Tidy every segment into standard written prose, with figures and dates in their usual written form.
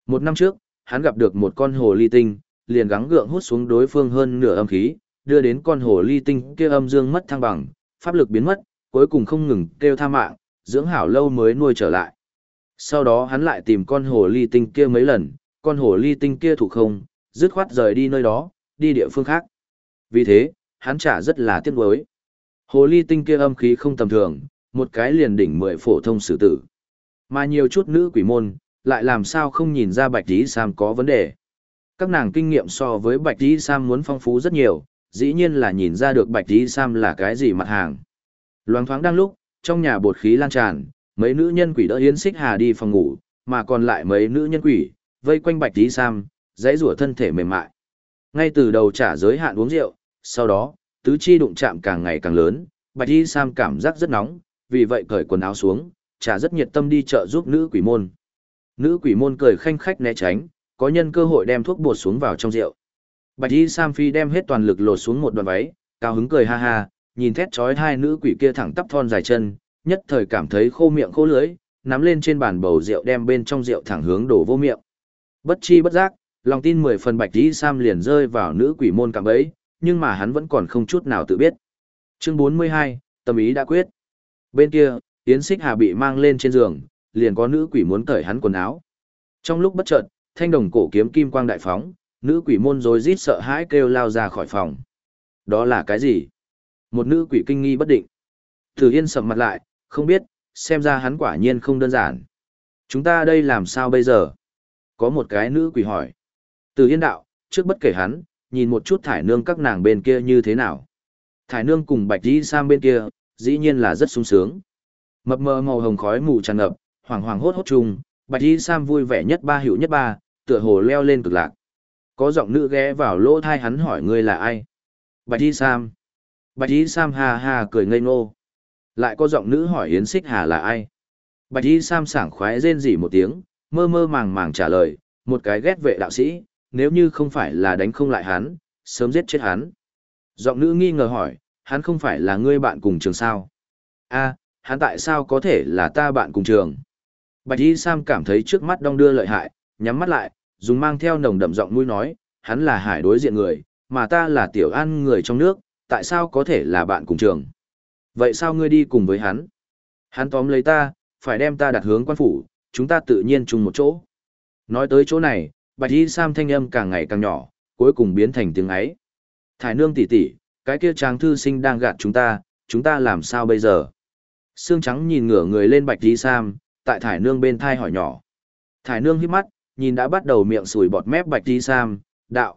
Một năm trước, hắn gặp được một con hồ ly tinh, liền gắng gượng hút xuống đối phương hơn nửa âm khí, đưa đến con hồ ly tinh kia âm dương mất thăng bằng, pháp lực biến mất, cuối cùng không ngừng kêu tha mạng, dưỡng hảo lâu mới nuôi trở lại. Sau đó hắn lại tìm con hồ ly tinh kia mấy lần, con hồ ly tinh kia thủ không, dứt khoát rời đi nơi đó, đi địa phương khác. Vì thế, hắn chả rất là tiếc nuối. Hồ ly tinh kia âm khí không tầm thường, một cái liền đỉnh 10 phổ thông sử tử. Mà nhiều chút nữ quỷ môn, lại làm sao không nhìn ra Bạch Tí Sam có vấn đề. Các nàng kinh nghiệm so với Bạch Tí Sam muốn phong phú rất nhiều, dĩ nhiên là nhìn ra được Bạch Tí Sam là cái gì mặt hàng. Loáng thoáng đang lúc, trong nhà bột khí lan tràn, mấy nữ nhân quỷ đỡ Yến Xích Hà đi phòng ngủ, mà còn lại mấy nữ nhân quỷ, vây quanh Bạch Tí Sam, dãy rủa thân thể mềm mại. Ngay từ đầu trả giới hạn uống rượu, sau đó, tứ chi đụng chạm càng ngày càng lớn, Bạch Tí Sam cảm giác rất nóng, vì vậy cởi quần áo xuống, trả rất nhiệt tâm đi chợ giúp nữ quỷ môn. Nữ quỷ môn cười khanh khách né tránh, có nhân cơ hội đem thuốc bột xuống vào trong rượu. Bạch Y Sam Phi đem hết toàn lực lột xuống một đoạn váy, cao hứng cười ha ha, nhìn thét chói hai nữ quỷ kia thẳng tắp thon dài chân, nhất thời cảm thấy khô miệng khô lưỡi, nắm lên trên bàn bầu rượu đem bên trong rượu thẳng hướng đổ vô miệng. Bất chi bất giác, lòng tin 10 phần Bạch Y Sam liền rơi vào nữ quỷ môn cạm bẫy, nhưng mà hắn vẫn còn không chút nào tự biết. Chương 42, tâm ý đã quyết. Bên kia, Yến Xích Hà bị mang lên trên giường, liền có nữ quỷ muốn cởi hắn quần áo. Trong lúc bất chợt, thanh đồng cổ kiếm kim quang đại phóng, nữ quỷ môn rối rít sợ hãi kêu lao ra khỏi phòng. Đó là cái gì? Một nữ quỷ kinh nghi bất định. Tử Yên sầm mặt lại, không biết, xem ra hắn quả nhiên không đơn giản. Chúng ta đây làm sao bây giờ? Có một cái nữ quỷ hỏi. Tử Yên đạo, trước bất kể hắn, nhìn một chút thải nương các nàng bên kia như thế nào. Thải nương cùng Bạch Di Sam bên kia, dĩ nhiên là rất sung sướng. Mập mờ màu hồng khói mù tràn ngập, hoàng hoàng hốt hốt chung, Bạch Y Sam vui vẻ nhất ba hữu nhất ba, tựa hồ leo lên cực lạc. Có giọng nữ ghé vào lỗ thai hắn hỏi ngươi là ai? Bạch Y Sam. Bạch Y Sam ha ha cười ngây ngô. Lại có giọng nữ hỏi Yến Xích Hà là ai? Bạch Y Sam sảng khoái rên rỉ một tiếng, mơ mơ màng màng trả lời, một cái ghét vệ đạo sĩ, nếu như không phải là đánh không lại hắn, sớm giết chết hắn. Giọng nữ nghi ngờ hỏi, hắn không phải là ngươi bạn cùng trường sao? A, hắn tại sao có thể là ta bạn cùng trường? Bạch Y Sam cảm thấy trước mắt đong đưa lợi hại, nhắm mắt lại, dùng mang theo nồng đậm giọng mũi nói, hắn là Hải đối diện người, mà ta là Tiểu An người trong nước, tại sao có thể là bạn cùng trường? Vậy sao ngươi đi cùng với hắn? Hắn tóm lấy ta, phải đem ta đặt hướng quan phủ, chúng ta tự nhiên chung một chỗ. Nói tới chỗ này, Bạch Y Sam thanh âm càng ngày càng nhỏ, cuối cùng biến thành tiếng ấy. Thải nương tỷ tỷ, cái kia Tráng thư sinh đang gạt chúng ta làm sao bây giờ? Sương trắng nhìn ngửa người lên Bạch Y Sam, tại thải nương bên thai hỏi nhỏ. Thải nương hít mắt, nhìn đã bắt đầu miệng sùi bọt mép Bạch Y Sam, đạo,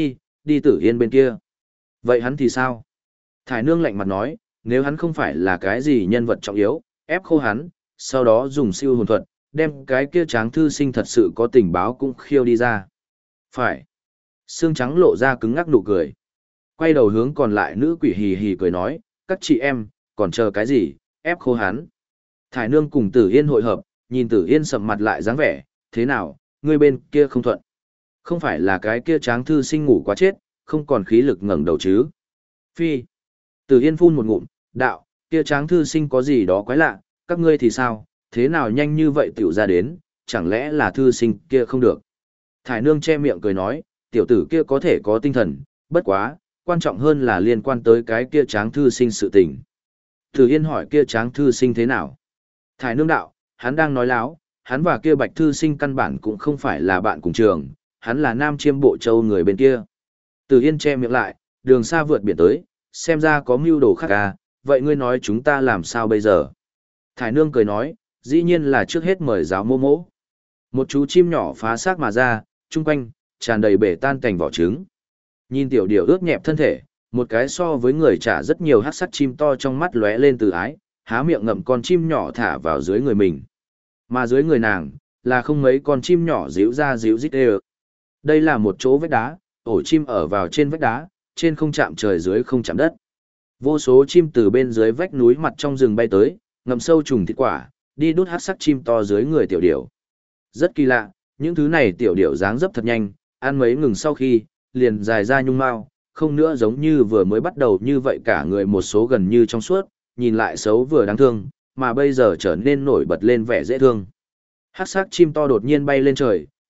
đi Tử Yên bên kia. Vậy hắn thì sao? Thải nương lạnh mặt nói, nếu hắn không phải là cái gì nhân vật trọng yếu, ép khô hắn, sau đó dùng siêu hồn thuật, đem cái kia Tráng thư sinh thật sự có tình báo cũng khiêu đi ra. Phải. Sương trắng lộ ra cứng ngắc nụ cười. Quay đầu hướng còn lại nữ quỷ hì hì cười nói, các chị em, còn chờ cái gì, ép khô hắn. Thải nương cùng Tử Yên hội hợp, nhìn Tử Yên sầm mặt lại dáng vẻ, thế nào, ngươi bên kia không thuận. Không phải là cái kia Tráng thư sinh ngủ quá chết, không còn khí lực ngẩng đầu chứ. Phi. Tử Yên phun một ngụm, đạo, kia Tráng thư sinh có gì đó quái lạ, các ngươi thì sao, thế nào nhanh như vậy tiểu ra đến, chẳng lẽ là thư sinh kia không được. Thải nương che miệng cười nói, tiểu tử kia có thể có tinh thần, bất quá, quan trọng hơn là liên quan tới cái kia Tráng thư sinh sự tình. Tử Yên hỏi kia Tráng thư sinh thế nào. Thải nương đạo, hắn đang nói láo, hắn và kia Bạch thư sinh căn bản cũng không phải là bạn cùng trường, hắn là Nam Chiêm Bộ Châu người bên kia. Tử Yên che miệng lại, đường xa vượt biển tới, xem ra có mưu đồ khác à, vậy ngươi nói chúng ta làm sao bây giờ? Thải nương cười nói, dĩ nhiên là trước hết mời giáo mô mỗ. Một chú chim nhỏ phá xác mà ra, chung quanh, tràn đầy bể tan cành vỏ trứng. Nhìn tiểu điểu ướt nhẹp thân thể, một cái so với người trả rất nhiều hát sắc chim to trong mắt lóe lên từ ái, há miệng ngậm con chim nhỏ thả vào dưới người mình. Mà dưới người nàng, là không mấy con chim nhỏ díu ra díu rít ê. Đây là một chỗ vách đá, ổ chim ở vào trên vách đá, trên không chạm trời dưới không chạm đất. Vô số chim từ bên dưới vách núi mặt trong rừng bay tới, ngậm sâu trùng thịt quả, đi đút hát sắc chim to dưới người tiểu điểu. Rất kỳ lạ, những thứ này tiểu điểu dáng dấp thật nhanh, ăn mấy ngừng sau khi, liền dài ra nhung mao, không nữa giống như vừa mới bắt đầu như vậy cả người một số gần như trong suốt, nhìn lại xấu vừa đáng thương, mà bây giờ trở nên nổi bật lên vẻ dễ thương. Hắc sắc chim to đột nhiên bay lên trời,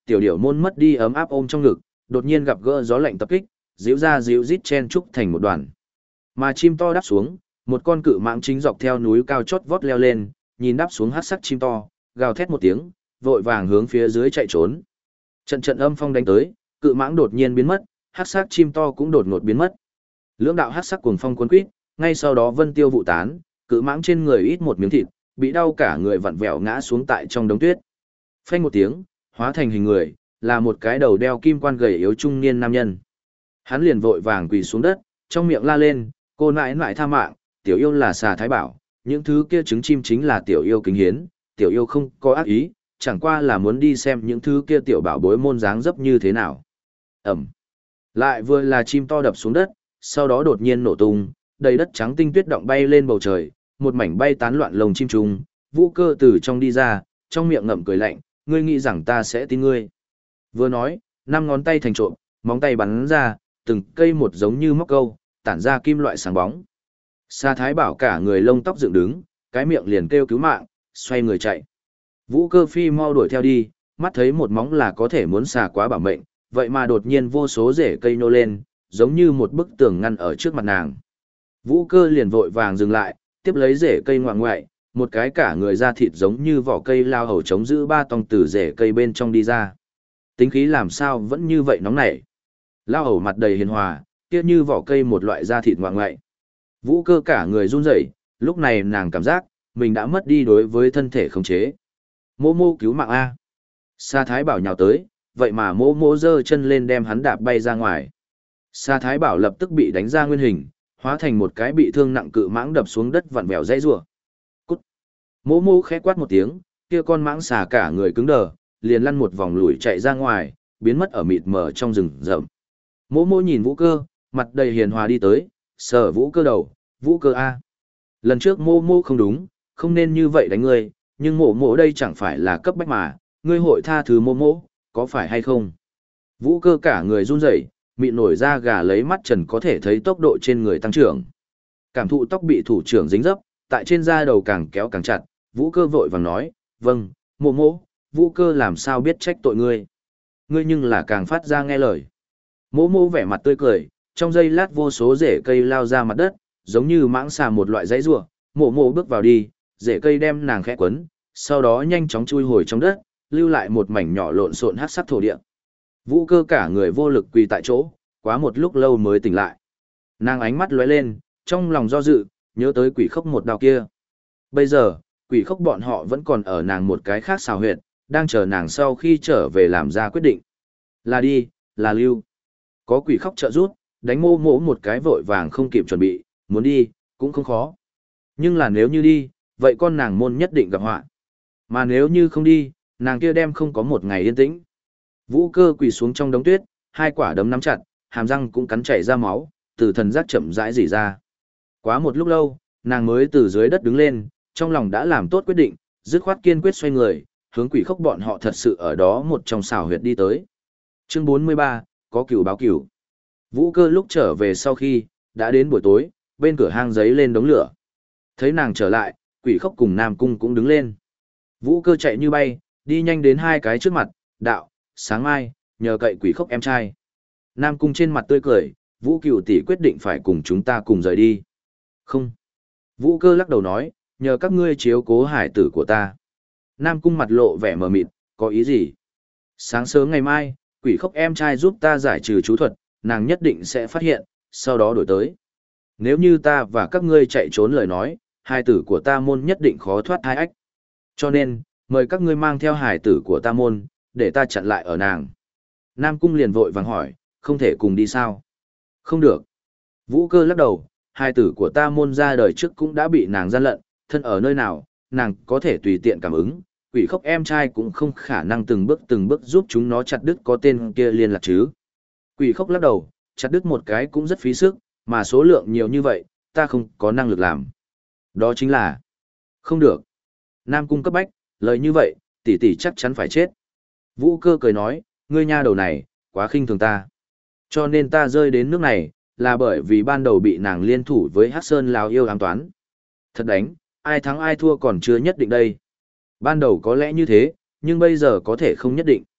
tiểu điểu môn mất đi ấm áp ôm trong ngực, đột nhiên gặp gỡ gió lạnh tập kích, díu ra díu rít chen trúc thành một đoàn. Mà chim to đáp xuống, một con cự mãng chính dọc theo núi cao chót vót leo lên, nhìn đáp xuống hắc sắc chim to, gào thét một tiếng, vội vàng hướng phía dưới chạy trốn. Trận trận âm phong đánh tới, cự mãng đột nhiên biến mất, hắc sắc chim to cũng đột ngột biến mất. Lưỡng đạo hắc sắc cuồng phong cuốn quýt, ngay sau đó vân tiêu vụ tán, cự mãng trên người ít một miếng thịt, bị đau cả người vặn vẹo ngã xuống tại trong đống tuyết. Phanh một tiếng, hóa thành hình người, là một cái đầu đeo kim quan gầy yếu trung niên nam nhân. Hắn liền vội vàng quỳ xuống đất, trong miệng la lên, cô nãi nãi tha mạng, tiểu yêu là xà thái bảo, những thứ kia trứng chim chính là tiểu yêu kính hiến, tiểu yêu không có ác ý, chẳng qua là muốn đi xem những thứ kia tiểu bảo bối môn dáng dấp như thế nào. Ẩm. Lại vừa là chim to đập xuống đất, sau đó đột nhiên nổ tung, đầy đất trắng tinh tuyết động bay lên bầu trời, một mảnh bay tán loạn lồng chim trùng, Vũ Cơ từ trong đi ra, trong miệng ngậm cười lạnh, ngươi nghĩ rằng ta sẽ tin ngươi. Vừa nói, năm ngón tay thành trộm, móng tay bắn ra, từng cây một giống như móc câu, tản ra kim loại sáng bóng. Sa Thái Bảo cả người lông tóc dựng đứng, cái miệng liền kêu cứu mạng, xoay người chạy. Vũ Cơ phi mau đuổi theo đi, mắt thấy một móng là có thể muốn xà quá bảo mệnh, vậy mà đột nhiên vô số rễ cây nô lên, giống như một bức tường ngăn ở trước mặt nàng. Vũ Cơ liền vội vàng dừng lại, tiếp lấy rễ cây ngoạng ngoại, một cái cả người da thịt giống như vỏ cây lao hầu chống giữ ba tông từ rễ cây bên trong đi ra. Tính khí làm sao vẫn như vậy nóng nảy. Lao hầu mặt đầy hiền hòa, kia như vỏ cây một loại da thịt ngoạng ngoại. Vũ Cơ cả người run rẩy, lúc này nàng cảm giác mình đã mất đi đối với thân thể khống chế. Mô mô cứu mạng A. Sa Thái Bảo nhào tới, vậy mà mô mô giơ chân lên đem hắn đạp bay ra ngoài. Sa Thái Bảo lập tức bị đánh ra nguyên hình, hóa thành một cái bị thương nặng cự mãng đập xuống đất vặn vẹo dãy rủa. Cút. Mô mô khẽ quát một tiếng, kia con mãng xà cả người cứng đờ, liền lăn một vòng lùi chạy ra ngoài, biến mất ở mịt mờ trong rừng rậm. Mô mô nhìn Vũ Cơ, mặt đầy hiền hòa đi tới, sờ Vũ Cơ đầu, Vũ Cơ A. Lần trước mô mô không đúng, không nên như vậy đánh ngươi, nhưng mô mô đây chẳng phải là cấp bách mà, ngươi hội tha thứ mô mô, có phải hay không? Vũ Cơ cả người run rẩy, mịn nổi da gà lấy mắt trần có thể thấy tốc độ trên người tăng trưởng. Cảm thụ tóc bị thủ trưởng dính dấp, tại trên da đầu càng kéo càng chặt, Vũ Cơ vội vàng nói, vâng, mô mô, Vũ Cơ làm sao biết trách tội ngươi? Ngươi nhưng là càng phát ra nghe lời. Mô mô vẻ mặt tươi cười, trong giây lát vô số rễ cây lao ra mặt đất, giống như mãng xà một loại dãy rùa, mô mô bước vào đi, rễ cây đem nàng khẽ quấn, sau đó nhanh chóng chui hồi trong đất, lưu lại một mảnh nhỏ lộn xộn hắc sắc thổ địa. Vũ Cơ cả người vô lực quỳ tại chỗ, quá một lúc lâu mới tỉnh lại. Nàng ánh mắt lóe lên, trong lòng do dự, nhớ tới quỷ khốc một đao kia. Bây giờ, quỷ khốc bọn họ vẫn còn ở nàng một cái khác xào huyệt, đang chờ nàng sau khi trở về làm ra quyết định. Là đi, là lưu. Có quỷ khốc trợ giúp, đánh mô mỗ một cái vội vàng không kịp chuẩn bị, muốn đi, cũng không khó. Nhưng là nếu như đi, vậy con nàng môn nhất định gặp họa. Mà nếu như không đi, nàng kia đem không có một ngày yên tĩnh. Vũ Cơ quỳ xuống trong đống tuyết, hai quả đấm nắm chặt, hàm răng cũng cắn chảy ra máu, từ thần giác chậm rãi rỉ ra. Quá một lúc lâu, nàng mới từ dưới đất đứng lên, trong lòng đã làm tốt quyết định, dứt khoát kiên quyết xoay người, hướng quỷ khốc bọn họ thật sự ở đó một trong xào huyệt đi tới. Chương 43, có cửu báo cửu. Vũ Cơ lúc trở về sau khi, đã đến buổi tối, bên cửa hang giấy lên đống lửa. Thấy nàng trở lại, quỷ khốc cùng Nam Cung cũng đứng lên. Vũ Cơ chạy như bay, đi nhanh đến hai cái trước mặt, đạo, sáng mai, nhờ cậy quỷ khốc em trai. Nam Cung trên mặt tươi cười, Vũ Cửu tỷ quyết định phải cùng chúng ta cùng rời đi. Không. Vũ Cơ lắc đầu nói, nhờ các ngươi chiếu cố hải tử của ta. Nam Cung mặt lộ vẻ mờ mịt, có ý gì? Sáng sớm ngày mai, quỷ khốc em trai giúp ta giải trừ chú thuật, nàng nhất định sẽ phát hiện, sau đó đổi tới. Nếu như ta và các ngươi chạy trốn lời nói, hải tử của ta môn nhất định khó thoát hai ách. Cho nên, mời các ngươi mang theo hải tử của ta môn, để ta chặn lại ở nàng. Nam Cung liền vội vàng hỏi, không thể cùng đi sao? Không được. Vũ Cơ lắc đầu, hải tử của ta môn ra đời trước cũng đã bị nàng gian lận, thân ở nơi nào, nàng có thể tùy tiện cảm ứng, quỷ khốc em trai cũng không khả năng từng bước giúp chúng nó chặt đứt có tên kia liên lạc chứ. Quỷ khốc lắc đầu, chặt đứt một cái cũng rất phí sức, mà số lượng nhiều như vậy, ta không có năng lực làm. Đó chính là, không được. Nam Cung cấp bách, lời như vậy, tỷ tỷ chắc chắn phải chết. Vũ Cơ cười nói, ngươi nha đầu này, quá khinh thường ta. Cho nên ta rơi đến nước này, là bởi vì ban đầu bị nàng liên thủ với Hắc Sơn Lào yêu ám toán. Thật đánh, ai thắng ai thua còn chưa nhất định đây. Ban đầu có lẽ như thế, nhưng bây giờ có thể không nhất định.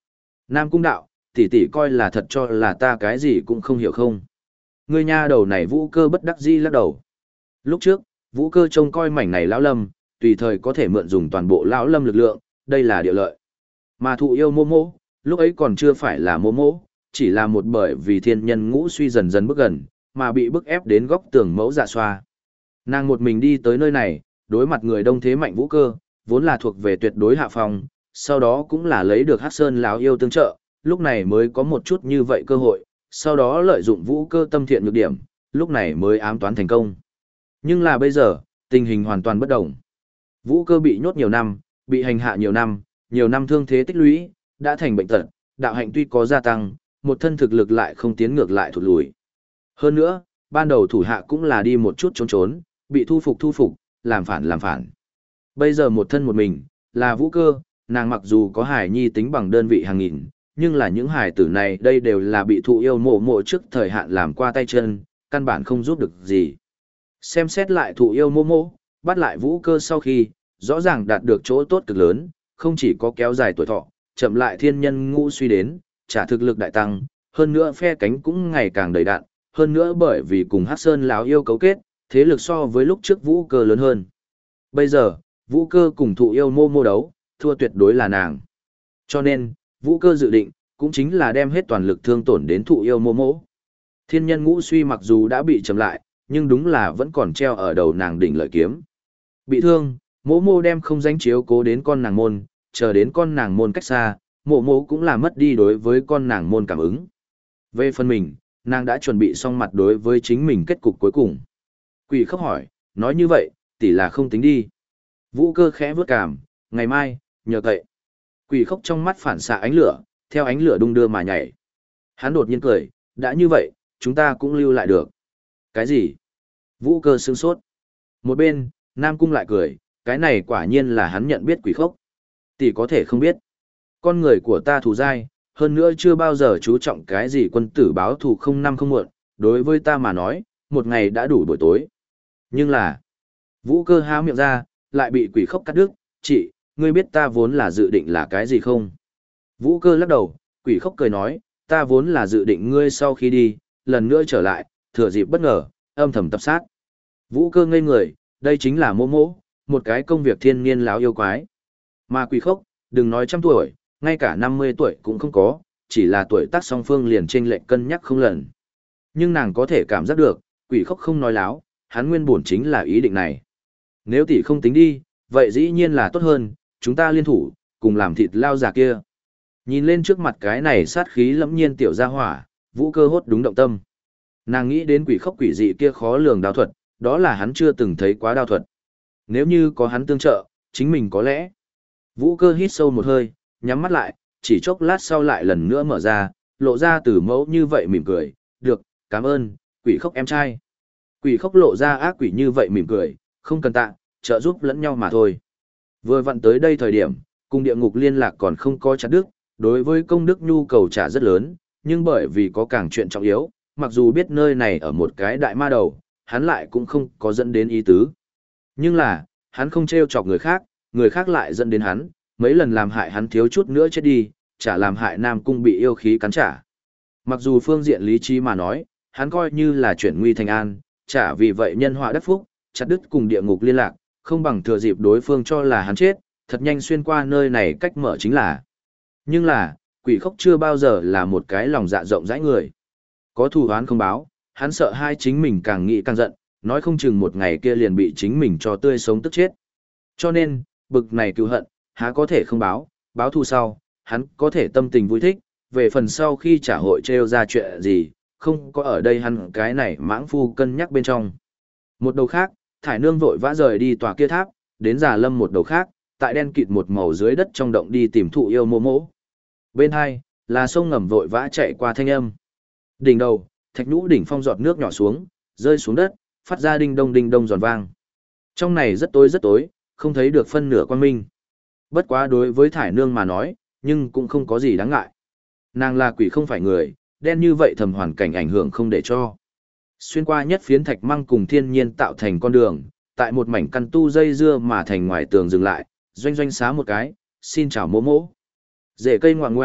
Nam Cung đạo, tỷ tỷ coi là thật cho là ta cái gì cũng không hiểu không. Ngươi nha đầu này Vũ Cơ bất đắc dĩ lắc đầu. Lúc trước, Vũ Cơ trông coi mảnh này lão lâm, tùy thời có thể mượn dùng toàn bộ lão lâm lực lượng, đây là địa lợi. Mà thụ yêu mô mô, lúc ấy còn chưa phải là mô mô, chỉ là một bởi vì thiên nhân ngũ suy dần dần bước gần, mà bị bức ép đến góc tường mẫu dạ xoa. Nàng một mình đi tới nơi này, đối mặt người đông thế mạnh Vũ Cơ, vốn là thuộc về tuyệt đối hạ phong, sau đó cũng là lấy được Hắc Sơn lão yêu tương trợ, lúc này mới có một chút như vậy cơ hội, sau đó lợi dụng Vũ Cơ tâm thiện nhược điểm, lúc này mới ám toán thành công. Nhưng là bây giờ, tình hình hoàn toàn bất đồng. Vũ Cơ bị nhốt nhiều năm, bị hành hạ nhiều năm thương thế tích lũy, đã thành bệnh tật, đạo hạnh tuy có gia tăng, một thân thực lực lại không tiến ngược lại thụt lùi. Hơn nữa, ban đầu thủ hạ cũng là đi một chút trốn, bị thu phục, làm phản. Bây giờ một thân một mình, là Vũ Cơ, nàng mặc dù có hải nhi tính bằng đơn vị hàng nghìn, nhưng là những hải tử này đây đều là bị thụ yêu mộ trước thời hạn làm qua tay chân, căn bản không giúp được gì. Xem xét lại thụ yêu mộ, bắt lại Vũ Cơ sau khi, rõ ràng đạt được chỗ tốt cực lớn, không chỉ có kéo dài tuổi thọ, chậm lại thiên nhân ngũ suy đến, trả thực lực đại tăng, hơn nữa phe cánh cũng ngày càng đầy đạn, hơn nữa bởi vì cùng Hắc Sơn lão yêu cấu kết, thế lực so với lúc trước Vũ Cơ lớn hơn. Bây giờ, Vũ Cơ cùng thụ yêu mô đấu, thua tuyệt đối là nàng. Cho nên, Vũ Cơ dự định, cũng chính là đem hết toàn lực thương tổn đến thụ yêu mô. Thiên nhân ngũ suy mặc dù đã bị chậm lại, nhưng đúng là vẫn còn treo ở đầu nàng đỉnh lợi kiếm. Bị thương, mô đem không danh chiếu cố đến con nàng môn, chờ đến con nàng môn cách xa, mô cũng là mất đi đối với con nàng môn cảm ứng. Về phần mình, nàng đã chuẩn bị xong mặt đối với chính mình kết cục cuối cùng. Quỷ khóc hỏi, nói như vậy, tỷ là không tính đi. Vũ Cơ khẽ vướt cảm, ngày mai, nhờ cậy. Quỷ khóc trong mắt phản xạ ánh lửa, theo ánh lửa đung đưa mà nhảy. Hắn đột nhiên cười, đã như vậy, chúng ta cũng lưu lại được. Cái gì? Vũ Cơ sững sốt. Một bên, Nam Cung lại cười, cái này quả nhiên là hắn nhận biết quỷ khóc. Tỷ có thể không biết. Con người của ta thù dai, hơn nữa chưa bao giờ chú trọng cái gì quân tử báo thù không năm không muộn, đối với ta mà nói, một ngày đã đủ buổi tối. Nhưng là, Vũ Cơ há miệng ra, lại bị quỷ khóc cắt đứt, chị, ngươi biết ta vốn là dự định là cái gì không? Vũ Cơ lắc đầu, quỷ khóc cười nói, ta vốn là dự định ngươi sau khi đi, lần nữa trở lại, thừa dịp bất ngờ, âm thầm tập sát. Vũ Cơ ngây người, đây chính là mô, một cái công việc thiên niên láo yêu quái. Mà quỷ khóc, đừng nói trăm tuổi, ngay cả 50 tuổi cũng không có, chỉ là tuổi tác song phương liền chênh lệch cân nhắc không lần. Nhưng nàng có thể cảm giác được, quỷ khóc không nói láo, hắn nguyên bổn chính là ý định này. Nếu tỷ không tính đi, vậy dĩ nhiên là tốt hơn, chúng ta liên thủ, cùng làm thịt lao già kia. Nhìn lên trước mặt cái này sát khí lẫm nhiên tiểu gia hỏa, Vũ Cơ hốt đúng động tâm. Nàng nghĩ đến quỷ khóc quỷ dị kia khó lường đao thuật, đó là hắn chưa từng thấy quá đao thuật. Nếu như có hắn tương trợ, chính mình có lẽ. Vũ Cơ hít sâu một hơi, nhắm mắt lại, chỉ chốc lát sau lại lần nữa mở ra, lộ ra từ mẫu như vậy mỉm cười, được, cảm ơn, quỷ khóc em trai. Quỷ khóc lộ ra ác quỷ như vậy mỉm cười, không cần tạ, trợ giúp lẫn nhau mà thôi. Vừa vặn tới đây thời điểm, cùng địa ngục liên lạc còn không có chặt đức, đối với công đức nhu cầu trả rất lớn, nhưng bởi vì có càng chuyện trọng yếu, mặc dù biết nơi này ở một cái đại ma đầu, hắn lại cũng không có dẫn đến ý tứ. Nhưng là, hắn không trêu chọc người khác lại dẫn đến hắn, mấy lần làm hại hắn thiếu chút nữa chết đi, chả làm hại Nam Cung bị yêu khí cắn trả. Mặc dù phương diện lý trí mà nói, hắn coi như là chuyển nguy thành an, chả vì vậy nhân họa đắc phúc, chặt đứt cùng địa ngục liên lạc, không bằng thừa dịp đối phương cho là hắn chết, thật nhanh xuyên qua nơi này cách mở chính là. Nhưng là, quỷ khóc chưa bao giờ là một cái lòng dạ rộng rãi người. Có thù oán không báo, hắn sợ hai chính mình càng nghĩ càng giận, nói không chừng một ngày kia liền bị chính mình cho tươi sống tức chết. Cho nên, bực này cứu hận, há có thể không báo, báo thù sau, hắn có thể tâm tình vui thích, về phần sau khi trả hội trêu ra chuyện gì, không có ở đây hắn cái này mãng phu cân nhắc bên trong. Một đầu khác, thải nương vội vã rời đi tòa kia tháp, đến Già Lâm một đầu khác, tại đen kịt một màu dưới đất trong động đi tìm thụ yêu mô mỗ. Bên hai, là sông ngầm vội vã chạy qua thanh âm. Đỉnh đầu, thạch nhũ đỉnh phong giọt nước nhỏ xuống, rơi xuống đất, phát ra đinh đông giòn vang. Trong này rất tối, không thấy được phân nửa quang minh. Bất quá đối với thải nương mà nói, nhưng cũng không có gì đáng ngại. Nàng là quỷ không phải người, đen như vậy thầm hoàn cảnh ảnh hưởng không để cho. Xuyên qua nhất phiến thạch măng cùng thiên nhiên tạo thành con đường, tại một mảnh căn tu dây dưa mà thành ngoài tường dừng lại, doanh xá một cái, xin chào mô mỗ. Rễ cây ngoạn ngoại,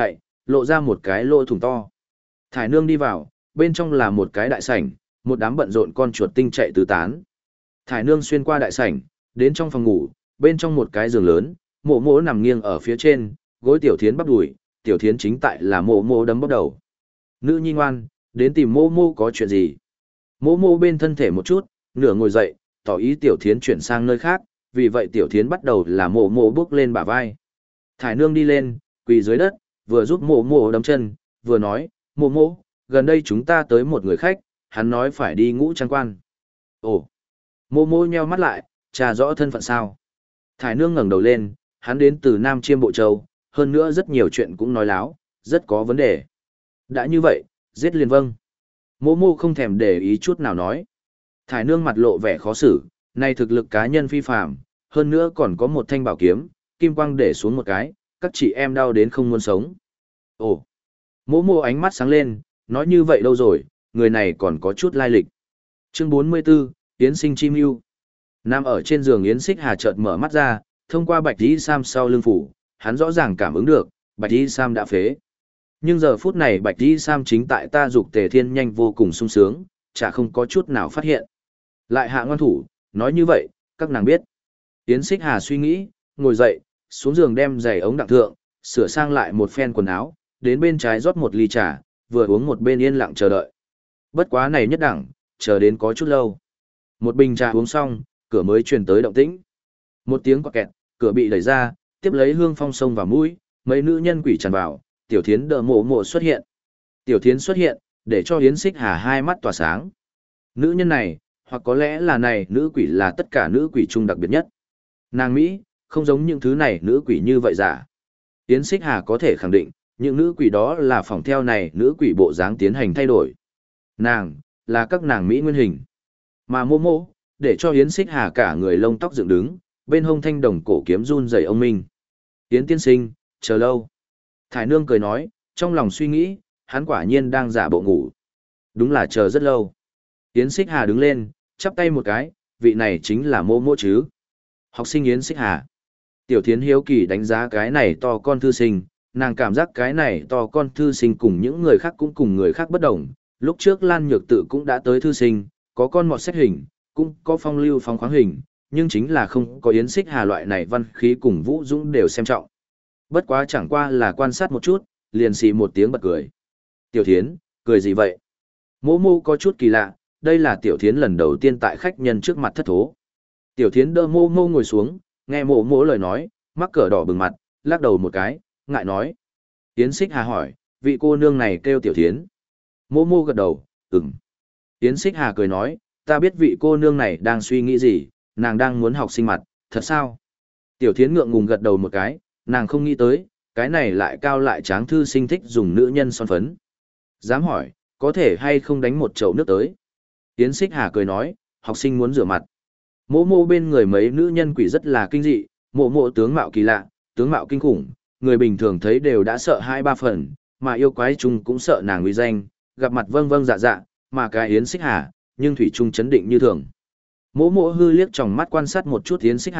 lộ ra một cái lỗ thủng to. Thải nương đi vào, bên trong là một cái đại sảnh, một đám bận rộn con chuột tinh chạy tứ tán. Thải nương xuyên qua đại sảnh, đến trong phòng ngủ, bên trong một cái giường lớn, mộ mộ nằm nghiêng ở phía trên, gối tiểu thiến bắp đùi, tiểu thiến chính tại là mộ mộ đấm bóp đầu. Nữ nhi ngoan, đến tìm mộ mộ có chuyện gì? Mộ mộ bên thân thể một chút, nửa ngồi dậy, tỏ ý tiểu thiến chuyển sang nơi khác, vì vậy tiểu thiến bắt đầu là mộ mộ bước lên bả vai. Thải nương đi lên, quỳ dưới đất, vừa giúp mộ mộ đấm chân, vừa nói, mộ mộ, gần đây chúng ta tới một người khách, hắn nói phải đi ngũ trang quan. Ồ, mộ mộ nheo mắt lại, trà rõ thân phận sao. Thải nương ngẩng đầu lên, hắn đến từ Nam Chiêm Bộ Châu, hơn nữa rất nhiều chuyện cũng nói láo, rất có vấn đề. Đã như vậy, giết liền vâng. Mộ mộ không thèm để ý chút nào nói. Thải nương mặt lộ vẻ khó xử, này thực lực cá nhân phi phàm, hơn nữa còn có một thanh bảo kiếm, kim quang để xuống một cái, các chị em đau đến không muốn sống. Ồ, mộ mộ ánh mắt sáng lên, nói như vậy đâu rồi, người này còn có chút lai lịch. Chương 44, Yến Sinh Chim Ưu. Nằm ở trên giường Yến Xích Hà chợt mở mắt ra, thông qua bạch y sam sau lưng phủ, hắn rõ ràng cảm ứng được, bạch y sam đã phế. Nhưng giờ phút này bạch y sam chính tại ta dục tề thiên nhanh vô cùng sung sướng, chả không có chút nào phát hiện. Lại hạ ngoan thủ, nói như vậy, các nàng biết. Yến Xích Hà suy nghĩ, ngồi dậy, xuống giường đem giày ống đặng thượng, sửa sang lại một phen quần áo, đến bên trái rót một ly trà, vừa uống một bên yên lặng chờ đợi. Bất quá này nhất đẳng, chờ đến có chút lâu. Một bình trà uống xong, cửa mới truyền tới động tĩnh. Một tiếng quạt kẹt, cửa bị đẩy ra, tiếp lấy hương phong sông vào mũi, mấy nữ nhân quỷ tràn vào, Tiểu Thiến đỡ mộ mộ xuất hiện. Tiểu Thiến xuất hiện, để cho Yến Xích Hà hai mắt tỏa sáng. Nữ nhân này, hoặc có lẽ là này nữ quỷ là tất cả nữ quỷ chung đặc biệt nhất. Nàng Mỹ, không giống những thứ này nữ quỷ như vậy giả. Yến Xích Hà có thể khẳng định, những nữ quỷ đó là phỏng theo này nữ quỷ bộ dáng tiến hành thay đổi. Nàng, là các nàng Mỹ nguyên hình. Mà mô mô, để cho Yến Xích Hà cả người lông tóc dựng đứng, bên hông thanh đồng cổ kiếm run rẩy ông minh. Yến tiên sinh, chờ lâu. Thải nương cười nói, trong lòng suy nghĩ, hắn quả nhiên đang giả bộ ngủ. Đúng là chờ rất lâu. Yến Xích Hà đứng lên, chắp tay một cái, vị này chính là mô mô chứ. Học sinh Yến Xích Hà. Tiểu Thiến hiếu kỳ đánh giá cái này to con thư sinh, nàng cảm giác cái này to con thư sinh cùng những người khác cũng cùng người khác bất đồng. Lúc trước Lan Nhược Tự cũng đã tới thư sinh, có con mọt sách hình, cũng có phong lưu phong khoáng hình, nhưng chính là không có Yến Xích Hà loại này văn khí cùng Vũ Dũng đều xem trọng. Bất quá chẳng qua là quan sát một chút, liền xì một tiếng bật cười. Tiểu Thiến, cười gì vậy? Mô mô có chút kỳ lạ, đây là Tiểu Thiến lần đầu tiên tại khách nhân trước mặt thất thố. Tiểu Thiến đỡ mô mô ngồi xuống, nghe mô mô lời nói, mắc cỡ đỏ bừng mặt, lắc đầu một cái, ngại nói. Yến Xích Hà hỏi, vị cô nương này kêu Tiểu Thiến. Mô mô gật đầu, ừm. Yến Xích Hà cười nói, ta biết vị cô nương này đang suy nghĩ gì, nàng đang muốn học sinh mặt, thật sao? Tiểu Thiến ngượng ngùng gật đầu một cái, nàng không nghĩ tới, cái này lại cao lại tráng thư sinh thích dùng nữ nhân son phấn. Dám hỏi, có thể hay không đánh một chậu nước tới? Yến Xích Hà cười nói, học sinh muốn rửa mặt. Mộ mộ bên người mấy nữ nhân quỷ rất là kinh dị, mộ mộ tướng mạo kỳ lạ, tướng mạo kinh khủng, người bình thường thấy đều đã sợ hai ba phần, mà yêu quái chung cũng sợ nàng uy danh, gặp mặt vâng vâng dạ dạ, mà cái Yến Xích Hà, nhưng thủy chung chấn định như thường. Mộ mộ hư liếc trong mắt quan sát một chút Yến Xích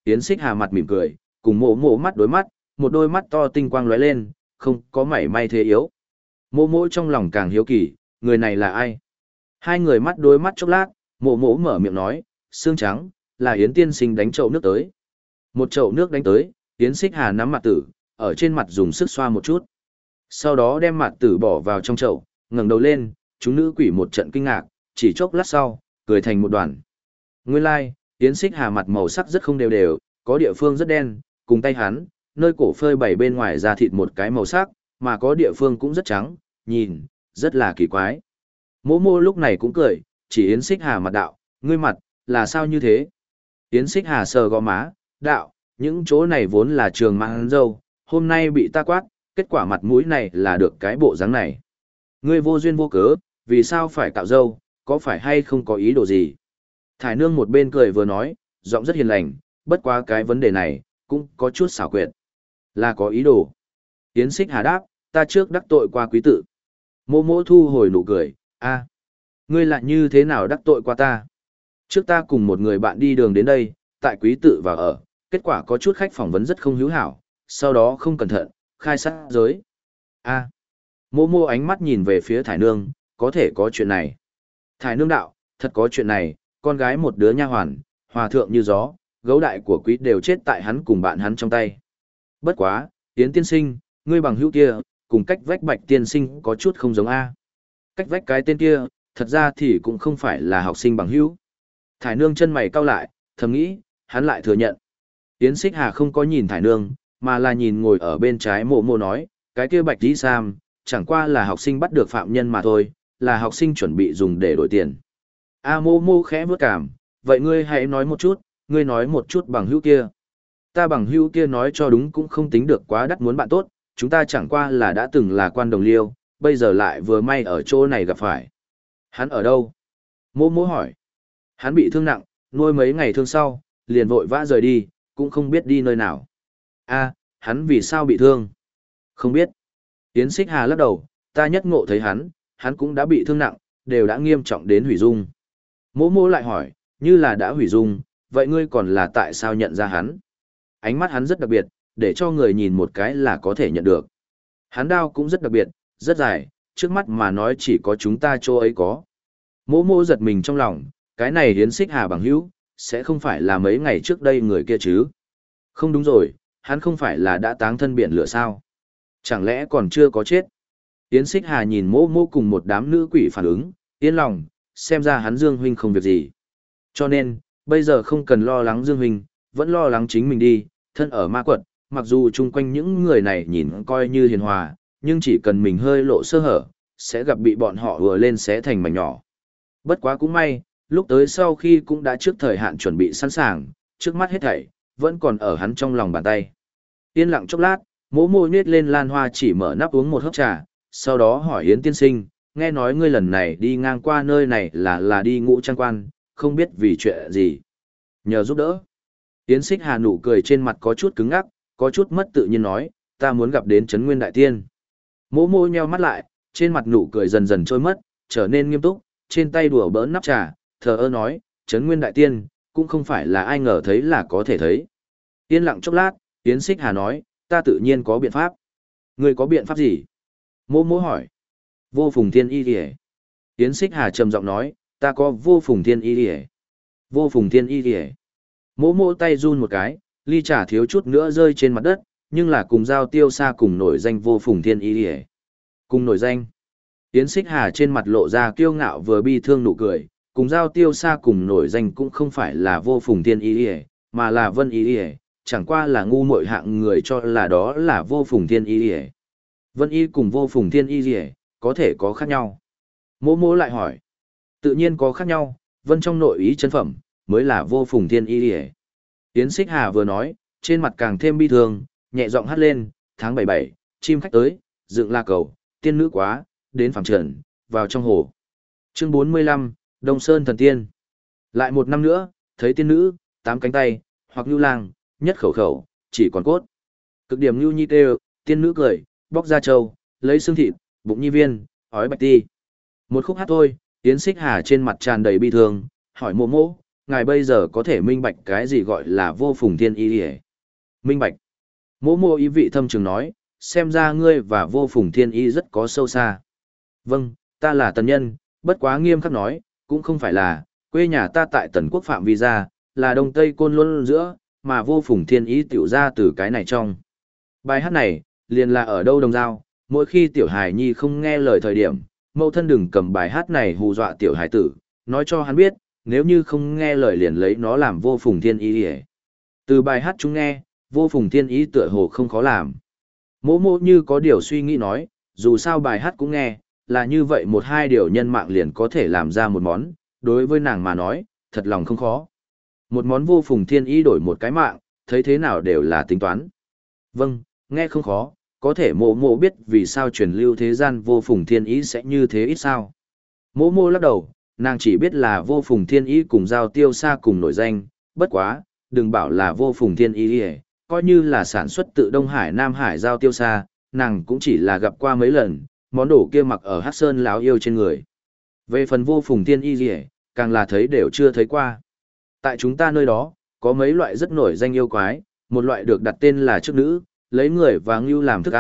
Hà mặt mỉm cười, cùng mộ mộ mắt đối mắt, một đôi mắt to tinh quang lóe lên, không có mảy may thế yếu. Mộ mộ trong lòng càng hiếu kỳ, người này là ai? Hai người mắt đối mắt chốc lát, mộ mộ mở miệng nói, xương trắng, là Yến tiên sinh đánh chậu nước tới. Một chậu nước đánh tới, Yến Xích Hà nắm mặt tử, ở trên mặt dùng sức xoa một chút. Sau đó đem mặt tử bỏ vào trong chậu, ngẩng đầu lên, chúng nữ quỷ một trận kinh ngạc, chỉ chốc lát sau, cười thành một đoàn. Nguyên lai, Yến Xích Hà mặt màu sắc rất không đều đều, có địa phương rất đen, cùng tay hắn, nơi cổ phơi bày bên ngoài da thịt một cái màu sắc, mà có địa phương cũng rất trắng, nhìn, rất là kỳ quái. Mộ mô lúc này cũng cười, chỉ Yến Xích Hà mặt đạo, ngươi mặt, là sao như thế? Yến Xích Hà sờ gò má, đạo, những chỗ này vốn là trường mang dâu, hôm nay bị ta quát, kết quả mặt mũi này là được cái bộ dáng này. Ngươi vô duyên vô cớ, vì sao phải cạo dâu, có phải hay không có ý đồ gì? Thải nương một bên cười vừa nói, giọng rất hiền lành, bất quá cái vấn đề này, cũng có chút xảo quyệt. Là có ý đồ. Yến Xích Hà đáp, ta trước đắc tội qua quý tử. Mô mô thu hồi nụ cười, a, ngươi lại như thế nào đắc tội qua ta? Trước ta cùng một người bạn đi đường đến đây, tại quý tử và ở, kết quả có chút khách phỏng vấn rất không hữu hảo, sau đó không cẩn thận, khai sát giới. A. Mô mô ánh mắt nhìn về phía Thải Nương, có thể có chuyện này. Thải Nương đạo, thật có chuyện này, con gái một đứa nha hoàn, hòa thượng như gió, gấu đại của quý đều chết tại hắn cùng bạn hắn trong tay. Bất quá, Yến tiên sinh, ngươi bằng hữu kia, cùng cách vách Bạch tiên sinh có chút không giống A. Cách vách cái tên kia, thật ra thì cũng không phải là học sinh bằng hữu. Thải Nương chân mày cau lại, thầm nghĩ, hắn lại thừa nhận. Yến Xích Hà không có nhìn Thải Nương, mà là nhìn ngồi ở bên trái mộ mộ nói, cái kia Bạch Tí Sam, chẳng qua là học sinh bắt được phạm nhân mà thôi, là học sinh chuẩn bị dùng để đổi tiền. A mô mô khẽ vớt cảm, vậy ngươi hãy nói một chút, ngươi nói một chút bằng hữu kia. Ta bằng hữu kia nói cho đúng cũng không tính được quá đắt muốn bạn tốt, chúng ta chẳng qua là đã từng là quan đồng liêu, bây giờ lại vừa may ở chỗ này gặp phải. Hắn ở đâu? Mô mô hỏi. Hắn bị thương nặng, nuôi mấy ngày thương sau, liền vội vã rời đi, cũng không biết đi nơi nào. A, hắn vì sao bị thương? Không biết. Yến Xích Hà lắc đầu, ta nhất ngộ thấy hắn cũng đã bị thương nặng, đều đã nghiêm trọng đến hủy dung. Mỗ mỗ lại hỏi, như là đã hủy dung, vậy ngươi còn là tại sao nhận ra hắn? Ánh mắt hắn rất đặc biệt, để cho người nhìn một cái là có thể nhận được. Hắn đao cũng rất đặc biệt, rất dài, trước mắt mà nói chỉ có chúng ta chỗ ấy có. Mỗ mỗ giật mình trong lòng, cái này Yến Xích Hà bằng hữu, sẽ không phải là mấy ngày trước đây người kia chứ? Không đúng rồi, hắn không phải là đã táng thân biển lửa sao? Chẳng lẽ còn chưa có chết? Yến Xích Hà nhìn mỗ mỗ cùng một đám nữ quỷ phản ứng, yên lòng, xem ra hắn Dương huynh không việc gì. Cho nên, bây giờ không cần lo lắng Dương huynh, vẫn lo lắng chính mình đi, thân ở ma quật, mặc dù chung quanh những người này nhìn coi như hiền hòa, nhưng chỉ cần mình hơi lộ sơ hở, sẽ gặp bị bọn họ ùa lên xé thành mảnh nhỏ. Bất quá cũng may, lúc tới sau khi cũng đã trước thời hạn chuẩn bị sẵn sàng, trước mắt hết thảy, vẫn còn ở hắn trong lòng bàn tay. Yên lặng chốc lát, mỗ môi nhếch lên lan hoa chỉ mở nắp uống một hớp trà, sau đó hỏi Yến tiên sinh, nghe nói ngươi lần này đi ngang qua nơi này là đi ngũ trang quan, không biết vì chuyện gì. Nhờ giúp đỡ. Yến Xích Hà nụ cười trên mặt có chút cứng ngắc, có chút mất tự nhiên nói, ta muốn gặp đến Trấn Nguyên Đại Tiên. Mỗ môi nheo mắt lại, trên mặt nụ cười dần dần trôi mất, trở nên nghiêm túc, trên tay đùa bỡn nắp trà, thờ ơ nói, Trấn Nguyên Đại Tiên, cũng không phải là ai ngờ thấy là có thể thấy. Yên lặng chốc lát, Yến Xích Hà nói, ta tự nhiên có biện pháp. Ngươi có biện pháp gì? Mỗ mỗ hỏi. Vô Phùng Thiên Y Điề. Yến Xích Hà trầm giọng nói, ta có Vô Phùng Thiên Y Điề. Vô Phùng Thiên Y Điề. Mỗ mỗ tay run một cái, ly trà thiếu chút nữa rơi trên mặt đất, nhưng là cùng Giao Tiêu Sa cùng nổi danh Vô Phùng Thiên Y Điề. Cùng nổi danh. Yến Xích Hà trên mặt lộ ra kiêu ngạo vừa bi thương nụ cười, cùng Giao Tiêu Sa cùng nổi danh cũng không phải là Vô Phùng Thiên Y Điề, mà là Vân Y Điề, chẳng qua là ngu muội hạng người cho là đó là Vô Phùng Thiên Y Điề. Vân Y cùng Vô Phùng Thiên Y Điề, có thể có khác nhau. Mỗ mỗ lại hỏi. Tự nhiên có khác nhau, Vân trong nội ý chân phẩm, mới là Vô Phùng Thiên Y Điề. Yến Xích Hà vừa nói, trên mặt càng thêm bi thương, nhẹ giọng hát lên, tháng 77, chim khách tới, dựng la cầu, tiên nữ quá, đến phẳng trần, vào trong hồ. Chương 45, Đông Sơn Thần Tiên. Lại một năm nữa, thấy tiên nữ, 8 cánh tay, hoặc nhu lang, nhất khẩu khẩu, chỉ còn cốt. Cực điểm nhu nhi kêu, tiên nữ cười, bóc ra trâu, lấy xương thịt, bụng nhi viên, ói bạch ti. Một khúc hát thôi, Yến Xích Hà trên mặt tràn đầy bi thương, hỏi mộ mộ, ngài bây giờ có thể minh bạch cái gì gọi là Vô Phùng Thiên Y hề? Minh bạch. Mộ mộ ý vị thâm trường nói, xem ra ngươi và Vô Phùng Thiên Y rất có sâu xa. Vâng, ta là tần nhân, bất quá nghiêm khắc nói, cũng không phải là, quê nhà ta tại tần quốc phạm vi ra, là đông tây côn luân giữa, mà Vô Phùng Thiên Y tiểu ra từ cái này trong. Bài hát này, liền là ở đâu đồng dao, mỗi khi tiểu hài nhi không nghe lời thời điểm, mẫu thân đừng cầm bài hát này hù dọa tiểu hài tử, nói cho hắn biết, nếu như không nghe lời liền lấy nó làm Vô Phùng Thiên Y hề. Từ bài hát chúng nghe, Vô Phùng Thiên Y tựa hồ không khó làm. Mỗ mỗ như có điều suy nghĩ nói, dù sao bài hát cũng nghe, là như vậy một hai điều nhân mạng liền có thể làm ra một món, đối với nàng mà nói, thật lòng không khó. Một món Vô Phùng Thiên Y đổi một cái mạng, thấy thế nào đều là tính toán. Vâng, nghe không khó, có thể mộ mộ biết vì sao truyền lưu thế gian Vô Phùng Thiên Ý sẽ như thế ít sao. Mộ mộ lắc đầu, nàng chỉ biết là Vô Phùng Thiên Ý cùng Giao Tiêu Sa cùng nổi danh, bất quá, đừng bảo là Vô Phùng Thiên Ý, coi như là sản xuất tự Đông Hải Nam Hải Giao Tiêu Sa, nàng cũng chỉ là gặp qua mấy lần, món đồ kia mặc ở Hắc Sơn láo yêu trên người. Về phần Vô Phùng Thiên Ý, càng là thấy đều chưa thấy qua. Tại chúng ta nơi đó, có mấy loại rất nổi danh yêu quái, một loại được đặt tên là chức nữ, lấy người và ngưu làm thức ăn,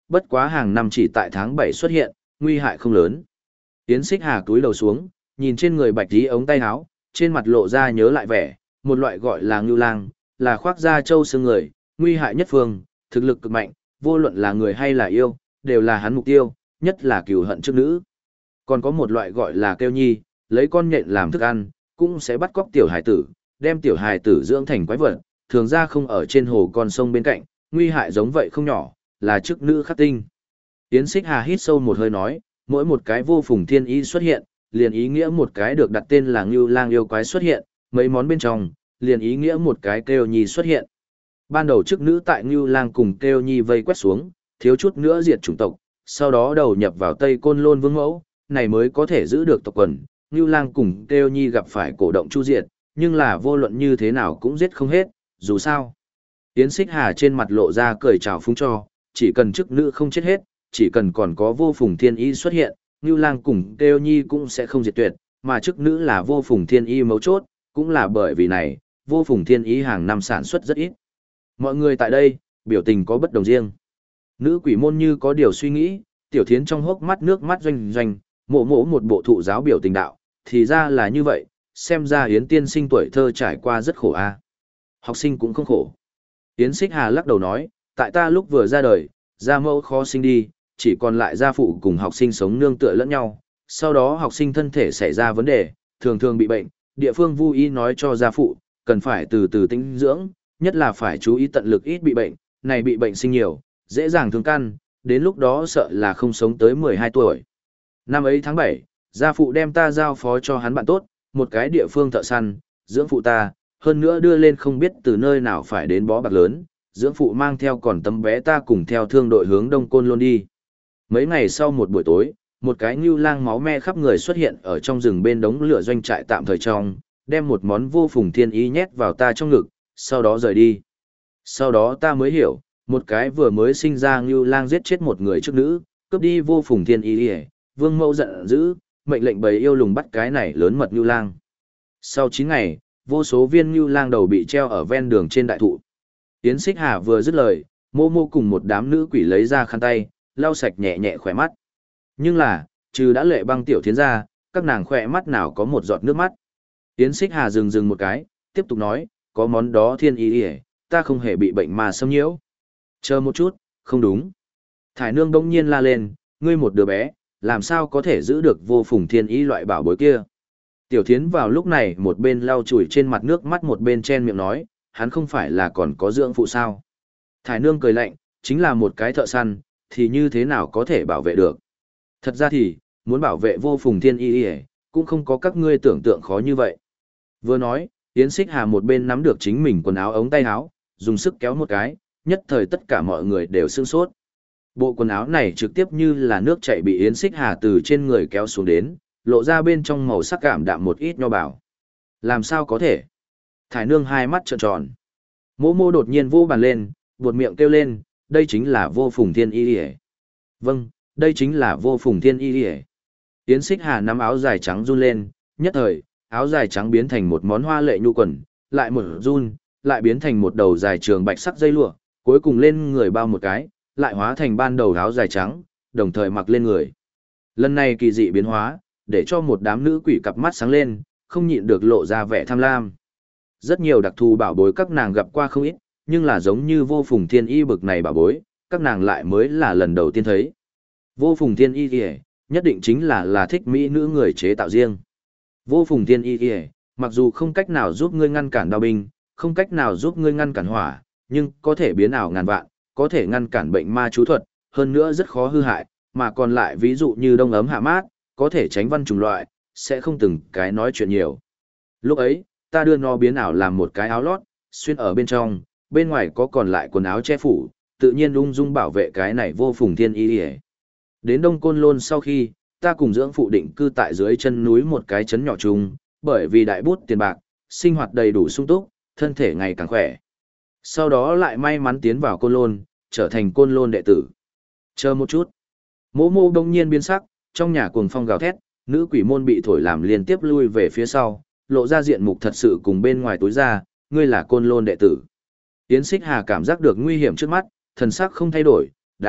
bất quá hàng năm chỉ tại tháng 7 xuất hiện, nguy hại không lớn. Yến Xích Hà cúi đầu xuống, nhìn trên người bạch tí ống tay áo, trên mặt lộ ra nhớ lại vẻ, một loại gọi là ngưu lang, là khoác da trâu xương người, nguy hại nhất phương, thực lực cực mạnh, vô luận là người hay là yêu, đều là hắn mục tiêu, nhất là cừu hận trước nữ. Còn có một loại gọi là kêu nhi, lấy con nhện làm thức ăn, cũng sẽ bắt cóc tiểu hài tử, đem tiểu hài tử dưỡng thành quái vật, thường ra không ở trên hồ con sông bên cạnh, nguy hại giống vậy không nhỏ, là chức nữ khắc tinh. Yến Xích Hà hít sâu một hơi nói, mỗi một cái vô phùng thiên ý xuất hiện, liền ý nghĩa một cái được đặt tên là Ngưu Lang yêu quái xuất hiện, mấy món bên trong, liền ý nghĩa một cái kêu nhi xuất hiện. Ban đầu chức nữ tại Ngưu Lang cùng kêu nhi vây quét xuống, thiếu chút nữa diệt chủng tộc, sau đó đầu nhập vào Tây Côn Lôn Vương Mẫu, này mới có thể giữ được tộc quần. Ngưu Lang cùng kêu nhi gặp phải cổ động chu diệt, nhưng là vô luận như thế nào cũng giết không hết, dù sao. Yến Xích Hà trên mặt lộ ra cười chào phúng cho, chỉ cần chức nữ không chết hết, chỉ cần còn có vô phùng thiên y xuất hiện, Ngưu Lang cùng kêu nhi cũng sẽ không diệt tuyệt, mà chức nữ là vô phùng thiên y mấu chốt, cũng là bởi vì này, vô phùng thiên y hàng năm sản xuất rất ít. Mọi người tại đây, biểu tình có bất đồng riêng. Nữ quỷ môn như có điều suy nghĩ, Tiểu Thiến trong hốc mắt nước mắt doanh doanh, mộ một bộ thụ giáo biểu tình đạo, thì ra là như vậy, xem ra Yến tiên sinh tuổi thơ trải qua rất khổ a. Học sinh cũng không khổ. Yến Xích Hà lắc đầu nói, tại ta lúc vừa ra đời, gia mẫu khó sinh đi, chỉ còn lại gia phụ cùng học sinh sống nương tựa lẫn nhau. Sau đó học sinh thân thể xảy ra vấn đề, thường thường bị bệnh, địa phương vu y nói cho gia phụ, cần phải từ từ tĩnh dưỡng, nhất là phải chú ý tận lực ít bị bệnh, này bị bệnh sinh nhiều, dễ dàng thương căn, đến lúc đó sợ là không sống tới 12 tuổi. Năm ấy tháng 7, gia phụ đem ta giao phó cho hắn bạn tốt, một cái địa phương thợ săn, dưỡng phụ ta, hơn nữa đưa lên không biết từ nơi nào phải đến bó bạc lớn, dưỡng phụ mang theo còn tấm bé ta cùng theo thương đội hướng Đông Côn Lôn đi. Mấy ngày sau một buổi tối, một cái ngưu lang máu me khắp người xuất hiện ở trong rừng bên đống lửa doanh trại tạm thời trong, đem một món vô phùng thiên ý nhét vào ta trong ngực, sau đó rời đi. Sau đó ta mới hiểu, một cái vừa mới sinh ra ngưu lang giết chết một người trước nữ, cướp đi vô phùng thiên ý, vương mẫu giận dữ, mệnh lệnh bầy yêu lùng bắt cái này lớn mật ngưu lang. Sau 9 ngày, vô số viên ngưu lang đầu bị treo ở ven đường trên đại thụ. Yến Xích Hà vừa dứt lời, mô mô cùng một đám nữ quỷ lấy ra khăn tay, lau sạch nhẹ nhẹ khỏe mắt. Nhưng là, trừ đã lệ băng Tiểu Thiến ra, các nàng khỏe mắt nào có một giọt nước mắt. Yến Xích Hà dừng một cái, tiếp tục nói, có món đó thiên ý đi, ta không hề bị bệnh mà xâm nhiễu. Chờ một chút, không đúng. Thải nương bỗng nhiên la lên, ngươi một đứa bé, làm sao có thể giữ được vô phùng thiên ý loại bảo bối kia. Tiểu Thiến vào lúc này một bên lau chùi trên mặt nước mắt một bên chen miệng nói, hắn không phải là còn có dưỡng phụ sao. Thải nương cười lạnh, chính là một cái thợ săn, thì như thế nào có thể bảo vệ được. Thật ra thì, muốn bảo vệ vô phùng thiên y cũng không có các ngươi tưởng tượng khó như vậy. Vừa nói, Yến Xích Hà một bên nắm được chính mình quần áo ống tay áo, dùng sức kéo một cái, nhất thời tất cả mọi người đều sửng sốt. Bộ quần áo này trực tiếp như là nước chảy bị Yến Xích Hà từ trên người kéo xuống đến, lộ ra bên trong màu sắc cảm đạm một ít nho bảo. Làm sao có thể? Thải nương hai mắt trợn tròn. Mô mô đột nhiên vô bàn lên, buột miệng kêu lên, đây chính là vô phùng thiên y. Vâng, đây chính là vô phùng thiên y. Yến Xích Hà nắm áo dài trắng run lên, nhất thời, áo dài trắng biến thành một món hoa lệ nhu quần, lại một run, lại biến thành một đầu dài trường bạch sắc dây lụa, cuối cùng lên người bao một cái, lại hóa thành ban đầu áo dài trắng, đồng thời mặc lên người. Lần này kỳ dị biến hóa, để cho một đám nữ quỷ cặp mắt sáng lên, không nhịn được lộ ra vẻ tham lam. Rất nhiều đặc thù bảo bối các nàng gặp qua không ít, nhưng là giống như vô phùng thiên y bực này bảo bối, các nàng lại mới là lần đầu tiên thấy. Vô phùng thiên y kìa, nhất định chính là thích mỹ nữ người chế tạo riêng. Vô phùng thiên y kìa, mặc dù không cách nào giúp ngươi ngăn cản đao binh, không cách nào giúp ngươi ngăn cản hỏa, nhưng có thể biến ảo ngàn vạn, có thể ngăn cản bệnh ma chú thuật, hơn nữa rất khó hư hại, mà còn lại ví dụ như đông ấm hạ mát, có thể tránh văn trùng loại, sẽ không từng cái nói chuyện nhiều. Lúc ấy, ta đưa nó biến ảo làm một cái áo lót, xuyên ở bên trong, bên ngoài có còn lại quần áo che phủ, tự nhiên ung dung bảo vệ cái này vô phùng thiên y. Đến Đông Côn Lôn sau khi, ta cùng dưỡng phụ định cư tại dưới chân núi một cái trấn nhỏ chung, bởi vì đại bút tiền bạc, sinh hoạt đầy đủ sung túc, thân thể ngày càng khỏe. Sau đó lại may mắn tiến vào Côn Lôn, trở thành Côn Lôn đệ tử. Chờ một chút. Mô mô đông nhiên biến sắc, trong nhà cuồng phong gào thét, nữ quỷ môn bị thổi làm liên tiếp lui về phía sau, lộ ra diện mục thật sự cùng bên ngoài tối ra, ngươi là Côn Lôn đệ tử. Yến Xích Hà cảm giác được nguy hiểm trước mắt, thần sắc không thay đổi, đạo,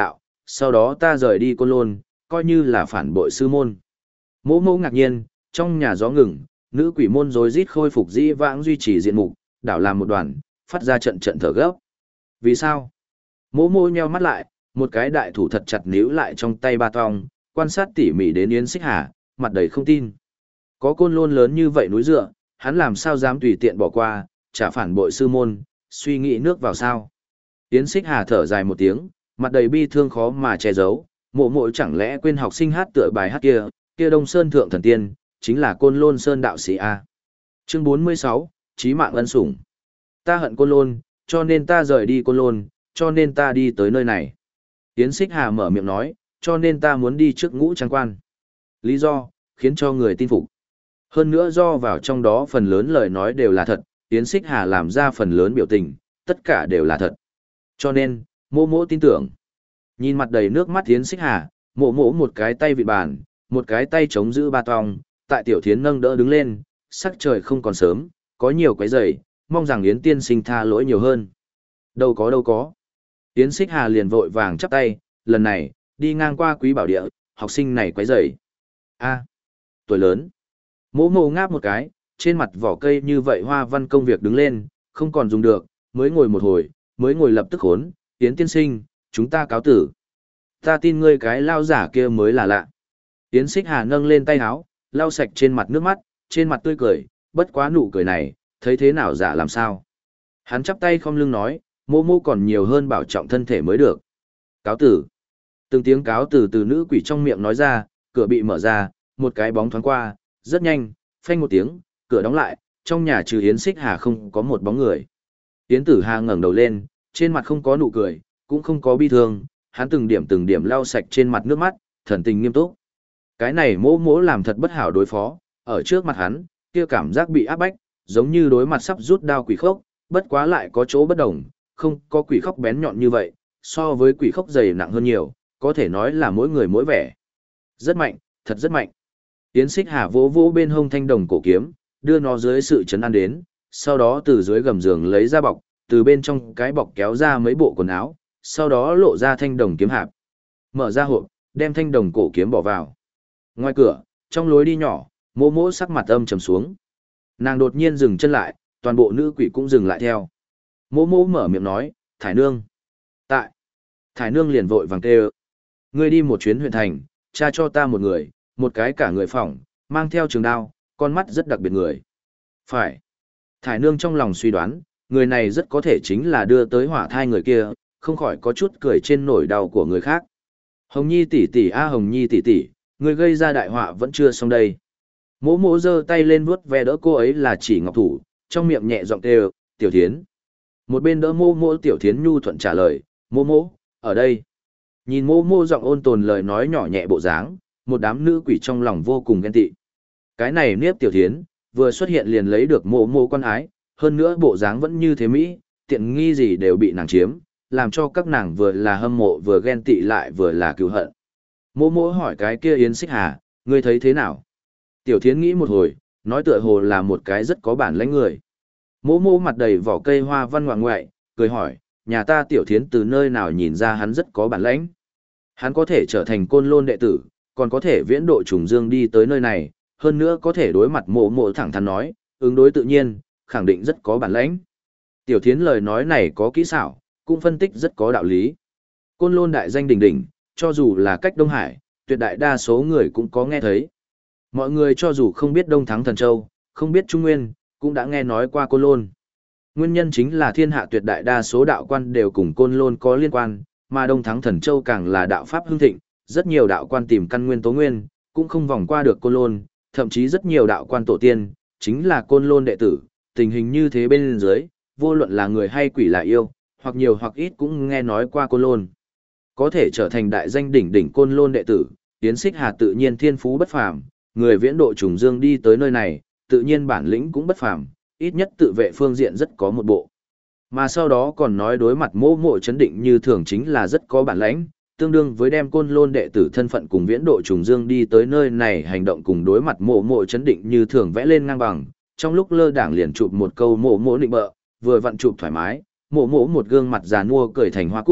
sau đó ta rời đi Côn Lôn, coi như là phản bội sư môn. Mỗ mỗ ngạc nhiên, trong nhà gió ngừng, nữ quỷ môn rối rít khôi phục dĩ vãng duy trì diện mục, đảo làm một đoàn, phát ra trận trận thở gấp. Vì sao? Mỗ mỗ nheo mắt lại, một cái đại thủ thật chặt níu lại trong tay ba tong, quan sát tỉ mỉ đến Yến Xích Hà, mặt đầy không tin. Có Côn Lôn lớn như vậy núi dựa, hắn làm sao dám tùy tiện bỏ qua, chả phản bội sư môn, suy nghĩ nước vào sao. Yến Xích Hà thở dài một tiếng, mặt đầy bi thương khó mà che giấu, mộ mộ chẳng lẽ quên học sinh hát tựa bài hát kia, kia Đông Sơn Thượng Thần Tiên, chính là Côn Lôn Sơn đạo sĩ A. Chương 46, Chí mạng ân sủng. Ta hận Côn Lôn, cho nên ta rời đi Côn Lôn, cho nên ta đi tới nơi này. Yến Xích Hà mở miệng nói, cho nên ta muốn đi trước Ngũ Trang Quan. Lý do, khiến cho người tin phục. Hơn nữa do vào trong đó phần lớn lời nói đều là thật, Yến Xích Hà làm ra phần lớn biểu tình, tất cả đều là thật. Cho nên, mộ mộ tin tưởng. Nhìn mặt đầy nước mắt Yến Xích Hà, mộ mộ một cái tay vị bàn, một cái tay chống giữ ba tong, tại Tiểu Thiến nâng đỡ đứng lên, sắc trời không còn sớm, có nhiều quấy rầy, mong rằng Yến tiên sinh tha lỗi nhiều hơn. Đâu có. Yến Xích Hà liền vội vàng chắp tay, lần này, đi ngang qua Quý Bảo Địa, học sinh này quấy rầy. A, tuổi lớn. Mộ mộ ngáp một cái, trên mặt vỏ cây như vậy hoa văn công việc đứng lên, không còn dùng được, mới ngồi một hồi, mới ngồi lập tức hốn, Yến tiên sinh, chúng ta cáo tử. Ta tin ngươi cái lao giả kia mới là lạ. Yến Xích Hà nâng lên tay áo, lau sạch trên mặt nước mắt, trên mặt tươi cười, bất quá nụ cười này, thấy thế nào giả làm sao. Hắn chắp tay không lưng nói, mô mô còn nhiều hơn bảo trọng thân thể mới được. Cáo tử. Từng tiếng cáo từ từ nữ quỷ trong miệng nói ra, cửa bị mở ra, một cái bóng thoáng qua, rất nhanh, phanh một tiếng, cửa đóng lại, trong nhà trừ Yến Xích Hà không có một bóng người. Yến Tử Hà ngẩng đầu lên, trên mặt không có nụ cười, cũng không có bi thương, hắn từng điểm lau sạch trên mặt nước mắt, thần tình nghiêm túc. Cái này mỗ mỗ làm thật bất hảo đối phó, ở trước mặt hắn, kia cảm giác bị áp bách, giống như đối mặt sắp rút đao quỷ khốc, bất quá lại có chỗ bất đồng, không có quỷ khốc bén nhọn như vậy, so với quỷ khốc dày nặng hơn nhiều, có thể nói là mỗi người mỗi vẻ. Rất mạnh, thật rất mạnh. Yến Xích Hà vỗ vỗ bên hông thanh đồng cổ kiếm, đưa nó dưới sự chấn an đến, sau đó từ dưới gầm giường lấy ra bọc, từ bên trong cái bọc kéo ra mấy bộ quần áo, sau đó lộ ra thanh đồng kiếm hạp. Mở ra hộp, đem thanh đồng cổ kiếm bỏ vào. Ngoài cửa, trong lối đi nhỏ, mỗ mỗ sắc mặt âm trầm xuống. Nàng đột nhiên dừng chân lại, toàn bộ nữ quỷ cũng dừng lại theo. Mỗ mỗ mở miệng nói, Thải Nương. Tại. Thải Nương liền vội vàng kêu. Ngươi đi một chuyến huyện thành, tra cho ta một người, một cái cả người phỏng, mang theo trường đao, con mắt rất đặc biệt người. Phải. Thải Nương trong lòng suy đoán, người này rất có thể chính là đưa tới hỏa thai người kia, không khỏi có chút cười trên nỗi đau của người khác. Hồng Nhi tỷ tỷ a Hồng Nhi tỷ tỷ, người gây ra đại họa vẫn chưa xong đây. Mỗ mỗ giơ tay lên vuốt ve đỡ cô ấy là chỉ ngọc thủ, trong miệng nhẹ giọng kêu, Tiểu Thiến. Một bên đỡ mỗ mỗ Tiểu Thiến nhu thuận trả lời, mỗ mỗ, ở đây. Nhìn mỗ mỗ giọng ôn tồn lời nói nhỏ nhẹ bộ dáng, một đám nữ quỷ trong lòng vô cùng ghen tị. Cái này Niếp Tiểu Thiến, vừa xuất hiện liền lấy được mỗ mỗ quan ái, hơn nữa bộ dáng vẫn như thế mỹ, tiện nghi gì đều bị nàng chiếm, làm cho các nàng vừa là hâm mộ vừa ghen tị lại vừa là cứu hận. Mỗ mỗ hỏi cái kia Yến Xích Hà, ngươi thấy thế nào? Tiểu Thiến nghĩ một hồi, nói tựa hồ là một cái rất có bản lĩnh người. Mỗ mỗ mặt đầy vỏ cây hoa văn ngoại ngoại, cười hỏi, nhà ta Tiểu Thiến từ nơi nào nhìn ra hắn rất có bản lĩnh? Hắn có thể trở thành Côn Lôn đệ tử, còn có thể viễn độ trùng dương đi tới nơi này, hơn nữa có thể đối mặt mỗ mỗ thẳng thắn nói, ứng đối tự nhiên, khẳng định rất có bản lĩnh. Tiểu Thiến lời nói này có kỹ xảo, cũng phân tích rất có đạo lý. Côn Lôn đại danh đỉnh đỉnh, cho dù là cách Đông Hải, tuyệt đại đa số người cũng có nghe thấy. Mọi người cho dù không biết Đông Thắng Thần Châu, không biết Trung Nguyên, cũng đã nghe nói qua Côn Lôn. Nguyên nhân chính là thiên hạ tuyệt đại đa số đạo quan đều cùng Côn Lôn có liên quan, mà Đông Thắng Thần Châu càng là đạo pháp hưng thịnh, rất nhiều đạo quan tìm căn nguyên tố nguyên, cũng không vòng qua được Côn Lôn, thậm chí rất nhiều đạo quan tổ tiên, chính là Côn Lôn đệ tử, tình hình như thế bên dưới, vô luận là người hay quỷ là yêu, hoặc nhiều hoặc ít cũng nghe nói qua Côn Lôn. Có thể trở thành đại danh đỉnh đỉnh Côn Lôn đệ tử, Yến Xích Hà tự nhiên thiên phú bất phàm, người viễn độ trùng dương đi tới nơi này, tự nhiên bản lĩnh cũng bất phàm, ít nhất tự vệ phương diện rất có một bộ. Mà sau đó còn nói đối mặt mô mộ chấn định như thường chính là rất có bản lĩnh, tương đương với đem Côn Lôn đệ tử thân phận cùng viễn độ trùng dương đi tới nơi này hành động cùng đối mặt mộ mộ chấn định như thường vẽ lên ngang bằng, trong lúc lơ đảng liền chụp một câu mộ mộ nịnh bợ, vừa vặn chụp thoải mái, mộ mộ một gương mặt già nua cười thành hoa cúc,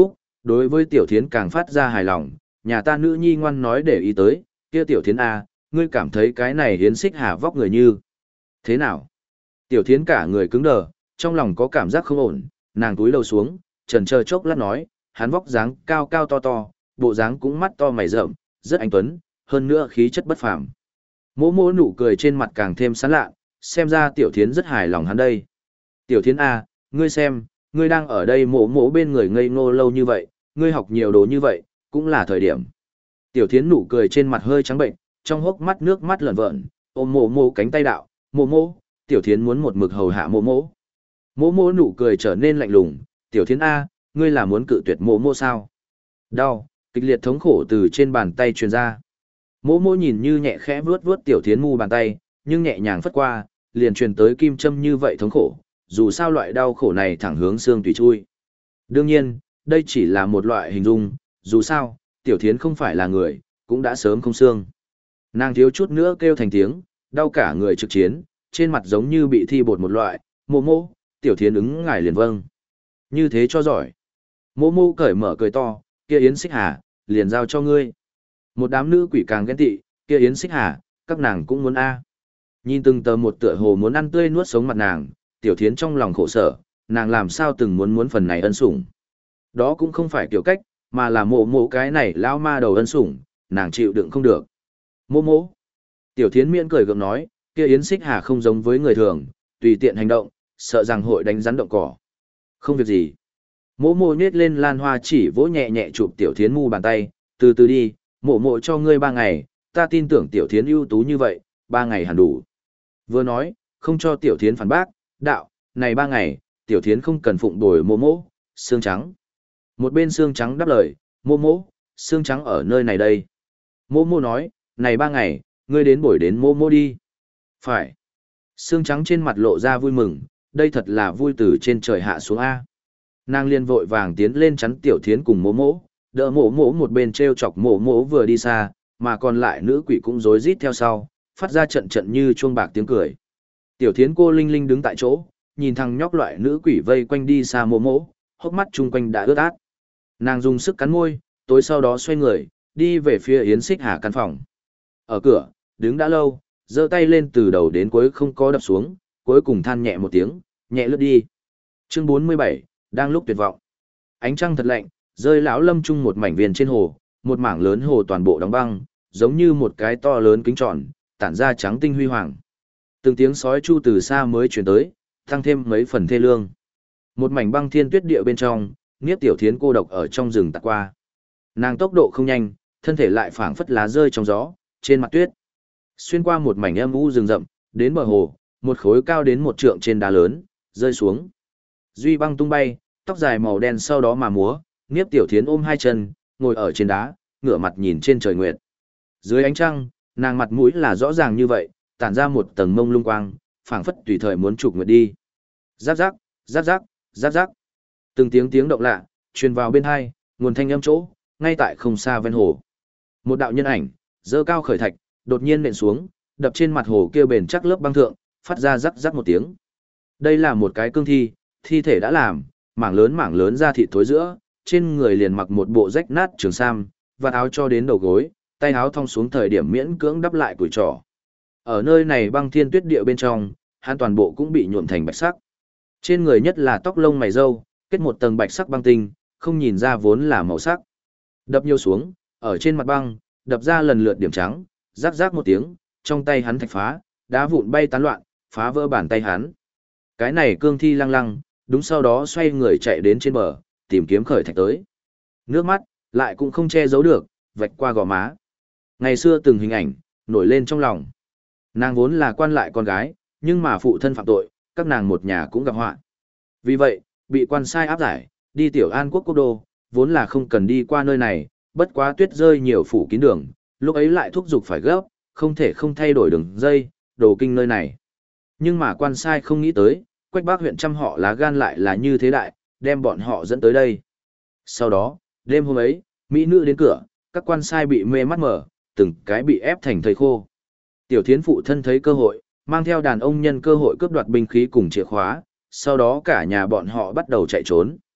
Đối với Tiểu Thiến càng phát ra hài lòng, nhà ta nữ nhi ngoan nói để ý tới, kia Tiểu Thiến à, ngươi cảm thấy cái này Yến Xích Hà vóc người như thế nào? Tiểu Thiến cả người cứng đờ, trong lòng có cảm giác không ổn, nàng túi lầu xuống, chần chờ chốc lát nói, hắn vóc dáng cao cao to to, bộ dáng cũng mắt to mày rậm, rất anh tuấn, hơn nữa khí chất bất phàm. Mỗ mỗ nụ cười trên mặt càng thêm sán lạ, xem ra Tiểu Thiến rất hài lòng hắn đây. Tiểu Thiến à, ngươi xem, ngươi đang ở đây mỗ mỗ bên người ngây ngô lâu như vậy, ngươi học nhiều đồ như vậy, cũng là thời điểm. Tiểu Thiến nụ cười trên mặt hơi trắng bệnh, trong hốc mắt nước mắt lởn vởn, ôm mỗ mỗ cánh tay đạo, mỗ mỗ, Tiểu Thiến muốn một mực hầu hạ mỗ mỗ. Mỗ mỗ nụ cười trở nên lạnh lùng, Tiểu Thiến A, ngươi là muốn cự tuyệt mỗ mỗ sao? Đau, kịch liệt thống khổ từ trên bàn tay truyền ra. Mỗ mỗ nhìn như nhẹ khẽ vuốt vuốt Tiểu Thiến mu bàn tay, nhưng nhẹ nhàng phất qua, liền truyền tới kim châm như vậy thống khổ, dù sao loại đau khổ này thẳng hướng xương tùy chui. Đương nhiên, đây chỉ là một loại hình dung, dù sao, Tiểu Thiến không phải là người, cũng đã sớm không xương. Nàng thiếu chút nữa kêu thành tiếng, đau cả người trực chiến, trên mặt giống như bị thi bột một loại, mô mô, Tiểu Thiến ứng ngài liền vâng. Như thế cho giỏi. Mô mô cởi mở cười to, kia Yến Xích Hà, liền giao cho ngươi. Một đám nữ quỷ càng ghen tị, kia Yến Xích Hà, các nàng cũng muốn A. Nhìn từng tờ một tựa hồ muốn ăn tươi nuốt sống mặt nàng, Tiểu Thiến trong lòng khổ sở, nàng làm sao từng muốn phần này ân sủng. Đó cũng không phải kiểu cách, mà là mộ mộ cái này lao ma đầu ân sủng, nàng chịu đựng không được. Mộ mộ. Tiểu Thiến miễn cười gượng nói, kia Yến Xích Hà không giống với người thường, tùy tiện hành động, sợ rằng hội đánh rắn động cỏ. Không việc gì. Mộ mộ nhét lên lan hoa chỉ vỗ nhẹ nhẹ chụp Tiểu Thiến mu bàn tay, từ từ đi, mộ mộ cho ngươi 3 ngày, ta tin tưởng Tiểu Thiến ưu tú như vậy, 3 ngày hẳn đủ. Vừa nói, không cho Tiểu Thiến phản bác, đạo, này 3 ngày, Tiểu Thiến không cần phụng đổi mộ mộ, xương trắng. Một bên xương trắng đáp lời, mộ mộ, xương trắng ở nơi này đây. Mộ mộ nói, này 3 ngày, ngươi đến bổi đến mộ mộ đi. Phải. Xương trắng trên mặt lộ ra vui mừng, đây thật là vui từ trên trời hạ xuống A. Nàng liên vội vàng tiến lên chắn Tiểu Thiến cùng mộ mộ, đỡ mộ mộ một bên treo chọc mộ mộ vừa đi xa, mà còn lại nữ quỷ cũng rối rít theo sau, phát ra trận trận như chuông bạc tiếng cười. Tiểu Thiến cô linh linh đứng tại chỗ, nhìn thằng nhóc loại nữ quỷ vây quanh đi xa mộ mộ, hốc mắt chung quanh đã ướt át. Nàng dùng sức cắn môi, tối sau đó xoay người, đi về phía Yến Xích Hà căn phòng. Ở cửa, đứng đã lâu, giơ tay lên từ đầu đến cuối không có đập xuống, cuối cùng than nhẹ một tiếng, nhẹ lướt đi. Chương 47, đang lúc tuyệt vọng. Ánh trăng thật lạnh, rơi lão lâm chung một mảnh viên trên hồ, một mảng lớn hồ toàn bộ đóng băng, giống như một cái to lớn kính tròn, tản ra trắng tinh huy hoàng. Từng tiếng sói chu từ xa mới truyền tới, tăng thêm mấy phần thê lương. Một mảnh băng thiên tuyết địa bên trong, Niếp Tiểu Thiến cô độc ở trong rừng tạt qua. Nàng tốc độ không nhanh, thân thể lại phảng phất lá rơi trong gió, trên mặt tuyết. Xuyên qua một mảnh âm u rừng rậm, đến bờ hồ, một khối cao đến 1 trượng trên đá lớn, rơi xuống. Duy băng tung bay, tóc dài màu đen sau đó mà múa, Niếp Tiểu Thiến ôm 2 chân, ngồi ở trên đá, ngửa mặt nhìn trên trời nguyệt. Dưới ánh trăng, nàng mặt mũi là rõ ràng như vậy, tản ra một tầng mông lung quang, phảng phất tùy thời muốn trục nguyệt đi. Rắc rắc, rắc rắc, rắc rắc. Từng tiếng động lạ, truyền vào bên hai, nguồn thanh âm chỗ, ngay tại không xa ven hồ. Một đạo nhân ảnh, dơ cao khởi thạch, đột nhiên nện xuống, đập trên mặt hồ kia bền chắc lớp băng thượng, phát ra rắc rắc một tiếng. Đây là một cái cương thi, thi thể đã làm, mảng lớn da thịt thối giữa, trên người liền mặc một bộ rách nát trường sam, vạt áo cho đến đầu gối, tay áo thong xuống thời điểm miễn cưỡng đắp lại củi trỏ. Ở nơi này băng thiên tuyết địa bên trong, hắn toàn bộ cũng bị nhuộm thành bạch sắc. Trên người nhất là tóc lông mày râu, kết một tầng bạch sắc băng tinh, không nhìn ra vốn là màu sắc. Đập nhiều xuống, ở trên mặt băng, đập ra lần lượt điểm trắng, rắc rắc một tiếng, trong tay hắn thạch phá, đá vụn bay tán loạn, phá vỡ bàn tay hắn. Cái này cương thi lăng lăng, đúng sau đó xoay người chạy đến trên bờ, tìm kiếm khởi thạch tới. Nước mắt, lại cũng không che giấu được, vạch qua gò má. Ngày xưa từng hình ảnh, nổi lên trong lòng. Nàng vốn là quan lại con gái, nhưng mà phụ thân phạm tội, các nàng một nhà cũng gặp họa. Vì vậy, bị quan sai áp giải, đi Tiểu An quốc quốc đô, vốn là không cần đi qua nơi này, bất quá tuyết rơi nhiều phủ kín đường, lúc ấy lại thúc giục phải gấp, không thể không thay đổi đường dây, đồ kinh nơi này. Nhưng mà quan sai không nghĩ tới, Quách Bác huyện trăm họ lá gan lại là như thế đại, đem bọn họ dẫn tới đây. Sau đó, đêm hôm ấy, mỹ nữ đến cửa, các quan sai bị mê mắt mở, từng cái bị ép thành thây khô. Tiểu Thiến phụ thân thấy cơ hội, mang theo đàn ông nhân cơ hội cướp đoạt binh khí cùng chìa khóa, sau đó cả nhà bọn họ bắt đầu chạy trốn.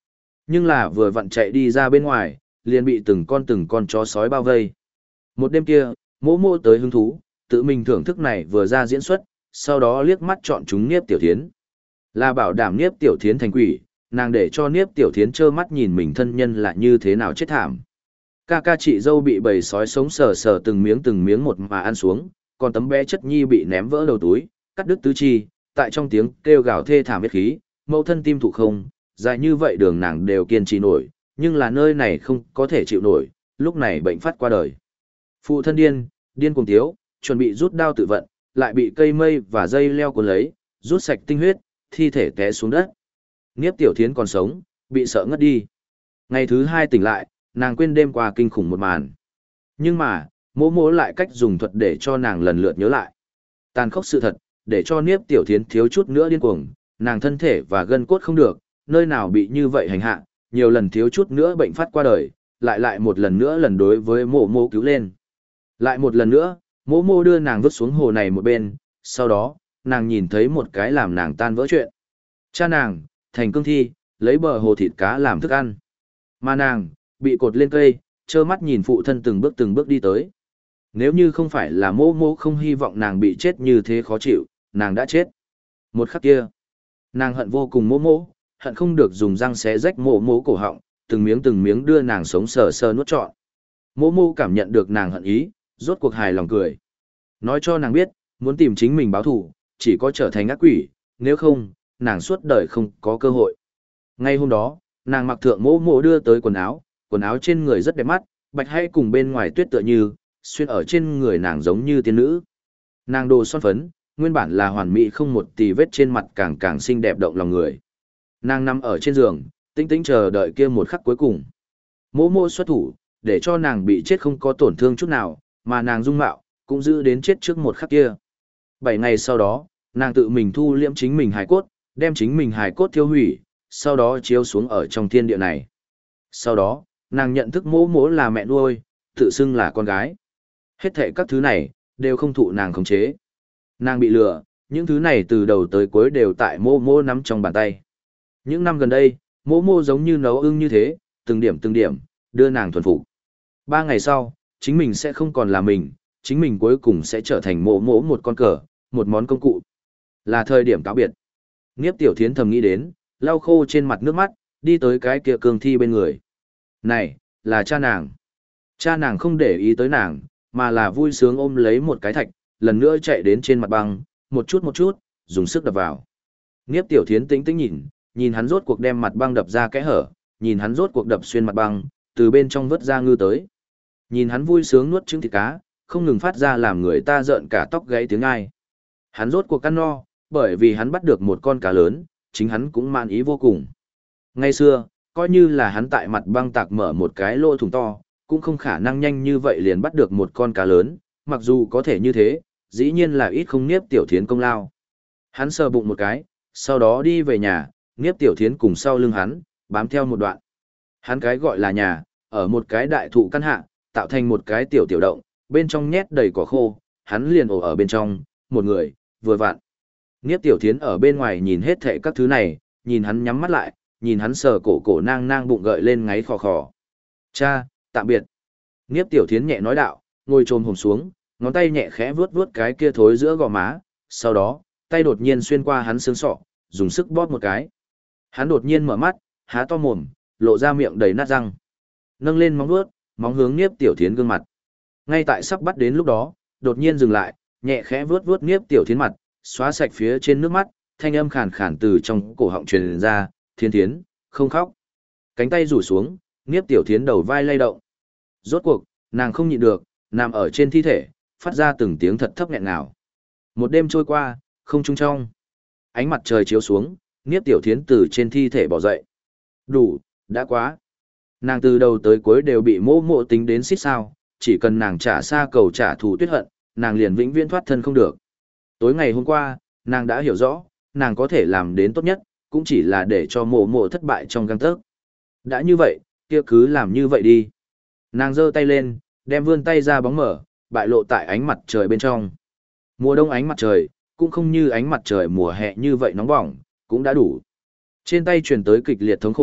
Nhưng là vừa vặn chạy đi ra bên ngoài, liền bị từng con chó sói bao vây. Một đêm kia, mỗ mỗ tới hứng thú, tự mình thưởng thức này vừa ra diễn xuất, sau đó liếc mắt chọn chúng Niếp Tiểu Thiến. Là bảo đảm Niếp Tiểu Thiến thành quỷ, nàng để cho Niếp Tiểu Thiến trơ mắt nhìn mình thân nhân là như thế nào chết thảm. Ca ca chị dâu bị bầy sói sống sờ sờ từng miếng một mà ăn xuống, còn tấm bé chất nhi bị ném vỡ đầu túi, cắt đứt tứ chi, tại trong tiếng kêu gào thê thảm huyết khí, mẫu thân tim thụ không, dài như vậy đường nàng đều kiên trì nổi, nhưng là nơi này không có thể chịu nổi, lúc này bệnh phát qua đời. Phụ thân điên cuồng tiếu, chuẩn bị rút đao tự vận, lại bị cây mây và dây leo cuốn lấy, rút sạch tinh huyết, thi thể té xuống đất. Niếp Tiểu Thiến còn sống, bị sợ ngất đi. Ngày thứ 2 tỉnh lại, nàng quên đêm qua kinh khủng một màn. Nhưng mà, mỗ mỗ lại cách dùng thuật để cho nàng lần lượt nhớ lại. Tàn khốc sự thật, để cho Niếp Tiểu Thiến thiếu chút nữa điên cuồng, nàng thân thể và gân cốt không được, nơi nào bị như vậy hành hạ, nhiều lần thiếu chút nữa bệnh phát qua đời, lại một lần nữa lần đối với mỗ mỗ cứu lên. Lại một lần nữa, mỗ mỗ đưa nàng vứt xuống hồ này một bên, sau đó, nàng nhìn thấy một cái làm nàng tan vỡ chuyện. Cha nàng, thành cương thi, lấy bờ hồ thịt cá làm thức ăn. Mà nàng, bị cột lên cây, trơ mắt nhìn phụ thân từng bước đi tới. Nếu như không phải là mỗ mỗ không hy vọng nàng bị chết như thế khó chịu, nàng đã chết. Một khắc kia, nàng hận vô cùng mỗ mỗ, hận không được dùng răng xé rách mỗ mỗ cổ họng, từng miếng đưa nàng sống sờ sờ nuốt trọn. Mỗ mỗ cảm nhận được nàng hận ý, rốt cuộc hài lòng cười. Nói cho nàng biết, muốn tìm chính mình báo thù, chỉ có trở thành ác quỷ, nếu không, nàng suốt đời không có cơ hội. Ngay hôm đó, nàng mặc thượng mỗ mỗ đưa tới quần áo trên người rất đẹp mắt, bạch hay cùng bên ngoài tuyết tựa như, xuyên ở trên người nàng giống như tiên nữ. Nàng đồ son phấn, nguyên bản là hoàn mỹ không một tì vết trên mặt càng xinh đẹp động lòng người. Nàng nằm ở trên giường, tĩnh tĩnh chờ đợi kia một khắc cuối cùng. Mỗ mỗ xuất thủ, để cho nàng bị chết không có tổn thương chút nào, mà nàng dung mạo, cũng giữ đến chết trước một khắc kia. 7 ngày sau đó, nàng tự mình thu liễm chính mình hài cốt, đem chính mình hài cốt thiêu hủy, sau đó chiếu xuống ở trong thiên địa này. Sau đó, nàng nhận thức mỗ mỗ là mẹ nuôi, tự xưng là con gái. Hết thệ các thứ này, đều không thụ nàng khống chế. Nàng bị lừa, những thứ này từ đầu tới cuối đều tại mỗ mỗ nắm trong bàn tay. Những năm gần đây, mỗ mỗ giống như nấu ưng như thế, từng điểm, đưa nàng thuần phục. 3 ngày sau, chính mình sẽ không còn là mình, chính mình cuối cùng sẽ trở thành mỗ mỗ một con cờ, một món công cụ. Là thời điểm cáo biệt. Niếp Tiểu Thiến thầm nghĩ đến, lau khô trên mặt nước mắt, đi tới cái kia cương thi bên người. Này, là cha nàng. Cha nàng không để ý tới nàng, mà là vui sướng ôm lấy một cái thạch, lần nữa chạy đến trên mặt băng, một chút, dùng sức đập vào. Niếp Tiểu Thiến tĩnh tĩnh nhìn hắn rốt cuộc đem mặt băng đập ra kẽ hở, nhìn hắn rốt cuộc đập xuyên mặt băng, từ bên trong vớt ra ngư tới. Nhìn hắn vui sướng nuốt trứng thịt cá, không ngừng phát ra làm người ta rợn cả tóc gáy tiếng ai. Hắn rốt cuộc ăn no, bởi vì hắn bắt được một con cá lớn, chính hắn cũng mãn ý vô cùng. Ngày xưa, coi như là hắn tại mặt băng tạc mở một cái lỗ thủng to, cũng không khả năng nhanh như vậy liền bắt được một con cá lớn, mặc dù có thể như thế, dĩ nhiên là ít không Niếp Tiểu Thiến công lao. Hắn sờ bụng một cái, sau đó đi về nhà, Niếp Tiểu Thiến cùng sau lưng hắn, bám theo một đoạn. Hắn cái gọi là nhà, ở một cái đại thụ căn hạ, tạo thành một cái tiểu động, bên trong nhét đầy cỏ khô, hắn liền ổ ở bên trong, một người, vừa vặn. Niếp Tiểu Thiến ở bên ngoài nhìn hết thệ các thứ này, nhìn hắn nhắm mắt lại, nhìn hắn sờ cổ nang bụng gợi lên ngáy khò khò. Cha, tạm biệt. Niếp Tiểu Thiến nhẹ nói đạo, ngồi trồm hổm xuống, ngón tay nhẹ khẽ vuốt cái kia thối giữa gò má, sau đó, tay đột nhiên xuyên qua hắn xương sọ, dùng sức bóp một cái. Hắn đột nhiên mở mắt, há to mồm, lộ ra miệng đầy nát răng. Nâng lên móng vuốt, móng hướng Niếp Tiểu Thiến gương mặt. Ngay tại sắp bắt đến lúc đó, đột nhiên dừng lại, nhẹ khẽ vuốt Niếp Tiểu Thiến mặt, xóa sạch phía trên nước mắt, thanh âm khàn khàn từ trong cổ họng truyền ra, "Thiến Thiến, không khóc." Cánh tay rủ xuống, Niếp Tiểu Thiến đầu vai lay động. Rốt cuộc, nàng không nhịn được, nằm ở trên thi thể, phát ra từng tiếng thật thấp nghẹn ngào. Một đêm trôi qua, không trung trong. Ánh mặt trời chiếu xuống, Niếp Tiểu Thiến từ trên thi thể bỏ dậy. Đủ, đã quá. Nàng từ đầu tới cuối đều bị mỗ mỗ tính đến xít sao, chỉ cần nàng trả xa cầu trả thù tuyết hận, nàng liền vĩnh viễn thoát thân không được. Tối ngày hôm qua, nàng đã hiểu rõ, nàng có thể làm đến tốt nhất, cũng chỉ là để cho mỗ mỗ thất bại trong gang tấc. Đã như vậy, kia cứ làm như vậy đi. Nàng giơ tay lên, đem vươn tay ra bóng mở, bại lộ tại ánh mặt trời bên trong. Mùa đông ánh mặt trời, cũng không như ánh mặt trời mùa hè như vậy nóng bỏng, cũng đã đủ. Trên tay truyền tới kịch liệt thống khổ,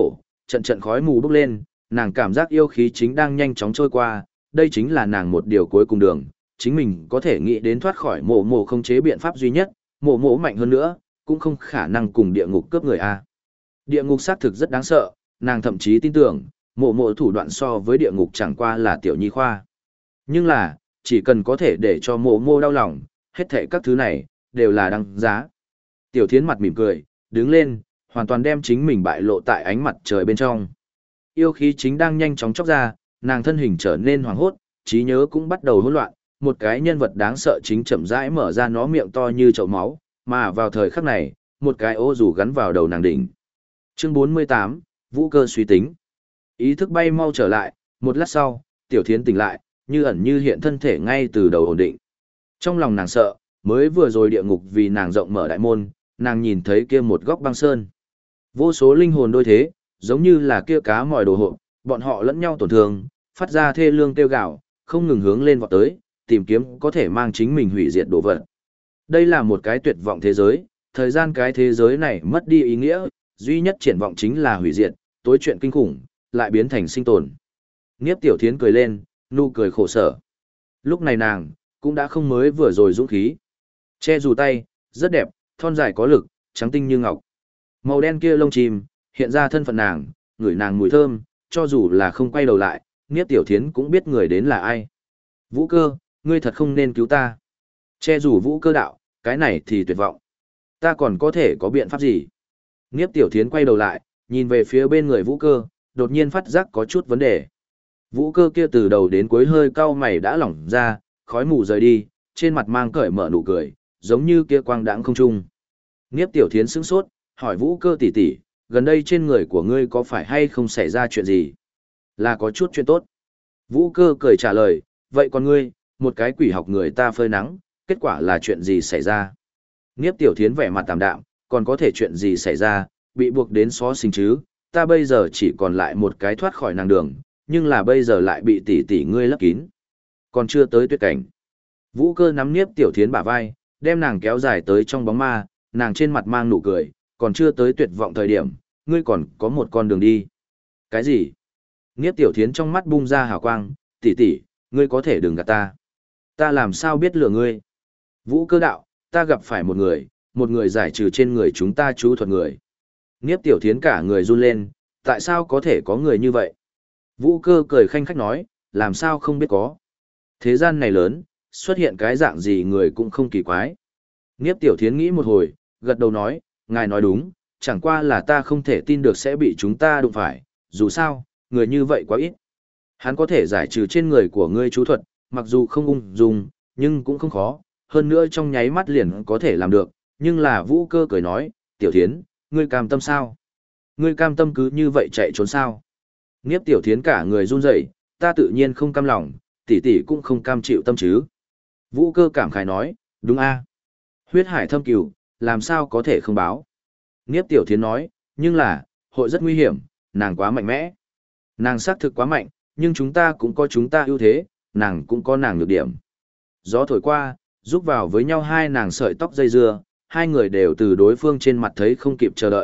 trận trận khói mù bốc lên, nàng cảm giác yêu khí chính đang nhanh chóng trôi qua, đây chính là nàng một điều cuối cùng đường, chính mình có thể nghĩ đến thoát khỏi mộ mộ không chế biện pháp duy nhất, mộ mộ mạnh hơn nữa, cũng không khả năng cùng địa ngục cướp người a. Địa ngục xác thực rất đáng sợ, nàng thậm chí tin tưởng, mộ mộ thủ đoạn so với địa ngục chẳng qua là tiểu nhi khoa. Nhưng là, chỉ cần có thể để cho mộ mộ đau lòng, hết thảy các thứ này, đều là đáng giá. Tiểu thiến mặt mỉm cười, đứng lên, hoàn toàn đem chính mình bại lộ tại ánh mặt trời bên trong. Yêu khí chính đang nhanh chóng chóc ra, nàng thân hình trở nên hoảng hốt, trí nhớ cũng bắt đầu hỗn loạn, một cái nhân vật đáng sợ chính chậm rãi mở ra nó miệng to như chậu máu, mà vào thời khắc này, một cái ô dù gắn vào đầu nàng đỉnh. Chương 48, Vũ Cơ suy tính. Ý thức bay mau trở lại, một lát sau, Tiểu Thiến tỉnh lại, như ẩn như hiện thân thể ngay từ đầu ổn định. Trong lòng nàng sợ, mới vừa rồi địa ngục vì nàng rộng mở đại môn, nàng nhìn thấy kia một góc băng sơn. Vô số linh hồn đôi thế, giống như là kia cá mòi đồ hộp, bọn họ lẫn nhau tổn thương, phát ra thê lương kêu gào, không ngừng hướng lên vọt tới, tìm kiếm có thể mang chính mình hủy diệt đồ vật. Đây là một cái tuyệt vọng thế giới, thời gian cái thế giới này mất đi ý nghĩa, duy nhất triển vọng chính là hủy diệt, tối chuyện kinh khủng, lại biến thành sinh tồn. Niếp Tiểu Thiến cười lên, nụ cười khổ sở. Lúc này nàng, cũng đã không mới vừa rồi dũng khí. Che dù tay, rất đẹp, thon dài có lực, trắng tinh như ngọc. Màu đen kia lông chim, hiện ra thân phận nàng, ngửi nàng mùi thơm, cho dù là không quay đầu lại, Niếp Tiểu Thiến cũng biết người đến là ai. Vũ Cơ, ngươi thật không nên cứu ta. Che dù Vũ Cơ đạo, cái này thì tuyệt vọng. Ta còn có thể có biện pháp gì? Niếp Tiểu Thiến quay đầu lại, nhìn về phía bên người Vũ Cơ, đột nhiên phát giác có chút vấn đề. Vũ Cơ kia từ đầu đến cuối hơi cau mày đã lỏng ra, khói mù rời đi, trên mặt mang cởi mở nụ cười, giống như kia quang đãng không trung. Niếp Tiểu Thiến sững sốt, hỏi Vũ Cơ tỷ tỷ, gần đây trên người của ngươi có phải hay không xảy ra chuyện gì? Là có chút chuyện tốt. Vũ Cơ cười trả lời, vậy còn ngươi, một cái quỷ học người ta phơi nắng, kết quả là chuyện gì xảy ra? Niếp Tiểu Thiến vẻ mặt tạm đạm, còn có thể chuyện gì xảy ra, bị buộc đến xó xỉnh chứ, ta bây giờ chỉ còn lại một cái thoát khỏi nàng đường, nhưng là bây giờ lại bị tỷ tỷ ngươi lấp kín. Còn chưa tới tuyệt cảnh. Vũ Cơ nắm Niếp Tiểu Thiến bả vai, đem nàng kéo dài tới trong bóng ma, nàng trên mặt mang nụ cười, còn chưa tới tuyệt vọng thời điểm, ngươi còn có một con đường đi. Cái gì? Niếp Tiểu Thiến trong mắt bung ra hào quang, tỷ tỷ, ngươi có thể đừng gạt ta. Ta làm sao biết lừa ngươi? Vũ Cơ đạo, ta gặp phải một người giải trừ trên người chúng ta chú thuật người. Niếp Tiểu Thiến cả người run lên, tại sao có thể có người như vậy? Vũ Cơ cười khanh khách nói, làm sao không biết có. Thế gian này lớn, xuất hiện cái dạng gì người cũng không kỳ quái. Niếp Tiểu Thiến nghĩ một hồi, gật đầu nói, ngài nói đúng, chẳng qua là ta không thể tin được sẽ bị chúng ta đụng phải, dù sao, người như vậy quá ít. Hắn có thể giải trừ trên người của ngươi chú thuật, mặc dù không ung dung, nhưng cũng không khó, hơn nữa trong nháy mắt liền có thể làm được, nhưng là Vũ Cơ cười nói, Tiểu Thiến, ngươi cam tâm sao? Ngươi cam tâm cứ như vậy chạy trốn sao? Niếp Tiểu Thiến cả người run rẩy, ta tự nhiên không cam lòng, tỷ tỷ cũng không cam chịu tâm chứ. Vũ Cơ cảm khái nói, đúng a, huyết hải thâm cửu, làm sao có thể không báo? Niếp Tiểu Thiến nói, nhưng là, hội rất nguy hiểm, nàng quá mạnh mẽ. Nàng xác thực quá mạnh, nhưng chúng ta cũng có chúng ta ưu thế, nàng cũng có nàng nhược điểm. Gió thổi qua, rúc vào với nhau hai nàng sợi tóc dây dưa, hai người đều từ đối phương trên mặt thấy không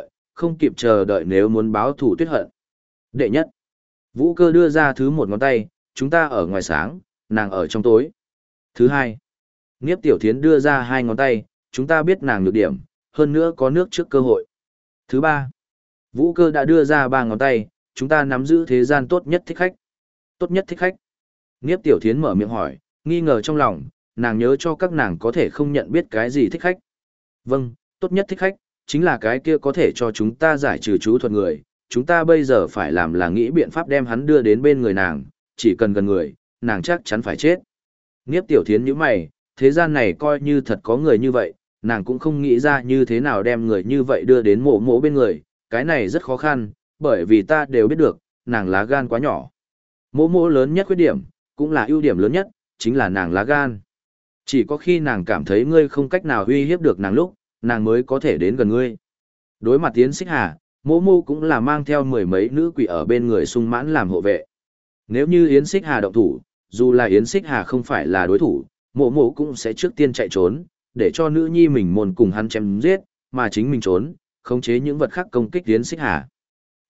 kịp chờ đợi nếu muốn báo thù tuyết hận. Đệ nhất, Vũ Cơ đưa ra thứ một ngón tay, chúng ta ở ngoài sáng, nàng ở trong tối. Thứ hai, Niếp Tiểu Thiến đưa ra hai ngón tay, chúng ta biết nàng nhược điểm, hơn nữa có nước trước cơ hội. Thứ ba, Vũ Cơ đã đưa ra ba ngón tay, chúng ta nắm giữ thế gian tốt nhất thích khách. Tốt nhất thích khách. Niếp Tiểu Thiến mở miệng hỏi, nghi ngờ trong lòng, nàng nhớ cho các nàng có thể không nhận biết cái gì thích khách. Vâng, tốt nhất thích khách, chính là cái kia có thể cho chúng ta giải trừ chú thuật người. Chúng ta bây giờ phải làm là nghĩ biện pháp đem hắn đưa đến bên người nàng, chỉ cần gần người, nàng chắc chắn phải chết. Niếp Tiểu Thiến nhíu mày, thế gian này coi như thật có người như vậy, nàng cũng không nghĩ ra như thế nào đem người như vậy đưa đến mộ mộ bên người, cái này rất khó khăn, bởi vì ta đều biết được, nàng lá gan quá nhỏ. Mộ mộ lớn nhất khuyết điểm, cũng là ưu điểm lớn nhất, chính là nàng lá gan. Chỉ có khi nàng cảm thấy ngươi không cách nào uy hiếp được nàng lúc, nàng mới có thể đến gần ngươi. Đối mặt Yến Xích Hà, mộ mộ cũng là mang theo mười mấy nữ quỷ ở bên người sung mãn làm hộ vệ. Nếu như Yến Xích Hà động thủ, dù là Yến Xích Hà không phải là đối thủ, mộ mộ cũng sẽ trước tiên chạy trốn, để cho nữ nhi mình môn cùng hắn chém giết, mà chính mình trốn, khống chế những vật khác công kích Yến Xích Hà.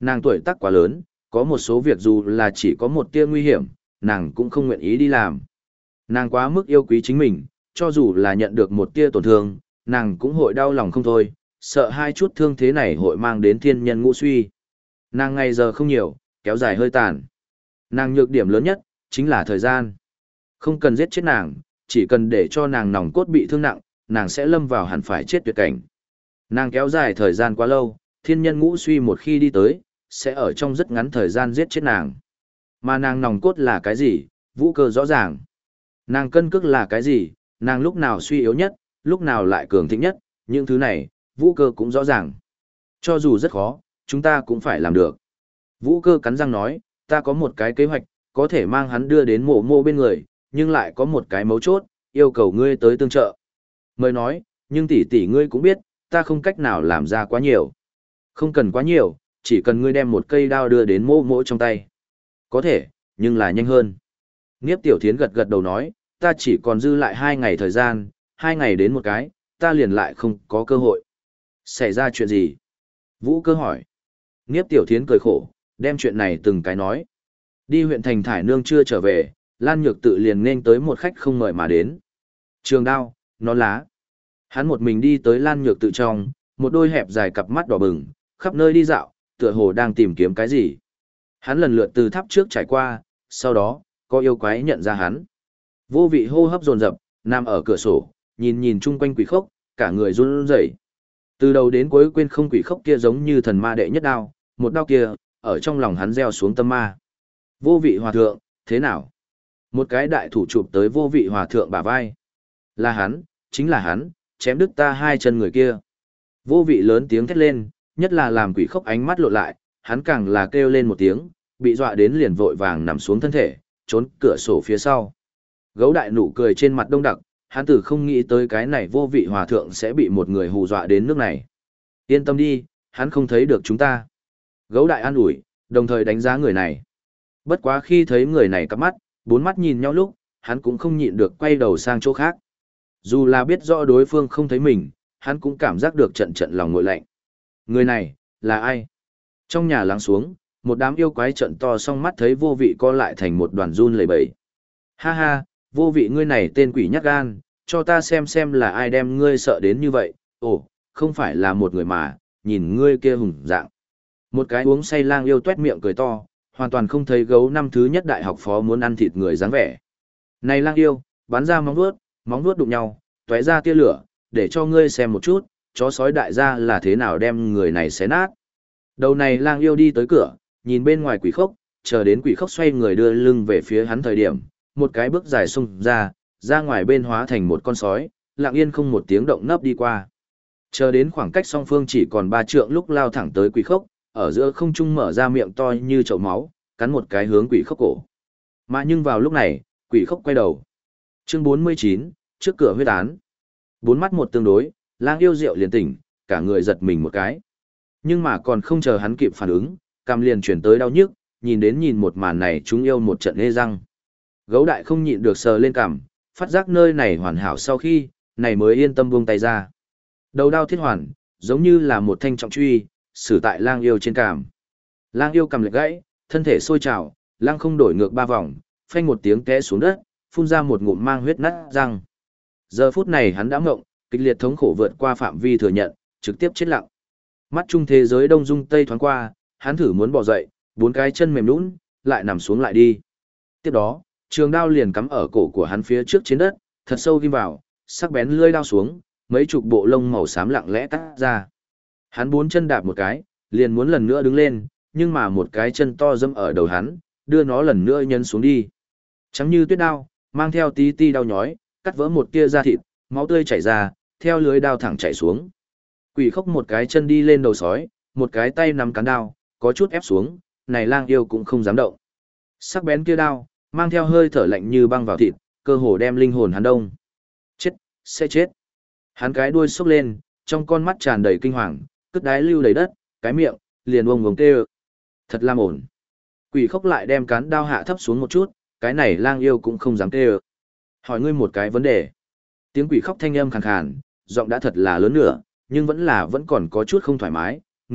Nàng tuổi tác quá lớn, có một số việc dù là chỉ có một tia nguy hiểm, nàng cũng không nguyện ý đi làm. Nàng quá mức yêu quý chính mình, cho dù là nhận được một tia tổn thương, nàng cũng hội đau lòng không thôi, sợ hai chút thương thế này hội mang đến thiên nhân ngũ suy. Nàng ngày giờ không nhiều, kéo dài hơi tàn. Nàng nhược điểm lớn nhất, chính là thời gian. Không cần giết chết nàng, chỉ cần để cho nàng nòng cốt bị thương nặng, nàng sẽ lâm vào hẳn phải chết tuyệt cảnh. Nàng kéo dài thời gian quá lâu, thiên nhân ngũ suy một khi đi tới, sẽ ở trong rất ngắn thời gian giết chết nàng. Mà nàng nòng cốt là cái gì, Vũ Cơ rõ ràng. Nàng cân cước là cái gì, nàng lúc nào suy yếu nhất, lúc nào lại cường thịnh nhất, những thứ này, Vũ Cơ cũng rõ ràng. Cho dù rất khó, chúng ta cũng phải làm được. Vũ Cơ cắn răng nói, ta có một cái kế hoạch, có thể mang hắn đưa đến mộ mộ bên người, nhưng lại có một cái mấu chốt, yêu cầu ngươi tới tương trợ. Mới nói, nhưng tỷ tỷ ngươi cũng biết, ta không cách nào làm ra quá nhiều. Không cần quá nhiều, chỉ cần ngươi đem một cây đao đưa đến mộ mộ trong tay. Có thể, nhưng là nhanh hơn. Niếp Tiểu Thiến gật gật đầu nói, ta chỉ còn dư lại 2 ngày thời gian, 2 ngày đến một cái, ta liền lại không có cơ hội. Xảy ra chuyện gì? Vũ Cơ hỏi. Niếp Tiểu Thiến cười khổ, đem chuyện này từng cái nói. Đi huyện thành Thải Nương chưa trở về, Lan Nhược Tự liền nên tới một khách không mời mà đến. Trường đao, nón lá. Hắn một mình đi tới Lan Nhược Tự trong, một đôi hẹp dài cặp mắt đỏ bừng, khắp nơi đi dạo, tựa hồ đang tìm kiếm cái gì. Hắn lần lượt từ tháp trước trải qua, sau đó, có yêu quái nhận ra hắn. Vô Vị hô hấp dồn dập, nằm ở cửa sổ, nhìn nhìn chung quanh quỷ khốc, cả người run rẩy. Từ đầu đến cuối quên không quỷ khốc kia giống như thần ma đệ nhất đao, một đao kia, ở trong lòng hắn gieo xuống tâm ma. Vô Vị hòa thượng, thế nào? Một cái đại thủ chụp tới Vô Vị hòa thượng bả vai. Là hắn, chính là hắn, chém đứt ta 2 chân người kia. Vô Vị lớn tiếng thét lên, nhất là làm quỷ khốc ánh mắt lộ lại, hắn càng là kêu lên một tiếng, bị dọa đến liền vội vàng nằm xuống thân thể, trốn cửa sổ phía sau. Gấu đại nụ cười trên mặt đông đặc, hắn tử không nghĩ tới cái này Vô Vị hòa thượng sẽ bị một người hù dọa đến nước này. Yên tâm đi, hắn không thấy được chúng ta. Gấu đại an ủi, đồng thời đánh giá người này. Bất quá khi thấy người này cắp mắt, 4 mắt nhìn nhau lúc, hắn cũng không nhịn được quay đầu sang chỗ khác. Dù là biết rõ đối phương không thấy mình, hắn cũng cảm giác được trận trận lòng ngội lạnh. Người này, là ai? Trong nhà lắng xuống, một đám yêu quái trận to song mắt thấy Vô Vị co lại thành một đoàn run lẩy bẩy. Ha ha, Vô Vị ngươi này tên quỷ nhát gan, cho ta xem là ai đem ngươi sợ đến như vậy. Ồ, không phải là một người mà, nhìn ngươi kia hùng dạng. Một cái uống say lang yêu tuét miệng cười to, hoàn toàn không thấy gấu năm thứ nhất đại học phó muốn ăn thịt người dáng vẻ. Này lang yêu, bắn ra móng vuốt đụng nhau, tóe ra tia lửa, để cho ngươi xem một chút, chó sói đại gia là thế nào đem người này xé nát. Đầu này lang yêu đi tới cửa, nhìn bên ngoài quỷ khốc, chờ đến quỷ khốc xoay người đưa lưng về phía hắn thời điểm, một cái bước dài xông ra ngoài bên hóa thành một con sói, lặng yên không một tiếng động nấp đi qua. Chờ đến khoảng cách song phương chỉ còn 3 trượng lúc lao thẳng tới quỷ khốc, ở giữa không trung mở ra miệng to như chậu máu, cắn một cái hướng quỷ khốc cổ. Mà nhưng vào lúc này, quỷ khốc quay đầu. Chương 49, trước cửa huyết án. 4 mắt một tương đối, lang yêu rượu liền tỉnh, cả người giật mình một cái. Nhưng mà còn không chờ hắn kịp phản ứng, cằm liền chuyển tới đau nhức, nhìn một màn này chúng yêu một trận ê răng. Gấu đại không nhịn được sờ lên cằm, phát giác nơi này hoàn hảo sau khi, này mới yên tâm buông tay ra. Đầu đao thiết hoàn, giống như là một thanh trọng truy, xử tại lang yêu trên cằm. Lang yêu cằm lệch gãy, thân thể sôi trào, lang không đổi ngược 3 vòng, phanh một tiếng té xuống đất, phun ra một ngụm mang huyết nát răng. Giờ phút này hắn đã ngộng, kịch liệt thống khổ vượt qua phạm vi thừa nhận, trực tiếp chết lặng. Mắt chung thế giới đông dung tây thoáng qua, hắn thử muốn bò dậy, 4 cái chân mềm nhũn, lại nằm xuống lại đi. Tiếp đó, trường đao liền cắm ở cổ của hắn phía trước trên đất, thật sâu ghim vào, sắc bén lưỡi đao xuống, mấy chục bộ lông màu xám lặng lẽ cắt ra. Hắn 4 chân đạp một cái, liền muốn lần nữa đứng lên, nhưng mà một cái chân to dẫm ở đầu hắn, đưa nó lần nữa nhấn xuống đi. Trắng như tuyết đao, mang theo tí ti đau nhói, cắt vỡ một tia da thịt, máu tươi chảy ra, theo lưới đao thẳng chảy xuống. Quỷ khốc một cái chân đi lên đầu sói, một cái tay nắm cán đao, có chút ép xuống, này lang yêu cũng không dám động. Sắc bén kia đao, mang theo hơi thở lạnh như băng vào thịt, cơ hồ đem linh hồn hắn đông. Chết, sẽ chết. Hắn cái đuôi xốc lên, trong con mắt tràn đầy kinh hoàng, cất đái lưu đầy đất, cái miệng, liền ông ngống kêu. Thật lam ổn. Quỷ khốc lại đem cán đao hạ thấp xuống một chút, cái này lang yêu cũng không dám kêu. Hỏi ngươi một cái vấn đề. Tiếng quỷ khóc thanh âm khàn khàn, giọng đã thật là lớn nữa, nhưng vẫn còn có chút không thoải mái.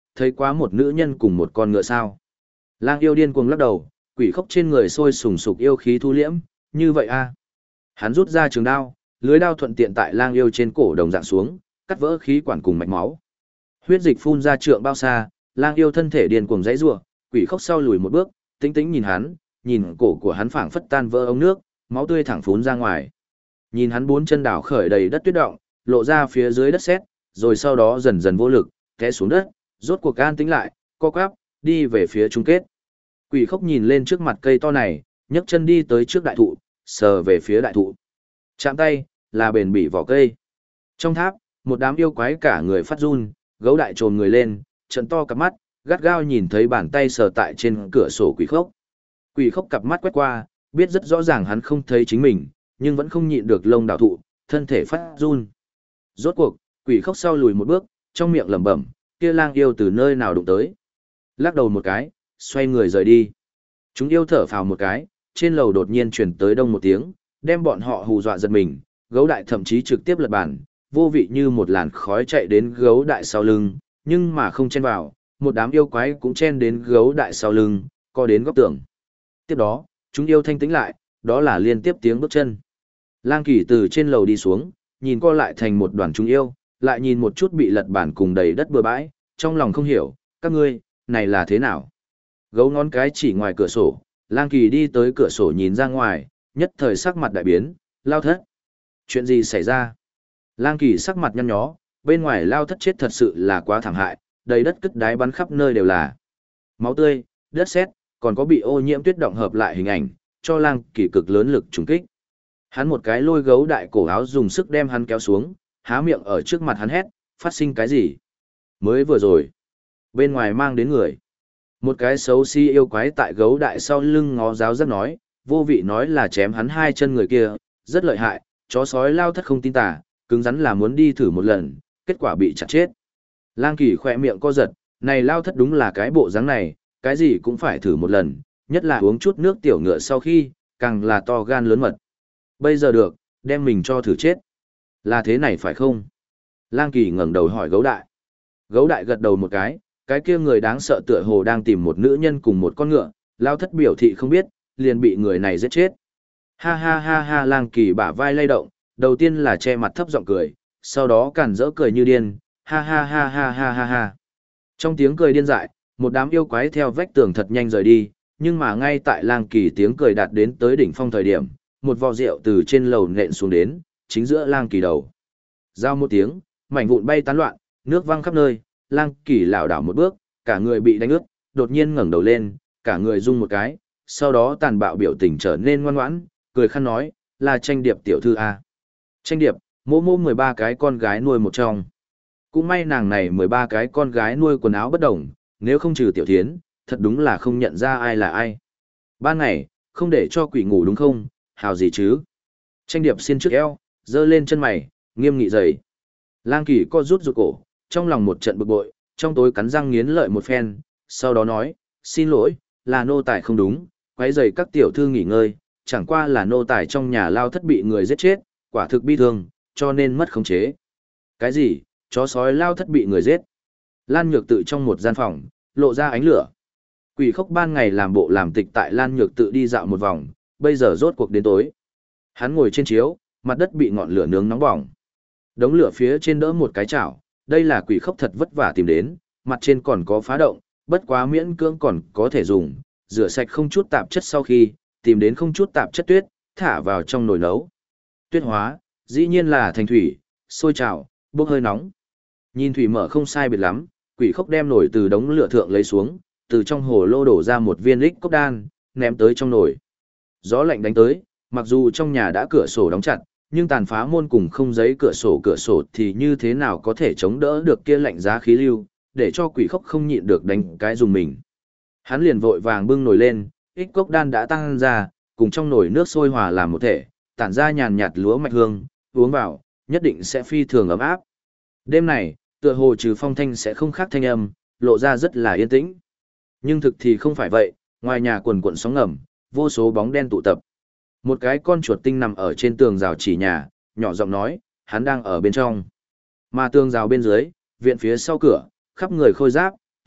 thấy quá một nữ nhân cùng một con ngựa sao. Lang yêu điên cuồng lắc đầu, quỷ khốc trên người sôi sùng sục yêu khí thu liễm, như vậy a. Hắn rút ra trường đao, lưới đao thuận tiện tại lang yêu trên cổ đồng dạng xuống, cắt vỡ khí quản cùng mạch máu. Huyết dịch phun ra trượng bao xa, lang yêu thân thể điên cuồng giãy giụa, quỷ khốc sau lùi một bước, tĩnh tĩnh nhìn hắn, nhìn cổ của hắn phảng phất tan vỡ ống nước, máu tươi thẳng phún ra ngoài. Nhìn hắn bốn chân đảo khởi đầy đất tuyết động, lộ ra phía dưới đất sét, rồi sau đó dần dần vô lực, té xuống đất, rốt cuộc an tĩnh lại, co quắp, đi về phía chung kết. Quỷ khốc nhìn lên trước mặt cây to này, nhấc chân đi tới trước đại thụ, sờ về phía đại thụ. Chạm tay, là bền bỉ vỏ cây. Trong tháp, một đám yêu quái cả người phát run, gấu đại trồm người lên, trận to cặp mắt, gắt gao nhìn thấy bàn tay sờ tại trên cửa sổ quỷ khốc. Quỷ khốc cặp mắt quét qua, biết rất rõ ràng hắn không thấy chính mình, nhưng vẫn không nhịn được lông đào thụ, thân thể phát run. Rốt cuộc, quỷ khốc sau lùi một bước, trong miệng lẩm bẩm, kia lang yêu từ nơi nào đụng tới. Lắc đầu một cái, xoay người rời đi. Chúng yêu thở phào một cái, trên lầu đột nhiên truyền tới đông một tiếng, đem bọn họ hù dọa giật mình, gấu đại thậm chí trực tiếp lật bàn, vô vị như một làn khói chạy đến gấu đại sau lưng, nhưng mà không chen vào, một đám yêu quái cũng chen đến gấu đại sau lưng, co đến góc tường. Tiếp đó, chúng yêu thanh tĩnh lại, đó là liên tiếp tiếng bước chân. Lang Kỳ từ trên lầu đi xuống, nhìn co lại thành một đoàn chúng yêu, lại nhìn một chút bị lật bàn cùng đầy đất bừa bãi, trong lòng không hiểu, các ngươi, này là thế nào? Gấu ngón cái chỉ ngoài cửa sổ, Lang Kỳ đi tới cửa sổ nhìn ra ngoài, nhất thời sắc mặt đại biến, Lao Thất. Chuyện gì xảy ra? Lang Kỳ sắc mặt nhăn nhó, bên ngoài Lao Thất chết thật sự là quá thảm hại, đầy đất cất đái bắn khắp nơi đều là máu tươi, đất sét, còn có bị ô nhiễm tuyết động hợp lại hình ảnh, cho Lang Kỳ cực lớn lực trùng kích. Hắn một cái lôi gấu đại cổ áo dùng sức đem hắn kéo xuống, há miệng ở trước mặt hắn hét, phát sinh cái gì? Mới vừa rồi, bên ngoài mang đến người. Một cái xấu xí yêu quái tại gấu đại sau lưng ngó giáo rất nói, vô vị nói là chém hắn hai chân người kia, rất lợi hại, chó sói Lao Thất không tin tà, cứng rắn là muốn đi thử một lần, kết quả bị chặt chết. Lang Kỳ khỏe miệng co giật, này Lao Thất đúng là cái bộ dáng này, cái gì cũng phải thử một lần, nhất là uống chút nước tiểu ngựa sau khi, càng là to gan lớn mật. Bây giờ được, đem mình cho thử chết. Là thế này phải không? Lang Kỳ ngẩng đầu hỏi gấu đại. Gấu đại gật đầu một cái kia người đáng sợ tựa hồ đang tìm một nữ nhân cùng một con ngựa, Lao Thất biểu thị không biết, liền bị người này giết chết. Ha ha ha ha, Lang Kỳ bả vai lay động, đầu tiên là che mặt thấp giọng cười, sau đó càn rỡ cười như điên, ha ha ha ha ha ha ha. Trong tiếng cười điên dại, một đám yêu quái theo vách tường thật nhanh rời đi, nhưng mà ngay tại Lang Kỳ tiếng cười đạt đến tới đỉnh phong thời điểm, một vò rượu từ trên lầu nện xuống đến, chính giữa Lang Kỳ đầu. Giao một tiếng, mảnh vụn bay tán loạn, nước văng khắp nơi, Lang Kỳ lảo đảo một bước, cả người bị đánh ướt, đột nhiên ngẩng đầu lên, cả người rung một cái, sau đó tàn bạo biểu tình trở nên ngoan ngoãn, cười khăn nói, là Tranh Điệp tiểu thư a. Tranh Điệp, mô mô 13 cái con gái nuôi một trong. Cũng may nàng này 13 cái con gái nuôi quần áo bất đồng, nếu không trừ tiểu thiến, thật đúng là không nhận ra ai là ai. Ban ngày, không để cho quỷ ngủ đúng không, hào gì chứ. Tranh Điệp xin trước eo, giơ lên chân mày, nghiêm nghị dày. Lang Kỳ co rút rụt cổ, trong lòng một trận bực bội, trong tối cắn răng nghiến lợi một phen, sau đó nói, xin lỗi, là nô tài không đúng, quấy rầy các tiểu thư nghỉ ngơi, chẳng qua là nô tài trong nhà Lao Thất bị người giết chết, quả thực bi thương, cho nên mất khống chế. Cái gì, chó sói Lao Thất bị người giết? Lan Nhược Tự trong một gian phòng, lộ ra ánh lửa. Quỷ Khốc ban ngày làm bộ làm tịch tại Lan Nhược Tự đi dạo một vòng, bây giờ rốt cuộc đến tối. Hắn ngồi trên chiếu, mặt đất bị ngọn lửa nướng nóng bỏng. Đống lửa phía trên đỡ một cái chảo, đây là Quỷ Khốc thật vất vả tìm đến, mặt trên còn có phá động, bất quá miễn cưỡng còn có thể dùng, rửa sạch không chút tạp chất sau khi, tìm đến không chút tạp chất tuyết, thả vào trong nồi nấu. Tuyết hóa, dĩ nhiên là thành thủy, sôi trào, bốc hơi nóng. Nhìn thủy mở không sai biệt lắm, Quỷ Khốc đem nồi từ đống lửa thượng lấy xuống, từ trong hồ lô đổ ra một viên lích cốc đan, ném tới trong nồi. Gió lạnh đánh tới, mặc dù trong nhà đã cửa sổ đóng chặt, nhưng tàn phá môn cùng không giấy cửa sổ thì như thế nào có thể chống đỡ được kia lạnh giá khí lưu, để cho Quỷ Khốc không nhịn được đánh cái dùng mình. Hắn liền vội vàng bưng nồi lên, ích cốc đan đã tăng ra, cùng trong nồi nước sôi hòa làm một thể, tản ra nhàn nhạt lúa mạch hương, uống vào, nhất định sẽ phi thường ấm áp. Đêm này, tựa hồ trừ phong thanh sẽ không khác thanh âm, lộ ra rất là yên tĩnh. Nhưng thực thì không phải vậy, ngoài nhà quần quần sóng ngầm, vô số bóng đen tụ tập. Một cái con chuột tinh nằm ở trên tường rào chỉ nhà, nhỏ giọng nói, hắn đang ở bên trong. Mà tường rào bên dưới, viện phía sau cửa, khắp người khôi giáp,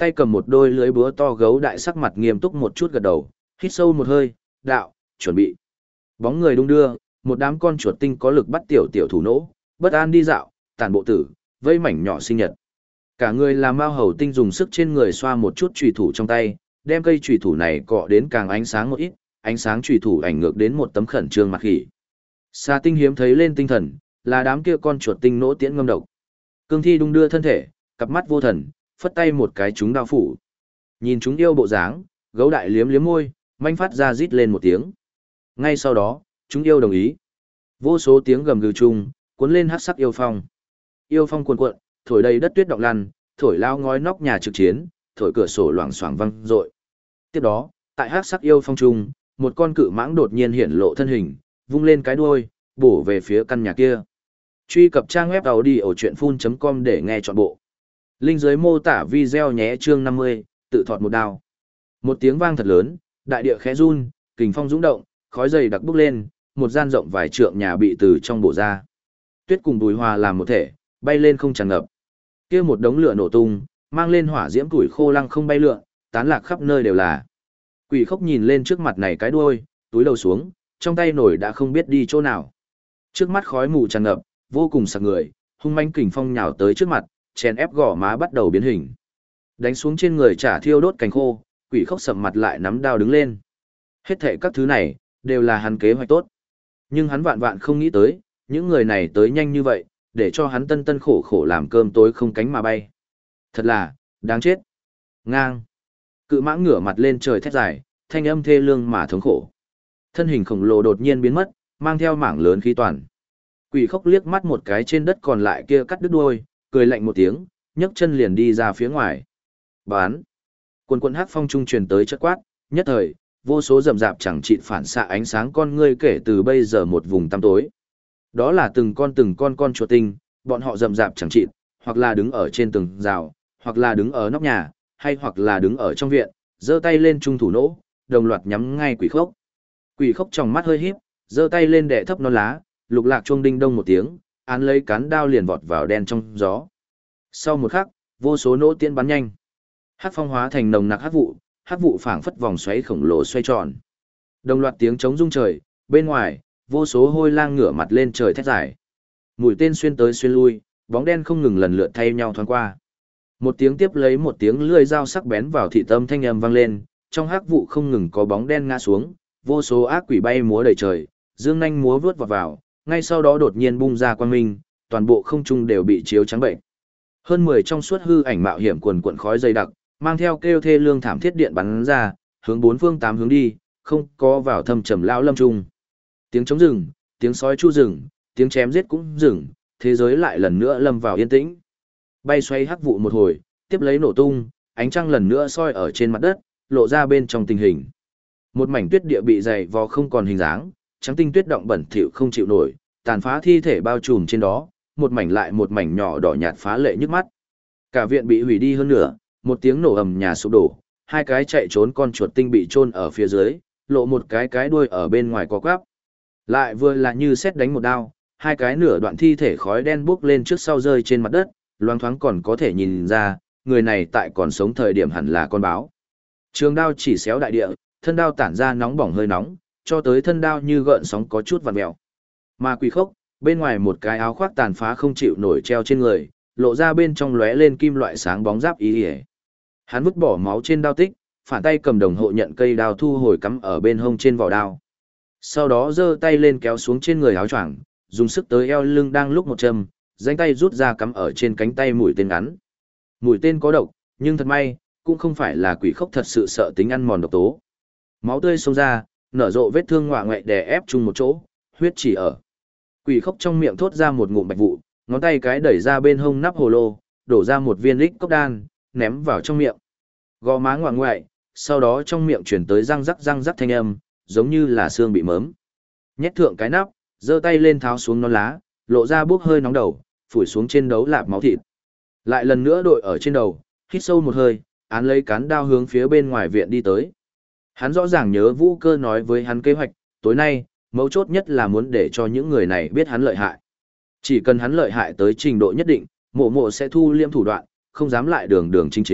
tay cầm một đôi lưới búa to gấu đại, sắc mặt nghiêm túc một chút gật đầu, hít sâu một hơi, đạo, chuẩn bị. Bóng người đung đưa, một đám con chuột tinh có lực bắt tiểu tiểu thủ nỗ, bất an đi dạo, tàn bộ tử, vây mảnh nhỏ sinh nhật. Cả người làm mao hầu tinh dùng sức trên người xoa một chút chùy thủ trong tay, đem cây chùy thủ này cọ đến càng ánh sáng một ít, ánh sáng chùy thủ ảnh ngược đến một tấm khẩn trương mặt khỉ. Xà tinh hiếm thấy lên tinh thần, là đám kia con chuột tinh nỗ tiễn ngâm độc. Cương thi đung đưa thân thể, cặp mắt vô thần, phất tay một cái chúng đao phủ. Nhìn chúng yêu bộ dáng, gấu đại liếm liếm môi, manh phát ra rít lên một tiếng. Ngay sau đó, chúng yêu đồng ý. Vô số tiếng gầm gừ chung, cuốn lên hắc sắc yêu phong. Yêu phong cuồn cuộn, thổi đầy đất tuyết đọng lăn, thổi lao ngói nóc nhà trực chiến, thổi cửa sổ loảng xoảng vang dội. Tiếp đó, tại hắc sắc yêu phong trung, một con cự mãng đột nhiên hiện lộ thân hình, vung lên cái đuôi, bổ về phía căn nhà kia. Truy cập trang web audio.full.com để nghe trọn bộ. Link dưới mô tả video nhé. Chương 50, tự thọt một đao. Một tiếng vang thật lớn, đại địa khẽ run, kình phong dũng động, khói dày đặc bốc lên, một gian rộng vài trượng nhà bị từ trong bổ ra. Tuyết cùng bùi hòa làm một thể, bay lên không tràn ngập. Kia một đống lửa nổ tung, mang lên hỏa diễm củi khô lăng không bay lượn, tán lạc khắp nơi đều là. Quỷ khốc nhìn lên trước mặt này cái đuôi, túi đầu xuống, trong tay nổi đã không biết đi chỗ nào. Trước mắt khói mù tràn ngập, vô cùng sặc người, hung manh kình phong nhào tới trước mặt, chèn ép gò má bắt đầu biến hình. Đánh xuống trên người chả thiêu đốt cành khô, quỷ khốc sầm mặt lại nắm đao đứng lên. Hết thảy các thứ này, đều là hắn kế hoạch tốt. Nhưng hắn vạn vạn không nghĩ tới, những người này tới nhanh như vậy, để cho hắn tân tân khổ khổ làm cơm tối không cánh mà bay. Thật là, đáng chết. Ngang. Cự mãng ngửa mặt lên trời thét dài, thanh âm thê lương mà thống khổ. Thân hình khổng lồ đột nhiên biến mất, mang theo mảng lớn khí toàn. Quỷ khốc liếc mắt một cái trên đất còn lại kia cắt đứt đuôi, cười lạnh một tiếng, nhấc chân liền đi ra phía ngoài. Bán. Quần quần hắc phong trung truyền tới chất quát, nhất thời, vô số rậm rạp chẳng chịt phản xạ ánh sáng con ngươi kể từ bây giờ một vùng tăm tối. Đó là từng con chuột tinh, bọn họ rậm rạp chẳng chịt, hoặc là đứng ở trên tường rào, hoặc là đứng ở nóc nhà, hay hoặc là đứng ở trong viện, giơ tay lên trung thủ nỗ, đồng loạt nhắm ngay quỷ khốc. Quỷ khốc trong mắt hơi híp, giơ tay lên đè thấp non lá, lục lạc chuông đinh đông một tiếng, án lấy cán đao liền vọt vào đen trong gió. Sau một khắc, vô số nỗ tiễn bắn nhanh. Hắc phong hóa thành nồng nặc hắc vụ phảng phất vòng xoáy khổng lồ xoay tròn. Đồng loạt tiếng trống rung trời, bên ngoài, vô số hôi lang ngửa mặt lên trời thét dài. Mũi tên xuyên tới xuyên lui, bóng đen không ngừng lần lượt thay nhau thoáng qua. Một tiếng tiếp lấy một tiếng lưỡi dao sắc bén vào thị tâm thanh âm vang lên, trong hắc vụ không ngừng có bóng đen ngã xuống, vô số ác quỷ bay múa đầy trời, dương nhanh múa vướt vào, ngay sau đó đột nhiên bung ra quang minh, toàn bộ không trung đều bị chiếu trắng bệnh. Hơn 10 trong suốt hư ảnh mạo hiểm quần quần khói dày đặc, mang theo kêu thê lương thảm thiết điện bắn ra, hướng bốn phương tám hướng đi, không có vào thâm trầm lão lâm trung. Tiếng trống rừng, tiếng sói chu rừng, tiếng chém giết cũng rừng, thế giới lại lần nữa lâm vào yên tĩnh. Bay xoay hắc vụ một hồi, tiếp lấy nổ tung, ánh trăng lần nữa soi ở trên mặt đất, lộ ra bên trong tình hình. Một mảnh tuyết địa bị dày vò không còn hình dáng, trắng tinh tuyết động bẩn thỉu không chịu nổi, tàn phá thi thể bao trùm trên đó, một mảnh lại một mảnh nhỏ đỏ nhạt phá lệ nhức mắt. Cả viện bị hủy đi hơn nửa, một tiếng nổ ầm nhà sụp đổ, hai cái chạy trốn con chuột tinh bị chôn ở phía dưới, lộ một cái đuôi ở bên ngoài co quắp. Lại vừa là như sét đánh một đao, hai cái nửa đoạn thi thể khói đen bốc lên trước sau rơi trên mặt đất, loáng thoáng còn có thể nhìn ra, người này tại còn sống thời điểm hẳn là con báo. Trường đao chỉ xéo đại địa, thân đao tản ra nóng bỏng hơi nóng, cho tới thân đao như gợn sóng có chút vặn mèo. Mà quỷ khốc, bên ngoài một cái áo khoác tàn phá không chịu nổi treo trên người, lộ ra bên trong lóe lên kim loại sáng bóng giáp ý ỉa. Hắn vứt bỏ máu trên đao tích, phản tay cầm đồng hộ nhận cây đao thu hồi cắm ở bên hông trên vỏ đao. Sau đó giơ tay lên kéo xuống trên người áo choàng, dùng sức tới eo lưng đang lúc một châm, danh tay rút ra cắm ở trên cánh tay mũi tên ngắn. Mũi tên có độc, nhưng thật may, cũng không phải là quỷ khốc thật sự sợ tính ăn mòn độc tố. Máu tươi xông ra, nở rộ vết thương ngoạ ngoại đè ép chung một chỗ, huyết chỉ ở. Quỷ khốc trong miệng thốt ra một ngụm bạch vụ, ngón tay cái đẩy ra bên hông nắp hồ lô, đổ ra một viên lích cốc đan, ném vào trong miệng. Gò má ngoạ ngoại, sau đó trong miệng chuyển tới răng rắc thanh âm, giống như là xương bị mớm. Nhét thượng cái nắp, giơ tay lên tháo xuống non lá, lộ ra bốc hơi nóng đầu, phủi xuống trên đấu lạp máu thịt. Lại lần nữa đội ở trên đầu, hít sâu một hơi, án lấy cán đao hướng phía bên ngoài viện đi tới. Hắn rõ ràng nhớ Vũ Cơ nói với hắn kế hoạch, tối nay, mấu chốt nhất là muốn để cho những người này biết hắn lợi hại. Chỉ cần hắn lợi hại tới trình độ nhất định, mộ mộ sẽ thu liêm thủ đoạn, không dám lại đường chính,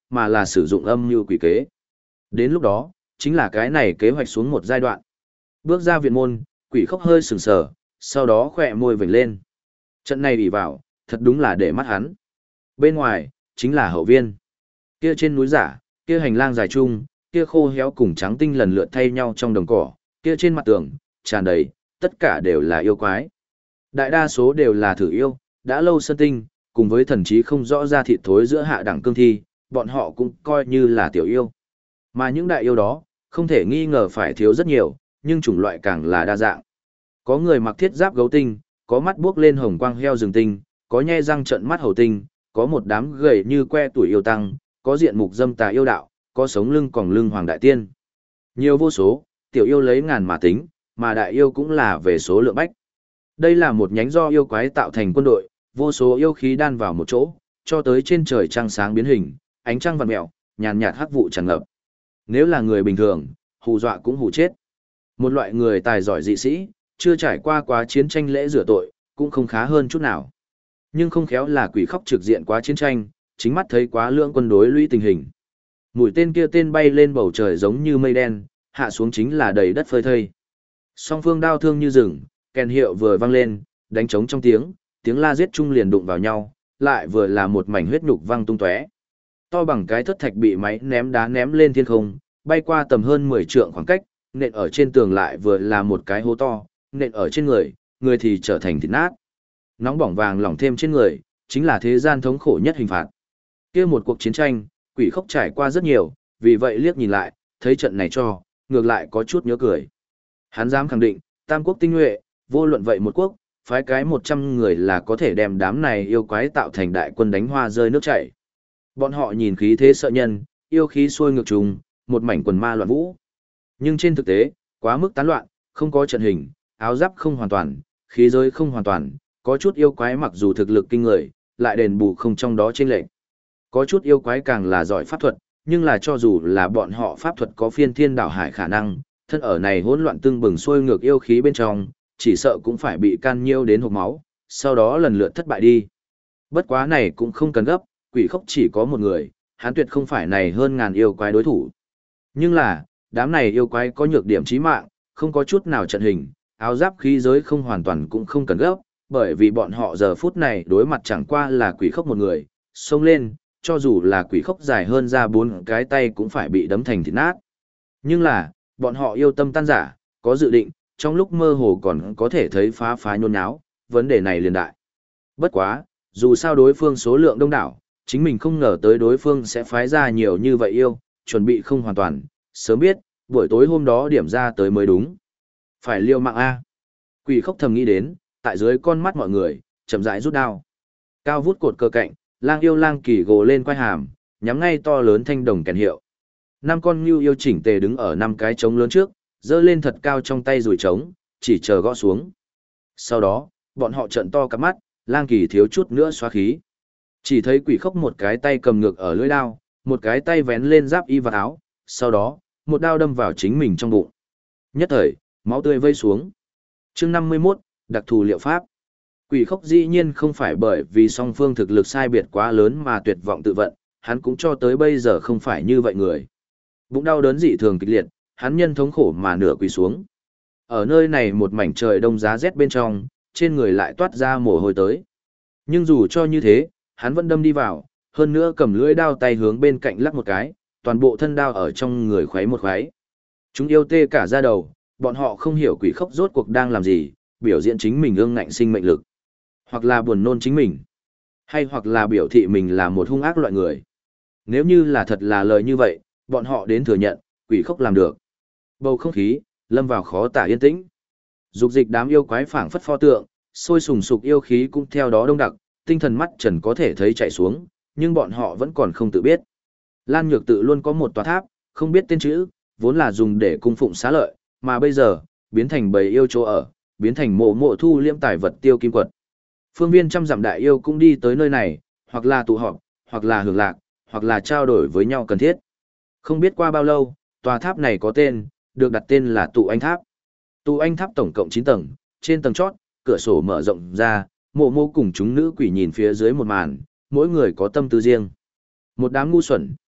mà là sử dụng âm mưu quỷ kế. Đến lúc đó, chính là cái này kế hoạch xuống một giai đoạn. Bước ra viện môn, Quỷ Khốc hơi sừng sờ, sau đó khỏe môi vểnh lên. Trận này bị vào, thật đúng là để mắt hắn. Bên ngoài, chính là hậu viên. Kia trên núi giả, kia hành lang dài chung, kia khô héo cùng trắng tinh lần lượt thay nhau trong đồng cỏ, kia trên mặt tường, tràn đầy, tất cả đều là yêu quái. Đại đa số đều là thử yêu, đã lâu sơn tinh, cùng với thần trí không rõ ra thịt thối giữa hạ đẳng cương thi, bọn họ cũng coi như là tiểu yêu. Mà những đại yêu đó, không thể nghi ngờ phải thiếu rất nhiều, nhưng chủng loại càng là đa dạng. Có người mặc thiết giáp gấu tinh, có mắt buốc lên hồng quang heo rừng tinh, có nhe răng trợn mắt hầu tinh, có một đám gầy như que tuổi yêu tăng, có diện mục dâm tà yêu đạo, có sống lưng còng lưng hoàng đại tiên. Nhiều vô số, tiểu yêu lấy ngàn mà tính, mà đại yêu cũng là về số lượng bách. Đây là một nhánh do yêu quái tạo thành quân đội, vô số yêu khí đan vào một chỗ, cho tới trên trời trăng sáng biến hình, ánh trăng vằn mèo, nhàn nhạt hắc vụ tràn ngập. Nếu là người bình thường, hù dọa cũng hù chết. Một loại người tài giỏi dị sĩ, chưa trải qua quá chiến tranh lễ rửa tội, cũng không khá hơn chút nào. Nhưng không khéo là Quỷ Khốc trực diện quá chiến tranh, chính mắt thấy quá lượng quân đối lũy tình hình. Mũi tên kia tên bay lên bầu trời giống như mây đen, hạ xuống chính là đầy đất phơi thây. Song phương đao thương như rừng, kèn hiệu vừa vang lên, đánh trống trong tiếng la giết chung liền đụng vào nhau, lại vừa là một mảnh huyết nhục văng tung tóe. To bằng cái thất thạch bị máy ném đá ném lên thiên không, bay qua tầm hơn 10 trượng khoảng cách, nện ở trên tường lại vừa là một cái hố to, nện ở trên người, người thì trở thành thịt nát. Nóng bỏng vàng lỏng thêm trên người, chính là thế gian thống khổ nhất hình phạt. Kia một cuộc chiến tranh, Quỷ Khốc trải qua rất nhiều, vì vậy liếc nhìn lại, thấy trận này cho, ngược lại có chút nhớ cười. Hắn dám khẳng định, Tam quốc tinh nhuệ, vô luận vậy một quốc, phái cái 100 người là có thể đem đám này yêu quái tạo thành đại quân đánh hoa rơi nước chảy. Bọn họ nhìn khí thế sợ nhân, yêu khí xuôi ngược trùng, một mảnh quần ma loạn vũ. Nhưng trên thực tế, quá mức tán loạn, không có trận hình, áo giáp không hoàn toàn, khí giới không hoàn toàn, có chút yêu quái mặc dù thực lực kinh người, lại đền bù không trong đó chênh lệch. Có chút yêu quái càng là giỏi pháp thuật, nhưng là cho dù là bọn họ pháp thuật có phiên thiên đảo hải khả năng, thân ở này hỗn loạn tương bừng xuôi ngược yêu khí bên trong, chỉ sợ cũng phải bị can nhiêu đến hộc máu, sau đó lần lượt thất bại đi. Bất quá này cũng không cần gấp, Quỷ Khốc chỉ có một người, hắn tuyệt không phải này hơn ngàn yêu quái đối thủ. Nhưng là, đám này yêu quái có nhược điểm chí mạng, không có chút nào trận hình, áo giáp khí giới không hoàn toàn cũng không cần gấp, bởi vì bọn họ giờ phút này đối mặt chẳng qua là Quỷ Khốc một người, xông lên, cho dù là Quỷ Khốc dài hơn ra 4 cái tay cũng phải bị đấm thành thịt nát. Nhưng là, bọn họ yêu tâm tan giả, có dự định, trong lúc mơ hồ còn có thể thấy phá phá nhôn nháo, vấn đề này liền đại. Bất quá, dù sao đối phương số lượng đông đảo, chính mình không ngờ tới đối phương sẽ phái ra nhiều như vậy yêu, chuẩn bị không hoàn toàn, sớm biết, buổi tối hôm đó điểm ra tới mới đúng. Phải liều mạng A. Quỷ Khốc thầm nghĩ đến, tại dưới con mắt mọi người, chậm rãi rút đao. Cao vút cột cờ cạnh, lang yêu lang kỳ gồ lên quai hàm, nhắm ngay to lớn thanh đồng kèn hiệu. 5 con ngưu yêu chỉnh tề đứng ở 5 cái trống lớn trước, giơ lên thật cao trong tay rùi trống, chỉ chờ gõ xuống. Sau đó, bọn họ trợn to cặp mắt, lang kỳ thiếu chút nữa xóa khí. Chỉ thấy Quỷ Khốc một cái tay cầm ngược ở lưỡi đao, một cái tay vén lên giáp y và áo, sau đó, một đao đâm vào chính mình trong bụng. Nhất thời, máu tươi vây xuống. Chương 51, đặc thù liệu pháp. Quỷ Khốc dĩ nhiên không phải bởi vì song phương thực lực sai biệt quá lớn mà tuyệt vọng tự vận, hắn cũng cho tới bây giờ không phải như vậy người. Bụng đau đớn dị thường kịch liệt, hắn nhân thống khổ mà nửa quỳ xuống. Ở nơi này một mảnh trời đông giá rét bên trong, trên người lại toát ra mồ hôi tới. Nhưng dù cho như thế, hắn vẫn đâm đi vào, hơn nữa cầm lưỡi đao tay hướng bên cạnh lắc một cái, toàn bộ thân đao ở trong người khuấy một khuấy. Chúng yêu tê cả da đầu, bọn họ không hiểu Quỷ Khốc rốt cuộc đang làm gì, biểu diễn chính mình ương ngạnh sinh mệnh lực. Hoặc là buồn nôn chính mình, hay hoặc là biểu thị mình là một hung ác loại người. Nếu như là thật là lời như vậy, bọn họ đến thừa nhận, Quỷ Khốc làm được. Bầu không khí, lâm vào khó tả yên tĩnh. Dục dịch đám yêu quái phảng phất pho tượng, sôi sùng sục yêu khí cũng theo đó đông đặc, tinh thần mắt trần có thể thấy chạy xuống, nhưng bọn họ vẫn còn không tự biết. Lan Nhược Tự luôn có một tòa tháp, không biết tên chữ, vốn là dùng để cung phụng xá lợi, mà bây giờ, biến thành bầy yêu chỗ ở, biến thành mộ mộ thu liễm tài vật tiêu kim quật. Phương viên trăm dặm đại yêu cũng đi tới nơi này, hoặc là tụ họp, hoặc là hưởng lạc, hoặc là trao đổi với nhau cần thiết. Không biết qua bao lâu, tòa tháp này có tên, được đặt tên là Tụ Anh Tháp. Tụ Anh Tháp tổng cộng 9 tầng, trên tầng chót, cửa sổ mở rộng ra, mộ mộ cùng chúng nữ quỷ nhìn phía dưới một màn, mỗi người có tâm tư riêng. Một đám ngu xuẩn,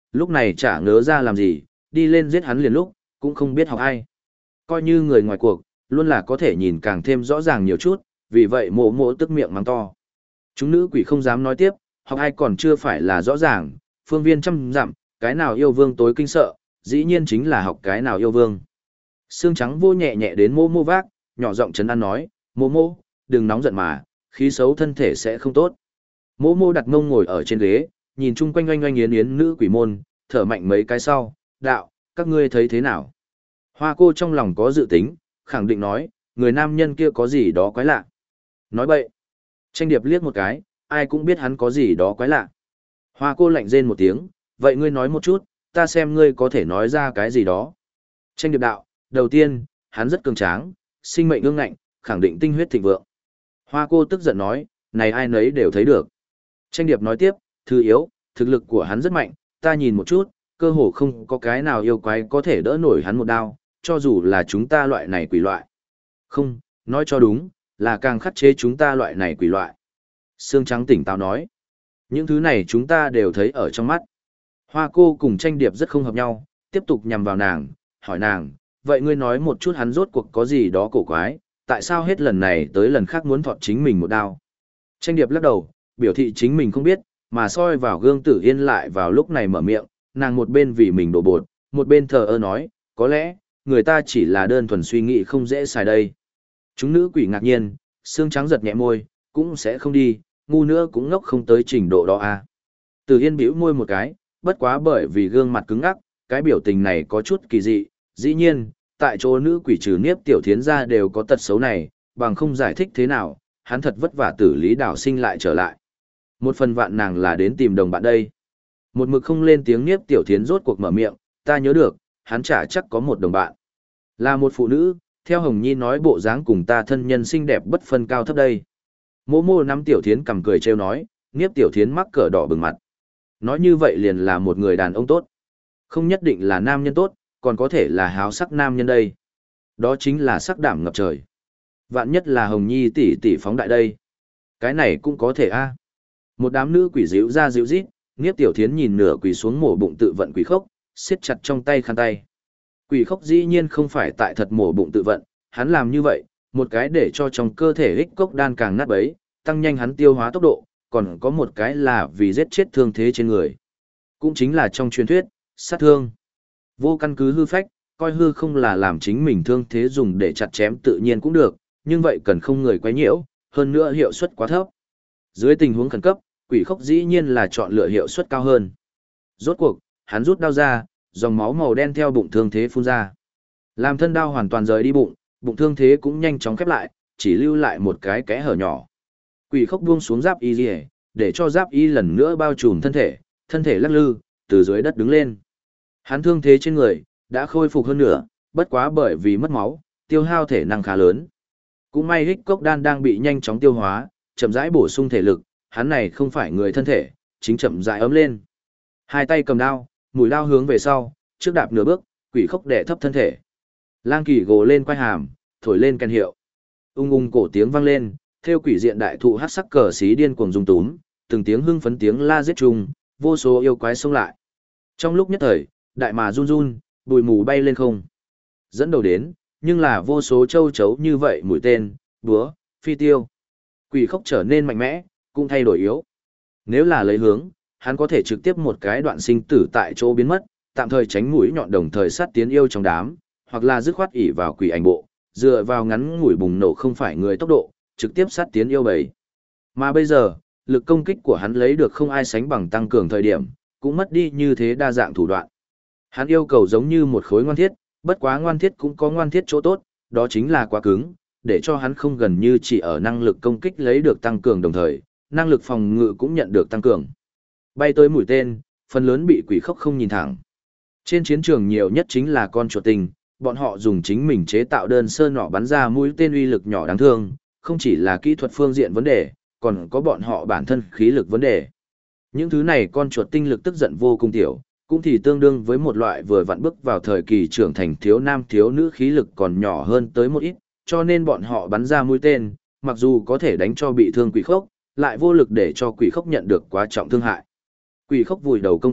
lúc này chả ngớ ra làm gì, đi lên giết hắn liền lúc, cũng không biết học ai. Coi như người ngoài cuộc, luôn là có thể nhìn càng thêm rõ ràng nhiều chút, vì vậy mộ mộ tức miệng mắng to. Chúng nữ quỷ không dám nói tiếp, học ai còn chưa phải là rõ ràng, phương viên trăm dặm, cái nào yêu vương tối kinh sợ, dĩ nhiên chính là học cái nào yêu vương. Xương trắng vô nhẹ nhẹ đến mô mô vác, nhỏ giọng trấn an nói, mô mô, đừng nóng giận mà, khí xấu thân thể sẽ không tốt. Mô mô đặt mông ngồi ở trên ghế, nhìn chung quanh oanh oanh yến yến nữ quỷ môn, thở mạnh mấy cái sau, đạo, các ngươi thấy thế nào? Hoa cô trong lòng có dự tính, khẳng định nói, người nam nhân kia có gì đó quái lạ. Nói bậy. Tranh điệp liếc một cái, ai cũng biết hắn có gì đó quái lạ. Hoa cô lạnh rên một tiếng, vậy ngươi nói một chút, ta xem ngươi có thể nói ra cái gì đó. Tranh điệp đạo, đầu tiên, hắn rất cường tráng, sinh mệnh ương ngạnh, khẳng định tinh huyết thịnh vượng. Hoa cô tức giận nói, này ai nấy đều thấy được. Tranh điệp nói tiếp, thứ yếu, thực lực của hắn rất mạnh, ta nhìn một chút, cơ hồ không có cái nào yêu quái có thể đỡ nổi hắn một đao, cho dù là chúng ta loại này quỷ loại. Không, nói cho đúng, là càng khắc chế chúng ta loại này quỷ loại. Sương trắng tỉnh táo nói, những thứ này chúng ta đều thấy ở trong mắt. Hoa cô cùng tranh điệp rất không hợp nhau, tiếp tục nhằm vào nàng, hỏi nàng, vậy ngươi nói một chút hắn rốt cuộc có gì đó cổ quái, tại sao hết lần này tới lần khác muốn thọt chính mình một đao. Tranh điệp lắc đầu, biểu thị chính mình không biết, mà soi vào gương Tử Yên lại vào lúc này mở miệng, nàng một bên vì mình đổ bột, một bên thờ ơ nói, có lẽ, người ta chỉ là đơn thuần suy nghĩ không dễ xài đây. Chúng nữ quỷ ngạc nhiên, xương trắng giật nhẹ môi, cũng sẽ không đi, ngu nữa cũng ngốc không tới trình độ đó à. Tử Yên bĩu môi một cái, bất quá bởi vì gương mặt cứng ngắc, cái biểu tình này có chút kỳ dị, dĩ nhiên, tại chỗ nữ quỷ trừ Niếp Tiểu Thiến ra đều có tật xấu này, bằng không giải thích thế nào, hắn thật vất vả tử lý đảo sinh lại trở lại. Một phần vạn nàng là đến tìm đồng bạn đây. Một mực không lên tiếng Niếp Tiểu Thiến rốt cuộc mở miệng, ta nhớ được, hắn chả chắc có một đồng bạn. Là một phụ nữ, theo Hồng Nhi nói bộ dáng cùng ta thân nhân xinh đẹp bất phân cao thấp đây. Mô mô nắm Tiểu Thiến cầm cười trêu nói, Niếp Tiểu Thiến mắc cỡ đỏ bừng mặt. Nói như vậy liền là một người đàn ông tốt. Không nhất định là nam nhân tốt, còn có thể là háo sắc nam nhân đây. Đó chính là sắc đảm ngập trời. Vạn nhất là Hồng Nhi tỷ tỷ phóng đại đây. Cái này cũng có thể a. Một đám nữ quỷ díu ra díu rít, Niếp Tiểu Thiến nhìn nửa quỷ xuống mổ bụng tự vận quỷ khốc, siết chặt trong tay khăn tay. Quỷ khốc dĩ nhiên không phải tại thật mổ bụng tự vận, hắn làm như vậy, một cái để cho trong cơ thể ích cốc đan càng nát bấy, tăng nhanh hắn tiêu hóa tốc độ, còn có một cái là vì giết chết thương thế trên người. Cũng chính là trong truyền thuyết, sát thương. Vô căn cứ hư phách, coi hư không là làm chính mình thương thế dùng để chặt chém tự nhiên cũng được, nhưng vậy cần không người quấy nhiễu, hơn nữa hiệu suất quá thấp. Dưới tình huống khẩn cấp, quỷ khốc dĩ nhiên là chọn lựa hiệu suất cao hơn. Rốt cuộc, hắn rút đao ra, dòng máu màu đen theo bụng thương thế phun ra. Làm thân đao hoàn toàn rời đi bụng, bụng thương thế cũng nhanh chóng khép lại, chỉ lưu lại một cái kẽ hở nhỏ. Quỷ khốc buông xuống giáp y liề, để cho giáp y lần nữa bao trùm thân thể lắc lư, từ dưới đất đứng lên. Hắn thương thế trên người, đã khôi phục hơn nửa, bất quá bởi vì mất máu, tiêu hao thể năng khá lớn. Cũng may hích cốc đan đang bị nhanh chóng tiêu hóa, chậm rãi bổ sung thể lực, hắn này không phải người thân thể, chính chậm rãi ấm lên. Hai tay cầm đao, mũi đao hướng về sau, trước đạp nửa bước, quỷ khốc đè thấp thân thể. Lang kỳ gồ lên quai hàm, thổi lên kèn hiệu. Ung ung cổ tiếng vang lên, theo quỷ diện đại thụ hắc sắc cờ xí điên cuồng rung túm, từng tiếng hưng phấn tiếng la giết chung, vô số yêu quái xông lại. Trong lúc nhất thời, đại mà run run, bụi mù bay lên không. Dẫn đầu đến, nhưng là vô số châu chấu như vậy mũi tên, búa, phi tiêu. Quỷ khốc trở nên mạnh mẽ, cũng thay đổi yếu. Nếu là lấy hướng, hắn có thể trực tiếp một cái đoạn sinh tử tại chỗ biến mất, tạm thời tránh mũi nhọn đồng thời sát tiến yêu trong đám, hoặc là dứt khoát ỉ vào quỷ ảnh bộ, dựa vào ngắn ngủi bùng nổ không phải người tốc độ, trực tiếp sát tiến yêu bầy. Mà bây giờ, lực công kích của hắn lấy được không ai sánh bằng tăng cường thời điểm, cũng mất đi như thế đa dạng thủ đoạn. Hắn yêu cầu giống như một khối ngoan thiết, bất quá ngoan thiết cũng có ngoan thiết chỗ tốt, đó chính là quá cứng, để cho hắn không gần như chỉ ở năng lực công kích lấy được tăng cường đồng thời, năng lực phòng ngự cũng nhận được tăng cường. Bay tới mũi tên, phần lớn bị quỷ khốc không nhìn thẳng. Trên chiến trường nhiều nhất chính là con chuột tình, bọn họ dùng chính mình chế tạo đơn sơ nỏ bắn ra mũi tên uy lực nhỏ đáng thương, không chỉ là kỹ thuật phương diện vấn đề, còn có bọn họ bản thân khí lực vấn đề. Những thứ này con chuột tinh lực tức giận vô cùng tiểu, cũng thì tương đương với một loại vừa vặn bước vào thời kỳ trưởng thành thiếu nam thiếu nữ khí lực còn nhỏ hơn tới một ít, cho nên bọn họ bắn ra mũi tên, mặc dù có thể đánh cho bị thương quỷ khốc, lại vô lực để cho quỷ khốc nhận được quá trọng thương hại. Quỷ khốc vùi đầu công kích,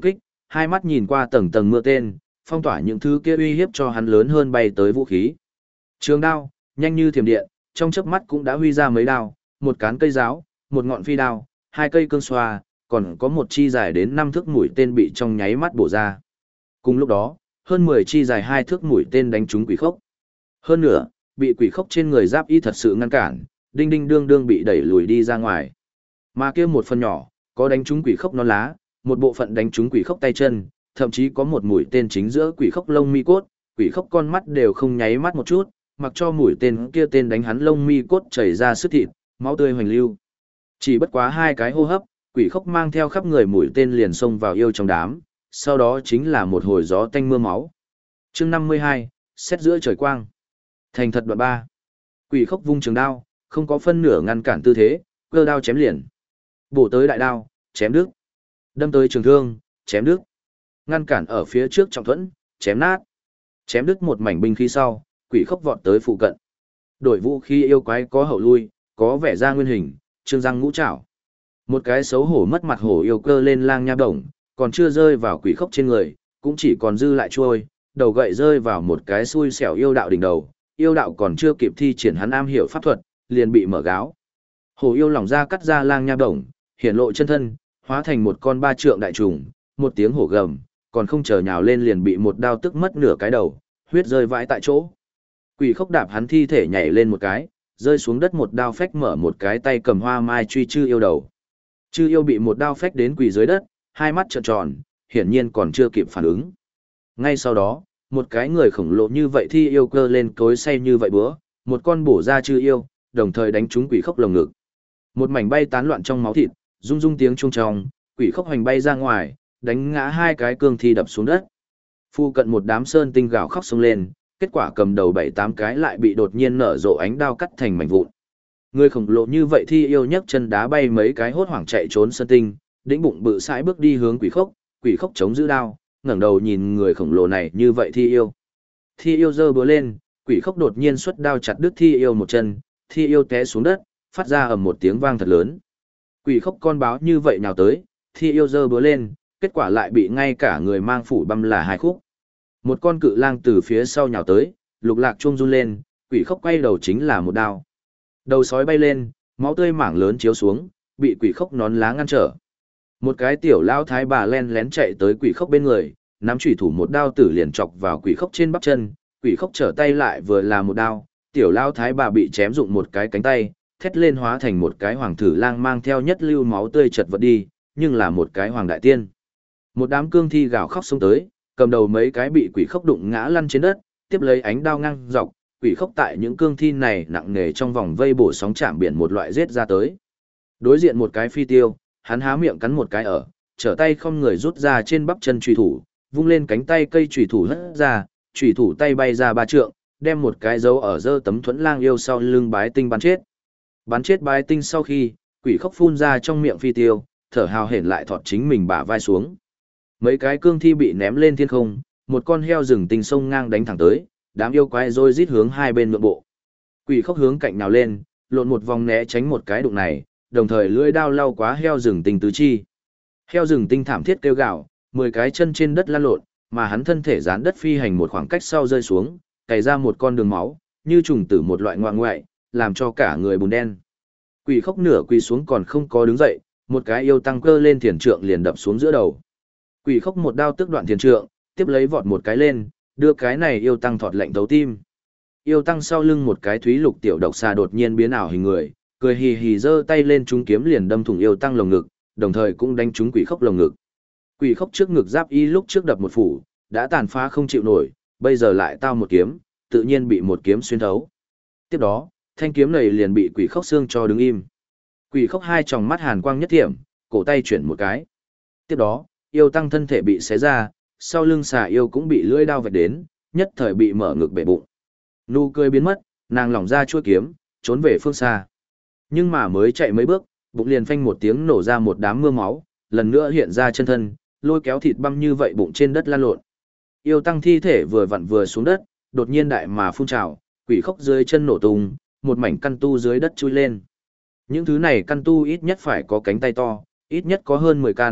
hai mắt nhìn qua tầng tầng mưa tên, phong tỏa những thứ kia uy hiếp cho hắn lớn hơn bay tới vũ khí. Trường đao, nhanh như thiểm điện, trong chớp mắt cũng đã huy ra mấy đao, một cán cây giáo, một ngọn phi đao, hai cây cương xoa, còn có một chi dài đến 5 thước mũi tên bị trong nháy mắt bổ ra. Cùng lúc đó, hơn 10 chi dài 2 thước mũi tên đánh trúng quỷ khốc. Hơn nữa, bị quỷ khốc trên người giáp y thật sự ngăn cản, đinh đinh đương đương bị đẩy lùi đi ra ngoài. Mà kia một phần nhỏ, có đánh trúng quỷ khốc non lá, một bộ phận đánh trúng quỷ khốc tay chân, thậm chí có một mũi tên chính giữa quỷ khốc lông mi cốt, quỷ khốc con mắt đều không nháy mắt một chút, mặc cho mũi tên kia tên đánh hắn lông mi cốt chảy ra sức thịt, máu tươi hoành lưu. Chỉ bất quá 2 cái hô hấp, quỷ khốc mang theo khắp người mũi tên liền xông vào yêu trong đám, sau đó chính là một hồi gió tanh mưa máu. Chương 52, xét giữa trời quang. Thành thật đoạn 3. Quỷ khốc vung trường đao, không có phân nửa ngăn cản tư thế, cơ đao chém liền. Bổ tới đại đao, chém đứt. Đâm tới trường thương, chém đứt. Ngăn cản ở phía trước trọng thuẫn, chém nát. Chém đứt một mảnh binh khí sau, quỷ khốc vọt tới phụ cận. Đổi vũ khí yêu quái có hậu lui, có vẻ ra nguyên hình, trương răng ngũ trảo. Một cái xấu hổ mất mặt hổ yêu cơ lên lang nha đồng, còn chưa rơi vào quỷ khốc trên người, cũng chỉ còn dư lại trôi, đầu gậy rơi vào một cái xui xẻo yêu đạo đỉnh đầu, yêu đạo còn chưa kịp thi triển hắn am hiểu pháp thuật, liền bị mở gáo. Hổ yêu lỏng ra cắt ra lang nha đồng, hiển lộ chân thân, hóa thành một con 3 trượng đại trùng, một tiếng hổ gầm, còn không chờ nhào lên liền bị một đao tức mất nửa cái đầu, huyết rơi vãi tại chỗ. Quỷ khốc đạp hắn thi thể nhảy lên một cái, rơi xuống đất một đao phách mở một cái tay cầm hoa mai truy chư yêu đầu. Chư yêu bị một đao phách đến quỳ dưới đất, hai mắt trợn tròn, hiển nhiên còn chưa kịp phản ứng. Ngay sau đó, một cái người khổng lồ như vậy thi yêu cơ lên cối say như vậy bữa, một con bổ ra chư yêu, đồng thời đánh trúng quỷ khốc lồng ngực. Một mảnh bay tán loạn trong máu thịt, rung rung tiếng chuông trong, quỷ khốc hoành bay ra ngoài, đánh ngã 2 cái cương thi đập xuống đất. Phu cận một đám sơn tinh gào khóc xông lên, kết quả cầm đầu 7-8 cái lại bị đột nhiên nở rộ ánh đao cắt thành mảnh vụn. Người khổng lồ như vậy thi yêu nhấc chân đá bay mấy cái hốt hoảng chạy trốn sơn tinh, đĩnh bụng bự sải bước đi hướng quỷ khốc chống giữ đao, ngẩng đầu nhìn người khổng lồ này như vậy thi yêu. Thi yêu giơ búa lên, quỷ khốc đột nhiên xuất đao chặt đứt thi yêu một chân, thi yêu té xuống đất, phát ra ầm một tiếng vang thật lớn. Quỷ khốc con báo như vậy nào tới, thi yêu giơ búa lên, kết quả lại bị ngay cả người mang phủ băm là 2 khúc. Một con cự lang từ phía sau nhào tới, lục lạc chuông run lên, quỷ khốc quay đầu chính là một đao. Đầu sói bay lên, máu tươi mảng lớn chiếu xuống, bị quỷ khốc nón lá ngăn trở. Một cái tiểu lao thái bà len lén chạy tới quỷ khốc bên người, nắm chủy thủ một đao tử liền chọc vào quỷ khốc trên bắp chân, quỷ khốc trở tay lại vừa là một đao, tiểu lao thái bà bị chém dụng một cái cánh tay, thét lên hóa thành một cái hoàng thử lang mang theo nhất lưu máu tươi chật vật đi, nhưng là một cái hoàng đại tiên. Một đám cương thi gào khóc xông tới, cầm đầu mấy cái bị quỷ khốc đụng ngã lăn trên đất, tiếp lấy ánh đao ngang dọc, quỷ khốc tại những cương thi này nặng nề trong vòng vây bổ sóng chạm biển một loại giết ra tới. Đối diện một cái phi tiêu, hắn há miệng cắn một cái ở, trở tay không người rút ra trên bắp chân chùy thủ, vung lên cánh tay cây chùy thủ hất ra, chùy thủ tay bay ra 3 trượng, đem một cái dấu ở dơ tấm thuẫn lang yêu sau lưng bái tinh bắn chết. Bắn chết bái tinh sau khi, quỷ khốc phun ra trong miệng phi tiêu, thở hào hển lại thọt chính mình bả vai xuống. Mấy cái cương thi bị ném lên thiên không, một con heo rừng tinh sông ngang đánh thẳng tới, đám yêu quái rồi rít hướng hai bên nhượng bộ. Quỷ khốc hướng cạnh nào lên, lộn một vòng né tránh một cái đụng này, đồng thời lưỡi đao lau quá heo rừng tinh tứ chi. Heo rừng tinh thảm thiết kêu gào, 10 cái chân trên đất lăn lộn, mà hắn thân thể dán đất phi hành một khoảng cách sau rơi xuống, cày ra một con đường máu, như trùng tử một loại ngoại ngoại, làm cho cả người bùn đen. Quỷ khốc nửa quỳ xuống còn không có đứng dậy, một cái yêu tăng cơ lên thiền trượng liền đập xuống giữa đầu. Quỷ khốc một đao tức đoạn thiền trượng, tiếp lấy vọt một cái lên, đưa cái này yêu tăng thọt lạnh thấu tim. Yêu tăng sau lưng một cái thúy lục tiểu độc xà đột nhiên biến ảo hình người, cười hì hì giơ tay lên trúng kiếm liền đâm thủng yêu tăng lồng ngực, đồng thời cũng đánh trúng quỷ khốc lồng ngực. Quỷ khốc trước ngực giáp y lúc trước đập một phủ, đã tàn phá không chịu nổi, bây giờ lại tao một kiếm, tự nhiên bị một kiếm xuyên thấu. Tiếp đó, thanh kiếm này liền bị quỷ khốc xương cho đứng im. Quỷ khốc hai tròng mắt hàn quang nhất thiểm, cổ tay chuyển một cái. Tiếp đó, yêu tăng thân thể bị xé ra, sau lưng xà yêu cũng bị lưỡi đao vạch đến, nhất thời bị mở ngực bể bụng. Nụ cười biến mất, nàng lỏng ra chuôi kiếm, trốn về phương xa. Nhưng mà mới chạy mấy bước, bụng liền phanh một tiếng nổ ra một đám mưa máu, lần nữa hiện ra chân thân, lôi kéo thịt băm như vậy bụng trên đất lan lộn. Yêu tăng thi thể vừa vặn vừa xuống đất, đột nhiên đại mà phun trào, quỷ khốc dưới chân nổ tung, một mảnh căn tu dưới đất chui lên. Những thứ này căn tu ít nhất phải có cánh tay to, ít nhất có hơn 10 căn,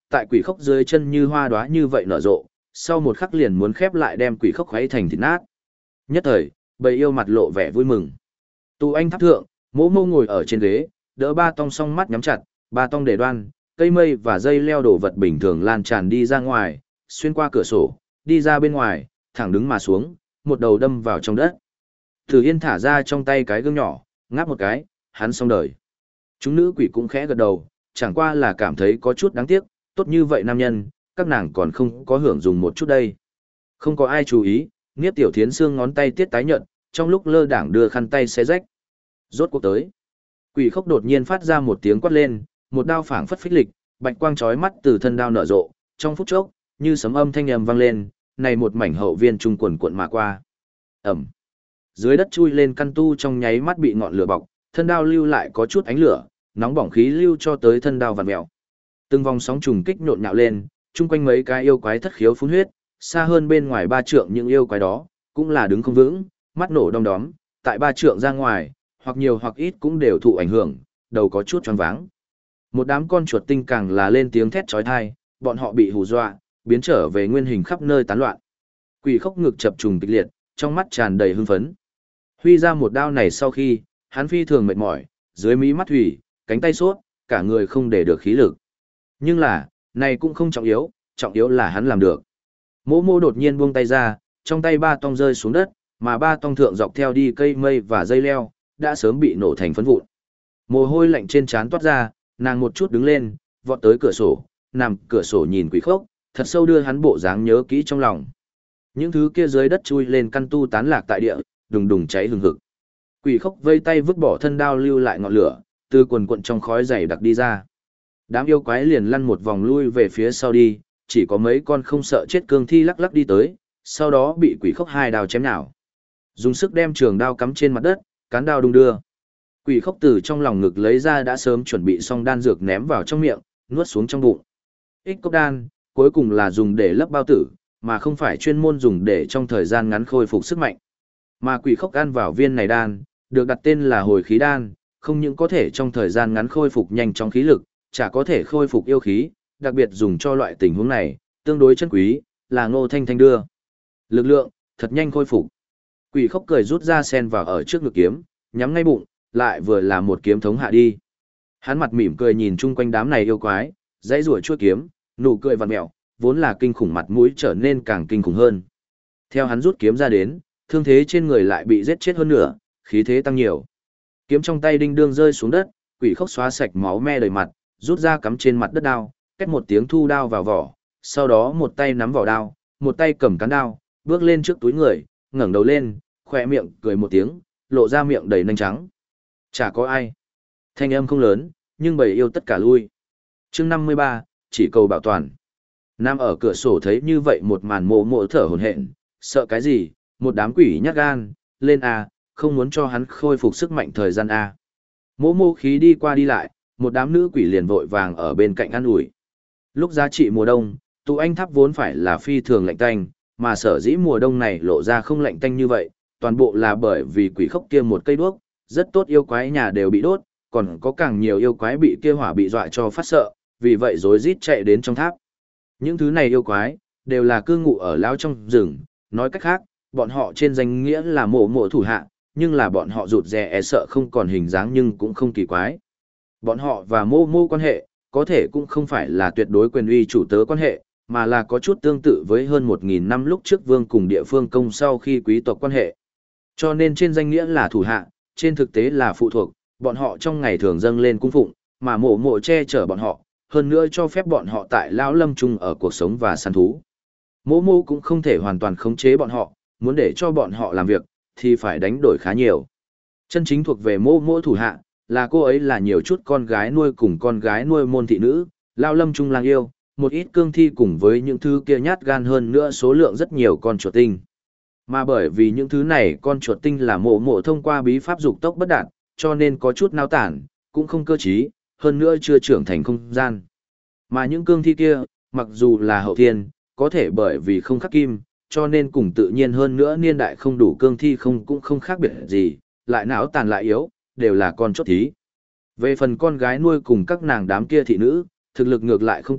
tại quỷ khốc dưới chân như hoa đóa như vậy nở rộ, sau một khắc liền muốn khép lại đem quỷ khốc khuấy thành thịt nát. Nhất thời, bầy yêu mặt lộ vẻ vui mừng. Tu anh tháp thượng, Mộ Mộ ngồi ở trên ghế, đỡ Ba Tong song mắt nhắm chặt, Ba Tong để đoan, cây mây và dây leo đổ vật bình thường lan tràn đi ra ngoài, xuyên qua cửa sổ, đi ra bên ngoài, thẳng đứng mà xuống, một đầu đâm vào trong đất. Tử Yên thả ra trong tay cái gương nhỏ, ngáp một cái, hắn xong đời. Chúng nữ quỷ cũng khẽ gật đầu, chẳng qua là cảm thấy có chút đáng tiếc, tốt như vậy nam nhân, các nàng còn không có hưởng dùng một chút đây. Không có ai chú ý, Niếp Tiểu Thiến xương ngón tay tiết tái nhợt, trong lúc lơ đãng đưa khăn tay xé rách. Rốt cuộc tới. Quỷ khốc đột nhiên phát ra một tiếng quát lên, một đao phảng phất phích lịch, bạch quang chói mắt từ thân đao nở rộ, trong phút chốc, như sấm âm thanh ầm vang lên, này một mảnh hậu viên trung quần cuộn mà qua. Ầm. Dưới đất chui lên căn tu trong nháy mắt bị ngọn lửa bọc, thân đao lưu lại có chút ánh lửa, nóng bỏng khí lưu cho tới thân đao vặn mèo. Từng vòng sóng trùng kích nhộn nhạo lên, chung quanh mấy cái yêu quái thất khiếu phun huyết, xa hơn bên ngoài 3 trượng những yêu quái đó, cũng là đứng không vững, mắt nổ đom đóm, tại 3 trượng ra ngoài, hoặc nhiều hoặc ít cũng đều thụ ảnh hưởng, đầu có chút choáng váng. Một đám con chuột tinh càng là lên tiếng thét chói tai, bọn họ bị hù dọa, biến trở về nguyên hình khắp nơi tán loạn. Quỷ khốc ngực chập trùng kịch liệt, trong mắt tràn đầy hưng phấn. Huy ra một đao này sau khi, hắn phi thường mệt mỏi, dưới mí mắt thủy, cánh tay sốt, cả người không để được khí lực. Nhưng là, này cũng không trọng yếu là hắn làm được. Mộ Mộ đột nhiên buông tay ra, trong tay Ba Tong rơi xuống đất, mà Ba Tong thượng dọc theo đi cây mây và dây leo, đã sớm bị nổ thành phấn vụn. Mồ hôi lạnh trên trán toát ra, nàng một chút đứng lên, vọt tới cửa sổ, nằm cửa sổ nhìn quỷ khốc, thật sâu đưa hắn bộ dáng nhớ kỹ trong lòng. Những thứ kia dưới đất chui lên căn tu tán lạc tại địa, đùng đùng cháy hừng hực. Quỷ khốc vây tay vứt bỏ thân đao lưu lại ngọn lửa, từ quần quần trong khói dày đặc đi ra. Đám yêu quái liền lăn một vòng lui về phía sau đi, chỉ có mấy con không sợ chết cương thi lắc lắc đi tới, sau đó bị quỷ khốc 2 đao chém nhào. Dùng sức đem trường đao cắm trên mặt đất, cán đao đung đưa. Quỷ khốc từ trong lòng ngực lấy ra đã sớm chuẩn bị xong đan dược ném vào trong miệng, nuốt xuống trong bụng. Ích cốc đan, cuối cùng là dùng để lấp bao tử, mà không phải chuyên môn dùng để trong thời gian ngắn khôi phục sức mạnh. Mà quỷ khốc ăn vào viên này đan, được đặt tên là hồi khí đan, không những có thể trong thời gian ngắn khôi phục nhanh chóng khí lực, chả có thể khôi phục yêu khí, đặc biệt dùng cho loại tình huống này, tương đối chân quý, là Ngô Thanh Thanh đưa. Lực lượng, thật nhanh khôi phục. Quỷ khốc cười rút ra sen vào ở trước ngực kiếm, nhắm ngay bụng, lại vừa là một kiếm thống hạ đi. Hắn mặt mỉm cười nhìn chung quanh đám này yêu quái, dãy rủa chuôi kiếm, nụ cười vằn mẹo, vốn là kinh khủng mặt mũi trở nên càng kinh khủng hơn. Theo hắn rút kiếm ra đến, thương thế trên người lại bị giết chết hơn nữa, khí thế tăng nhiều. Kiếm trong tay đinh đương rơi xuống đất, quỷ khốc xóa sạch máu me đầy mặt, rút ra cắm trên mặt đất đao, két một tiếng thu đao vào vỏ, sau đó một tay nắm vỏ đao, một tay cầm cán đao, bước lên trước túi người, ngẩng đầu lên, khỏe miệng cười một tiếng, lộ ra miệng đầy nanh trắng. Chả có ai. Thanh âm không lớn, nhưng bầy yêu tất cả lui. Chương 53, chỉ cầu bảo toàn. Nam ở cửa sổ thấy như vậy một màn Mộ Mộ thở hổn hển, sợ cái gì, một đám quỷ nhát gan, lên a, không muốn cho hắn khôi phục sức mạnh thời gian a. Mộ Mộ khí đi qua đi lại, một đám nữ quỷ liền vội vàng ở bên cạnh ăn ủi. Lúc giá trị mùa đông, tụ anh tháp vốn phải là phi thường lạnh tanh, mà sở dĩ mùa đông này lộ ra không lạnh tanh như vậy, toàn bộ là bởi vì quỷ khốc kia một cây đuốc, rất tốt yêu quái nhà đều bị đốt, còn có càng nhiều yêu quái bị kia hỏa bị dọa cho phát sợ, vì vậy rối rít chạy đến trong tháp. Những thứ này yêu quái, đều là cư ngụ ở lao trong rừng, nói cách khác, bọn họ trên danh nghĩa là Mộ Mộ thủ hạ, nhưng là bọn họ rụt rè e sợ không còn hình dáng nhưng cũng không kỳ quái. Bọn họ và Mộ Mộ quan hệ, có thể cũng không phải là tuyệt đối quyền uy chủ tớ quan hệ, mà là có chút tương tự với hơn 1.000 năm lúc trước vương cùng địa phương công sau khi quý tộc quan hệ. Cho nên trên danh nghĩa là thủ hạ, trên thực tế là phụ thuộc, bọn họ trong ngày thường dâng lên cung phụng, mà Mộ Mộ che chở bọn họ, hơn nữa cho phép bọn họ tại Lão Lâm chung ở cuộc sống và săn thú. Mộ Mộ cũng không thể hoàn toàn khống chế bọn họ, muốn để cho bọn họ làm việc, thì phải đánh đổi khá nhiều. Chân chính thuộc về Mộ Mộ thủ hạ, là cô ấy là nhiều chút con gái nuôi cùng con gái nuôi môn thị nữ, Lão Lâm chung lang yêu, một ít cương thi cùng với những thứ kia nhát gan hơn nữa số lượng rất nhiều con chuột tinh. Mà bởi vì những thứ này con chuột tinh là Mộ Mộ thông qua bí pháp dục tốc bất đạt, cho nên có chút nao tản, cũng không cơ trí, hơn nữa chưa trưởng thành không gian. Mà những cương thi kia, mặc dù là hậu thiên, có thể bởi vì không khắc kim, cho nên cùng tự nhiên hơn nữa niên đại không đủ cương thi không cũng không khác biệt gì, lại não tàn lại yếu, đều là con chốt thí. Về phần con gái nuôi cùng các nàng đám kia thị nữ, thực lực ngược lại không tệ,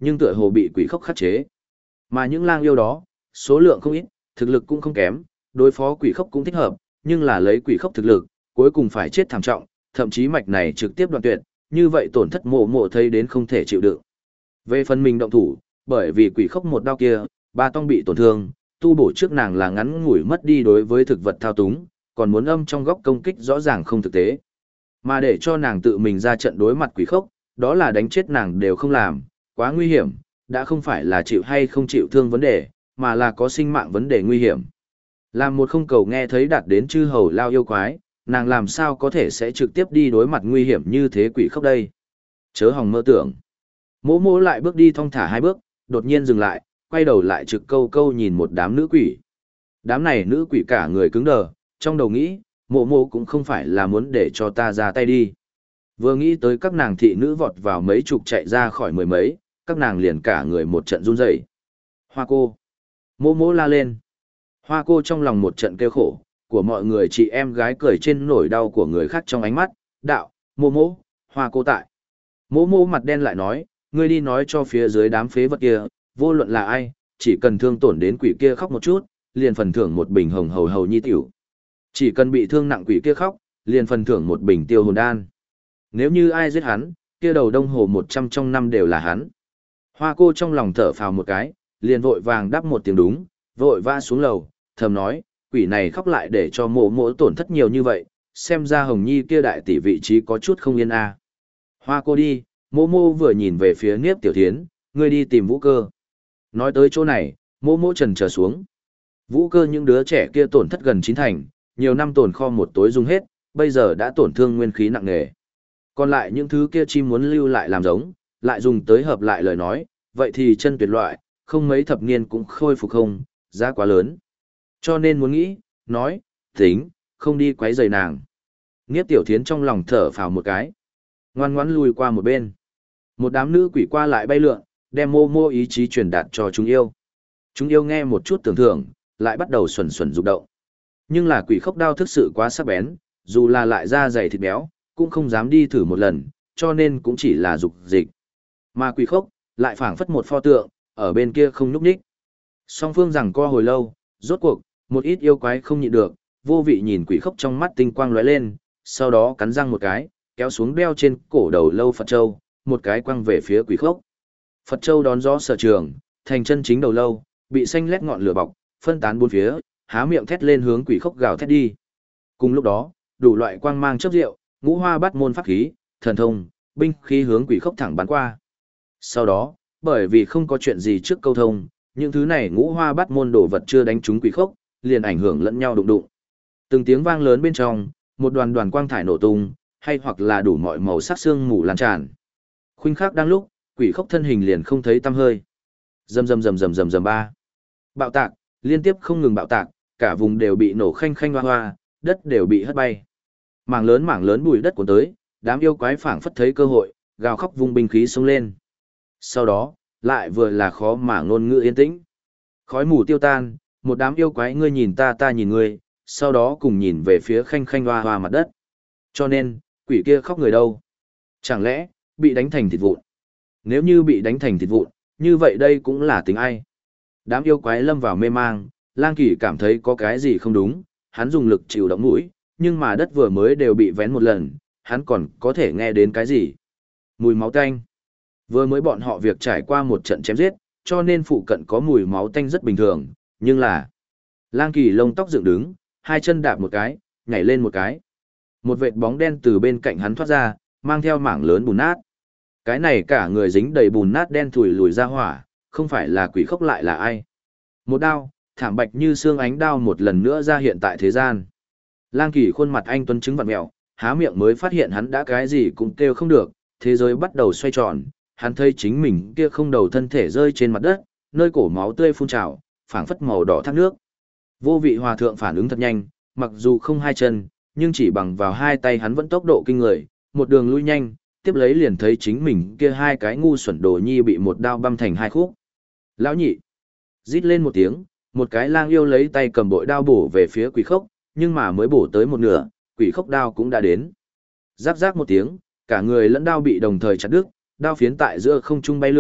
nhưng tựa hồ bị quỷ khốc khắc chế. Mà những lang yêu đó, số lượng không ít, thực lực cũng không kém, đối phó quỷ khốc cũng thích hợp, nhưng là lấy quỷ khốc thực lực, cuối cùng phải chết thảm trọng, thậm chí mạch này trực tiếp đoạn tuyệt, như vậy tổn thất mộ mộ thấy đến không thể chịu đựng. Về phần mình động thủ, bởi vì quỷ khốc một đao kia, ba tông bị tổn thương, tu bổ trước nàng là ngắn ngủi mất đi đối với thực vật thao túng, còn muốn âm trong góc công kích rõ ràng không thực tế. Mà để cho nàng tự mình ra trận đối mặt quỷ khốc, đó là đánh chết nàng đều không làm, quá nguy hiểm, đã không phải là chịu hay không chịu thương vấn đề, mà là có sinh mạng vấn đề nguy hiểm. Làm một không cầu nghe thấy đạt đến chư hầu lao yêu quái, nàng làm sao có thể sẽ trực tiếp đi đối mặt nguy hiểm như thế quỷ khốc đây. Chớ hòng mơ tưởng. Mỗ mỗ lại bước đi thong thả hai bước, đột nhiên dừng lại, quay đầu lại trực câu câu nhìn một đám nữ quỷ. Đám này nữ quỷ cả người cứng đờ, trong đầu nghĩ, mộ mộ cũng không phải là muốn để cho ta ra tay đi. Vừa nghĩ tới các nàng thị nữ vọt vào mấy chục chạy ra khỏi mười mấy, các nàng liền cả người một trận run rẩy. Hoa cô. Mộ mộ la lên. Hoa cô trong lòng một trận kêu khổ, của mọi người chị em gái cười trên nỗi đau của người khác trong ánh mắt, đạo, mộ mộ, hoa cô tại. Mộ mộ mặt đen lại nói, ngươi đi nói cho phía dưới đám phế vật kia, vô luận là ai, chỉ cần thương tổn đến quỷ kia khóc một chút, liền phần thưởng một bình hồng hầu hầu nhi tiểu. Chỉ cần bị thương nặng quỷ kia khóc, liền phần thưởng một bình tiêu hồn đan. Nếu như ai giết hắn, kia đầu đông hồ 100 trong năm đều là hắn. Hoa cô trong lòng thở phào một cái, liền vội vàng đáp một tiếng đúng, vội vã xuống lầu, thầm nói, quỷ này khóc lại để cho mộ mộ tổn thất nhiều như vậy, xem ra hồng nhi kia đại tỷ vị trí có chút không yên a. Hoa cô đi, mộ mộ vừa nhìn về phía Niếp Tiểu Thiến, ngươi đi tìm Vũ Cơ. Nói tới chỗ này, mộ mộ trần trở xuống. Vũ Cơ những đứa trẻ kia tổn thất gần 9 thành, nhiều năm tồn kho một tối dùng hết, bây giờ đã tổn thương nguyên khí nặng nề. Còn lại những thứ kia chim muốn lưu lại làm giống, lại dùng tới hợp lại lời nói, vậy thì chân tuyệt loại, không mấy thập niên cũng khôi phục không, giá quá lớn. Cho nên muốn nghĩ, nói, tính, không đi quấy rầy nàng. Niếp Tiểu Thiến trong lòng thở phào một cái, ngoan ngoãn lùi qua một bên. Một đám nữ quỷ qua lại bay lượn, đem mô mô ý chí truyền đạt cho chúng yêu. Chúng yêu nghe một chút tưởng thưởng, lại bắt đầu xuẩn xuẩn rụng động. Nhưng là quỷ khốc đao thực sự quá sắc bén, dù là lại da dày thịt béo, cũng không dám đi thử một lần, cho nên cũng chỉ là dục dịch. Mà quỷ khốc, lại phảng phất một pho tượng, ở bên kia không nhúc nhích. Song phương rằng co hồi lâu, rốt cuộc, một ít yêu quái không nhịn được, vô vị nhìn quỷ khốc trong mắt tinh quang lóe lên, sau đó cắn răng một cái, kéo xuống đeo trên cổ đầu lâu Phật Châu, một cái quăng về phía quỷ khốc. Phật Châu đón gió sở trường, thành chân chính đầu lâu, bị xanh lét ngọn lửa bọc, phân tán bốn phía, há miệng thét lên hướng quỷ khốc gào thét đi. Cùng lúc đó, đủ loại quang mang chớp rượu, ngũ hoa bát môn pháp khí, thần thông, binh khí hướng quỷ khốc thẳng bắn qua. Sau đó, bởi vì không có chuyện gì trước câu thông, những thứ này ngũ hoa bát môn đồ vật chưa đánh trúng quỷ khốc, liền ảnh hưởng lẫn nhau đụng đụng. Từng tiếng vang lớn bên trong, một đoàn đoàn quang thải nổ tung, hay hoặc là đủ mọi màu sắc xương mù lan tràn. Khuynh khắc đang lúc, quỷ khốc thân hình liền không thấy tăm hơi. Rầm rầm rầm rầm rầm rầm ba. Bạo tạc, liên tiếp không ngừng bạo tạc, cả vùng đều bị nổ khanh khanh hoa hoa, đất đều bị hất bay. Mảng lớn bụi đất cuốn tới, đám yêu quái phảng phất thấy cơ hội, gào khóc vung binh khí xông lên. Sau đó, lại vừa là khó mà ngôn ngữ yên tĩnh. Khói mù tiêu tan, một đám yêu quái ngươi nhìn ta ta nhìn ngươi, sau đó cùng nhìn về phía khanh khanh hoa hoa mặt đất. Cho nên, quỷ kia khóc người đâu? Chẳng lẽ, bị đánh thành thịt vụn? Nếu như bị đánh thành thịt vụn, như vậy đây cũng là tính ai? Đám yêu quái lâm vào mê mang, Lang Kỳ cảm thấy có cái gì không đúng, hắn dùng lực chịu động mũi, nhưng mà đất vừa mới đều bị vén một lần, hắn còn có thể nghe đến cái gì? Mùi máu tanh. Vừa mới bọn họ việc trải qua một trận chém giết, cho nên phụ cận có mùi máu tanh rất bình thường, nhưng là... Lang Kỳ lông tóc dựng đứng, hai chân đạp một cái, nhảy lên một cái. Một vệt bóng đen từ bên cạnh hắn thoát ra, mang theo mảng lớn bùn nát. Cái này cả người dính đầy bùn nát đen thùi lùi ra hỏa, không phải là quỷ khốc lại là ai. Một đao, thảm bạch như xương ánh đao một lần nữa ra hiện tại thế gian. Lang Kỳ khuôn mặt anh tuấn chứng vặn mẹo, há miệng mới phát hiện hắn đã cái gì cũng kêu không được, thế giới bắt đầu xoay tròn, hắn thấy chính mình kia không đầu thân thể rơi trên mặt đất, nơi cổ máu tươi phun trào, phảng phất màu đỏ thác nước. Vô vị hòa thượng phản ứng thật nhanh, mặc dù không hai chân, nhưng chỉ bằng vào hai tay hắn vẫn tốc độ kinh người, một đường lui nhanh, tiếp lấy liền thấy chính mình kia hai cái ngu xuẩn đồ nhi bị một đao băm thành hai khúc. Lão nhị, rít lên một tiếng, một cái lang yêu lấy tay cầm bội đao bổ về phía quỷ khốc, nhưng mà mới bổ tới một nửa, quỷ khốc đao cũng đã đến. Rắc rắc một tiếng, cả người lẫn đao bị đồng thời chặt đứt, đao phiến tại giữa không trung bay lượn,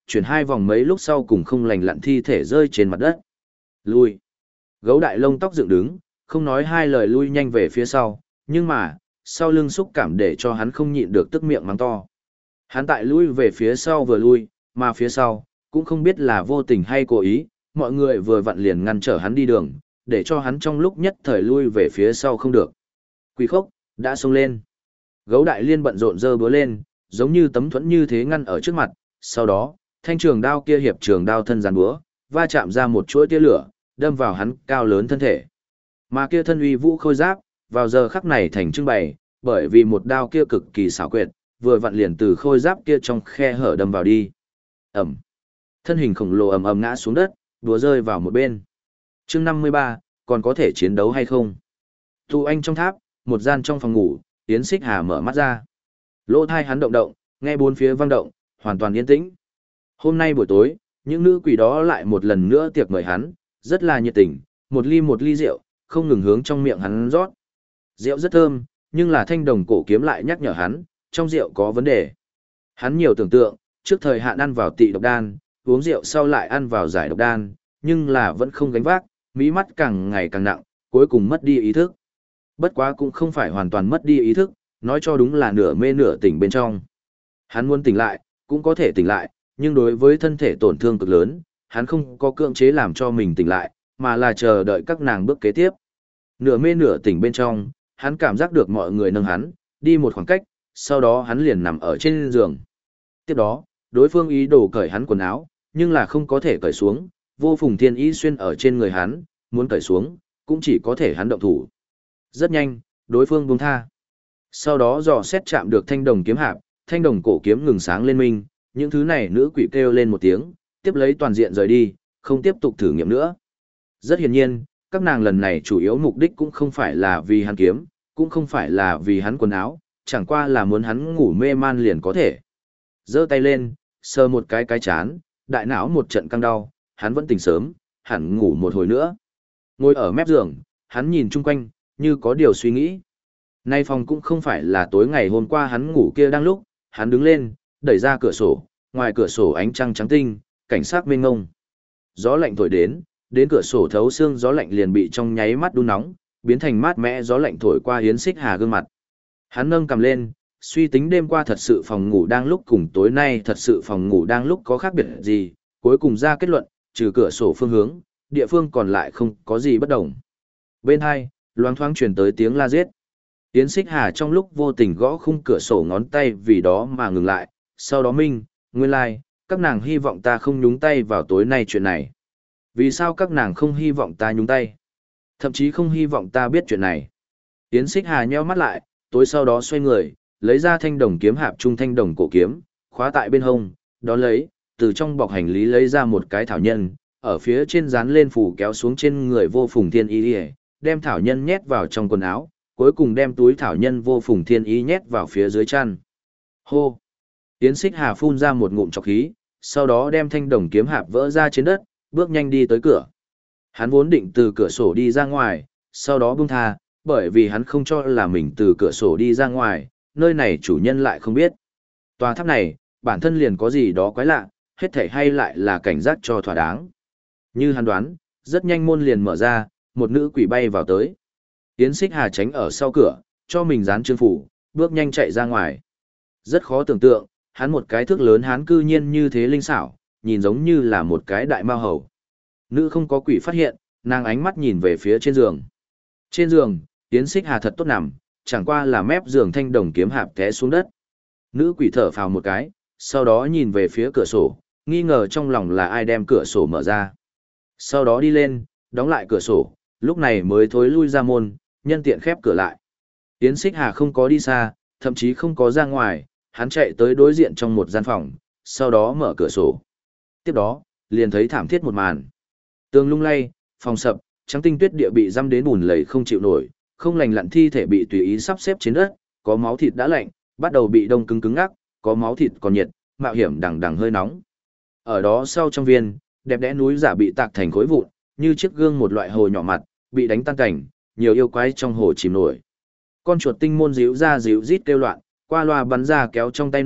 chuyển hai vòng mấy lúc sau cùng không lành lặn thi thể rơi trên mặt đất. Lui. Gấu đại lông tóc dựng đứng, không nói hai lời lui nhanh về phía sau, nhưng mà, sau lưng xúc cảm để cho hắn không nhịn được tức miệng mắng to. Hắn tại lui về phía sau vừa lui, mà phía sau, cũng không biết là vô tình hay cố ý, mọi người vừa vặn liền ngăn trở hắn đi đường, để cho hắn trong lúc nhất thời lui về phía sau không được. Quỷ khốc, đã xông lên. Gấu đại liên bận rộn dơ búa lên, giống như tấm thuẫn như thế ngăn ở trước mặt, sau đó, thanh trường đao kia hiệp trường đao thân giàn búa, va chạm ra một chuỗi tia lửa, đâm vào hắn cao lớn thân thể. Mà kia thân uy vũ khôi giáp, vào giờ khắc này thành trưng bày, bởi vì một đao kia cực kỳ xảo quyệt, vừa vặn liền từ khôi giáp kia trong khe hở đâm vào đi. Ẩm. Thân hình khổng lồ ầm ầm ngã xuống đất, đúa rơi vào một bên. Chương 53, còn có thể chiến đấu hay không? Tu anh trong tháp, một gian trong phòng ngủ, Yến Xích Hà mở mắt ra. Lỗ thai hắn động động, nghe bốn phía vang động, hoàn toàn yên tĩnh. Hôm nay buổi tối, những nữ quỷ đó lại một lần nữa tiệc mời hắn, rất là nhiệt tình, một ly rượu, không ngừng hướng trong miệng hắn rót. Rượu rất thơm, nhưng là thanh đồng cổ kiếm lại nhắc nhở hắn, trong rượu có vấn đề. Hắn nhiều tưởng tượng, trước thời hạn ăn vào tị độc đan, uống rượu sau lại ăn vào giải độc đan, nhưng là vẫn không gánh vác, mí mắt càng ngày càng nặng, cuối cùng mất đi ý thức. Bất quá cũng không phải hoàn toàn mất đi ý thức, nói cho đúng là nửa mê nửa tỉnh bên trong. Hắn muốn tỉnh lại, cũng có thể tỉnh lại, nhưng đối với thân thể tổn thương cực lớn, hắn không có cưỡng chế làm cho mình tỉnh lại, mà là chờ đợi các nàng bước kế tiếp. Nửa mê nửa tỉnh bên trong, hắn cảm giác được mọi người nâng hắn, đi một khoảng cách, sau đó hắn liền nằm ở trên giường. Tiếp đó, đối phương ý đồ cởi hắn quần áo, nhưng là không có thể cởi xuống, vô phùng thiên ý xuyên ở trên người hắn, muốn cởi xuống, cũng chỉ có thể hắn động thủ. Rất nhanh, đối phương buông tha. Sau đó dò xét chạm được thanh đồng kiếm hạp, thanh đồng cổ kiếm ngừng sáng lên minh, những thứ này nữ quỷ kêu lên một tiếng, tiếp lấy toàn diện rời đi, không tiếp tục thử nghiệm nữa. Rất hiển nhiên, các nàng lần này chủ yếu mục đích cũng không phải là vì hắn kiếm, cũng không phải là vì hắn quần áo, chẳng qua là muốn hắn ngủ mê man liền có thể. Giơ tay lên, sờ một cái chán, đại não một trận căng đau, hắn vẫn tỉnh sớm, hẳn ngủ một hồi nữa. Ngồi ở mép giường, hắn nhìn chung quanh, như có điều suy nghĩ. Nay phòng cũng không phải là tối ngày hôm qua hắn ngủ kia đang lúc, hắn đứng lên, đẩy ra cửa sổ, ngoài cửa sổ ánh trăng trắng tinh, cảnh sắc mênh ngông. Gió lạnh thổi đến cửa sổ thấu xương gió lạnh liền bị trong nháy mắt đun nóng, biến thành mát mẻ gió lạnh thổi qua Yến Xích Hà gương mặt. Hắn nâng cầm lên, suy tính đêm qua thật sự phòng ngủ đang lúc cùng tối nay thật sự phòng ngủ đang lúc có khác biệt gì, cuối cùng ra kết luận, trừ cửa sổ phương hướng, địa phương còn lại không có gì bất đồng. Bên hai, loáng thoáng truyền tới tiếng la giết. Yến Xích Hà trong lúc vô tình gõ khung cửa sổ ngón tay vì đó mà ngừng lại, sau đó minh, nguyên lai, like, các nàng hy vọng ta không nhúng tay vào tối nay chuyện này. Vì sao các nàng không hy vọng ta nhúng tay? Thậm chí không hy vọng ta biết chuyện này. Yến Xích Hà nheo mắt lại, tối sau đó xoay người, lấy ra thanh đồng kiếm hạp trung thanh đồng cổ kiếm, khóa tại bên hông, đó lấy, từ trong bọc hành lý lấy ra một cái thảo nhân, ở phía trên dán lên phủ kéo xuống trên người vô phùng thiên y, đem thảo nhân nhét vào trong quần áo, cuối cùng đem túi thảo nhân vô phùng thiên y nhét vào phía dưới chăn. Hô! Yến Xích Hà phun ra một ngụm trọc khí, sau đó đem thanh đồng kiếm hạp vỡ ra trên đất, bước nhanh đi tới cửa. Hắn vốn định từ cửa sổ đi ra ngoài, sau đó buông tha, bởi vì hắn không cho là mình từ cửa sổ đi ra ngoài, nơi này chủ nhân lại không biết. Tòa tháp này, bản thân liền có gì đó quái lạ, hết thảy hay lại là cảnh giác cho thỏa đáng. Như hắn đoán, rất nhanh môn liền mở ra, một nữ quỷ bay vào tới. Yến Xích Hà tránh ở sau cửa, cho mình dán chương phủ, bước nhanh chạy ra ngoài. Rất khó tưởng tượng, hắn một cái thước lớn hắn cư nhiên như thế linh xảo, nhìn giống như là một cái đại mao hầu. Nữ không có quỷ phát hiện, nàng ánh mắt nhìn về phía trên giường. Trên giường, Yến Xích Hà thật tốt nằm, chẳng qua là mép giường thanh đồng kiếm hạp té xuống đất. Nữ quỷ thở phào một cái, sau đó nhìn về phía cửa sổ, nghi ngờ trong lòng là ai đem cửa sổ mở ra. Sau đó đi lên, đóng lại cửa sổ, lúc này mới thối lui ra môn, nhân tiện khép cửa lại. Yến Xích Hà không có đi xa, thậm chí không có ra ngoài, hắn chạy tới đối diện trong một gian phòng, sau đó mở cửa sổ. Tiếp đó, liền thấy thảm thiết một màn. Tường lung lay, phòng sập, trắng tinh tuyết địa bị giam đến bùn lầy không chịu nổi, không lành lặn thi thể bị tùy ý sắp xếp trên đất, có máu thịt đã lạnh, bắt đầu bị đông cứng cứng ngắc, có máu thịt còn nhiệt, mạo hiểm đằng đằng hơi nóng. Ở đó sau trong viên, đẹp đẽ núi giả bị tạc thành khối vụn, như chiếc gương một loại hồ nhỏ mặt, bị đánh tan cảnh, nhiều yêu quái trong hồ chìm nổi. Con chuột tinh môn díu ra díu rít kêu loạn, qua loa bắn ra kéo trong tay nỏ,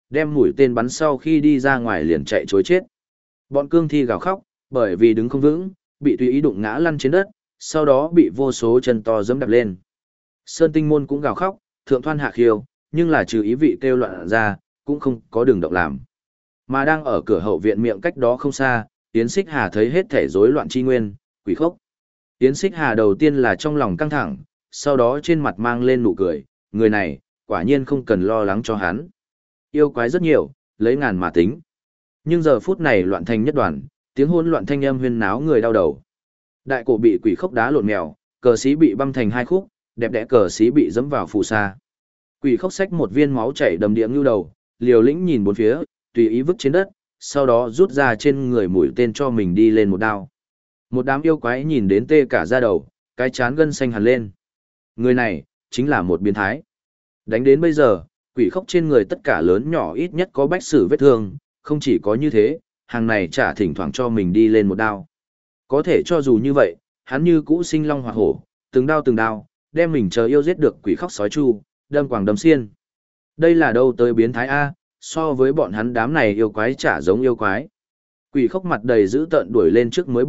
đem mũi tên bắn sau khi đi ra ngoài liền chạy chối chết. Bọn cương thi gào khóc, bởi vì đứng không vững, bị tùy ý đụng ngã lăn trên đất, sau đó bị vô số chân to giẫm đạp lên. Sơn Tinh Môn cũng gào khóc, thượng thoan hạ khiêu, nhưng là trừ ý vị kêu loạn ra, cũng không có đường động làm. Mà đang ở cửa hậu viện miệng cách đó không xa, Yến Xích Hà thấy hết thể rối loạn chi nguyên, quỷ khốc. Yến Xích Hà đầu tiên là trong lòng căng thẳng, sau đó trên mặt mang lên nụ cười, người này, quả nhiên không cần lo lắng cho hắn. Yêu quái rất nhiều, lấy ngàn mà tính. Nhưng giờ phút này loạn thành nhất đoàn, tiếng hỗn loạn thanh âm huyên náo người đau đầu. Đại cổ bị quỷ khốc đá lộn mèo, cờ sĩ bị băm thành hai khúc, đẹp đẽ cờ sĩ bị dẫm vào phù sa. Quỷ khốc xách một viên máu chảy đầm địa ngưu đầu, liều lĩnh nhìn bốn phía, tùy ý vứt trên đất, sau đó rút ra trên người mũi tên cho mình đi lên một đao. Một đám yêu quái nhìn đến tê cả da đầu, cái chán gân xanh hẳn lên. Người này, chính là một biến thái. Đánh đến bây giờ, quỷ khốc trên người tất cả lớn nhỏ ít nhất có bách sử vết thương, không chỉ có như thế, hàng này chả thỉnh thoảng cho mình đi lên một đao. Có thể cho dù như vậy, hắn như cũ sinh long hoặc hổ, từng đao, đem mình chờ yêu giết được quỷ khóc sói chu, đâm quàng đâm xiên. Đây là đâu tới biến thái A, so với bọn hắn đám này yêu quái chả giống yêu quái. Quỷ khóc mặt đầy dữ tợn đuổi lên trước mới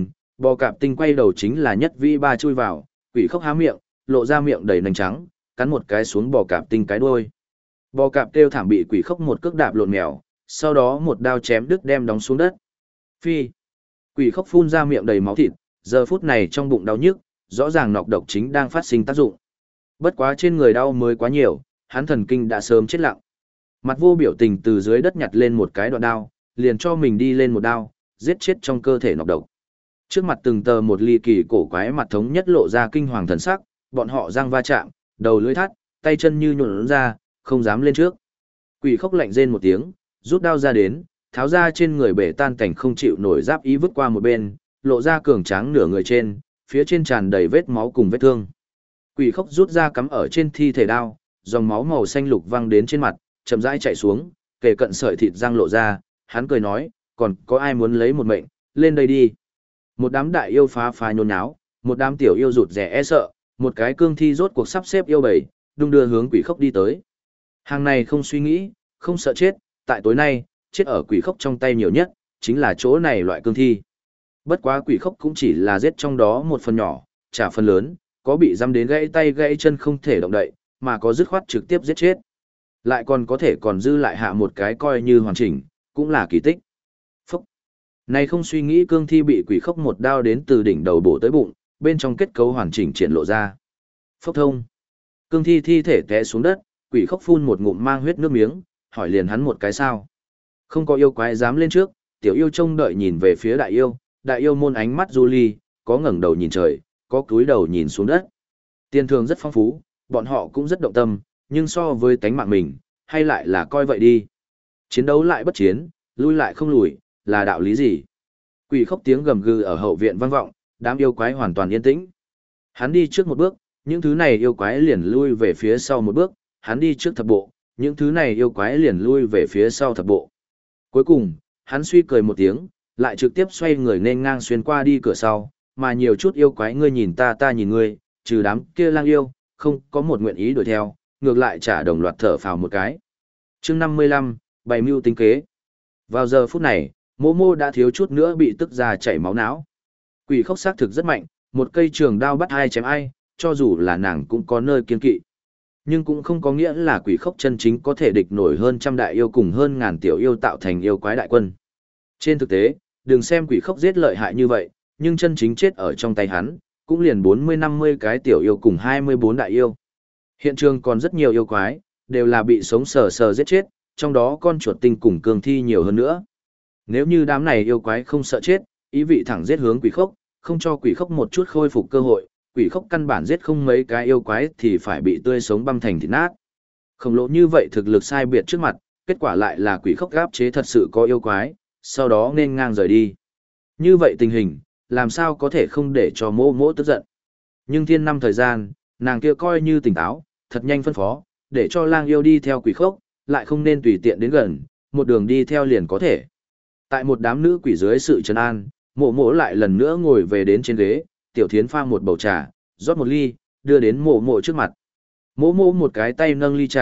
bò cạp tinh quay đầu chính là nhất vĩ ba chui vào, quỷ khóc há miệng, lộ ra miệng đầy nành trắng, cắn một cái xuống bò cạp tinh cái đuôi. Bò cạp kêu thảm bị quỷ khóc một cước đạp lộn mèo, sau đó một đao chém đứt đem đóng xuống đất. Phi. Quỷ khóc phun ra miệng đầy máu thịt, giờ phút này trong bụng đau nhức, rõ ràng nọc độc chính đang phát sinh tác dụng. Bất quá trên người đau mới quá nhiều, hắn thần kinh đã sớm chết lặng. Mặt vô biểu tình từ dưới đất nhặt lên một cái đoạn đao, liền cho mình đi lên một đao, giết chết trong cơ thể nọc độc. Trước mặt từng tờ một ly kỳ cổ quái mặt thống nhất lộ ra kinh hoàng thần sắc, bọn họ răng va chạm, đầu lưỡi thắt, tay chân như nhuộn ra, không dám lên trước. Quỷ khóc lạnh rên một tiếng, rút đao ra đến, tháo ra trên người bể tan cảnh không chịu nổi giáp ý vứt qua một bên, lộ ra cường tráng nửa người trên, phía trên tràn đầy vết máu cùng vết thương. Quỷ khóc rút ra cắm ở trên thi thể đao, dòng máu màu xanh lục văng đến trên mặt, chậm rãi chạy xuống, kề cận sợi thịt răng lộ ra, hắn cười nói, còn có ai muốn lấy một mệnh, lên đây đi. Một đám đại yêu phá nhốn nháo, một đám tiểu yêu rụt rẻ e sợ, một cái cương thi rốt cuộc sắp xếp yêu bầy, đung đưa hướng quỷ khóc đi tới. Hàng này không suy nghĩ, không sợ chết, tại tối nay, chết ở quỷ khóc trong tay nhiều nhất, chính là chỗ này loại cương thi. Bất quá quỷ khóc cũng chỉ là giết trong đó một phần nhỏ, trả phần lớn, có bị giam đến gãy tay gãy chân không thể động đậy, mà có dứt khoát trực tiếp giết chết. Lại còn có thể còn dư lại hạ một cái coi như hoàn chỉnh, cũng là kỳ tích. Phúc! Này không suy nghĩ cương thi bị quỷ khóc một đao đến từ đỉnh đầu bổ tới bụng, bên trong kết cấu hoàn chỉnh triển lộ ra. Phốc thông! Cương thi thi thể té xuống đất, quỷ khóc phun một ngụm mang huyết nước miếng, hỏi liền hắn một cái sao. Không có yêu quái dám lên trước, tiểu yêu trông đợi nhìn về phía đại yêu môn ánh mắt du ly, có ngẩng đầu nhìn trời, có cúi đầu nhìn xuống đất. Tiền thường rất phong phú, bọn họ cũng rất động tâm, nhưng so với tánh mạng mình, hay lại là coi vậy đi. Chiến đấu lại bất chiến, lui lại không lùi, là đạo lý gì? Quỷ khóc tiếng gầm gừ ở hậu viện vang vọng, đám yêu quái hoàn toàn yên tĩnh. Hắn đi trước một bước, những thứ này yêu quái liền lui về phía sau một bước, hắn đi trước thập bộ, những thứ này yêu quái liền lui về phía sau thập bộ. Cuối cùng, hắn suy cười một tiếng, lại trực tiếp xoay người nên ngang xuyên qua đi cửa sau, mà nhiều chút yêu quái ngươi nhìn ta nhìn ngươi, trừ đám kia lang yêu, không có một nguyện ý đuổi theo, ngược lại trả đồng loạt thở phào một cái. Chương 55, bày mưu tính kế. Vào giờ phút này, Mô Mô đã thiếu chút nữa bị tức ra chảy máu não. Quỷ khóc xác thực rất mạnh, một cây trường đao bắt ai chém ai, cho dù là nàng cũng có nơi kiên kỵ. Nhưng cũng không có nghĩa là quỷ khóc chân chính có thể địch nổi hơn trăm đại yêu cùng hơn ngàn tiểu yêu tạo thành yêu quái đại quân. Trên thực tế, đừng xem quỷ khóc giết lợi hại như vậy, nhưng chân chính chết ở trong tay hắn, cũng liền 40-50 cái tiểu yêu cùng 24 đại yêu. Hiện trường còn rất nhiều yêu quái, đều là bị sống sờ sờ giết chết, trong đó con chuột tinh cùng cường thi nhiều hơn nữa. Nếu như đám này yêu quái không sợ chết, ý vị thẳng giết hướng quỷ khóc, không cho quỷ khóc một chút khôi phục cơ hội, quỷ khóc căn bản giết không mấy cái yêu quái thì phải bị tươi sống băm thành thịt nát. Khổng lồ như vậy thực lực sai biệt trước mặt, kết quả lại là quỷ khóc gáp chế thật sự có yêu quái, sau đó nên ngang rời đi. Như vậy tình hình, làm sao có thể không để cho Mô Mô tức giận. Nhưng thiên năm thời gian, nàng kia coi như tỉnh táo, thật nhanh phân phó, để cho lang yêu đi theo quỷ khóc, lại không nên tùy tiện đến gần, một đường đi theo liền có thể. Tại một đám nữ quỷ dưới sự trấn an, Mộ Mộ lại lần nữa ngồi về đến trên ghế, Tiểu Thiến pha một bầu trà, rót một ly, đưa đến Mộ Mộ trước mặt. Mộ Mộ một cái tay nâng ly trà,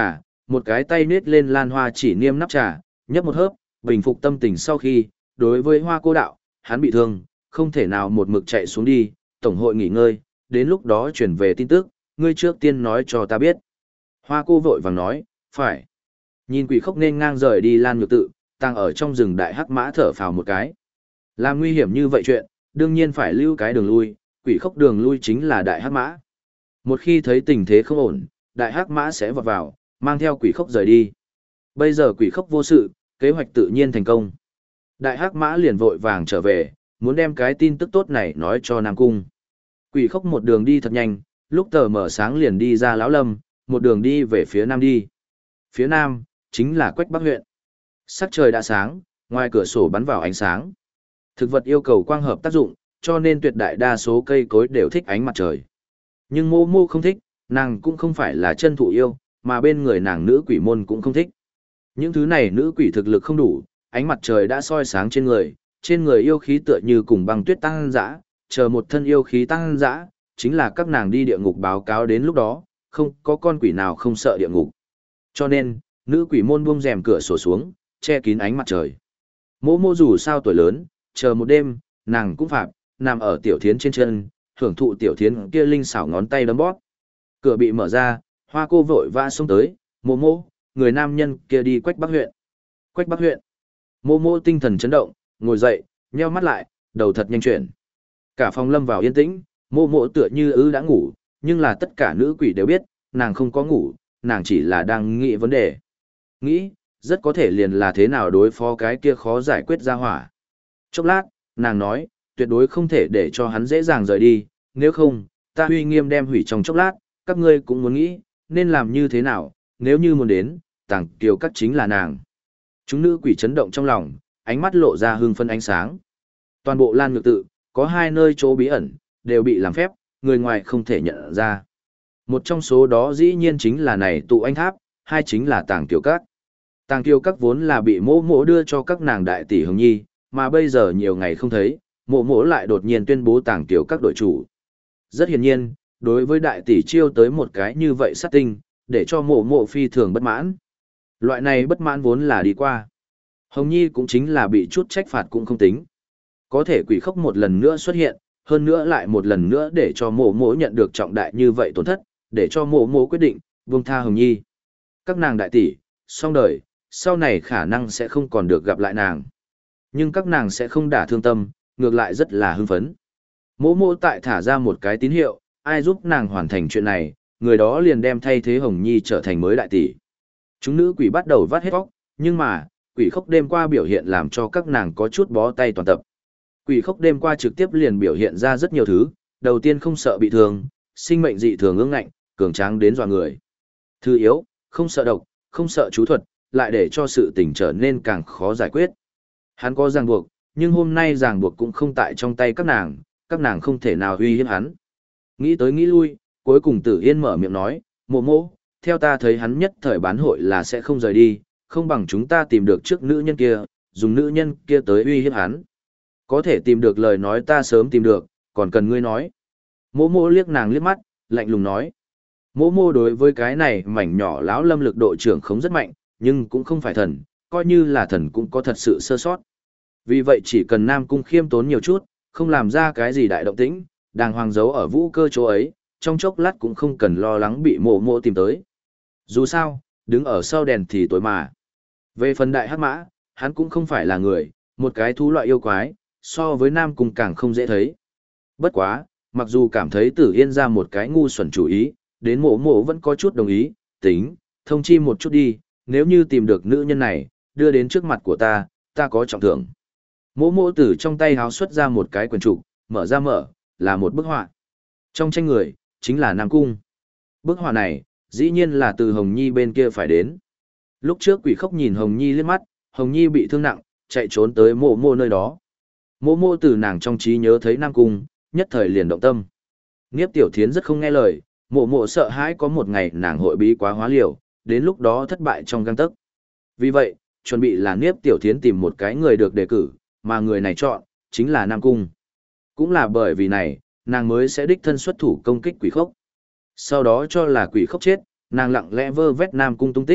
một cái tay nết lên lan hoa chỉ niêm nắp trà, nhấp một hớp, bình phục tâm tình sau khi, đối với Hoa cô đạo, hắn bị thương, không thể nào một mực chạy xuống đi, tổng hội nghỉ ngơi, đến lúc đó chuyển về tin tức, ngươi trước tiên nói cho ta biết. Hoa cô vội vàng nói, phải. Nhìn Quỷ Khốc nên ngang rời đi Lan Nhược Tự, đang ở trong rừng đại hắc mã thở phào một cái. Làm nguy hiểm như vậy chuyện, đương nhiên phải lưu cái đường lui, Quỷ Khốc đường lui chính là đại hắc mã. Một khi thấy tình thế không ổn, đại hắc mã sẽ vọt vào, mang theo Quỷ Khốc rời đi. Bây giờ Quỷ Khốc vô sự, kế hoạch tự nhiên thành công. Đại hắc mã liền vội vàng trở về, muốn đem cái tin tức tốt này nói cho Nam Cung. Quỷ Khốc một đường đi thật nhanh, lúc tờ mở sáng liền đi ra Lão Lâm, một đường đi về phía nam đi. Phía nam, chính là Quách Bắc huyện. Sắc trời đã sáng, ngoài cửa sổ bắn vào ánh sáng. Thực vật yêu cầu quang hợp tác dụng, cho nên tuyệt đại đa số cây cối đều thích ánh mặt trời. Nhưng Mô Mô không thích, nàng cũng không phải là chân thụ yêu, mà bên người nàng nữ quỷ môn cũng không thích. Những thứ này nữ quỷ thực lực không đủ, ánh mặt trời đã soi sáng trên người yêu khí tựa như cùng băng tuyết tăng dã, chờ một thân yêu khí tăng dã, chính là các nàng đi địa ngục báo cáo đến lúc đó, không có con quỷ nào không sợ địa ngục. Cho nên, nữ quỷ môn buông rèm cửa sổ xuống, che kín ánh mặt trời. Mô Mô dù sao tuổi lớn, chờ một đêm, nàng cũng phạm, nằm ở tiểu thiến trên chân, hưởng thụ tiểu thiến kia linh xảo ngón tay đấm bóp. Cửa bị mở ra, Hoa cô vội vã xông tới, Mô Mô, người nam nhân kia đi Quách Bắc huyện. Quách Bắc huyện. Mô Mô tinh thần chấn động, ngồi dậy, nheo mắt lại, đầu thật nhanh chuyển. Cả phòng lâm vào yên tĩnh, Mô Mô tựa như đã ngủ, nhưng là tất cả nữ quỷ đều biết, nàng không có ngủ, nàng chỉ là đang nghĩ vấn đề. Nghĩ, rất có thể liền là thế nào đối phó cái kia khó giải quyết ra hỏa. Chốc lát, nàng nói, tuyệt đối không thể để cho hắn dễ dàng rời đi, nếu không, ta uy nghiêm đem hủy trong chốc lát, các ngươi cũng muốn nghĩ, nên làm như thế nào, nếu như muốn đến, Tàng Kiều Các chính là nàng. Chúng nữ quỷ chấn động trong lòng, ánh mắt lộ ra hưng phân ánh sáng. Toàn bộ Lan Nhược Tự, có 2 nơi chỗ bí ẩn, đều bị làm phép, người ngoài không thể nhận ra. Một trong số đó dĩ nhiên chính là này tụ anh tháp, 2 chính là Tàng Kiều Các. Tàng Kiều Các vốn là bị Mộ Mộ đưa cho các nàng đại tỷ Hồng Nhi, mà bây giờ nhiều ngày không thấy, Mộ Mộ lại đột nhiên tuyên bố Tàng Kiều Các đổi chủ. Rất hiển nhiên, đối với đại tỷ chiêu tới một cái như vậy sát tinh, để cho Mộ Mộ phi thường bất mãn. Loại này bất mãn vốn là đi qua. Hồng Nhi cũng chính là bị chút trách phạt cũng không tính. Có thể Quỷ Khốc một lần nữa xuất hiện, hơn nữa lại một lần nữa để cho Mộ Mộ nhận được trọng đại như vậy tổn thất, để cho Mộ Mộ quyết định, buông tha Hồng Nhi. Các nàng đại tỷ, xong đời, sau này khả năng sẽ không còn được gặp lại nàng. Nhưng các nàng sẽ không đả thương tâm, ngược lại rất là hưng phấn. Mộ Mộ tại thả ra một cái tín hiệu, ai giúp nàng hoàn thành chuyện này, người đó liền đem thay thế Hồng Nhi trở thành mới đại tỷ. Chúng nữ quỷ bắt đầu vắt hết vóc, nhưng mà, Quỷ Khốc đêm qua biểu hiện làm cho các nàng có chút bó tay toàn tập. Quỷ Khốc đêm qua trực tiếp liền biểu hiện ra rất nhiều thứ, đầu tiên không sợ bị thương, sinh mệnh dị thường ương ngạnh, cường tráng đến dọa người. Thứ yếu, không sợ độc, không sợ chú thuật, lại để cho sự tình trở nên càng khó giải quyết. Hắn có ràng buộc, nhưng hôm nay ràng buộc cũng không tại trong tay các nàng không thể nào uy hiếp hắn. Nghĩ tới nghĩ lui, cuối cùng Tử Yên mở miệng nói, Mộ Mộ, theo ta thấy hắn nhất thời bán hội là sẽ không rời đi, không bằng chúng ta tìm được trước nữ nhân kia, dùng nữ nhân kia tới uy hiếp hắn. Có thể tìm được lời nói ta sớm tìm được, còn cần ngươi nói. Mộ Mộ liếc nàng liếc mắt, lạnh lùng nói. Mộ Mộ đối với cái này mảnh nhỏ lão lâm lực độ trưởng không rất mạnh, nhưng cũng không phải thần, coi như là thần cũng có thật sự sơ sót. Vì vậy chỉ cần Nam Cung khiêm tốn nhiều chút, không làm ra cái gì đại động tĩnh, đàng hoàng giấu ở vũ cơ chỗ ấy, trong chốc lát cũng không cần lo lắng bị Mộ Mộ tìm tới. Dù sao, đứng ở sau đèn thì tối mà. Về phần đại hắc mã, hắn cũng không phải là người, một cái thú loại yêu quái, so với Nam Cung càng không dễ thấy. Bất quá, mặc dù cảm thấy Tử Yên ra một cái ngu xuẩn chủ ý, đến Mộ Mộ vẫn có chút đồng ý, tính, thông chi một chút đi, nếu như tìm được nữ nhân này, đưa đến trước mặt của ta, ta có trọng thưởng. Mộ Mộ từ trong tay háo xuất ra một cái quyển trục, mở, là một bức họa. Trong tranh người, chính là Nam Cung. Bức họa này, dĩ nhiên là từ Hồng Nhi bên kia phải đến. Lúc trước Quỷ Khốc nhìn Hồng Nhi liếc mắt, Hồng Nhi bị thương nặng, chạy trốn tới Mộ Mộ nơi đó. Mộ Mộ từ nàng trong trí nhớ thấy Nam Cung, nhất thời liền động tâm. Niếp Tiểu Thiến rất không nghe lời, Mộ Mộ sợ hãi có một ngày nàng hội bí quá hóa liều, đến lúc đó thất bại trong gang tấc. Vì vậy, chuẩn bị là Niếp Tiểu Thiến tìm một cái người được đề cử, mà người này chọn, chính là Nam Cung. Cũng là bởi vì này, nàng mới sẽ đích thân xuất thủ công kích Quỷ Khốc. Sau đó cho là Quỷ Khốc chết, nàng lặng lẽ vơ vét Nam Cung tung tích,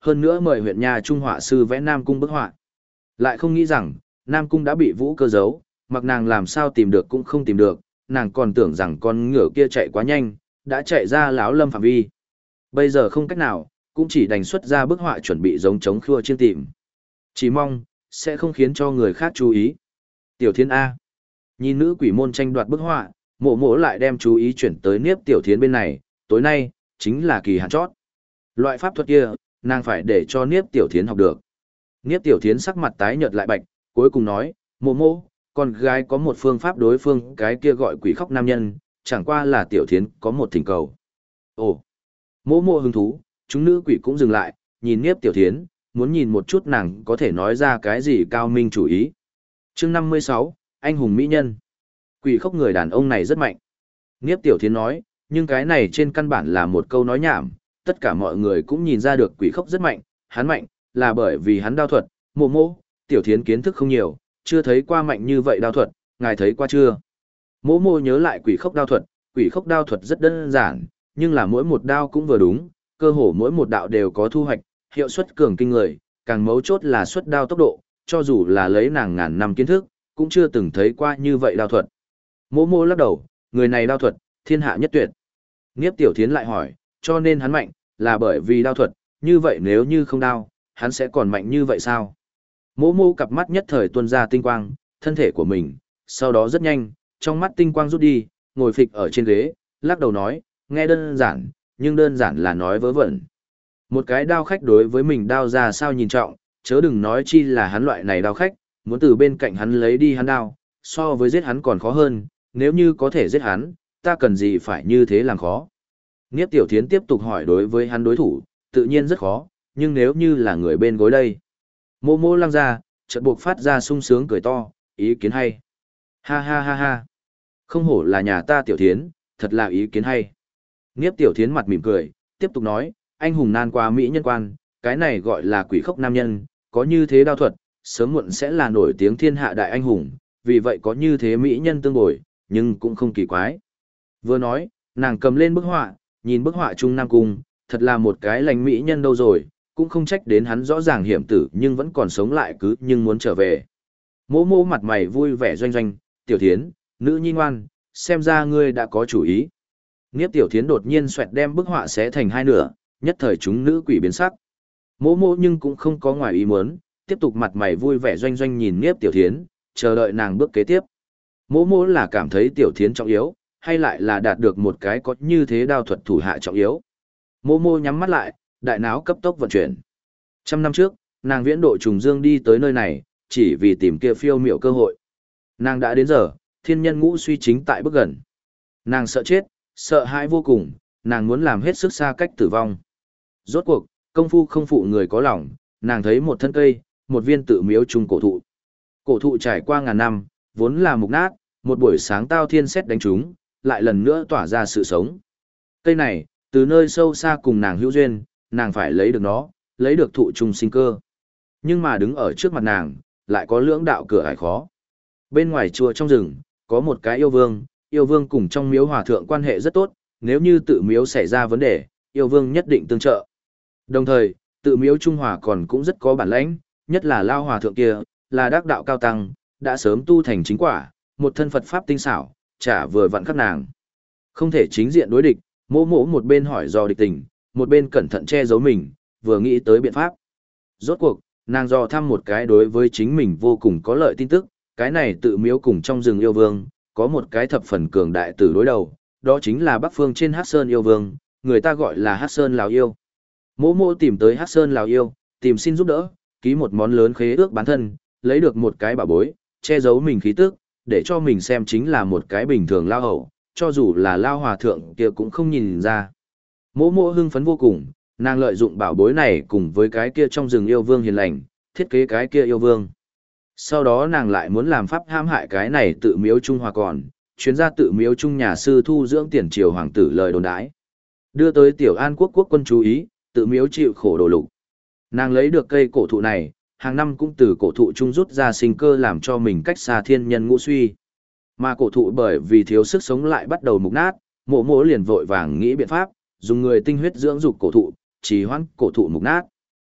hơn nữa mời huyện nhà trung họa sư vẽ Nam Cung bức họa. Lại không nghĩ rằng, Nam Cung đã bị Vũ Cơ giấu, mặc nàng làm sao tìm được cũng không tìm được, nàng còn tưởng rằng con ngựa kia chạy quá nhanh, đã chạy ra Láo Lâm phạm vi. Bây giờ không cách nào, cũng chỉ đành xuất ra bức họa chuẩn bị giống chống khua chiên tìm. Chỉ mong, sẽ không khiến cho người khác chú ý. Tiểu Thiến A. Nhìn nữ quỷ môn tranh đoạt bức họa, mộ mộ lại đem chú ý chuyển tới Niếp Tiểu Thiến bên này, tối nay, chính là kỳ hạn chót. Loại pháp thuật kia, nàng phải để cho Niếp Tiểu Thiến học được. Niếp Tiểu Thiến sắc mặt tái nhợt lại bạch, cuối cùng nói, mộ mộ, con gái có một phương pháp đối phương cái kia gọi quỷ khóc nam nhân, chẳng qua là Tiểu Thiến có một thỉnh cầu. Ồ, mộ mộ hứng thú, chúng nữ quỷ cũng dừng lại, nhìn Niếp Tiểu Thiến, muốn nhìn một chút nàng có thể nói ra cái gì cao minh chủ ý. Chương 56, anh hùng mỹ nhân. Quỷ khóc người đàn ông này rất mạnh. Niếp Tiểu Thiến nói, nhưng cái này trên căn bản là một câu nói nhảm, tất cả mọi người cũng nhìn ra được quỷ khóc rất mạnh, hắn mạnh, là bởi vì hắn đao thuật, mộ mộ, Tiểu Thiến kiến thức không nhiều, chưa thấy qua mạnh như vậy đao thuật, ngài thấy qua chưa? Mộ mộ nhớ lại quỷ khóc đao thuật rất đơn giản, nhưng là mỗi một đao cũng vừa đúng, cơ hồ mỗi một đạo đều có thu hoạch, hiệu suất cường kinh người, càng mấu chốt là xuất đao tốc độ, cho dù là lấy nàng ngàn năm kiến thức, cũng chưa từng thấy qua như vậy đao thuật. Mộ mộ lắc đầu, người này đao thuật, thiên hạ nhất tuyệt. Niếp Tiểu Thiến lại hỏi, cho nên hắn mạnh, là bởi vì đao thuật, như vậy nếu như không đao, hắn sẽ còn mạnh như vậy sao? Mộ mộ cặp mắt nhất thời tuôn ra tinh quang, thân thể của mình, sau đó rất nhanh, trong mắt tinh quang rút đi, ngồi phịch ở trên ghế, lắc đầu nói, nghe đơn giản, nhưng đơn giản là nói vớ vẩn. Một cái đao khách đối với mình đao ra sao nhìn trọng, chớ đừng nói chi là hắn loại này đao khách, muốn từ bên cạnh hắn lấy đi hắn đao, so với giết hắn còn khó hơn, nếu như có thể giết hắn, ta cần gì phải như thế làm khó. Niếp Tiểu Thiến tiếp tục hỏi đối với hắn đối thủ, tự nhiên rất khó, nhưng nếu như là người bên gối đây. Mộ mộ lăng ra, chợt buộc phát ra sung sướng cười to, ý kiến hay. Ha ha ha ha. Không hổ là nhà ta Tiểu Thiến, thật là ý kiến hay. Niếp Tiểu Thiến mặt mỉm cười, tiếp tục nói, anh hùng nan qua mỹ nhân quan, cái này gọi là quỷ khốc nam nhân, có như thế đao thuật, sớm muộn sẽ là nổi tiếng thiên hạ đại anh hùng, vì vậy có như thế mỹ nhân tương bồi, nhưng cũng không kỳ quái. Vừa nói, nàng cầm lên bức họa, nhìn bức họa Trung Nam Cung, thật là một cái lành mỹ nhân đâu rồi, cũng không trách đến hắn rõ ràng hiểm tử nhưng vẫn còn sống lại cứ nhưng muốn trở về. Mỗ mỗ mặt mày vui vẻ doanh doanh, Tiểu Thiến, nữ nhi ngoan, xem ra ngươi đã có chủ ý. Niếp Tiểu Thiến đột nhiên xoẹt đem bức họa xé thành hai nửa, nhất thời chúng nữ quỷ biến sắc. Mỗ mỗ nhưng cũng không có ngoài ý muốn, tiếp tục mặt mày vui vẻ doanh doanh nhìn Niếp Tiểu Thiến, chờ đợi nàng bước kế tiếp. Mỗ mỗ là cảm thấy Tiểu Thiến trọng yếu, hay lại là đạt được một cái có như thế đao thuật thủ hạ trọng yếu. Mỗ mỗ nhắm mắt lại, đại não cấp tốc vận chuyển. 100 năm trước, nàng viễn độ trùng dương đi tới nơi này, chỉ vì tìm kia phiêu miểu cơ hội. Nàng đã đến giờ, thiên nhân ngũ suy chính tại bước gần. Nàng sợ chết, sợ hãi vô cùng, nàng muốn làm hết sức xa cách tử vong. Rốt cuộc, công phu không phụ người có lòng, nàng thấy một thân cây, một viên tự miếu trung cổ thụ. Cổ thụ trải qua ngàn năm, vốn là mục nát, một buổi sáng tao thiên sét đánh trúng, lại lần nữa tỏa ra sự sống. Cây này, từ nơi sâu xa cùng nàng hữu duyên, nàng phải lấy được nó, lấy được thụ trung sinh cơ. Nhưng mà đứng ở trước mặt nàng, lại có lưỡng đạo cửa ải khó. Bên ngoài chùa trong rừng, có một cái yêu vương cùng trong miếu hòa thượng quan hệ rất tốt, nếu như tự miếu xảy ra vấn đề, yêu vương nhất định tương trợ. Đồng thời, tự miếu Trung Hòa còn cũng rất có bản lãnh, nhất là lao hòa thượng kia, là đắc đạo cao tăng, đã sớm tu thành chính quả, một thân Phật pháp tinh xảo, chả vừa vặn khắc nàng. Không thể chính diện đối địch, mỗ mỗ một bên hỏi dò địch tình, một bên cẩn thận che giấu mình, vừa nghĩ tới biện pháp. Rốt cuộc, nàng dò thăm một cái đối với chính mình vô cùng có lợi tin tức, cái này tự miếu cùng trong rừng yêu vương, có một cái thập phần cường đại tử đối đầu, đó chính là Bắc Phương trên Hắc Sơn yêu vương, người ta gọi là Hắc Sơn Lào yêu. Mỗ mỗ tìm tới Hắc Sơn Lào yêu, tìm xin giúp đỡ, ký một món lớn khế ước bán thân, lấy được một cái bảo bối, che giấu mình khí tức, để cho mình xem chính là một cái bình thường lao hậu, cho dù là lao hòa thượng kia cũng không nhìn ra. Mỗ mỗ hưng phấn vô cùng, nàng lợi dụng bảo bối này cùng với cái kia trong rừng yêu vương hiền lành, thiết kế cái kia yêu vương. Sau đó nàng lại muốn làm pháp hãm hại cái này tự miếu Trung Hòa còn, chuyến ra tự miếu Trung nhà sư thu dưỡng tiền triều hoàng tử lời đồn đãi. Đưa tới Tiểu An quốc quân chú ý, tự miếu chịu khổ đổ lục. Nàng lấy được cây cổ thụ này, hàng năm cũng từ cổ thụ trung rút ra sinh cơ làm cho mình cách xa thiên nhân ngũ suy. Mà cổ thụ bởi vì thiếu sức sống lại bắt đầu mục nát, mộ mộ liền vội vàng nghĩ biện pháp, dùng người tinh huyết dưỡng dục cổ thụ, trì hoãn cổ thụ mục nát.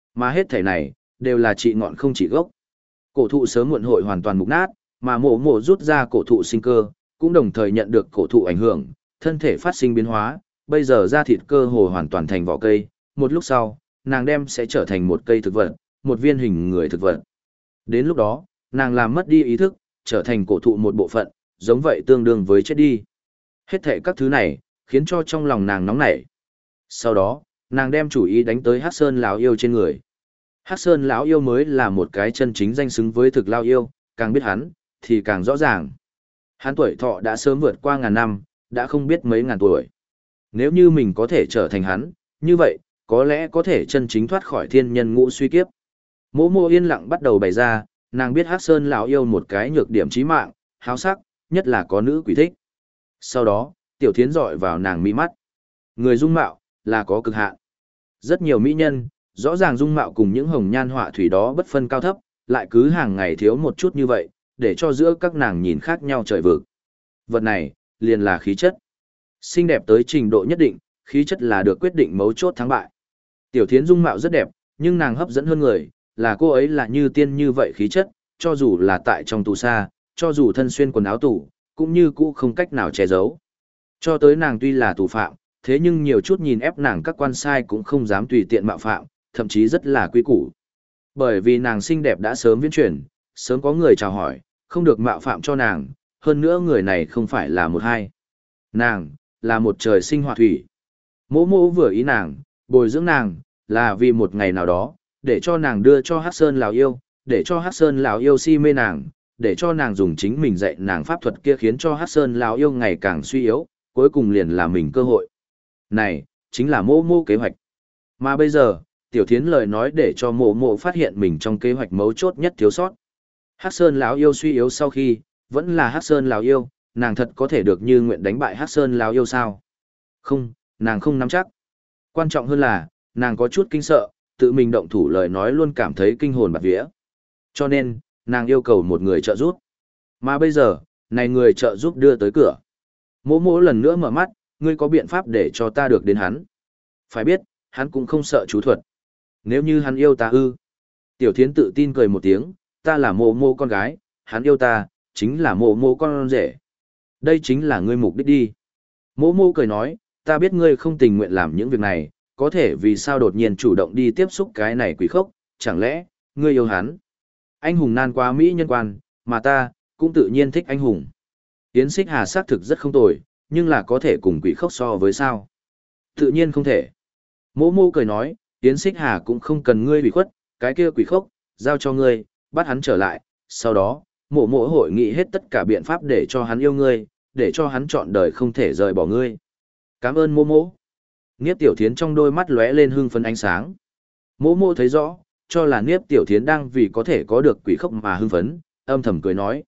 Mà hết thể này, đều là trị ngọn không trị gốc. Cổ thụ sớm muộn hội hoàn toàn mục nát, mà mộ mộ rút ra cổ thụ sinh cơ, cũng đồng thời nhận được cổ thụ ảnh hưởng, thân thể phát sinh biến hóa, bây giờ da thịt cơ hồ hoàn toàn thành vỏ cây, một lúc sau, nàng đem sẽ trở thành một cây thực vật, một viên hình người thực vật. Đến lúc đó, nàng làm mất đi ý thức, trở thành cổ thụ một bộ phận, giống vậy tương đương với chết đi. Hết thảy các thứ này, khiến cho trong lòng nàng nóng nảy. Sau đó, nàng đem chủ ý đánh tới Hắc Sơn lão yêu trên người. Hắc Sơn lão yêu mới là một cái chân chính danh xứng với thực lao yêu, càng biết hắn, thì càng rõ ràng. Hắn tuổi thọ đã sớm vượt qua ngàn năm, đã không biết mấy ngàn tuổi. Nếu như mình có thể trở thành hắn, như vậy, có lẽ có thể chân chính thoát khỏi thiên nhân ngũ suy kiếp. Mộ Mộ yên lặng bắt đầu bày ra, nàng biết Hắc Sơn lão yêu một cái nhược điểm chí mạng, háo sắc, nhất là có nữ quỷ thích. Sau đó, Tiểu Thiến dọi vào nàng mi mắt. Người dung mạo, là có cực hạn. Rất nhiều mỹ nhân, rõ ràng dung mạo cùng những hồng nhan họa thủy đó bất phân cao thấp, lại cứ hàng ngày thiếu một chút như vậy, để cho giữa các nàng nhìn khác nhau trời vực. Vật này, liền là khí chất. Xinh đẹp tới trình độ nhất định, khí chất là được quyết định mấu chốt thắng bại. Tiểu Thiến dung mạo rất đẹp, nhưng nàng hấp dẫn hơn người, là cô ấy là như tiên như vậy khí chất, cho dù là tại trong tù xa, cho dù thân xuyên quần áo tù, cũng như cũ không cách nào che giấu. Cho tới nàng tuy là tù phạm, thế nhưng nhiều chút nhìn ép nàng các quan sai cũng không dám tùy tiện mạo phạm, thậm chí rất là quý củ. Bởi vì nàng xinh đẹp đã sớm viễn chuyển, sớm có người chào hỏi, không được mạo phạm cho nàng, hơn nữa người này không phải là một hai. Nàng, là một trời sinh họa thủy. Mỗ mỗ vừa ý nàng, bồi dưỡng nàng, là vì một ngày nào đó, để cho nàng đưa cho Hắc Sơn lão yêu, để cho Hắc Sơn lão yêu si mê nàng, để cho nàng dùng chính mình dạy nàng pháp thuật kia khiến cho Hắc Sơn lão yêu ngày càng suy yếu, cuối cùng liền là mình cơ hội. Này, chính là mô mô kế hoạch. Mà bây giờ, Tiểu Thiến lời nói để cho mộ mộ phát hiện mình trong kế hoạch mấu chốt nhất thiếu sót. Hắc Sơn lão yêu suy yếu sau khi, vẫn là Hắc Sơn lão yêu, nàng thật có thể được như nguyện đánh bại Hắc Sơn lão yêu sao? Không, nàng không nắm chắc. Quan trọng hơn là, nàng có chút kinh sợ, tự mình động thủ lời nói luôn cảm thấy kinh hồn bạt vía. Cho nên, nàng yêu cầu một người trợ giúp. Mà bây giờ, này người trợ giúp đưa tới cửa. Mỗ mỗ lần nữa mở mắt, ngươi có biện pháp để cho ta được đến hắn. Phải biết, hắn cũng không sợ chú thuật. Nếu như hắn yêu ta ư. Tiểu Thiến tự tin cười một tiếng, ta là mộ mộ con gái, hắn yêu ta, chính là mộ mộ con rể. Đây chính là ngươi mục đích đi. Mộ mộ cười nói, ta biết ngươi không tình nguyện làm những việc này, có thể vì sao đột nhiên chủ động đi tiếp xúc cái này quỷ khốc, chẳng lẽ, ngươi yêu hắn. Anh hùng nan quá mỹ nhân quan, mà ta, cũng tự nhiên thích anh hùng. Yến Xích Hà xác thực rất không tồi, nhưng là có thể cùng quỷ khốc so với sao? Tự nhiên không thể. Mộ mộ cười nói, Yến Xích Hà cũng không cần ngươi bị khuất, cái kia quỷ khốc, giao cho ngươi, bắt hắn trở lại, sau đó, mộ mộ hội nghị hết tất cả biện pháp để cho hắn yêu ngươi, để cho hắn chọn đời không thể rời bỏ ngươi. Cảm ơn mộ mộ. Niếp Tiểu Thiến trong đôi mắt lóe lên hưng phấn ánh sáng. Mộ mộ thấy rõ, cho là Niếp Tiểu Thiến đang vì có thể có được quỷ khốc mà hưng phấn, âm thầm cười nói,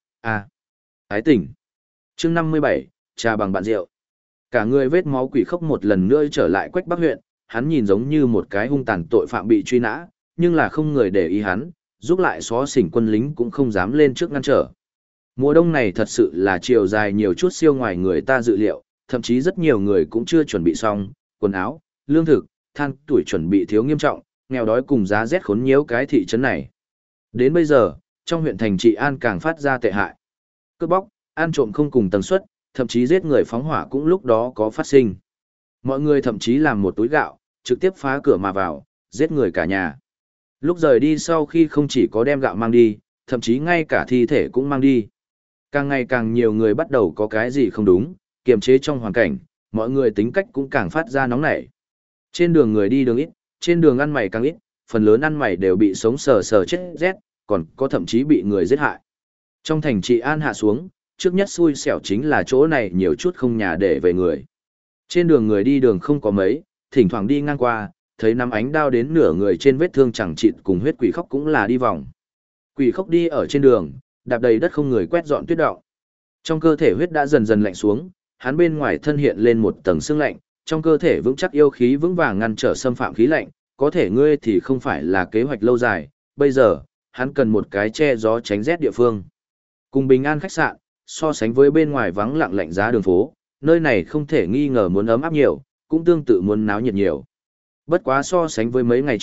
ái tình. Chương 57, trà bằng bạn rượu. Cả người vết máu quỷ khốc một lần nữa trở lại Quách Bắc huyện, hắn nhìn giống như một cái hung tàn tội phạm bị truy nã, nhưng là không người để ý hắn, giúp lại xóa xỉnh quân lính cũng không dám lên trước ngăn trở. Mùa đông này thật sự là chiều dài nhiều chút siêu ngoài người ta dự liệu, thậm chí rất nhiều người cũng chưa chuẩn bị xong, quần áo, lương thực, than tuổi chuẩn bị thiếu nghiêm trọng, nghèo đói cùng giá rét khốn nhiễu cái thị trấn này. Đến bây giờ, trong huyện thành Trị An càng phát ra tệ hại. Cướp bóc, ăn trộm không cùng tần suất, thậm chí giết người phóng hỏa cũng lúc đó có phát sinh. Mọi người thậm chí làm một túi gạo, trực tiếp phá cửa mà vào, giết người cả nhà. Lúc rời đi sau khi không chỉ có đem gạo mang đi, thậm chí ngay cả thi thể cũng mang đi. Càng ngày càng nhiều người bắt đầu có cái gì không đúng, kiềm chế trong hoàn cảnh, mọi người tính cách cũng càng phát ra nóng nảy. Trên đường người đi đường ít, trên đường ăn mày càng ít, phần lớn ăn mày đều bị sống sờ sờ chết rét, còn có thậm chí bị người giết hại. Trong thành Trị An hạ xuống, trước nhất xui xẻo chính là chỗ này nhiều chút không nhà để về người. Trên đường người đi đường không có mấy, thỉnh thoảng đi ngang qua, thấy nắm ánh đao đến nửa người trên vết thương chẳng chịt cùng huyết quỷ khốc cũng là đi vòng. Quỷ khốc đi ở trên đường, đạp đầy đất không người quét dọn tuyết đọng. Trong cơ thể huyết đã dần dần lạnh xuống, hắn bên ngoài thân hiện lên một tầng sương lạnh, trong cơ thể vững chắc yêu khí vững vàng ngăn trở xâm phạm khí lạnh, có thể ngươi thì không phải là kế hoạch lâu dài, bây giờ, hắn cần một cái che gió tránh rét địa phương. Cùng Bình An khách sạn, so sánh với bên ngoài vắng lặng lạnh giá đường phố, nơi này không thể nghi ngờ muốn ấm áp nhiều, cũng tương tự muốn náo nhiệt nhiều. Bất quá so sánh với mấy ngày trước,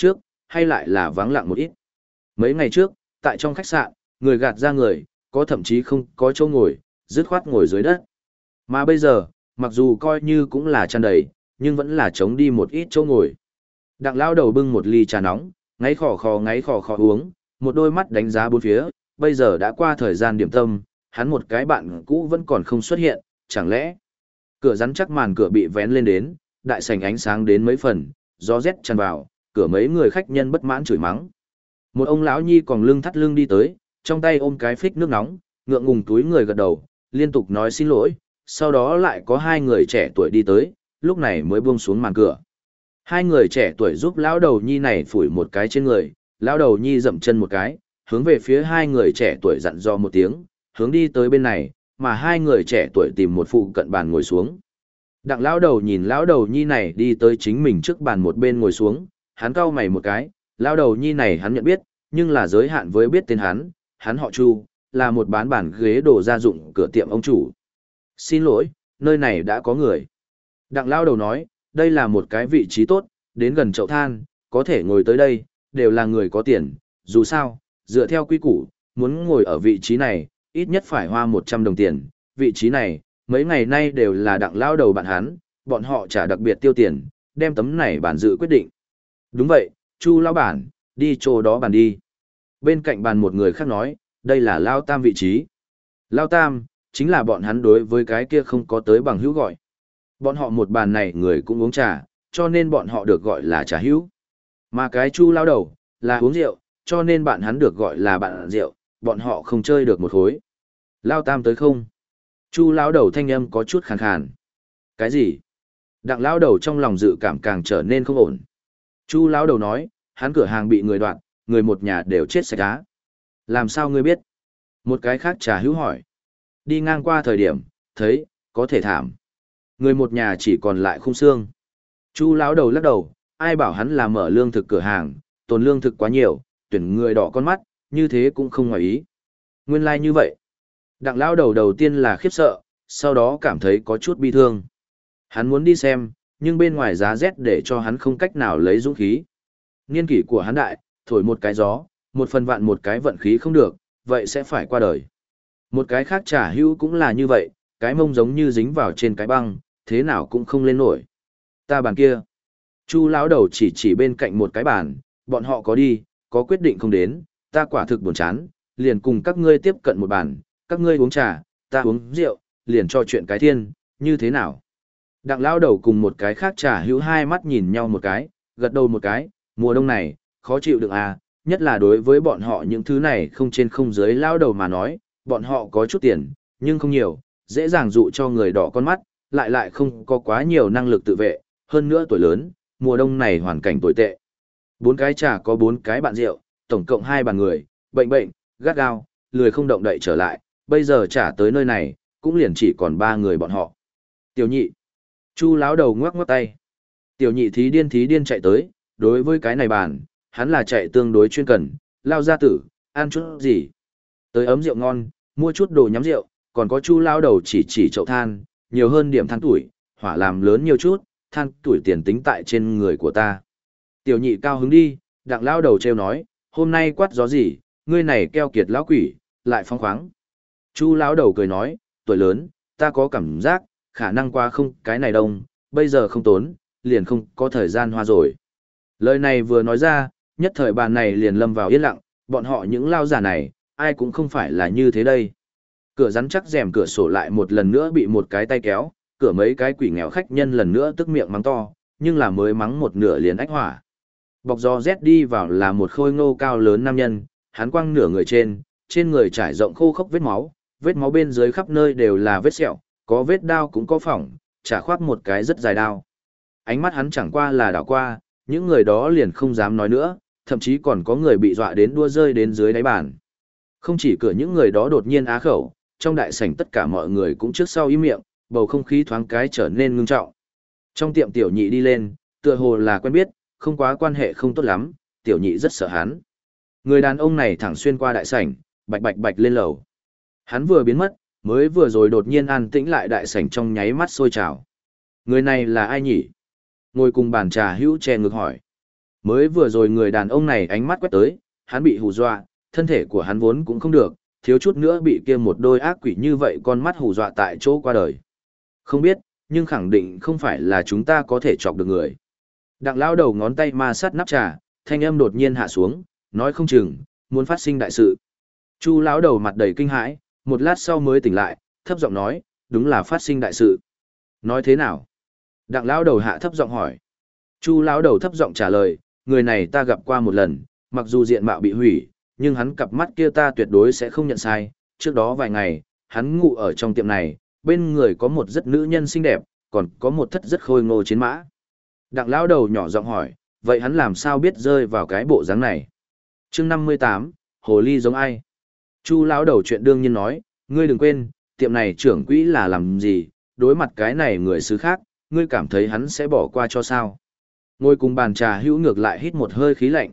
hay lại là vắng lặng một ít. Mấy ngày trước, tại trong khách sạn, người gạt ra người, có thậm chí không có chỗ ngồi, dứt khoát ngồi dưới đất. Mà bây giờ, mặc dù coi như cũng là tràn đầy, nhưng vẫn là trống đi một ít chỗ ngồi. Đặng lao đầu bưng một ly trà nóng, ngáy khò khò uống, một đôi mắt đánh giá bốn phía, bây giờ đã qua thời gian điểm tâm, hắn một cái bạn cũ vẫn còn không xuất hiện, chẳng lẽ cửa rắn chắc màn cửa bị vén lên đến, đại sảnh ánh sáng đến mấy phần, gió rét tràn vào, cửa mấy người khách nhân bất mãn chửi mắng. Một ông lão nhi còn lưng thắt lưng đi tới, trong tay ôm cái phích nước nóng, ngượng ngùng túi người gật đầu, liên tục nói xin lỗi, sau đó lại có hai người trẻ tuổi đi tới, lúc này mới buông xuống màn cửa. Hai người trẻ tuổi giúp lão đầu nhi này phủi một cái trên người, lão đầu nhi dậm chân một cái, hướng về phía hai người trẻ tuổi dặn dò một tiếng, hướng đi tới bên này, mà hai người trẻ tuổi tìm một phụ cận bàn ngồi xuống. Đặng lão đầu nhìn lão đầu nhi này đi tới chính mình trước bàn một bên ngồi xuống, hắn cau mày một cái, lão đầu nhi này hắn nhận biết, nhưng là giới hạn với biết tên hắn họ Chu, là một bán bàn ghế đồ gia dụng cửa tiệm ông chủ. Xin lỗi, nơi này đã có người. Đặng lão đầu nói, đây là một cái vị trí tốt, đến gần chậu than, có thể ngồi tới đây, đều là người có tiền, dù sao, dựa theo quy củ, muốn ngồi ở vị trí này, ít nhất phải hoa 100 đồng tiền, vị trí này, mấy ngày nay đều là đặng lao đầu bạn hắn, bọn họ trả đặc biệt tiêu tiền, đem tấm này bản dự quyết định. Đúng vậy, Chu lão bản, đi chỗ đó bàn đi. Bên cạnh bàn một người khác nói, đây là Lao Tam vị trí. Lao Tam, chính là bọn hắn đối với cái kia không có tới bằng hữu gọi. Bọn họ một bàn này người cũng uống trà, cho nên bọn họ được gọi là trà hữu. Mà cái Chu lao đầu, là uống rượu, cho nên bạn hắn được gọi là bạn rượu, bọn họ không chơi được một khối. Lao Tam tới không? Chu lao đầu thanh âm có chút khàn khàn. Cái gì? Đặng lao đầu trong lòng dự cảm càng trở nên không ổn. Chu lao đầu nói, hắn cửa hàng bị người đoạt, người một nhà đều chết sạch á. Làm sao ngươi biết? Một cái khác trà hữu hỏi. Đi ngang qua thời điểm, thấy, có thể thảm. Người một nhà chỉ còn lại khung xương. Chu lão đầu lắc đầu, ai bảo hắn là mở lương thực cửa hàng, tồn lương thực quá nhiều, tuyển người đỏ con mắt, như thế cũng không ngoài ý. Nguyên lai like như vậy. Đặng lão đầu đầu tiên là khiếp sợ, sau đó cảm thấy có chút bi thương. Hắn muốn đi xem, nhưng bên ngoài giá rét để cho hắn không cách nào lấy dũng khí. Niên kỷ của hắn đại, thổi một cái gió, một phần vạn một cái vận khí không được, vậy sẽ phải qua đời. Một cái khác trà hữu cũng là như vậy, cái mông giống như dính vào trên cái băng, thế nào cũng không lên nổi. Ta bàn kia. Chu lão đầu chỉ bên cạnh một cái bàn, bọn họ có đi, có quyết định không đến, ta quả thực buồn chán, liền cùng các ngươi tiếp cận một bàn, các ngươi uống trà, ta uống rượu, liền cho chuyện cái thiên, như thế nào? Đặng lão đầu cùng một cái khác trà hữu hai mắt nhìn nhau một cái, gật đầu một cái, mùa đông này, khó chịu được à, nhất là đối với bọn họ những thứ này không trên không dưới lão đầu mà nói, bọn họ có chút tiền, nhưng không nhiều, dễ dàng dụ cho người đỏ con mắt, lại không có quá nhiều năng lực tự vệ, hơn nữa tuổi lớn, mùa đông này hoàn cảnh tồi tệ. 4 cái trà có 4 cái bạn rượu, tổng cộng 2 bàn người, bệnh, gắt gao, lười không động đậy trở lại, bây giờ trả tới nơi này, cũng liền chỉ còn 3 người bọn họ. Tiểu nhị. Chu lão đầu ngoắc ngoắc tay. Tiểu nhị thí điên chạy tới, đối với cái này bàn, hắn là chạy tương đối chuyên cần, lao ra tử, ăn chút gì. Tới ấm rượu ngon, mua chút đồ nhắm rượu, còn có Chu lão đầu chỉ chậu than, nhiều hơn điểm than tuổi, hỏa làm lớn nhiều chút, than tuổi tiền tính tại trên người của ta. Tiểu nhị cao hứng đi, đặng lão đầu trêu nói, hôm nay quát gió gì, ngươi này keo kiệt lão quỷ, lại phong khoáng. Chu lão đầu cười nói, tuổi lớn, ta có cảm giác, khả năng qua không cái này đông, bây giờ không tốn, liền không có thời gian hoa rồi. Lời này vừa nói ra, nhất thời bàn này liền lâm vào yên lặng, bọn họ những lao giả này, ai cũng không phải là như thế đây. Cửa rắn chắc rèm cửa sổ lại một lần nữa bị một cái tay kéo, cửa mấy cái quỷ nghèo khách nhân lần nữa tức miệng mắng to, nhưng là mới mắng một nửa liền ách hỏa. Bọc gió rét đi vào là một khôi ngô cao lớn nam nhân, hắn quăng nửa người trên người trải rộng khô khốc vết máu bên dưới khắp nơi đều là vết sẹo, có vết đao cũng có phỏng, chả khoác một cái rất dài đao. Ánh mắt hắn chẳng qua là đảo qua, những người đó liền không dám nói nữa, thậm chí còn có người bị dọa đến đua rơi đến dưới đáy bàn. Không chỉ cửa những người đó đột nhiên á khẩu, trong đại sảnh tất cả mọi người cũng trước sau im miệng, bầu không khí thoáng cái trở nên ngưng trọng. Trong tiệm tiểu nhị đi lên, tựa hồ là quen biết, không quá quan hệ không tốt lắm, tiểu nhị rất sợ hắn. Người đàn ông này thẳng xuyên qua đại sảnh, bạch lên lầu. Hắn vừa biến mất, mới vừa rồi đột nhiên an tĩnh lại đại sảnh trong nháy mắt sôi trào. Người này là ai nhỉ? Ngồi cùng bàn trà hữu che ngực hỏi. Mới vừa rồi người đàn ông này ánh mắt quét tới, hắn bị hù dọa, thân thể của hắn vốn cũng không được, thiếu chút nữa bị kia một đôi ác quỷ như vậy con mắt hù dọa tại chỗ qua đời. Không biết, nhưng khẳng định không phải là chúng ta có thể chọc được người. Đặng lão đầu ngón tay ma sát nắp trà, thanh âm đột nhiên hạ xuống, nói không chừng muốn phát sinh đại sự. Chu lão đầu mặt đầy kinh hãi, một lát sau mới tỉnh lại, thấp giọng nói, đúng là phát sinh đại sự. Nói thế nào? Đặng lão đầu hạ thấp giọng hỏi. Chu lão đầu thấp giọng trả lời, người này ta gặp qua một lần, mặc dù diện mạo bị hủy, nhưng hắn cặp mắt kia ta tuyệt đối sẽ không nhận sai. Trước đó vài ngày, hắn ngủ ở trong tiệm này, bên người có một rất nữ nhân xinh đẹp, còn có một thất rất khôi ngô chiến mã. Đặng lão đầu nhỏ giọng hỏi, vậy hắn làm sao biết rơi vào cái bộ dáng này? Chương 58, hồ ly giống ai? Chu lão đầu chuyện đương nhiên nói, ngươi đừng quên, tiệm này trưởng quỹ là làm gì, đối mặt cái này người xứ khác, ngươi cảm thấy hắn sẽ bỏ qua cho sao? Ngồi cùng bàn trà hữu ngược lại hít một hơi khí lạnh,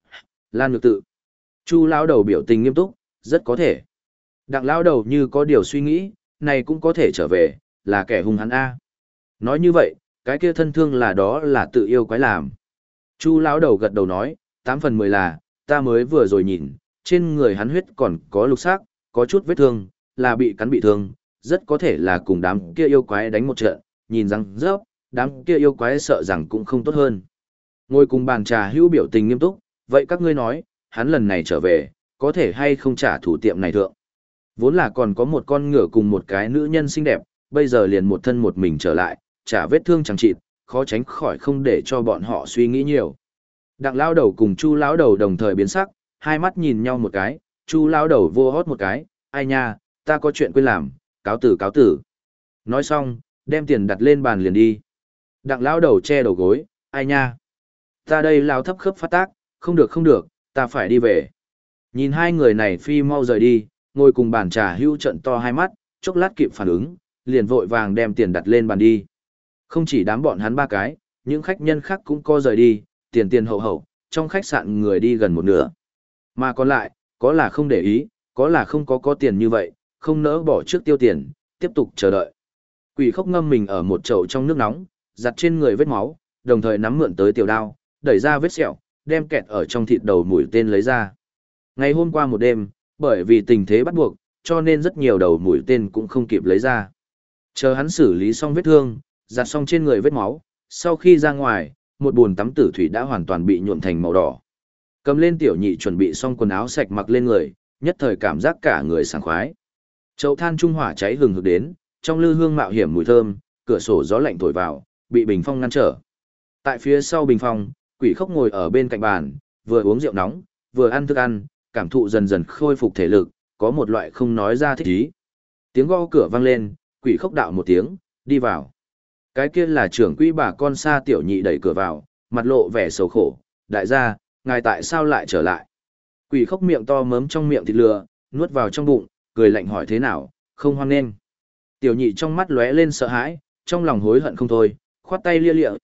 Lan Nhược Tự. Chu lão đầu biểu tình nghiêm túc, rất có thể. Đặng lão đầu như có điều suy nghĩ, này cũng có thể trở về, là kẻ hung hắn a. Nói như vậy, cái kia thân thương là đó là tự yêu quái làm. Chu lão đầu gật đầu nói, 8 phần 10 là, ta mới vừa rồi nhìn, trên người hắn huyết còn có lục xác, có chút vết thương, là bị cắn bị thương, rất có thể là cùng đám kia yêu quái đánh một trận, nhìn răng rớp, đám kia yêu quái sợ rằng cũng không tốt hơn. Ngồi cùng bàn trà hữu biểu tình nghiêm túc, vậy các ngươi nói, hắn lần này trở về, có thể hay không trả thủ tiệm này thượng. Vốn là còn có một con ngựa cùng một cái nữ nhân xinh đẹp, bây giờ liền một thân một mình trở lại, trả vết thương chẳng chịt, khó tránh khỏi không để cho bọn họ suy nghĩ nhiều. Đặng lão đầu cùng Chu lão đầu đồng thời biến sắc, hai mắt nhìn nhau một cái, Chu lão đầu vô hót một cái, ai nha, ta có chuyện quên làm, cáo tử cáo tử. Nói xong, đem tiền đặt lên bàn liền đi. Đặng lão đầu che đầu gối, ai nha, ta đây lao thấp khớp phát tác, không được không được, ta phải đi về. Nhìn hai người này phi mau rời đi, ngồi cùng bàn trà hữu trận to hai mắt, chốc lát kịp phản ứng, liền vội vàng đem tiền đặt lên bàn đi. Không chỉ đám bọn hắn ba cái, những khách nhân khác cũng co rời đi, tiền tiền hậu hậu, trong khách sạn người đi gần một nửa. Mà còn lại, có là không để ý, có là không có tiền như vậy, không nỡ bỏ trước tiêu tiền, tiếp tục chờ đợi. Quỷ khốc ngâm mình ở một chậu trong nước nóng, giặt trên người vết máu, đồng thời nắm mượn tới tiểu đao, đẩy ra vết sẹo, đem kẹt ở trong thịt đầu mũi tên lấy ra. Ngày hôm qua một đêm, bởi vì tình thế bắt buộc, cho nên rất nhiều đầu mũi tên cũng không kịp lấy ra. Chờ hắn xử lý xong vết thương, giặt xong trên người vết máu, sau khi ra ngoài, một bồn tắm tử thủy đã hoàn toàn bị nhuộm thành màu đỏ. Cầm lên tiểu nhị chuẩn bị xong quần áo sạch mặc lên người, nhất thời cảm giác cả người sảng khoái. Chậu than trung hỏa cháy hừng hực đến, trong lư hương mạo hiểm mùi thơm, cửa sổ gió lạnh thổi vào, bị bình phong ngăn trở. Tại phía sau bình phong, quỷ khốc ngồi ở bên cạnh bàn, vừa uống rượu nóng, vừa ăn thức ăn, cảm thụ dần dần khôi phục thể lực, có một loại không nói ra thích ý. Tiếng gõ cửa vang lên, quỷ khốc đạo một tiếng, đi vào. Cái kia là trưởng quỹ bà con xa tiểu nhị đẩy cửa vào, mặt lộ vẻ sầu khổ, đại gia, ngài tại sao lại trở lại? Quỷ khốc miệng to mớm trong miệng thịt lừa, nuốt vào trong bụng, cười lạnh hỏi thế nào, không hoan nghênh. Tiểu nhị trong mắt lóe lên sợ hãi, trong lòng hối hận không thôi, khoát tay lia lịa,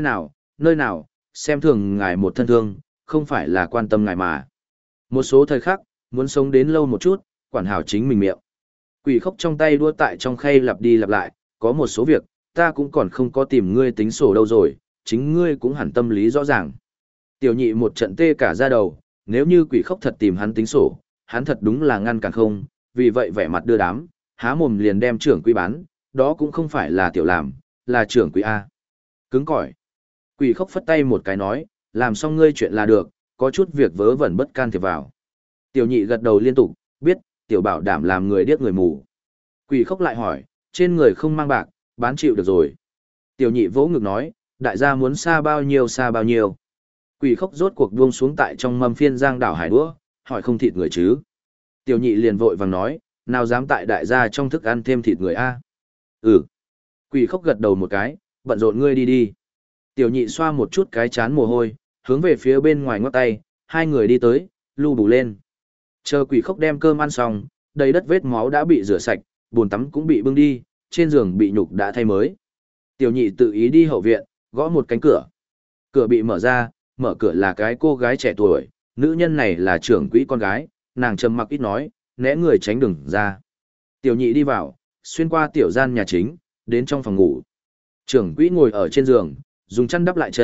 nơi nào, xem thường ngài một thân thương, không phải là quan tâm ngài mà. Một số thời khắc, muốn sống đến lâu một chút, quản hảo chính mình miệng. Quỷ khốc trong tay đua tại trong khay lặp đi lặp lại, có một số việc, ta cũng còn không có tìm ngươi tính sổ đâu rồi, chính ngươi cũng hẳn tâm lý rõ ràng. Tiểu nhị một trận tê cả da đầu, nếu như quỷ khốc thật tìm hắn tính sổ, hắn thật đúng là ngăn cản không, vì vậy vẻ mặt đưa đám, há mồm liền đem trưởng quỹ bán, đó cũng không phải là tiểu làm, là trưởng quỹ A. Cứng cỏi. Quỷ khốc phất tay một cái nói, làm xong ngươi chuyện là được, có chút việc vớ vẩn bất can thiệp vào. Tiểu nhị gật đầu liên tục, biết, tiểu bảo đảm làm người điếc người mù. Quỷ khốc lại hỏi, trên người không mang bạc, bán chịu được rồi. Tiểu nhị vỗ ngực nói, đại gia muốn xa bao nhiêu xa bao nhiêu. Quỷ khốc rốt cuộc buông xuống tại trong mâm phiên giang đảo hải đũa, hỏi không thịt người chứ. Tiểu nhị liền vội vàng nói, nào dám tại đại gia trong thức ăn thêm thịt người a? Ừ. Quỷ khốc gật đầu một cái, bận rộn ngươi đi đi. Tiểu nhị xoa một chút cái chán mồ hôi, hướng về phía bên ngoài ngoắc tay, hai người đi tới, lưu bù lên. Chờ quỷ khốc đem cơm ăn xong, đầy đất vết máu đã bị rửa sạch, bồn tắm cũng bị bưng đi, trên giường bị nhục đã thay mới. Tiểu nhị tự ý đi hậu viện, gõ một cánh cửa. Cửa bị mở ra, mở cửa là cái cô gái trẻ tuổi, nữ nhân này là trưởng quỹ con gái, nàng trầm mặc ít nói, né người tránh đừng ra. Tiểu nhị đi vào, xuyên qua tiểu gian nhà chính, đến trong phòng ngủ. Trưởng quỹ ngồi ở trên giường, dùng chăn đắp lại chân,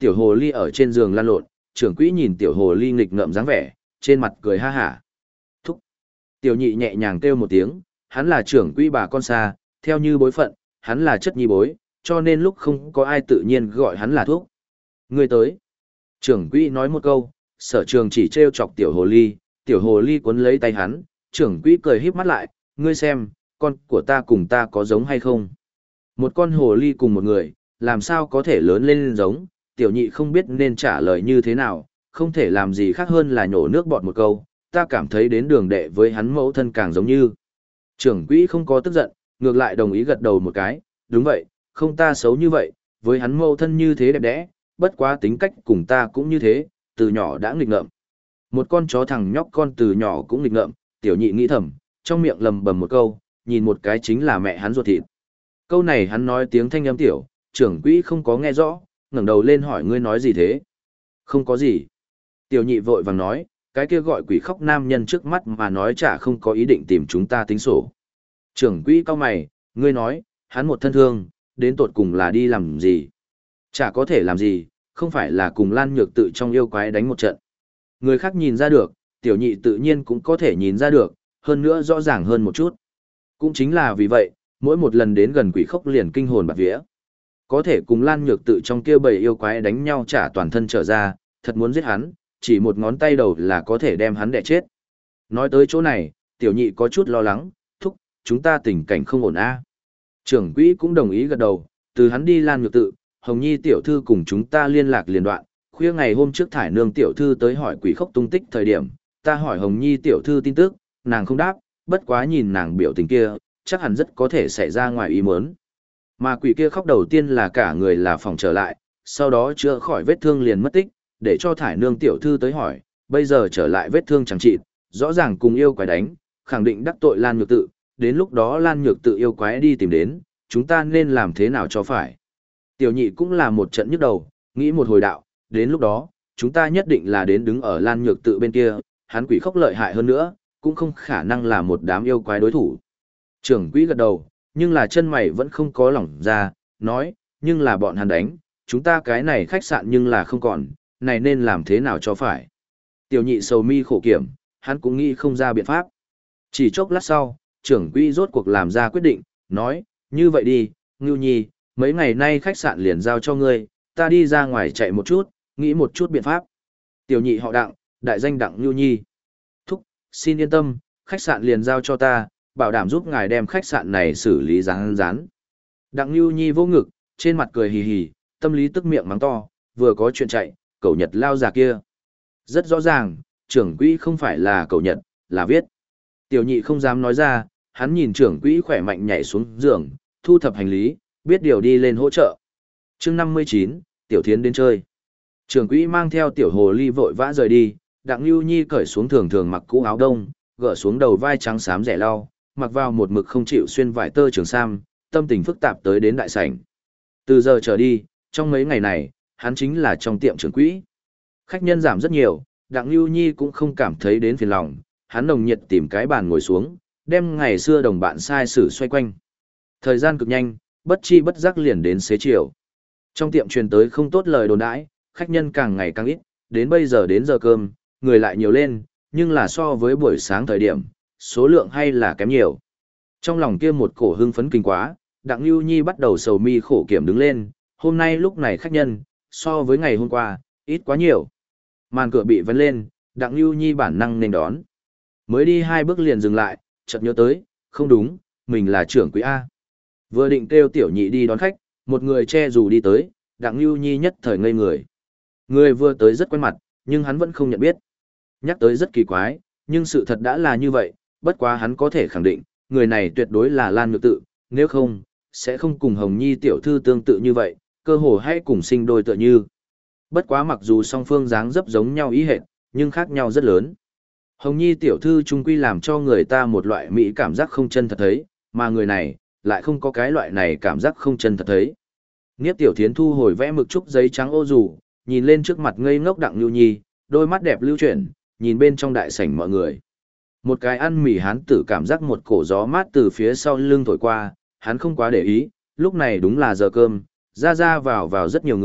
tiểu hồ ly ở trên giường lăn lộn, trưởng quỹ nhìn tiểu hồ ly nghịch ngợm dáng vẻ, trên mặt cười ha hả. Thúc. Tiểu nhị nhẹ nhàng kêu một tiếng, hắn là trưởng quỹ bà con xa, theo như bối phận, hắn là chất nhi bối, cho nên lúc không có ai tự nhiên gọi hắn là thuốc. Ngươi tới. Trưởng quỹ nói một câu, sở trường chỉ trêu chọc tiểu hồ ly cuốn lấy tay hắn, trưởng quỹ cười híp mắt lại, ngươi xem, con của ta cùng ta có giống hay không? Một con hồ ly cùng một người, làm sao có thể lớn lên giống, tiểu nhị không biết nên trả lời như thế nào, không thể làm gì khác hơn là nhổ nước bọt một câu, ta cảm thấy đến đường đệ với hắn mẫu thân càng giống như. Trưởng quỹ không có tức giận, ngược lại đồng ý gật đầu một cái, đúng vậy, không ta xấu như vậy, với hắn mẫu thân như thế đẹp đẽ, bất quá tính cách cùng ta cũng như thế, từ nhỏ đã nghịch ngợm. Một con chó thằng nhóc con từ nhỏ cũng nghịch ngợm, tiểu nhị nghĩ thầm, trong miệng lầm bầm một câu, nhìn một cái chính là mẹ hắn ruột thịt. Câu này hắn nói tiếng thanh âm tiểu, trưởng quỹ không có nghe rõ, ngẩng đầu lên hỏi ngươi nói gì thế? Không có gì. Tiểu nhị vội vàng nói, cái kia gọi quỷ khóc nam nhân trước mắt mà nói chả không có ý định tìm chúng ta tính sổ. Trưởng quỹ cao mày, ngươi nói, hắn một thân thương, đến tột cùng là đi làm gì? Chả có thể làm gì, không phải là cùng Lan Nhược Tự trong yêu quái đánh một trận. Người khác nhìn ra được, tiểu nhị tự nhiên cũng có thể nhìn ra được, hơn nữa rõ ràng hơn một chút. Cũng chính là vì vậy, mỗi một lần đến gần quỷ khốc liền kinh hồn bạt vía. Có thể cùng Lan Nhược Tự trong kia bầy yêu quái đánh nhau trả toàn thân trở ra, thật muốn giết hắn, chỉ một ngón tay đầu là có thể đem hắn đẻ chết. Nói tới chỗ này, tiểu nhị có chút lo lắng, thúc, chúng ta tình cảnh không ổn a. Trưởng quỹ cũng đồng ý gật đầu, từ hắn đi Lan Nhược Tự, Hồng Nhi tiểu thư cùng chúng ta liên lạc liền đoạn, khuya ngày hôm trước thải nương tiểu thư tới hỏi quỷ khốc tung tích thời điểm, ta hỏi Hồng Nhi tiểu thư tin tức, nàng không đáp, bất quá nhìn nàng biểu tình kia, chắc hẳn rất có thể xảy ra ngoài ý muốn. Mà quỷ kia khóc đầu tiên là cả người là phòng trở lại, sau đó chữa khỏi vết thương liền mất tích, để cho thải nương tiểu thư tới hỏi, bây giờ trở lại vết thương chẳng trị, rõ ràng cùng yêu quái đánh, khẳng định đắc tội Lan Nhược Tự, đến lúc đó Lan Nhược Tự yêu quái đi tìm đến, chúng ta nên làm thế nào cho phải. Tiểu nhị cũng là một trận nhức đầu, nghĩ một hồi đạo, đến lúc đó, chúng ta nhất định là đến đứng ở Lan Nhược Tự bên kia, hắn quỷ khốc lợi hại hơn nữa, cũng không khả năng là một đám yêu quái đối thủ. Trưởng quỹ gật đầu, nhưng là chân mày vẫn không có lỏng ra, nói, nhưng là bọn hắn đánh, chúng ta cái này khách sạn nhưng là không còn, này nên làm thế nào cho phải. Tiểu nhị sầu mi khổ kiểm, hắn cũng nghĩ không ra biện pháp. Chỉ chốc lát sau, trưởng quỹ rốt cuộc làm ra quyết định, nói, như vậy đi, Ngưu Nhi, mấy ngày nay khách sạn liền giao cho ngươi, ta đi ra ngoài chạy một chút, nghĩ một chút biện pháp. Tiểu nhị họ Đặng, đại danh Đặng Ngưu Nhi. Thúc, xin yên tâm, khách sạn liền giao cho ta, bảo đảm giúp ngài đem khách sạn này xử lý rán rán. Đặng Ngưu Nhi vô ngực, trên mặt cười hì hì, tâm lý tức miệng mắng to, vừa có chuyện chạy, cẩu Nhật lao già kia. Rất rõ ràng, trưởng quỹ không phải là cẩu Nhật, là viết. Tiểu nhị không dám nói ra, hắn nhìn trưởng quỹ khỏe mạnh nhảy xuống giường, thu thập hành lý, biết điều đi lên hỗ trợ. Chương 59, Tiểu Thiến đến chơi. Trưởng quỹ mang theo tiểu hồ ly vội vã rời đi, Đặng Nưu Nhi cởi xuống thường thường mặc cũ áo đông, gỡ xuống đầu vai trắng xám rẻ lau, mặc vào một mực không chịu xuyên vải tơ trường sam, tâm tình phức tạp tới đến đại sảnh. Từ giờ trở đi, trong mấy ngày này, hắn chính là trong tiệm trưởng quỹ. Khách nhân giảm rất nhiều, Đặng Nưu Nhi cũng không cảm thấy đến phiền lòng, hắn nồng nhiệt tìm cái bàn ngồi xuống, đem ngày xưa đồng bạn sai sử xoay quanh. Thời gian cực nhanh, bất chi bất giác liền đến xế chiều. Trong tiệm truyền tới không tốt lời đồn đãi, khách nhân càng ngày càng ít, đến bây giờ đến giờ cơm, người lại nhiều lên, nhưng là so với buổi sáng thời điểm, số lượng hay là kém nhiều. Trong lòng kia một cổ hưng phấn kinh quá, Đặng Nưu Nhi bắt đầu sầu mi khổ kiểm đứng lên, hôm nay lúc này khách nhân, so với ngày hôm qua, ít quá nhiều. Màn cửa bị vén lên, Đặng Nưu Nhi bản năng nên đón. Mới đi 2 bước liền dừng lại, chợt nhớ tới, không đúng, mình là trưởng quỹ A. Vừa định kêu tiểu nhị đi đón khách, một người che dù đi tới, Đặng Nưu Nhi nhất thời ngây người. Người vừa tới rất quen mặt, nhưng hắn vẫn không nhận biết. Nhắc tới rất kỳ quái, nhưng sự thật đã là như vậy, bất quá hắn có thể khẳng định, người này tuyệt đối là Lan Nhược Tự, nếu không, sẽ không cùng Hồng Nhi tiểu thư tương tự như vậy, cơ hồ hay cùng sinh đôi tựa như. Bất quá mặc dù song phương dáng dấp giống nhau ý hệt, nhưng khác nhau rất lớn. Hồng Nhi tiểu thư chung quy làm cho người ta một loại mỹ cảm giác không chân thật thấy, mà người này, lại không có cái loại này cảm giác không chân thật thấy. Niếp Tiểu Thiến thu hồi vẽ mực trúc giấy trắng ô dù, nhìn lên trước mặt ngây ngốc Đặng Nưu Nhi, đôi mắt đẹp lưu chuyển, nhìn bên trong đại sảnh mọi người. Một cái ăn mì hán tử cảm giác một cổ gió mát từ phía sau lưng thổi qua, hắn không quá để ý, lúc này đúng là giờ cơm, ra vào rất nhiều người,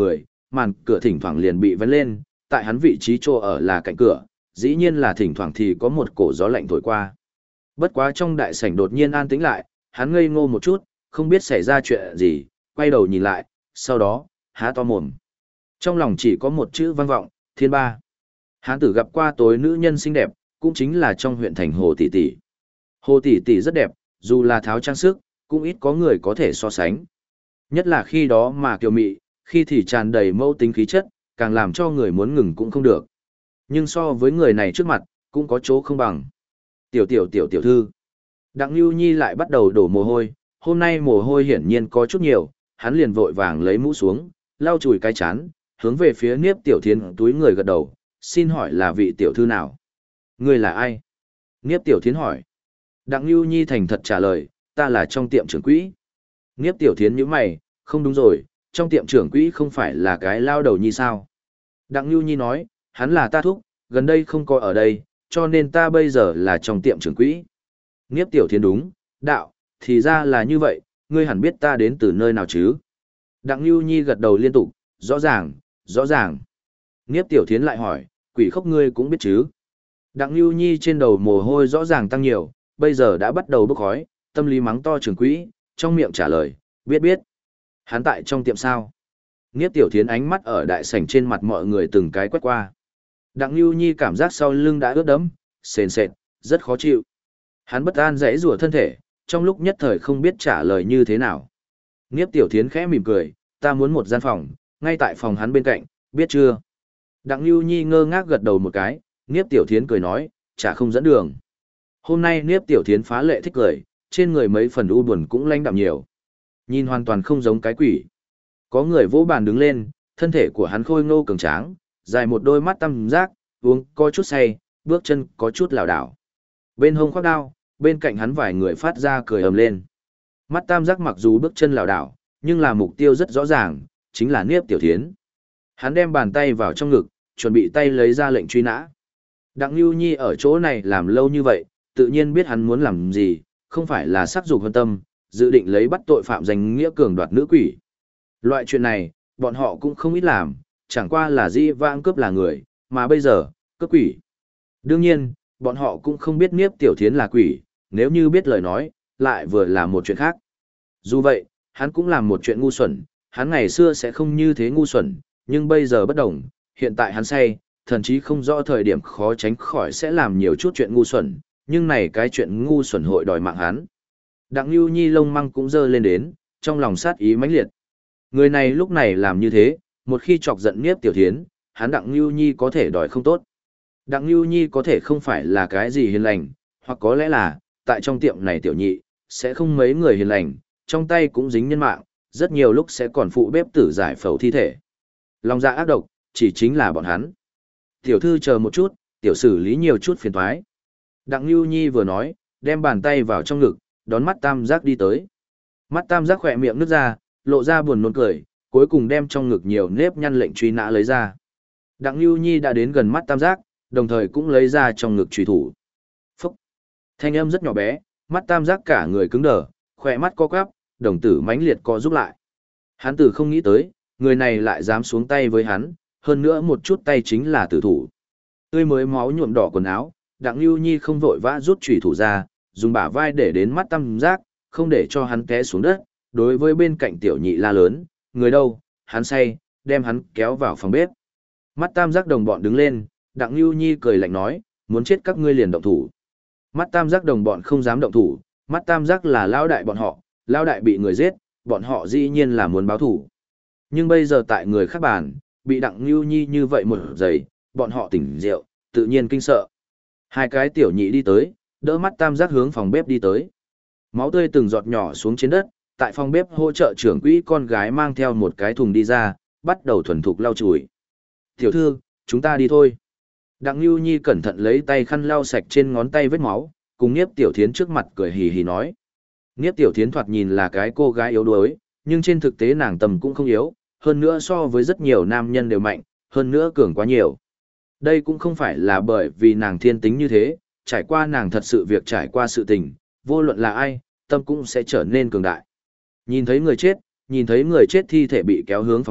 màn cửa thỉnh thoảng liền bị vén lên, tại hắn vị trí chỗ ở là cạnh cửa, dĩ nhiên là thỉnh thoảng thì có một cổ gió lạnh thổi qua. Bất quá trong đại sảnh đột nhiên an tĩnh lại, hắn ngây ngô một chút, không biết xảy ra chuyện gì, quay đầu nhìn lại, sau đó, há to mồm. Trong lòng chỉ có một chữ vang vọng, Thiên Ba. Hán tử gặp qua tối nữ nhân xinh đẹp, cũng chính là trong huyện thành Hồ Tỷ Tỷ. Hồ Tỷ Tỷ rất đẹp, dù là tháo trang sức, cũng ít có người có thể so sánh. Nhất là khi đó mà kiều mị, khi thì tràn đầy mẫu tính khí chất, càng làm cho người muốn ngừng cũng không được. Nhưng so với người này trước mặt, cũng có chỗ không bằng. Tiểu thư. Đặng Nhu Nhi lại bắt đầu đổ mồ hôi, hôm nay mồ hôi hiển nhiên có chút nhiều, hắn liền vội vàng lấy mũ xuống, lau chùi cái chán, hướng về phía Niếp Tiểu Thiến túi người gật đầu, xin hỏi là vị tiểu thư nào? Người là ai? Niếp Tiểu Thiến hỏi. Đặng Nhu Nhi thành thật trả lời, ta là trong tiệm trưởng quỹ. Niếp Tiểu Thiến nhíu mày, không đúng rồi, trong tiệm trưởng quỹ không phải là cái lao đầu nhi sao? Đặng Nhu Nhi nói, hắn là ta thúc, gần đây không có ở đây, cho nên ta bây giờ là trong tiệm trưởng quỹ. Niếp Tiểu Thiến đúng, đạo, thì ra là như vậy, ngươi hẳn biết ta đến từ nơi nào chứ? Đặng Nhu Nhi gật đầu liên tục, rõ ràng, rõ ràng. Niếp Tiểu Thiến lại hỏi, quỷ khốc ngươi cũng biết chứ? Đặng Nhu Nhi trên đầu mồ hôi rõ ràng tăng nhiều, bây giờ đã bắt đầu bốc khói, tâm lý mắng to trưởng quỹ, trong miệng trả lời, biết. Hắn tại trong tiệm sao? Niếp Tiểu Thiến ánh mắt ở đại sảnh trên mặt mọi người từng cái quét qua. Đặng Nhu Nhi cảm giác sau lưng đã ướt đẫm, sền sệt, rất khó chịu. Hắn bất an giãy giụa thân thể, trong lúc nhất thời không biết trả lời như thế nào. Niếp Tiểu Thiến khẽ mỉm cười, ta muốn một gian phòng, ngay tại phòng hắn bên cạnh, biết chưa? Đặng Nhu Nhi ngơ ngác gật đầu một cái, Niếp Tiểu Thiến cười nói, chả không dẫn đường. Hôm nay Niếp Tiểu Thiến phá lệ thích cười, trên người mấy phần u buồn cũng lãnh đạm nhiều. Nhìn hoàn toàn không giống cái quỷ. Có người vỗ bàn đứng lên, thân thể của hắn khôi ngô cường tráng, dài một đôi mắt tăm giác, uống có chút say, bước chân có chút lảo đảo. Bên hông khoác đao, bên cạnh hắn vài người phát ra cười ầm lên. Mắt tam giác mặc dù bước chân lảo đảo, nhưng là mục tiêu rất rõ ràng, chính là Niếp Tiểu Thiến. Hắn đem bàn tay vào trong ngực, chuẩn bị tay lấy ra lệnh truy nã. Đặng Nhu Nhi ở chỗ này làm lâu như vậy, tự nhiên biết hắn muốn làm gì, không phải là sắc dục hơn tâm, dự định lấy bắt tội phạm danh nghĩa cường đoạt nữ quỷ. Loại chuyện này, bọn họ cũng không ít làm, chẳng qua là di vãng cướp là người, mà bây giờ, cướp quỷ. Đương nhiên, bọn họ cũng không biết Niếp Tiểu Thiến là quỷ, nếu như biết lời nói, lại vừa là một chuyện khác. Dù vậy, hắn cũng làm một chuyện ngu xuẩn, hắn ngày xưa sẽ không như thế ngu xuẩn, nhưng bây giờ bất đồng, hiện tại hắn say, thậm chí không rõ thời điểm khó tránh khỏi sẽ làm nhiều chút chuyện ngu xuẩn, nhưng này cái chuyện ngu xuẩn hội đòi mạng hắn. Đặng Nhu Nhi lông măng cũng dơ lên đến, trong lòng sát ý mãnh liệt. Người này lúc này làm như thế, một khi chọc giận Niếp Tiểu Thiến, hắn Đặng Nhu Nhi có thể đòi không tốt. Đặng Nhu Nhi có thể không phải là cái gì hiền lành, hoặc có lẽ là, tại trong tiệm này tiểu nhị, sẽ không mấy người hiền lành, trong tay cũng dính nhân mạng, rất nhiều lúc sẽ còn phụ bếp tử giải phẫu thi thể. Lòng dạ ác độc, chỉ chính là bọn hắn. Tiểu thư chờ một chút, tiểu xử lý nhiều chút phiền toái. Đặng Nhu Nhi vừa nói, đem bàn tay vào trong ngực, đón mắt tam giác đi tới. Mắt tam giác khỏe miệng nứt ra, lộ ra buồn nôn cười, cuối cùng đem trong ngực nhiều nếp nhăn lệnh truy nã lấy ra. Đặng Nhu Nhi đã đến gần mắt tam giác, đồng thời cũng lấy ra trong ngực truy thủ. Phúc! Thanh âm rất nhỏ bé, mắt tam giác cả người cứng đờ, khỏe mắt co quắp, đồng tử mãnh liệt co giúp lại. Hắn tử không nghĩ tới, người này lại dám xuống tay với hắn, hơn nữa một chút tay chính là tử thủ. Tươi mới máu nhuộm đỏ quần áo, Đặng Nhu Nhi không vội vã rút chủy thủ ra, dùng bả vai để đến mắt tam giác, không để cho hắn té xuống đất, đối với bên cạnh tiểu nhị la lớn, người đâu, hắn say, đem hắn kéo vào phòng bếp. Mắt tam giác đồng bọn đứng lên, Đặng Nhu Nhi cười lạnh nói, muốn chết các ngươi liền động thủ. Mắt tam giác đồng bọn không dám động thủ, mắt tam giác là lao đại bọn họ, lao đại bị người giết, bọn họ dĩ nhiên là muốn báo thủ. Nhưng bây giờ tại người khác bàn, bị Đặng Nhu Nhi như vậy một giây, bọn họ tỉnh rượu, tự nhiên kinh sợ. Hai cái tiểu nhị đi tới, đỡ mắt tam giác hướng phòng bếp đi tới. Máu tươi từng giọt nhỏ xuống trên đất, tại phòng bếp hỗ trợ trưởng quỹ con gái mang theo một cái thùng đi ra, bắt đầu thuần thục lau chùi. Tiểu thư, chúng ta đi thôi. Đặng Nhu Nhi cẩn thận lấy tay khăn lau sạch trên ngón tay vết máu, cùng Niếp Tiểu Thiến trước mặt cười hì hì nói. Niếp Tiểu Thiến thoạt nhìn là cái cô gái yếu đuối, nhưng trên thực tế nàng tầm cũng không yếu, hơn nữa so với rất nhiều nam nhân đều mạnh, hơn nữa cường quá nhiều. Đây cũng không phải là bởi vì nàng thiên tính như thế, trải qua nàng thật sự việc trải qua sự tình, vô luận là ai, tâm cũng sẽ trở nên cường đại. Nhìn thấy người chết thi thể bị kéo hướng phòng bếp,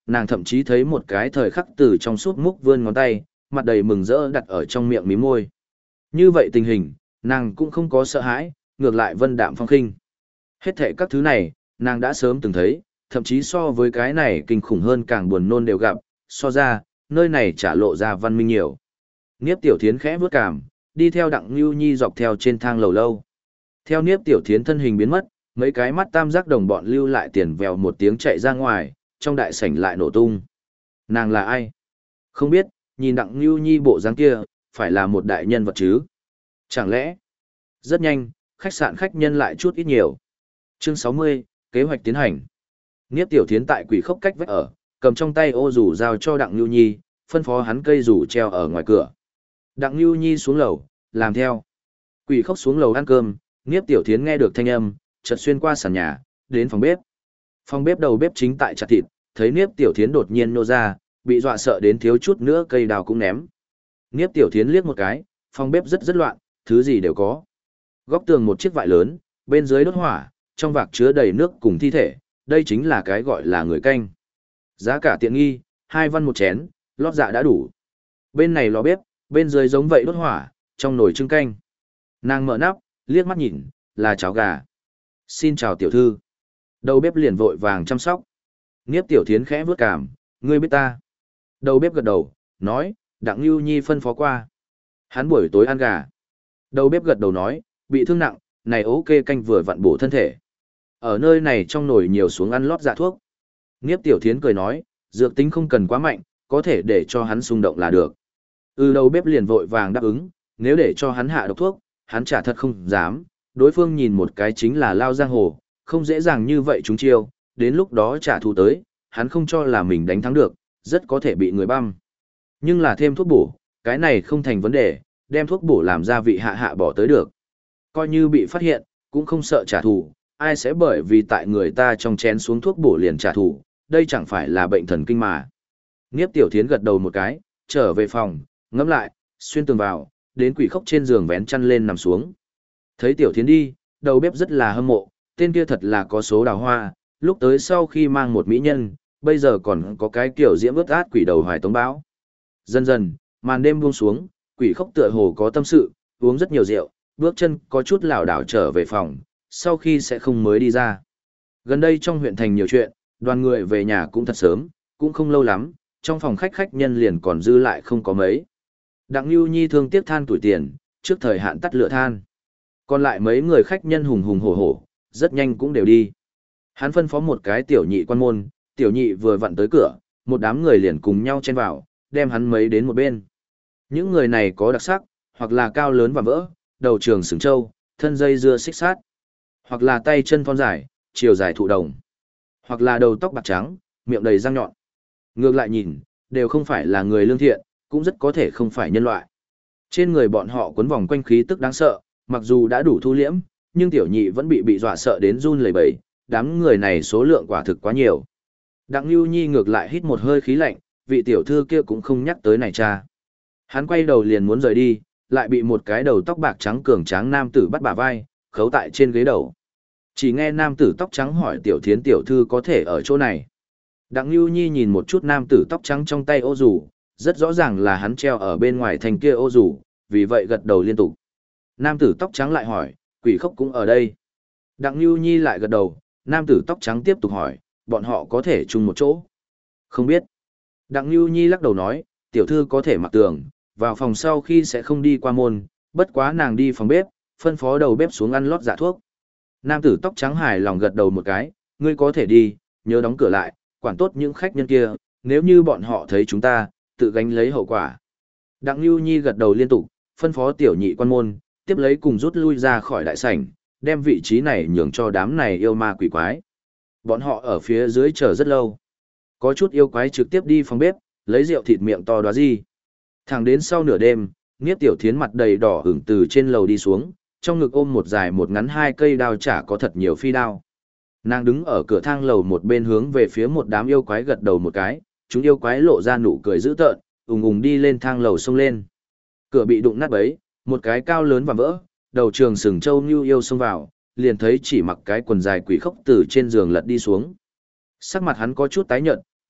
nàng thậm chí thấy một cái thời khắc từ trong súp múc vươn ngón tay, mặt đầy mừng rỡ đặt ở trong miệng mím môi. Như vậy tình hình, nàng cũng không có sợ hãi, ngược lại vân đạm phong khinh. Hết thệ các thứ này, nàng đã sớm từng thấy, thậm chí so với cái này kinh khủng hơn càng buồn nôn đều gặp, so ra, nơi này trả lộ ra văn minh nhiều. Niếp Tiểu Thiến khẽ bước cảm, đi theo Đặng Nưu Nhi dọc theo trên thang lầu lâu. Theo Niếp Tiểu Thiến thân hình biến mất, mấy cái mắt tam giác đồng bọn lưu lại tiền vèo một tiếng chạy ra ngoài, trong đại sảnh lại nổ tung. Nàng là ai? Không biết, nhìn Đặng Nưu Nhi bộ dáng kia, phải là một đại nhân vật chứ? Chẳng lẽ? Rất nhanh, khách sạn khách nhân lại chút ít nhiều. Chương 60, kế hoạch tiến hành. Niếp Tiểu Thiến tại quỷ khốc cách vách ở, cầm trong tay ô rủ giao cho Đặng Nưu Nhi, phân phó hắn cây rủ treo ở ngoài cửa. Đặng Nưu Nhi xuống lầu, làm theo. Quỷ khốc xuống lầu ăn cơm, Niếp Tiểu Thiến nghe được thanh âm, chợt xuyên qua sàn nhà, đến phòng bếp. Phòng bếp đầu bếp chính tại chặt thịt, thấy Niếp Tiểu Thiến đột nhiên nô ra, bị dọa sợ đến thiếu chút nữa cây đào cũng ném. Niếp Tiểu Thiến liếc một cái, phòng bếp rất loạn, thứ gì đều có. Góc tường một chiếc vại lớn, bên dưới đốt hỏa, trong vạc chứa đầy nước cùng thi thể, đây chính là cái gọi là người canh. Giá cả tiện nghi, 2 văn một chén, lót dạ đã đủ. Bên này lò bếp, bên dưới giống vậy đốt hỏa, trong nồi trưng canh. Nàng mở nắp, liếc mắt nhìn, là cháo gà. Xin chào tiểu thư. Đầu bếp liền vội vàng chăm sóc. Niếp Tiểu Thiến khẽ vướt cảm, ngươi biết ta. Đầu bếp gật đầu, nói, Đặng Nưu Nhi phân phó qua. Hắn buổi tối ăn gà. Đầu bếp gật đầu nói, bị thương nặng, này ok canh vừa vặn bổ thân thể. Ở nơi này trong nồi nhiều xuống ăn lót dạ thuốc. Niếp Tiểu Thiến cười nói, dược tính không cần quá mạnh, có thể để cho hắn xung động là được. Đầu bếp liền vội vàng đáp ứng, nếu để cho hắn hạ độc thuốc, hắn chả thật không dám, đối phương nhìn một cái chính là lao giang hồ, không dễ dàng như vậy chúng chiêu, đến lúc đó trả thù tới, hắn không cho là mình đánh thắng được, rất có thể bị người băm. Nhưng là thêm thuốc bổ, cái này không thành vấn đề, đem thuốc bổ làm ra vị hạ bỏ tới được. Coi như bị phát hiện, cũng không sợ trả thù, ai sẽ bởi vì tại người ta trong chén xuống thuốc bổ liền trả thù, đây chẳng phải là bệnh thần kinh mà. Niếp Tiểu Thiến gật đầu một cái, trở về phòng, ngẫm lại, xuyên tường vào, đến quỷ khốc trên giường vén chăn lên nằm xuống. Thấy Tiểu Thiến đi, đầu bếp rất là hâm mộ, tên kia thật là có số đào hoa, lúc tới sau khi mang một mỹ nhân, bây giờ còn có cái kiểu diễm ướt át quỷ đầu hoài tống bão. Dần dần, màn đêm buông xuống, quỷ khốc tựa hồ có tâm sự, uống rất nhiều rượu, bước chân có chút lảo đảo trở về phòng, sau khi sẽ không mới đi ra. Gần đây trong huyện thành nhiều chuyện, đoàn người về nhà cũng thật sớm, cũng không lâu lắm, trong phòng khách nhân liền còn dư lại không có mấy. Đặng Nưu Nhi thương tiếc than tuổi tiền, trước thời hạn tắt lửa than. Còn lại mấy người khách nhân hùng hùng hổ hổ, rất nhanh cũng đều đi. Hắn phân phó một cái tiểu nhị quan môn, tiểu nhị vừa vặn tới cửa, một đám người liền cùng nhau chen vào, đem hắn mấy đến một bên. Những người này có đặc sắc, hoặc là cao lớn và vỡ, đầu trường sừng trâu, thân dây dưa xích sát, hoặc là tay chân thon dài, chiều dài thụ đồng, hoặc là đầu tóc bạc trắng, miệng đầy răng nhọn. Ngược lại nhìn, đều không phải là người lương thiện, cũng rất có thể không phải nhân loại. Trên người bọn họ quấn vòng quanh khí tức đáng sợ, mặc dù đã đủ thu liễm, nhưng tiểu nhị vẫn bị dọa sợ đến run lẩy bẩy, đám người này số lượng quả thực quá nhiều. Đặng Nưu Nhi ngược lại hít một hơi khí lạnh, vị tiểu thư kia cũng không nhắc tới này cha. Hắn quay đầu liền muốn rời đi, lại bị một cái đầu tóc bạc trắng cường tráng nam tử bắt bả vai, khấu tại trên ghế đầu. Chỉ nghe nam tử tóc trắng hỏi Tiểu Thiến tiểu thư có thể ở chỗ này. Đặng Nưu Nhi nhìn một chút nam tử tóc trắng trong tay ô rủ, rất rõ ràng là hắn treo ở bên ngoài thành kia ô rủ, vì vậy gật đầu liên tục. Nam tử tóc trắng lại hỏi, quỷ khốc cũng ở đây. Đặng Nưu Nhi lại gật đầu, nam tử tóc trắng tiếp tục hỏi, bọn họ có thể chung một chỗ. Không biết. Đặng Nưu Nhi lắc đầu nói, tiểu thư có thể mặc tường, vào phòng sau khi sẽ không đi qua môn, bất quá nàng đi phòng bếp, phân phó đầu bếp xuống ăn lót dạ thuốc. Nam tử tóc trắng hài lòng gật đầu một cái, ngươi có thể đi, nhớ đóng cửa lại, quản tốt những khách nhân kia, nếu như bọn họ thấy chúng ta, tự gánh lấy hậu quả. Đặng Nưu Nhi gật đầu liên tục, phân phó tiểu nhị quan môn, tiếp lấy cùng rút lui ra khỏi đại sảnh, đem vị trí này nhường cho đám này yêu ma quỷ quái. Bọn họ ở phía dưới chờ rất lâu. Có chút yêu quái trực tiếp đi phòng bếp, lấy rượu thịt miệng to đoá gì. Thẳng đến sau nửa đêm, Niếp Tiểu Thiến mặt đầy đỏ ửng từ trên lầu đi xuống, trong ngực ôm một dài một ngắn 2 cây đao chả có thật nhiều phi đao. Nàng đứng ở cửa thang lầu một bên hướng về phía một đám yêu quái gật đầu một cái, chúng yêu quái lộ ra nụ cười dữ tợn, ùng ùng đi lên thang lầu xông lên. Cửa bị đụng nát bấy, một cái cao lớn và vỡ, đầu trường sừng trâu như yêu xông vào, liền thấy chỉ mặc cái quần dài quỷ khốc từ trên giường lật đi xuống. Sắc mặt hắn có chút tái nhợt,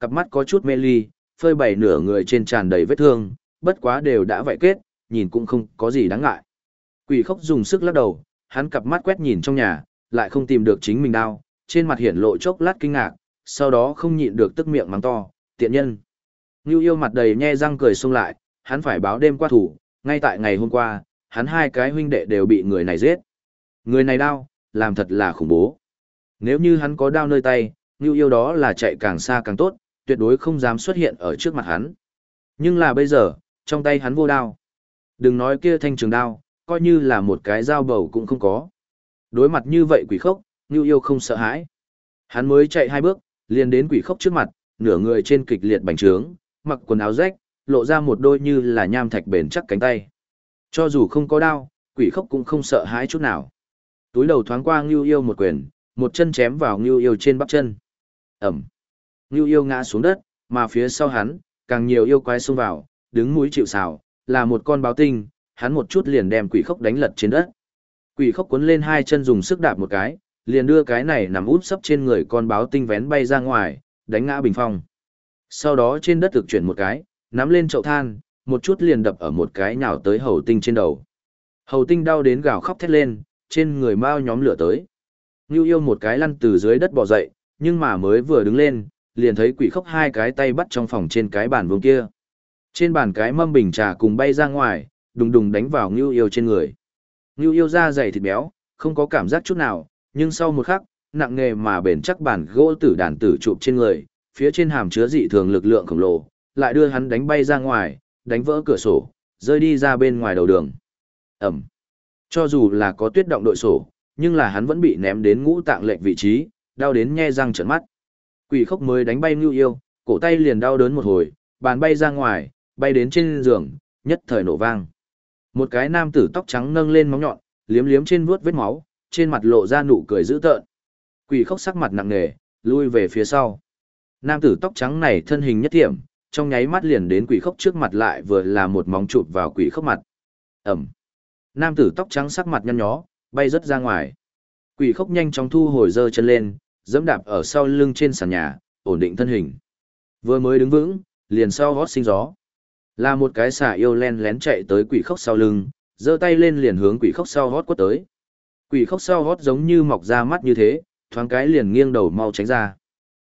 cặp mắt có chút mê ly, phơi bày nửa người trên tràn đầy vết thương, bất quá đều đã vảy kết, nhìn cũng không có gì đáng ngại. Quỷ khốc dùng sức lắc đầu, hắn cặp mắt quét nhìn trong nhà, lại không tìm được chính mình đao, trên mặt hiển lộ chốc lát kinh ngạc, sau đó không nhịn được tức miệng mắng to, tiện nhân. Ngưu Yêu mặt đầy nhe răng cười xông lại, hắn phải báo đêm qua thủ, ngay tại ngày hôm qua, hắn hai cái huynh đệ đều bị người này giết. Người này đao, làm thật là khủng bố. Nếu như hắn có đao nơi tay, Ngưu Yêu đó là chạy càng xa càng tốt, tuyệt đối không dám xuất hiện ở trước mặt hắn. Nhưng là bây giờ, trong tay hắn vô đao. Đừng nói kia thanh trường đao, coi như là một cái dao bầu cũng không có. Đối mặt như vậy quỷ khốc, Ngưu Yêu không sợ hãi. Hắn mới chạy 2 bước, liền đến quỷ khốc trước mặt, nửa người trên kịch liệt bành trướng, mặc quần áo rách, lộ ra một đôi như là nham thạch bền chắc cánh tay. Cho dù không có đao, quỷ khốc cũng không sợ hãi chút nào. Túi đầu thoáng qua Ngưu Yêu một quyền, một chân chém vào Ngưu Yêu trên bắp chân. Ẩm. Ngưu Yêu ngã xuống đất, mà phía sau hắn, càng nhiều yêu quái xông vào, đứng mũi chịu sào, là một con báo tinh, hắn một chút liền đem quỷ khốc đánh lật trên đất. Quỷ khốc cuốn lên 2 chân dùng sức đạp một cái, liền đưa cái này nằm úp sấp trên người con báo tinh vén bay ra ngoài, đánh ngã bình phong. Sau đó trên đất thực chuyển một cái, nắm lên chậu than, một chút liền đập ở một cái nhào tới hầu tinh trên đầu. Hầu tinh đau đến gào khóc thét lên, trên người mau nhóm lửa tới. Ngưu Yêu một cái lăn từ dưới đất bò dậy, nhưng mà mới vừa đứng lên, liền thấy quỷ khốc 2 cái tay bắt trong phòng trên cái bàn vuông kia. Trên bàn cái mâm bình trà cùng bay ra ngoài, đùng đùng đánh vào Ngưu Yêu trên người. Ngưu Yêu da dày thịt béo, không có cảm giác chút nào, nhưng sau một khắc, nặng nghề mà bền chắc bản gỗ tử đàn tử chụp trên người, phía trên hàm chứa dị thường lực lượng khổng lồ, lại đưa hắn đánh bay ra ngoài, đánh vỡ cửa sổ, rơi đi ra bên ngoài đầu đường. Ẩm. Cho dù là có tuyết động đội sổ, nhưng là hắn vẫn bị ném đến ngũ tạng lệch vị trí, đau đến nhe răng trợn mắt. Quỷ khốc mới đánh bay Ngưu Yêu, cổ tay liền đau đớn một hồi, bàn bay ra ngoài, bay đến trên giường, nhất thời nổ vang. Một cái nam tử tóc trắng nâng lên móng nhọn, liếm liếm trên vuốt vết máu, trên mặt lộ ra nụ cười dữ tợn. Quỷ khốc sắc mặt nặng nề, lui về phía sau. Nam tử tóc trắng này thân hình nhất thiểm, trong nháy mắt liền đến quỷ khốc trước mặt lại vừa là một móng chụp vào quỷ khốc mặt. Ẩm. Nam tử tóc trắng sắc mặt nhăn nhó, bay rất ra ngoài. Quỷ khốc nhanh chóng thu hồi giơ chân lên, giẫm đạp ở sau lưng trên sàn nhà, ổn định thân hình. Vừa mới đứng vững, liền sau hót sinh gió. Là một cái xà yêu len lén chạy tới quỷ khốc sau lưng, giơ tay lên liền hướng quỷ khốc sau hót quất tới. Quỷ khốc sau hót giống như mọc ra mắt như thế, thoáng cái liền nghiêng đầu mau tránh ra.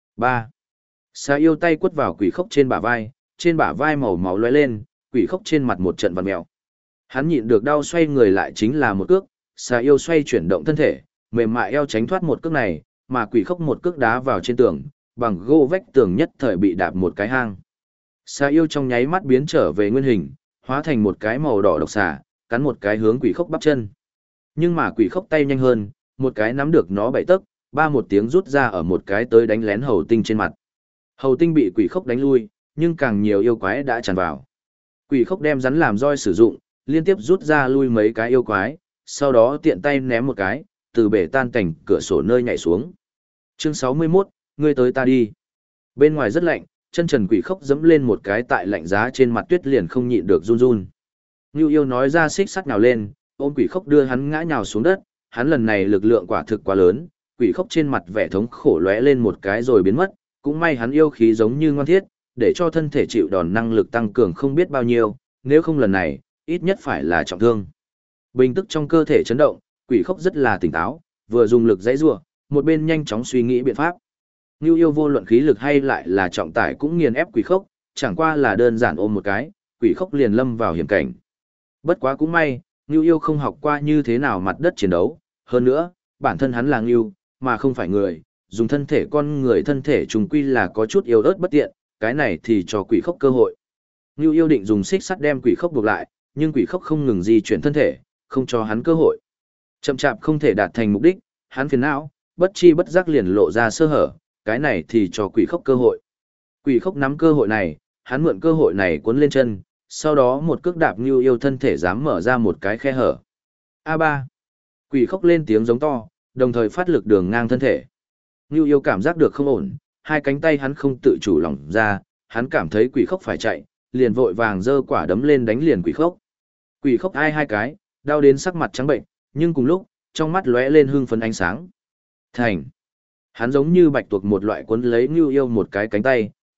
3. Xà yêu tay quất vào quỷ khốc trên bả vai màu máu lóe lên, quỷ khốc trên mặt một trận vặn mèo. Hắn nhịn được đau xoay người lại chính là một cước, xà yêu xoay chuyển động thân thể, mềm mại eo tránh thoát một cước này, mà quỷ khốc một cước đá vào trên tường, bằng gỗ vách tường nhất thời bị đạp một cái hang. Xà yêu trong nháy mắt biến trở về nguyên hình, hóa thành một cái màu đỏ độc xà, cắn một cái hướng quỷ khốc bắp chân. Nhưng mà quỷ khốc tay nhanh hơn, một cái nắm được nó 7 tấc, ba một tiếng rút ra ở một cái tới đánh lén hầu tinh trên mặt. Hầu tinh bị quỷ khốc đánh lui, nhưng càng nhiều yêu quái đã tràn vào. Quỷ khốc đem rắn làm roi sử dụng, liên tiếp rút ra lui mấy cái yêu quái, sau đó tiện tay ném một cái, từ bể tan cảnh cửa sổ nơi nhảy xuống. Chương 61, ngươi tới ta đi. Bên ngoài rất lạnh, chân trần quỷ khốc dẫm lên một cái tại lạnh giá trên mặt tuyết liền không nhịn được run run. Ngưu Yêu nói ra xích sắt nhào lên, ôm quỷ khốc đưa hắn ngã nhào xuống đất, hắn lần này lực lượng quả thực quá lớn, quỷ khốc trên mặt vẻ thống khổ lóe lên một cái rồi biến mất, cũng may hắn yêu khí giống như ngoan thiết, để cho thân thể chịu đòn năng lực tăng cường không biết bao nhiêu, nếu không lần này, ít nhất phải là trọng thương. Bình tức trong cơ thể chấn động, quỷ khốc rất là tỉnh táo, vừa dùng lực giãy giụa, một bên nhanh chóng suy nghĩ biện pháp. Ngưu Yêu vô luận khí lực hay lại là trọng tải cũng nghiền ép quỷ khốc, chẳng qua là đơn giản ôm một cái, quỷ khốc liền lâm vào hiểm cảnh. Bất quá cũng may, Ngưu Yêu không học qua như thế nào mặt đất chiến đấu, hơn nữa, bản thân hắn là Ngưu, mà không phải người, dùng thân thể con người thân thể trùng quy là có chút yếu ớt bất tiện, cái này thì cho quỷ khốc cơ hội. Ngưu Yêu định dùng xích sắt đem quỷ khốc buộc lại, nhưng quỷ khốc không ngừng di chuyển thân thể, không cho hắn cơ hội. Chậm chạp không thể đạt thành mục đích, hắn phiền não, bất chi bất giác liền lộ ra sơ hở, cái này thì cho quỷ khốc cơ hội. Quỷ khốc nắm cơ hội này, hắn mượn cơ hội này cuốn lên chân, sau đó một cước đạp Ngưu Yêu thân thể dám mở ra một cái khe hở. A3. Quỷ khốc lên tiếng giống to, đồng thời phát lực đường ngang thân thể. Ngưu Yêu cảm giác được không ổn, hai cánh tay hắn không tự chủ lỏng ra, hắn cảm thấy quỷ khốc phải chạy, liền vội vàng giơ quả đấm lên đánh liền quỷ khốc. Quỷ khốc ai hai cái, đau đến sắc mặt trắng bệnh, nhưng cùng lúc, trong mắt lóe lên hưng phấn ánh sáng. Thành. Hắn giống như bạch tuộc một loại cuốn lấy Ngưu Yêu một cái cánh tay,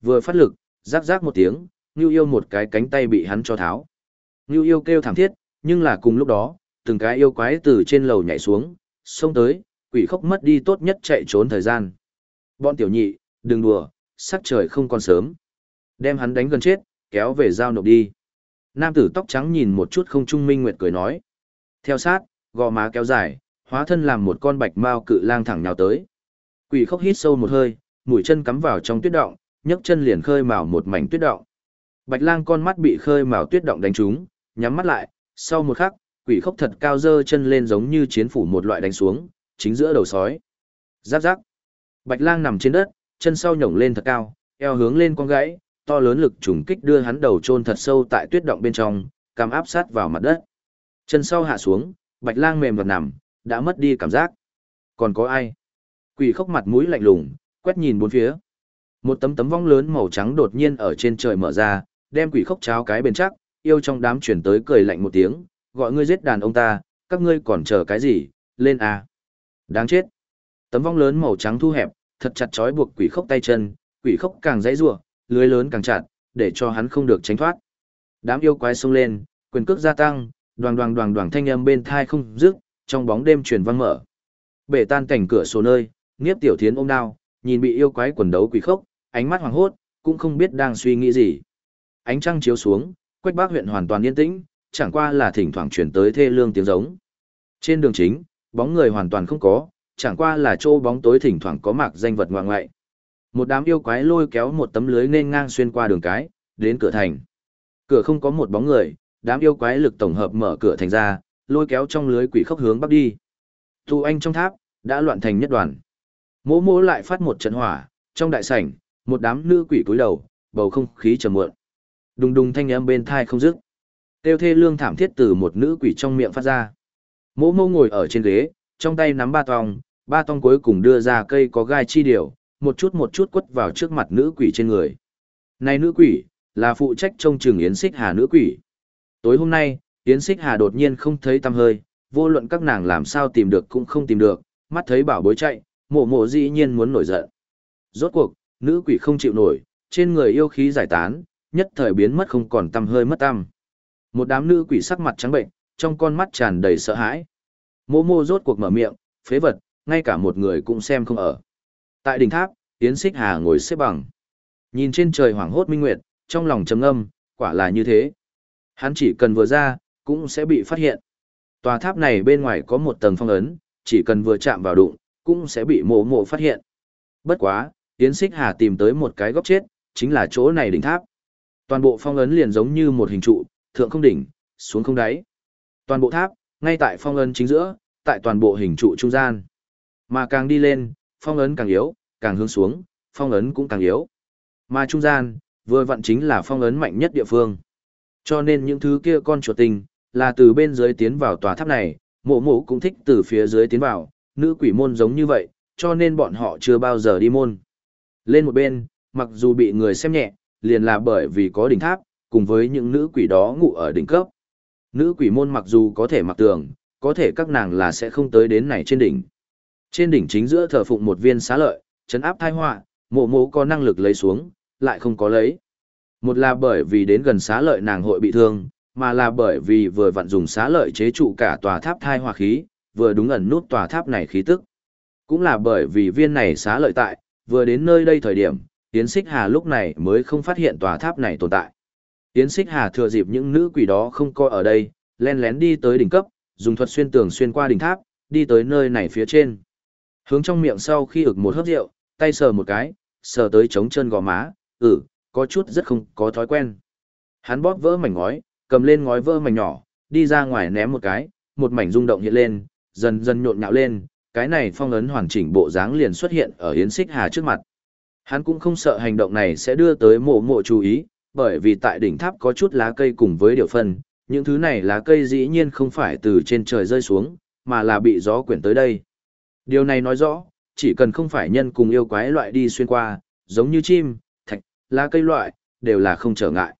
vừa phát lực, rắc rắc một tiếng, Ngưu Yêu một cái cánh tay bị hắn cho tháo. Ngưu Yêu kêu thảm thiết, nhưng là cùng lúc đó, từng cái yêu quái từ trên lầu nhảy xuống, xông tới, Quỷ Khốc mất đi tốt nhất chạy trốn thời gian. Bọn tiểu nhị, đừng đùa, sắc trời không còn sớm. Đem hắn đánh gần chết, kéo về giao nộp đi. Nam tử tóc trắng nhìn một chút không trung minh nguyệt cười nói. Theo sát, gò má kéo dài, hóa thân làm một con bạch mao cự lang thẳng nhào tới. Quỷ Khốc hít sâu một hơi, mũi chân cắm vào trong tuyết động, nhấc chân liền khơi mào một mảnh tuyết động. Bạch lang con mắt bị khơi mào tuyết động đánh trúng, nhắm mắt lại, sau một khắc, Quỷ Khốc thật cao dơ chân lên giống như chiến phủ một loại đánh xuống, chính giữa đầu sói. Giáp giáp. Bạch lang nằm trên đất, chân sau nhổng lên thật cao, eo hướng lên con gãy, to lớn lực trùng kích đưa hắn đầu chôn thật sâu tại tuyết động bên trong, cắm áp sát vào mặt đất. Chân sau hạ xuống, Bạch lang mềm vật nằm, đã mất đi cảm giác. Còn có ai? Quỷ Khốc mặt mũi lạnh lùng, quét nhìn bốn phía. Một tấm tấm vong lớn màu trắng đột nhiên ở trên trời mở ra, đem Quỷ Khốc cháo cái bền chắc, yêu trong đám chuyển tới cười lạnh một tiếng, gọi ngươi giết đàn ông ta, các ngươi còn chờ cái gì, lên à. Đáng chết. Tấm vong lớn màu trắng thu hẹp, thật chặt trói buộc Quỷ Khốc tay chân, Quỷ Khốc càng dãy rủa, lưới lớn càng chặt, để cho hắn không được tránh thoát. Đám yêu quái xông lên, quyền cước gia tăng, đoàng đoàng đoàng đoàng thanh âm bên thai không dứt, trong bóng đêm truyền vang mở. Bể tan cảnh cửa sổ nơi, Niếp Tiểu Thiến ôm đao, nhìn bị yêu quái quần đấu Quỷ Khốc, ánh mắt hoàng hốt, cũng không biết đang suy nghĩ gì. Ánh trăng chiếu xuống, Quách Bác huyện hoàn toàn yên tĩnh, chẳng qua là thỉnh thoảng truyền tới thê lương tiếng giống. Trên đường chính, bóng người hoàn toàn không có, chẳng qua là chỗ bóng tối thỉnh thoảng có mạc danh vật ngoại ngoại. Một đám yêu quái lôi kéo một tấm lưới nên ngang xuyên qua đường cái, đến cửa thành. Cửa không có một bóng người, đám yêu quái lực tổng hợp mở cửa thành ra, lôi kéo trong lưới Quỷ Khốc hướng bắc đi. Tu Anh trong tháp, đã loạn thành nhất đoàn. Mỗ mỗ lại phát một trận hỏa, trong đại sảnh, một đám nữ quỷ cúi đầu, bầu không khí trầm muộn. Đùng đùng thanh âm bên thai không dứt. Tiêu thê lương thảm thiết từ một nữ quỷ trong miệng phát ra. Mỗ mỗ ngồi ở trên ghế, trong tay nắm ba tong cuối cùng đưa ra cây có gai chi điều, một chút quất vào trước mặt nữ quỷ trên người. Này nữ quỷ, là phụ trách trông chừng Yến Xích Hà nữ quỷ. Tối hôm nay, Yến Xích Hà đột nhiên không thấy tăm hơi, vô luận các nàng làm sao tìm được cũng không tìm được, mắt thấy bảo bối chạy, mộ mộ dĩ nhiên muốn nổi giận. Rốt cuộc, nữ quỷ không chịu nổi, trên người yêu khí giải tán, nhất thời biến mất không còn tăm hơi mất tăm. Một đám nữ quỷ sắc mặt trắng bệnh, trong con mắt tràn đầy sợ hãi. Mộ mộ rốt cuộc mở miệng, phế vật, ngay cả một người cũng xem không ở. Tại đỉnh tháp, Yến Xích Hà ngồi xếp bằng. Nhìn trên trời hoảng hốt minh nguyệt, trong lòng trầm ngâm, quả là như thế. Hắn chỉ cần vừa ra, cũng sẽ bị phát hiện. Tòa tháp này bên ngoài có một tầng phong ấn, chỉ cần vừa chạm vào đụng, cũng sẽ bị mộ mộ phát hiện. Bất quá, Yến Xích Hà tìm tới một cái góc chết, chính là chỗ này đỉnh tháp. Toàn bộ phong ấn liền giống như một hình trụ, thượng không đỉnh, xuống không đáy. Toàn bộ tháp, ngay tại phong ấn chính giữa, tại toàn bộ hình trụ trung gian. Mà càng đi lên, phong ấn càng yếu, càng hướng xuống, phong ấn cũng càng yếu. Mà trung gian, vừa vặn chính là phong ấn mạnh nhất địa phương. Cho nên những thứ kia con chuột tinh, là từ bên dưới tiến vào tòa tháp này, mộ mộ cũng thích từ phía dưới tiến vào, nữ quỷ môn giống như vậy, cho nên bọn họ chưa bao giờ đi môn. Lên một bên, mặc dù bị người xem nhẹ, liền là bởi vì có đỉnh tháp, cùng với những nữ quỷ đó ngủ ở đỉnh cấp. Nữ quỷ môn mặc dù có thể mặc tường, có thể các nàng là sẽ không tới đến này trên đỉnh. Trên đỉnh chính giữa thờ phụng một viên xá lợi, trấn áp tai họa, mộ mộ có năng lực lấy xuống, lại không có lấy. Một là bởi vì đến gần xá lợi nàng hội bị thương, mà là bởi vì vừa vặn dùng xá lợi chế trụ cả tòa tháp thai hỏa khí, vừa đúng ẩn nút tòa tháp này khí tức. Cũng là bởi vì viên này xá lợi tại, vừa đến nơi đây thời điểm, Yến Xích Hà lúc này mới không phát hiện tòa tháp này tồn tại. Yến Xích Hà thừa dịp những nữ quỷ đó không coi ở đây, len lén đi tới đỉnh cấp, dùng thuật xuyên tường xuyên qua đỉnh tháp, đi tới nơi này phía trên. Hướng trong miệng sau khi ực một hớp rượu, tay sờ một cái, sờ tới trống chân gò má, có chút rất không có thói quen. Hắn bóp vỡ mảnh ngói, cầm lên ngói vỡ mảnh nhỏ, đi ra ngoài ném một cái, một mảnh rung động hiện lên, dần dần nhộn nhạo lên, cái này phong ấn hoàn chỉnh bộ dáng liền xuất hiện ở Yến Xích Hà trước mặt. Hắn cũng không sợ hành động này sẽ đưa tới mộ mộ chú ý, bởi vì tại đỉnh tháp có chút lá cây cùng với điều phân, những thứ này lá cây dĩ nhiên không phải từ trên trời rơi xuống, mà là bị gió quyển tới đây. Điều này nói rõ, chỉ cần không phải nhân cùng yêu quái loại đi xuyên qua, giống như chim, thạch, lá cây loại, đều là không trở ngại.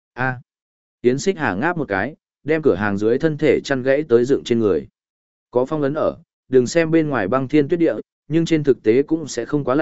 Yến Xích Hà ngáp một cái, đem cửa hàng dưới thân thể chăn gãy tới dựng trên người. Có phong ấn ở, đừng xem bên ngoài băng thiên tuyết địa, nhưng trên thực tế cũng sẽ không quá lạnh,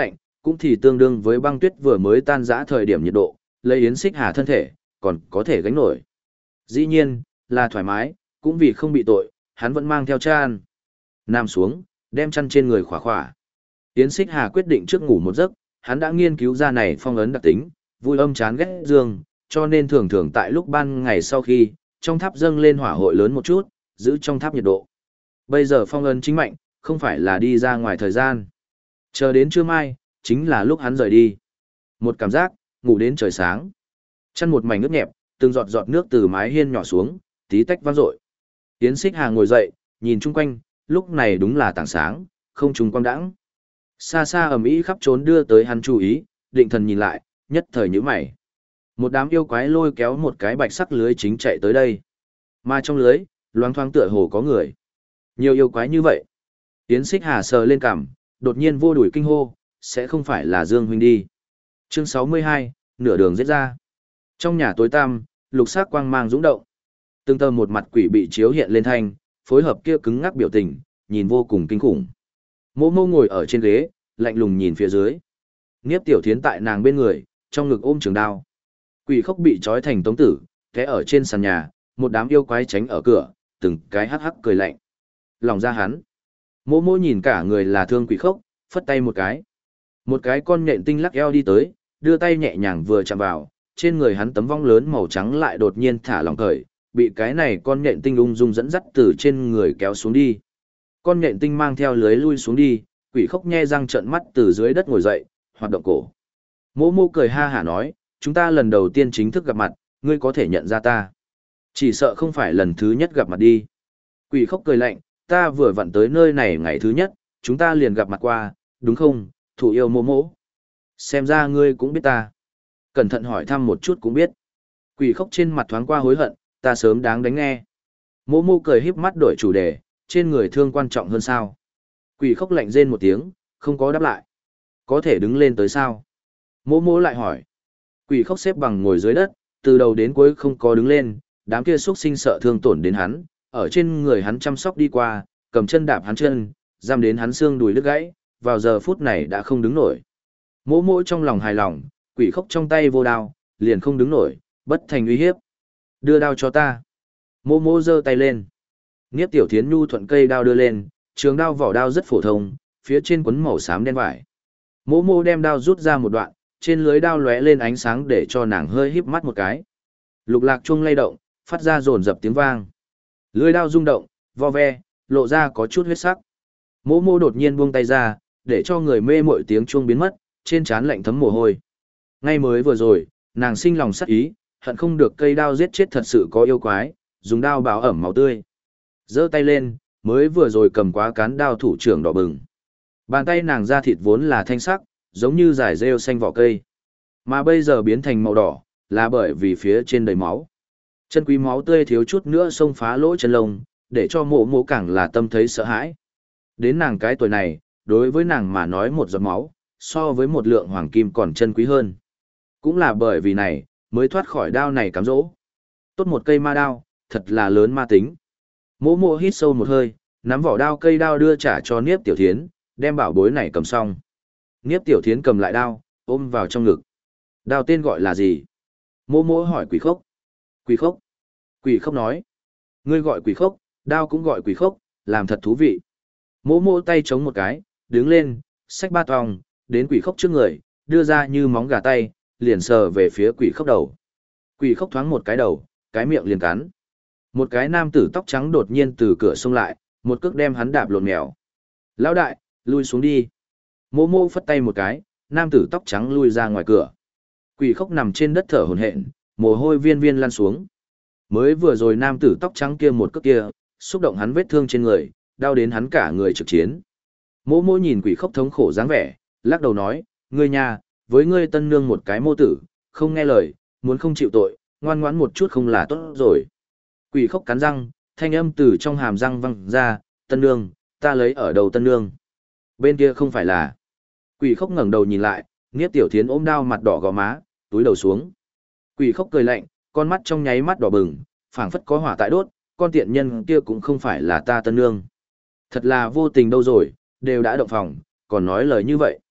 cũng thì tương đương với băng tuyết vừa mới tan rã thời điểm nhiệt độ, lấy Yến Xích Hà thân thể, còn có thể gánh nổi. Dĩ nhiên, là thoải mái, cũng vì không bị tội, hắn vẫn mang theo chăn. Nằm xuống, đem chăn trên người khỏa khỏa. Yến Xích Hà quyết định trước ngủ một giấc, hắn đã nghiên cứu ra này phong ấn đặc tính, vui âm chán ghét dương, cho nên thường thường tại lúc ban ngày sau khi, trong tháp dâng lên hỏa hội lớn một chút, giữ trong tháp nhiệt độ. Bây giờ phong ấn chính mạnh, không phải là đi ra ngoài thời gian. Chờ đến trưa mai, chính là lúc hắn rời đi. Một cảm giác, ngủ đến trời sáng. Chăn một mảnh ướt nhẹp, từng giọt giọt nước từ mái hiên nhỏ xuống, tí tách vang dội. Yến Xích Hà ngồi dậy, nhìn chung quanh, lúc này đúng là tảng sáng, không trùng quang đãng. Xa xa ầm ĩ khắp trốn đưa tới hắn chú ý, định thần nhìn lại, nhất thời nhíu mày. Một đám yêu quái lôi kéo một cái bạch sắc lưới chính chạy tới đây. Mà trong lưới, loáng thoáng tựa hồ có người. Nhiều yêu quái như vậy. Yến Xích Hà sờ lên cằm, đột nhiên vô đuổi kinh hô, sẽ không phải là Dương huynh đi. Chương 62, nửa đường giết ra. Trong nhà tối tăm, lục sắc quang mang dũng động. Từng tờ một mặt quỷ bị chiếu hiện lên thanh, phối hợp kia cứng ngắc biểu tình, nhìn vô cùng kinh khủng. Mộ Mô ngồi ở trên ghế, lạnh lùng nhìn phía dưới. Niếp Tiểu Thiến tại nàng bên người, trong ngực ôm trường đao. Quỷ khốc bị trói thành tống tử, té ở trên sàn nhà, một đám yêu quái tránh ở cửa, từng cái hắc hắc cười lạnh. Lòng ra hắn. Mộ Mô nhìn cả người là thương quỷ khốc, phất tay một cái. Một cái con nhện tinh lắc eo đi tới, đưa tay nhẹ nhàng vừa chạm vào, trên người hắn tấm vong lớn màu trắng lại đột nhiên thả lỏng cởi, bị cái này con nhện tinh ung dung dẫn dắt từ trên người kéo xuống đi. Con nhện tinh mang theo lưới lui xuống đi, quỷ khốc nhe răng trợn mắt từ dưới đất ngồi dậy, hoạt động cổ. Mộ Mô cười ha hả nói, chúng ta lần đầu tiên chính thức gặp mặt, ngươi có thể nhận ra ta. Chỉ sợ không phải lần thứ nhất gặp mặt đi. Quỷ khốc cười lạnh, ta vừa vặn tới nơi này ngày thứ nhất, chúng ta liền gặp mặt qua, đúng không, thủ yêu Mộ Mô? Xem ra ngươi cũng biết ta. Cẩn thận hỏi thăm một chút cũng biết. Quỷ khốc trên mặt thoáng qua hối hận, ta sớm đáng đánh nghe. Mộ Mô cười híp mắt đổi chủ đề, trên người thương quan trọng hơn sao. Quỷ khốc lạnh rên một tiếng, không có đáp lại. Có thể đứng lên tới sao? Mộ Mô lại hỏi. Quỷ khốc xếp bằng ngồi dưới đất, từ đầu đến cuối không có đứng lên, đám kia xuất sinh sợ thương tổn đến hắn, ở trên người hắn chăm sóc đi qua, cầm chân đạp hắn chân, giam đến hắn xương đùi đứt gãy, vào giờ phút này đã không đứng nổi. Mộ Mô trong lòng hài lòng, quỷ khốc trong tay vô đao, liền không đứng nổi, bất thành uy hiếp. Đưa đao cho ta. Mộ Mô giơ tay lên. Niếp Tiểu Thiến nhu thuận cây đao đưa lên, trường đao vỏ đao rất phổ thông, phía trên quấn màu xám đen vải. Mộ Mô đem đao rút ra một đoạn, trên lưới đao lóe lên ánh sáng để cho nàng hơi híp mắt một cái. Lục lạc chuông lay động, phát ra rồn rập tiếng vang. Lưới đao rung động, vo ve, lộ ra có chút huyết sắc. Mộ Mô đột nhiên buông tay ra, để cho người mê mội tiếng chuông biến mất, trên trán lạnh thấm mồ hôi. Ngay mới vừa rồi, nàng sinh lòng sắc ý, hận không được cây đao giết chết thật sự có yêu quái, dùng đao báo ẩm máu tươi. Giơ tay lên, mới vừa rồi cầm quá cán đao thủ trưởng đỏ bừng. Bàn tay nàng da thịt vốn là thanh sắc, giống như dải rêu xanh vỏ cây. Mà bây giờ biến thành màu đỏ, là bởi vì phía trên đầy máu. Chân quý máu tươi thiếu chút nữa xông phá lỗ chân lông, để cho Mộ Mô càng là tâm thấy sợ hãi. Đến nàng cái tuổi này, đối với nàng mà nói một giọt máu, so với một lượng hoàng kim còn chân quý hơn. Cũng là bởi vì này, mới thoát khỏi đao này cám dỗ. Tốt một cây ma đao, thật là lớn ma tính. Mộ Mô hít sâu một hơi, nắm vỏ đao cây đao đưa trả cho Niếp Tiểu Thiến, đem bảo bối này cầm xong. Niếp Tiểu Thiến cầm lại đao, ôm vào trong ngực. Đao tên gọi là gì? Mộ Mô hỏi quỷ khốc. Quỷ khốc. Quỷ khốc nói. Ngươi gọi quỷ khốc, đao cũng gọi quỷ khốc, làm thật thú vị. Mộ Mô tay chống một cái, đứng lên, xách ba tòng, đến quỷ khốc trước người, đưa ra như móng gà tay, liền sờ về phía quỷ khốc đầu. Quỷ khốc thoáng một cái đầu, cái miệng liền cắn. Một cái nam tử tóc trắng đột nhiên từ cửa xông lại, một cước đem hắn đạp lộn mèo. Lão đại, lui xuống đi. Mộ Mô phất tay một cái, nam tử tóc trắng lui ra ngoài cửa. Quỷ khốc nằm trên đất thở hổn hển, mồ hôi viên viên lăn xuống. Mới vừa rồi nam tử tóc trắng kia một cước kia, xúc động hắn vết thương trên người, đau đến hắn cả người trực chiến. Mộ Mô nhìn quỷ khốc thống khổ dáng vẻ, lắc đầu nói, ngươi nhà, với ngươi tân nương một cái mô tử, không nghe lời, muốn không chịu tội, ngoan ngoãn một chút không là tốt rồi. Quỷ khốc cắn răng, thanh âm từ trong hàm răng văng ra, tân nương, ta lấy ở đầu tân nương. Bên kia không phải là. Quỷ khốc ngẩng đầu nhìn lại, Niếp Tiểu Thiến ôm đao mặt đỏ gò má, túi đầu xuống. Quỷ khốc cười lạnh, con mắt trong nháy mắt đỏ bừng, phảng phất có hỏa tại đốt, con tiện nhân kia cũng không phải là ta tân nương. Thật là vô tình đâu rồi, đều đã động phòng, còn nói lời như vậy.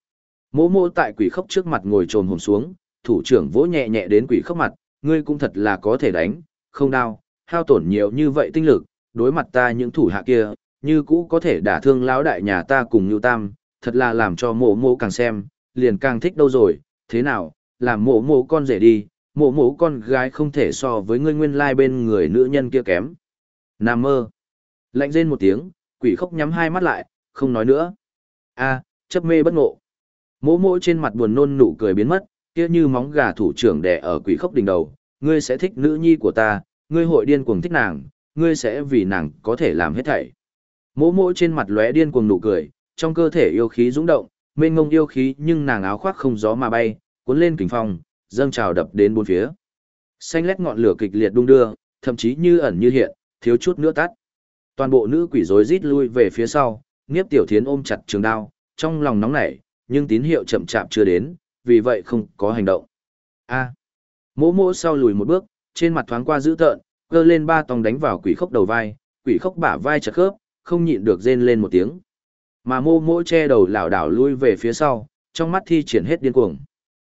Mỗ mỗ tại quỷ khốc trước mặt ngồi trồm hổm xuống, thủ trưởng vỗ nhẹ nhẹ đến quỷ khốc mặt, ngươi cũng thật là có thể đánh, không đau, hao tổn nhiều như vậy tinh lực, đối mặt ta những thủ hạ kia, như cũ có thể đả thương lão đại nhà ta cùng Nưu Tam, thật là làm cho mỗ mỗ càng xem, liền càng thích đâu rồi, thế nào, làm mỗ mỗ con rể đi, mỗ mỗ con gái không thể so với ngươi nguyên lai bên người nữ nhân kia kém. Nam mơ. Lạnh rên một tiếng, quỷ khốc nhắm hai mắt lại, không nói nữa. A, chấp mê bất ngộ. Mỗ mỗ trên mặt buồn nôn nụ cười biến mất, kia như móng gà thủ trưởng đè ở quỷ khốc đỉnh đầu, ngươi sẽ thích nữ nhi của ta, ngươi hội điên cuồng thích nàng, ngươi sẽ vì nàng có thể làm hết thảy. Mỗ mỗ trên mặt lóe điên cuồng nụ cười, trong cơ thể yêu khí dũng động, mênh ngông yêu khí nhưng nàng áo khoác không gió mà bay, cuốn lên kình phong, dâng trào đập đến bốn phía. Xanh lét ngọn lửa kịch liệt đung đưa, thậm chí như ẩn như hiện, thiếu chút nữa tắt. Toàn bộ nữ quỷ rối rít lui về phía sau, Niếp Tiểu Thiến ôm chặt trường đao, trong lòng nóng nảy, nhưng tín hiệu chậm chạp chưa đến, vì vậy không có hành động. A. Mỗ mỗ sau lùi một bước, trên mặt thoáng qua dữ tợn, cơ lên ba tòng đánh vào quỷ khốc đầu vai, quỷ khốc bả vai chật khớp, không nhịn được rên lên một tiếng. Mà mô mỗ che đầu lảo đảo lui về phía sau, trong mắt thi triển hết điên cuồng.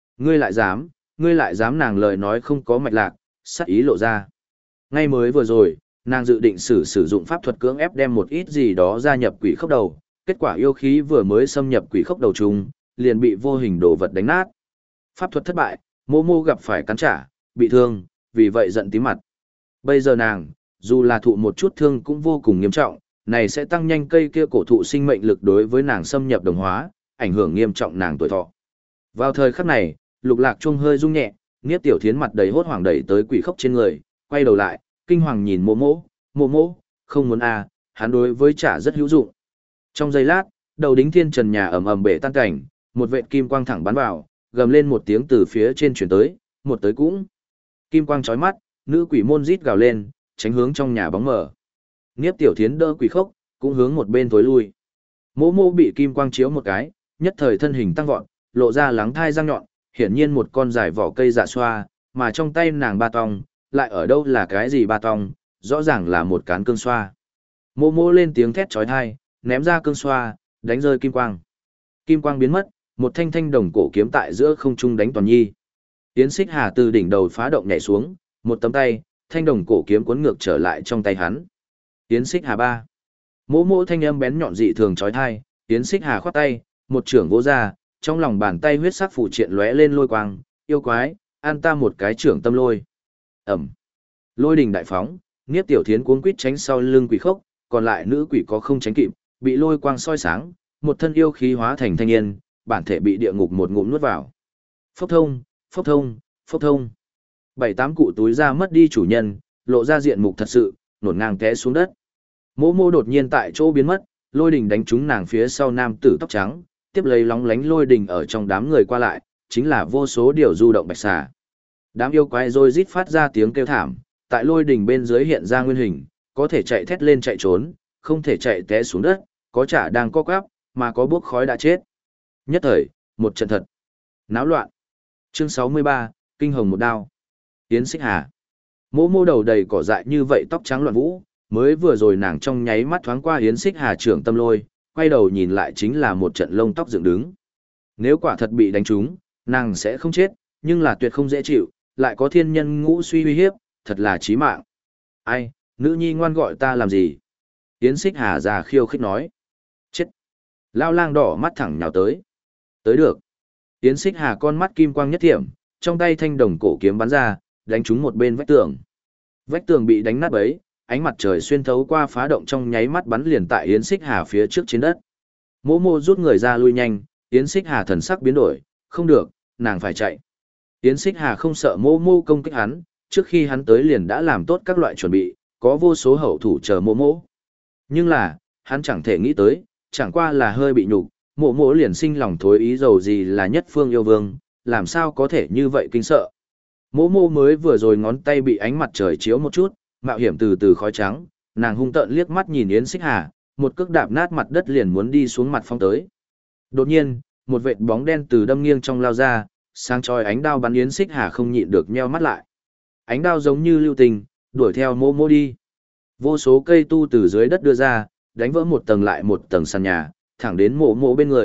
Ngươi lại dám nàng lời nói không có mạch lạc, sát ý lộ ra. Ngay mới vừa rồi, nàng dự định sử dụng pháp thuật cưỡng ép đem một ít gì đó gia nhập quỷ khốc đầu, kết quả yêu khí vừa mới xâm nhập quỷ khốc đầu trùng, liền bị vô hình đồ vật đánh nát. Pháp thuật thất bại, mô mô gặp phải cắn trả, bị thương, vì vậy giận tím mặt. Bây giờ nàng, dù là thụ một chút thương cũng vô cùng nghiêm trọng, này sẽ tăng nhanh cây kia cổ thụ sinh mệnh lực đối với nàng xâm nhập đồng hóa, ảnh hưởng nghiêm trọng nàng tuổi thọ. Vào thời khắc này, Lục Lạc Trung hơi rung nhẹ, Niếp Tiểu Thiến mặt đầy hốt hoảng đẩy tới quỷ khốc trên người, quay đầu lại, kinh hoàng nhìn mô mô, không muốn à, hắn đối với trả rất hữu dụng. Trong giây lát, đầu đính thiên trần nhà ầm ầm bể tan cảnh, một vệt kim quang thẳng bắn vào, gầm lên một tiếng từ phía trên chuyển tới, một tới cũng. Kim quang chói mắt, nữ quỷ môn rít gào lên, tránh hướng trong nhà bóng mờ. Niếp Tiểu Thiến đỡ quỷ khốc, cũng hướng một bên tối lui. Mô mô bị kim quang chiếu một cái, nhất thời thân hình tăng vọt, lộ ra lắng thai răng nhọn, hiển nhiên một con dài vỏ cây dạ xoa, mà trong tay nàng ba tong, lại ở đâu là cái gì ba tong, rõ ràng là một cán cương xoa. Mô mô lên tiếng thét chói tai, ném ra cương xoa, đánh rơi kim quang. Kim quang biến mất, một thanh thanh đồng cổ kiếm tại giữa không trung đánh toàn nhi. Yến Xích Hà từ đỉnh đầu phá động nhảy xuống, một tấm tay, thanh đồng cổ kiếm cuốn ngược trở lại trong tay hắn. Yến Xích Hà ba. Mỗ mỗ thanh âm bén nhọn dị thường chói tai, Yến Xích Hà khoát tay, một trưởng vỗ ra, trong lòng bàn tay huyết sắc phủ triện lóe lên lôi quang, yêu quái, an ta một cái trưởng tâm lôi. Ẩm. Lôi đình đại phóng, Niếp Tiểu Thiến cuống quýt tránh sau lưng quỷ khốc, còn lại nữ quỷ có không tránh kịp, bị lôi quang soi sáng, một thân yêu khí hóa thành thanh niên, bản thể bị địa ngục một ngụm nuốt vào. Phốc thông, phốc thông, phốc thông. 7-8 cụ túi ra mất đi chủ nhân, lộ ra diện mục thật sự, nổn ngang té xuống đất. Mỗ mô đột nhiên tại chỗ biến mất, lôi đình đánh trúng nàng phía sau nam tử tóc trắng, tiếp lấy lóng lánh lôi đình ở trong đám người qua lại, chính là vô số điều du động bạch xà. Đám yêu quái rồi rít phát ra tiếng kêu thảm, tại lôi đình bên dưới hiện ra nguyên hình, có thể chạy thét lên chạy trốn, không thể chạy té xuống đất, có chả đang co quắp, mà có bốc khói đã chết. Nhất thời, một trận thật náo loạn. Chương 63, Kinh hồng một đao. Yến Xích Hà. Mỗ mô đầu đầy cỏ dại như vậy tóc trắng loạn vũ, mới vừa rồi nàng trong nháy mắt thoáng qua Yến Xích Hà trưởng tâm lôi, quay đầu nhìn lại chính là một trận lông tóc dựng đứng. Nếu quả thật bị đánh trúng, nàng sẽ không chết, nhưng là tuyệt không dễ chịu, lại có thiên nhân ngũ suy uy hiếp, thật là chí mạng. Ai, nữ nhi ngoan gọi ta làm gì? Yến Xích Hà già khiêu khích nói. Chết. Lao lang đỏ mắt thẳng nhào tới. Tới được. Yến Xích Hà con mắt kim quang nhất thiểm, trong tay thanh đồng cổ kiếm bắn ra, đánh trúng một bên vách tường. Vách tường bị đánh nát bấy, ánh mặt trời xuyên thấu qua phá động trong nháy mắt bắn liền tại Yến Xích Hà phía trước trên đất. Mỗ mô rút người ra lui nhanh, Yến Xích Hà thần sắc biến đổi, không được, nàng phải chạy. Yến Xích Hà không sợ mô mô công kích hắn, trước khi hắn tới liền đã làm tốt các loại chuẩn bị, có vô số hậu thủ chờ mô mô. Nhưng là, hắn chẳng thể nghĩ tới, chẳng qua là hơi bị nhục, mô mô liền sinh lòng thối ý dầu gì là nhất phương yêu vương, làm sao có thể như vậy kinh sợ. Mô mô mới vừa rồi ngón tay bị ánh mặt trời chiếu một chút, mạo hiểm từ từ khói trắng, nàng hung tợn liếc mắt nhìn Yến Xích Hà, một cước đạp nát mặt đất liền muốn đi xuống mặt phong tới. Đột nhiên, một vệt bóng đen từ đâm nghiêng trong lao ra, sáng chói ánh đao bắn Yến Xích Hà không nhịn được nheo mắt lại. Ánh đao giống như lưu tình, đuổi theo mô mô đi. Vô số cây tu từ dưới đất đưa ra, đánh vỡ một tầng lại một tầng sàn nhà, thẳng đến mộ mộ bên người,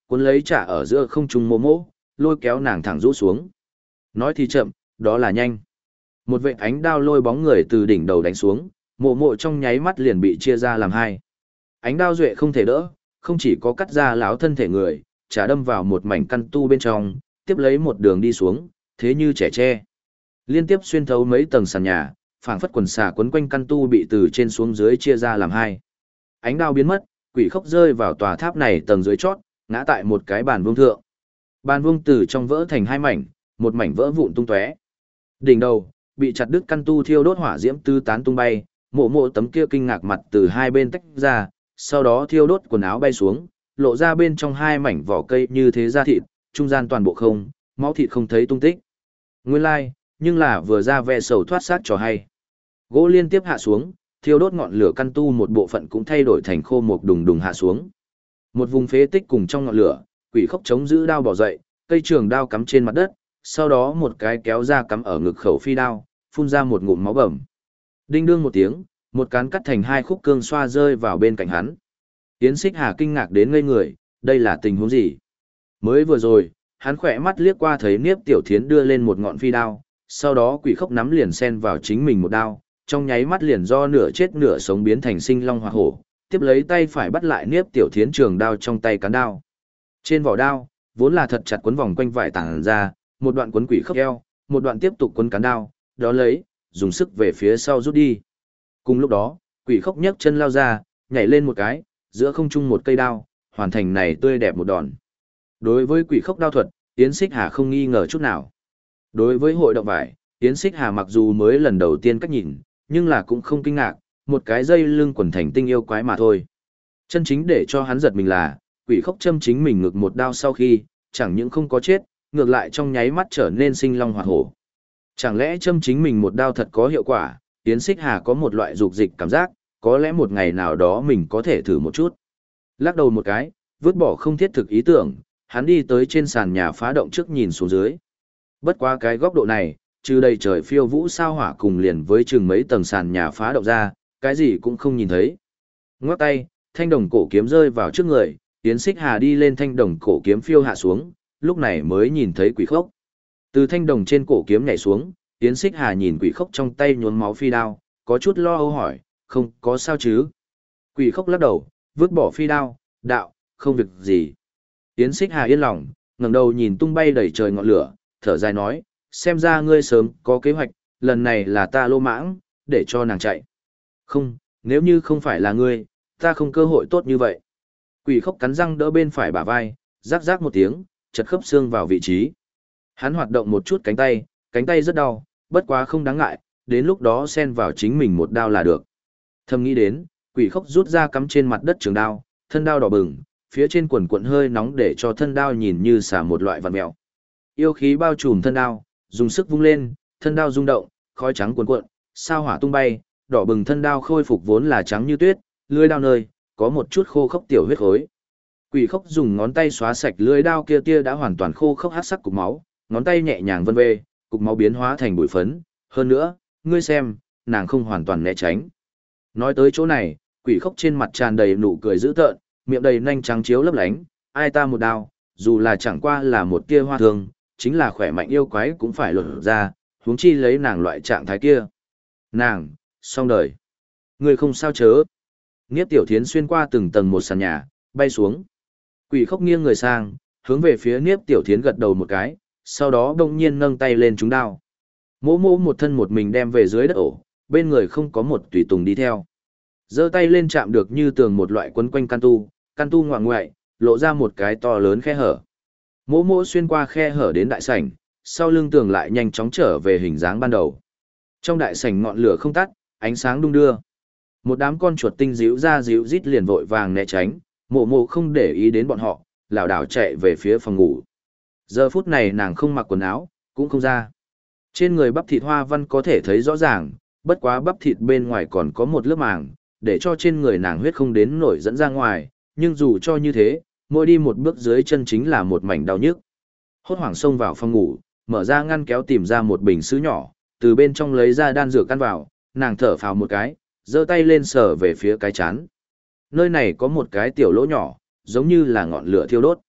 cuốn lấy trả ở giữa không trung mộ mộ, lôi kéo nàng thẳng rũ xuống. Nói thì chậm, đó là nhanh. Một vệt ánh đao lôi bóng người từ đỉnh đầu đánh xuống, mộ mộ trong nháy mắt liền bị chia ra làm hai. Ánh đao duệ không thể đỡ, không chỉ có cắt ra láo thân thể người, trả đâm vào một mảnh căn tu bên trong, tiếp lấy một đường đi xuống, thế như trẻ tre. Liên tiếp xuyên thấu mấy tầng sàn nhà, phảng phất quần xà quấn quanh căn tu bị từ trên xuống dưới chia ra làm hai. Ánh đao biến mất, quỷ khốc rơi vào tòa tháp này tầng dưới chót, ngã tại một cái bàn vuông thượng. Bàn vuông từ trong vỡ thành hai mảnh, một mảnh vỡ vụn tung tóe. Đỉnh đầu bị chặt đứt căn tu thiêu đốt hỏa diễm tứ tán tung bay, mộ mộ tấm kia kinh ngạc mặt từ hai bên tách ra, sau đó thiêu đốt quần áo bay xuống, lộ ra bên trong hai mảnh vỏ cây như thế da thịt, trung gian toàn bộ không, máu thịt không thấy tung tích. Nguyên lai, nhưng là vừa ra ve sầu thoát xác trò hay. Gỗ liên tiếp hạ xuống, thiêu đốt ngọn lửa căn tu một bộ phận cũng thay đổi thành khô mục đùng đùng hạ xuống. Một vùng phế tích cùng trong ngọn lửa, quỷ khốc chống giữ đao bỏ dậy, cây trường đao cắm trên mặt đất, sau đó một cái kéo ra cắm ở ngực khẩu phi đao, phun ra một ngụm máu bầm. Đinh đương một tiếng, một cán cắt thành hai khúc cương xoa rơi vào bên cạnh hắn. Yến Xích Hà kinh ngạc đến ngây người, đây là tình huống gì? Mới vừa rồi, hắn khỏe mắt liếc qua thấy Niếp Tiểu Thiến đưa lên một ngọn phi đao, sau đó quỷ khốc nắm liền xen vào chính mình một đao, trong nháy mắt liền do nửa chết nửa sống biến thành sinh long hỏa hổ, tiếp lấy tay phải bắt lại Niếp Tiểu Thiến trường đao trong tay cán đao. Trên vỏ đao, vốn là thật chặt quấn vòng quanh vải tảng ra, một đoạn quấn quỷ khốc eo, một đoạn tiếp tục quấn cán đao, đó lấy, dùng sức về phía sau rút đi. Cùng lúc đó, quỷ khốc nhấc chân lao ra, nhảy lên một cái, giữa không trung một cây đao, hoàn thành này tươi đẹp một đòn. Đối với quỷ khốc đao thuật, Yến Xích Hà không nghi ngờ chút nào. Đối với hội động vải, Yến Xích Hà mặc dù mới lần đầu tiên cách nhìn, nhưng là cũng không kinh ngạc, một cái dây lưng quần thành tinh yêu quái mà thôi. Chân chính để cho hắn giật mình là, quỷ khốc châm chính mình ngực một đao sau khi, chẳng những không có chết, ngược lại trong nháy mắt trở nên sinh long hoạt hổ. Chẳng lẽ châm chính mình một đao thật có hiệu quả, Yến Xích Hà có một loại dục dịch cảm giác, có lẽ một ngày nào đó mình có thể thử một chút. Lắc đầu một cái, vứt bỏ không thiết thực ý tưởng, hắn đi tới trên sàn nhà phá động trước nhìn xuống dưới. Bất quá cái góc độ này, trừ đầy trời phiêu vũ sao hỏa cùng liền với chừng mấy tầng sàn nhà phá động ra, cái gì cũng không nhìn thấy. Ngoắc tay, thanh đồng cổ kiếm rơi vào trước người, Yến Xích Hà đi lên thanh đồng cổ kiếm phiêu hạ xuống, lúc này mới nhìn thấy quỷ khốc. Từ thanh đồng trên cổ kiếm nhảy xuống, Yến Xích Hà nhìn quỷ khốc trong tay nhuốm máu phi đao, có chút lo âu hỏi, không có sao chứ? Quỷ khốc lắc đầu, vứt bỏ phi đao, đạo, không việc gì. Yến Xích Hà yên lòng, ngẩng đầu nhìn tung bay đầy trời ngọn lửa, thở dài nói, xem ra ngươi sớm có kế hoạch, lần này là ta lô mãng, để cho nàng chạy. Không, nếu như không phải là ngươi, ta không cơ hội tốt như vậy. Quỷ khốc cắn răng đỡ bên phải bả vai, rắc rắc một tiếng, chật khớp xương vào vị trí. Hắn hoạt động một chút cánh tay rất đau, bất quá không đáng ngại, đến lúc đó xen vào chính mình một đao là được. Thầm nghĩ đến, quỷ khốc rút ra cắm trên mặt đất trường đao, thân đao đỏ bừng, phía trên quần cuộn hơi nóng để cho thân đao nhìn như xả một loại vằn mèo. Yêu khí bao trùm thân đao, dùng sức vung lên, thân đao rung động, khói trắng cuồn cuộn, sao hỏa tung bay, đỏ bừng thân đao khôi phục vốn là trắng như tuyết, lưỡi đao nơi có một chút khô khốc tiểu huyết khối. Quỷ khốc dùng ngón tay xóa sạch lưỡi đao kia tia đã hoàn toàn khô khốc hắc sắc cục máu, ngón tay nhẹ nhàng vân vê, cục máu biến hóa thành bụi phấn, hơn nữa, ngươi xem, nàng không hoàn toàn né tránh. Nói tới chỗ này, quỷ khốc trên mặt tràn đầy nụ cười dữ tợn, miệng đầy nanh trắng chiếu lấp lánh, ai ta một đao, dù là chẳng qua là một tia hoa thương, chính là khỏe mạnh yêu quái cũng phải lột ra, huống chi lấy nàng loại trạng thái kia. Nàng, xong đời. Ngươi không sao chớ. Niếp Tiểu Thiến xuyên qua từng tầng một sàn nhà, bay xuống. Quỷ khốc nghiêng người sang, hướng về phía Niếp Tiểu Thiến gật đầu một cái, sau đó đông nhiên nâng tay lên trúng đao. Mỗ mỗ một thân một mình đem về dưới đất ổ, bên người không có một tùy tùng đi theo. Giơ tay lên chạm được như tường một loại quấn quanh can tu ngoạng ngoại, lộ ra một cái to lớn khe hở. Mỗ mỗ xuyên qua khe hở đến đại sảnh, sau lưng tường lại nhanh chóng trở về hình dáng ban đầu. Trong đại sảnh ngọn lửa không tắt, ánh sáng đung đưa. Một đám con chuột tinh díu ra díu rít liền vội vàng né tránh, mộ mộ không để ý đến bọn họ, lảo đảo chạy về phía phòng ngủ. Giờ phút này nàng không mặc quần áo, cũng không ra. Trên người bắp thịt hoa văn có thể thấy rõ ràng, bất quá bắp thịt bên ngoài còn có một lớp màng, để cho trên người nàng huyết không đến nổi dẫn ra ngoài, nhưng dù cho như thế, mỗi đi một bước dưới chân chính là một mảnh đau nhức. Hốt hoảng xông vào phòng ngủ, mở ra ngăn kéo tìm ra một bình sứ nhỏ, từ bên trong lấy ra đan dược căn vào, nàng thở phào một cái, giơ tay lên sờ về phía cái chán. Nơi này có một cái tiểu lỗ nhỏ, giống như là ngọn lửa thiêu đốt.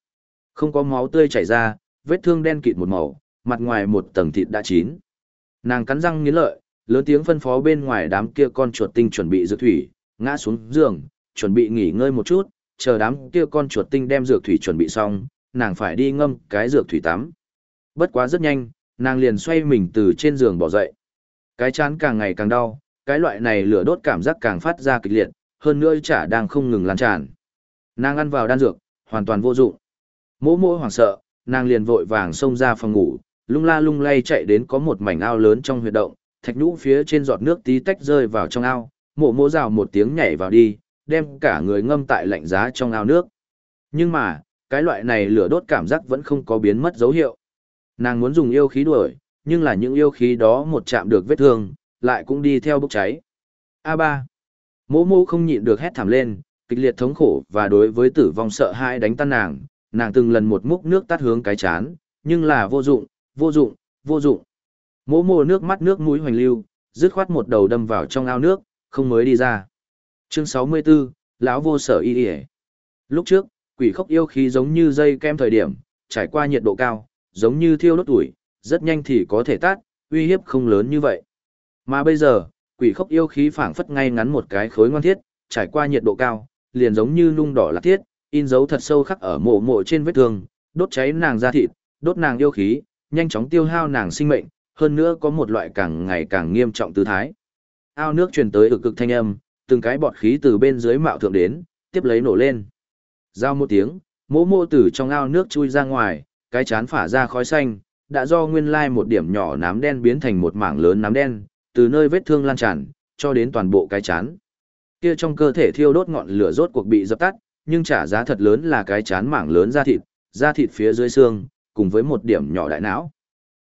Không có máu tươi chảy ra, vết thương đen kịt một màu, mặt ngoài một tầng thịt đã chín. Nàng cắn răng nghiến lợi, lớn tiếng phân phó bên ngoài đám kia con chuột tinh chuẩn bị dược thủy, ngã xuống giường, chuẩn bị nghỉ ngơi một chút, chờ đám kia con chuột tinh đem dược thủy chuẩn bị xong, nàng phải đi ngâm cái dược thủy tắm. Bất quá rất nhanh, nàng liền xoay mình từ trên giường bỏ dậy. Cái chán càng ngày càng đau, cái loại này lửa đốt cảm giác càng phát ra kịch liệt, hơn nữa chả đang không ngừng lan tràn. Nàng ăn vào đan dược, hoàn toàn vô dụng. Mỗ mỗ hoảng sợ, nàng liền vội vàng xông ra phòng ngủ, lung la lung lay chạy đến có một mảnh ao lớn trong huyệt động, thạch nhũ phía trên giọt nước tí tách rơi vào trong ao, mỗ mỗ rào một tiếng nhảy vào đi, đem cả người ngâm tại lạnh giá trong ao nước. Nhưng mà, cái loại này lửa đốt cảm giác vẫn không có biến mất dấu hiệu. Nàng muốn dùng yêu khí đuổi, nhưng là những yêu khí đó một chạm được vết thương, lại cũng đi theo bốc cháy. A3. Mỗ mỗ không nhịn được hét thảm lên, kịch liệt thống khổ và đối với tử vong sợ hãi đánh tan nàng từng lần một múc nước tát hướng cái chán, nhưng là vô dụng, vô dụng, vô dụng. Mỗ mỗ nước mắt nước mũi hoành lưu, dứt khoát một đầu đâm vào trong ao nước, không mới đi ra. Chương 64, lão vô sở y y. Lúc trước, quỷ khốc yêu khí giống như dây kem thời điểm, trải qua nhiệt độ cao, giống như thiêu đốt tuổi, rất nhanh thì có thể tát, uy hiếp không lớn như vậy. Mà bây giờ, quỷ khốc yêu khí phảng phất ngay ngắn một cái khối ngoan thiết, trải qua nhiệt độ cao, liền giống như nung đỏ lạc thiết, in dấu thật sâu khắc ở mộ mộ trên vết thương, đốt cháy nàng da thịt, đốt nàng yêu khí, nhanh chóng tiêu hao nàng sinh mệnh, hơn nữa có một loại càng ngày càng nghiêm trọng tư thái. Ao nước truyền tới ực cực thanh âm, từng cái bọt khí từ bên dưới mạo thượng đến, tiếp lấy nổ lên. Giao một tiếng, mộ mộ từ trong ao nước chui ra ngoài, cái chán phả ra khói xanh, đã do nguyên lai một điểm nhỏ nám đen biến thành một mảng lớn nám đen, từ nơi vết thương lan tràn, cho đến toàn bộ cái chán. Kia trong cơ thể thiêu đốt ngọn lửa rốt cuộc bị dập tắt, nhưng trả giá thật lớn là cái chán mảng lớn da thịt phía dưới xương, cùng với một điểm nhỏ đại não.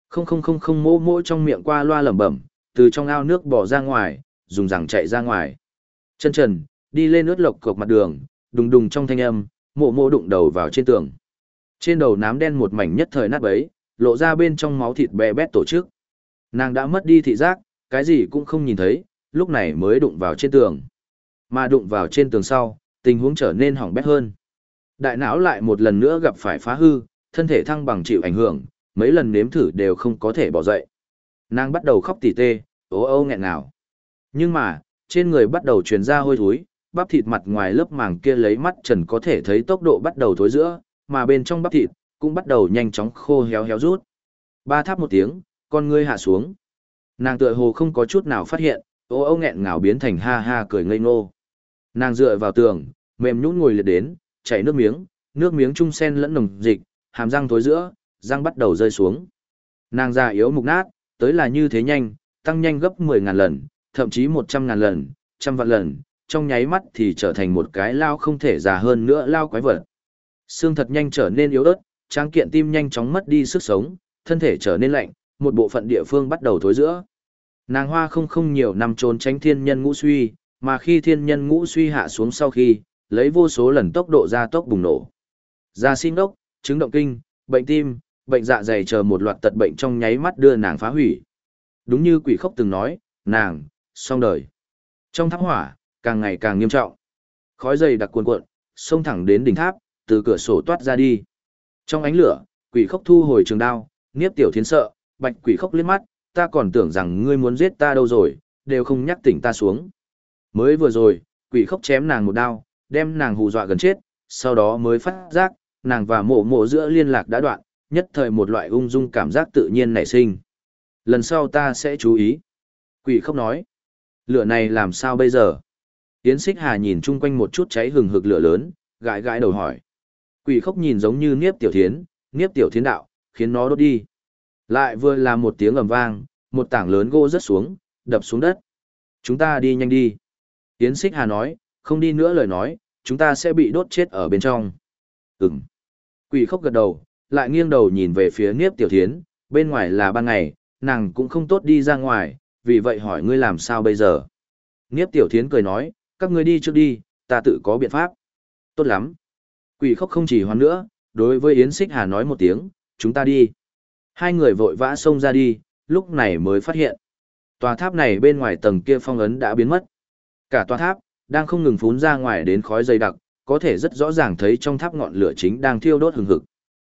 Không mô mô trong miệng qua loa lẩm bẩm, từ trong ao nước bỏ ra ngoài, dùng rằng chạy ra ngoài. Chân trần, đi lên ướt lộc cộc mặt đường, đùng đùng trong thanh âm, mộ mộ đụng đầu vào trên tường. Trên đầu nám đen một mảnh nhất thời nát bấy, lộ ra bên trong máu thịt bè bét tổ chức. Nàng đã mất đi thị giác, cái gì cũng không nhìn thấy, lúc này mới đụng vào trên tường. Mà đụng vào trên tường sau, tình huống trở nên hỏng bét hơn. Đại não lại một lần nữa gặp phải phá hư, thân thể thăng bằng chịu ảnh hưởng, mấy lần nếm thử đều không có thể bỏ dậy. Nàng bắt đầu khóc tỉ tê, ố âu nghẹn ngào. Nhưng mà, trên người bắt đầu truyền ra hôi thối, bắp thịt mặt ngoài lớp màng kia lấy mắt trần có thể thấy tốc độ bắt đầu thối giữa, mà bên trong bắp thịt cũng bắt đầu nhanh chóng khô héo héo rút. Ba tháp một tiếng, con ngươi hạ xuống. Nàng tựa hồ không có chút nào phát hiện, ô ô nghẹn ngào biến thành ha ha cười ngây ngô. Nàng dựa vào tường, mềm nhũn ngồi liệt đến, chảy nước miếng chung sen lẫn nồng dịch, hàm răng thối giữa, răng bắt đầu rơi xuống. Nàng già yếu mục nát, tới là như thế nhanh, tăng nhanh gấp 10.000 lần, thậm chí 100.000 lần, trăm vạn lần, trong nháy mắt thì trở thành một cái lao không thể già hơn nữa lao quái vật. Xương thật nhanh trở nên yếu ớt, tráng kiện tim nhanh chóng mất đi sức sống, thân thể trở nên lạnh, một bộ phận địa phương bắt đầu thối giữa. Nàng hoa không nhiều năm trốn tránh thiên nhân ngũ suy, mà khi thiên nhân ngũ suy hạ xuống sau khi, lấy vô số lần tốc độ gia tốc bùng nổ. Da xin đốc, chứng động kinh, bệnh tim, bệnh dạ dày chờ một loạt tật bệnh trong nháy mắt đưa nàng phá hủy. Đúng như quỷ khốc từng nói, nàng, xong đời. Trong tháp hỏa, càng ngày càng nghiêm trọng. Khói dày đặc cuồn cuộn, xông thẳng đến đỉnh tháp, từ cửa sổ toát ra đi. Trong ánh lửa, quỷ khốc thu hồi trường đao, Niếp Tiểu Thiến sợ, bạch quỷ khốc liếc mắt, ta còn tưởng rằng ngươi muốn giết ta đâu rồi, đều không nhắc tỉnh ta xuống. Mới vừa rồi, quỷ khốc chém nàng một đao, đem nàng hù dọa gần chết, sau đó mới phát giác, nàng và mộ mộ giữa liên lạc đã đoạn, nhất thời một loại ung dung cảm giác tự nhiên nảy sinh. Lần sau ta sẽ chú ý. Quỷ khốc nói, lửa này làm sao bây giờ? Yến Xích Hà nhìn chung quanh một chút cháy hừng hực lửa lớn, gãi gãi đầu hỏi. Quỷ khốc nhìn giống như Niếp Tiểu Thiến đạo, khiến nó đốt đi. Lại vừa là một tiếng ầm vang, một tảng lớn gỗ rớt xuống, đập xuống đất. Chúng ta đi nhanh đi. Yến Xích Hà nói, không đi nữa lời nói, chúng ta sẽ bị đốt chết ở bên trong. Ừm. Quỷ khốc gật đầu, lại nghiêng đầu nhìn về phía Niếp Tiểu Thiến, bên ngoài là ban ngày, nàng cũng không tốt đi ra ngoài, vì vậy hỏi ngươi làm sao bây giờ. Niếp Tiểu Thiến cười nói, các ngươi đi trước đi, ta tự có biện pháp. Tốt lắm. Quỷ khốc không chỉ hoan nữa, đối với Yến Xích Hà nói một tiếng, chúng ta đi. Hai người vội vã xông ra đi, lúc này mới phát hiện. Tòa tháp này bên ngoài tầng kia phong ấn đã biến mất. Cả tòa tháp, đang không ngừng phún ra ngoài đến khói dày đặc, có thể rất rõ ràng thấy trong tháp ngọn lửa chính đang thiêu đốt hừng hực.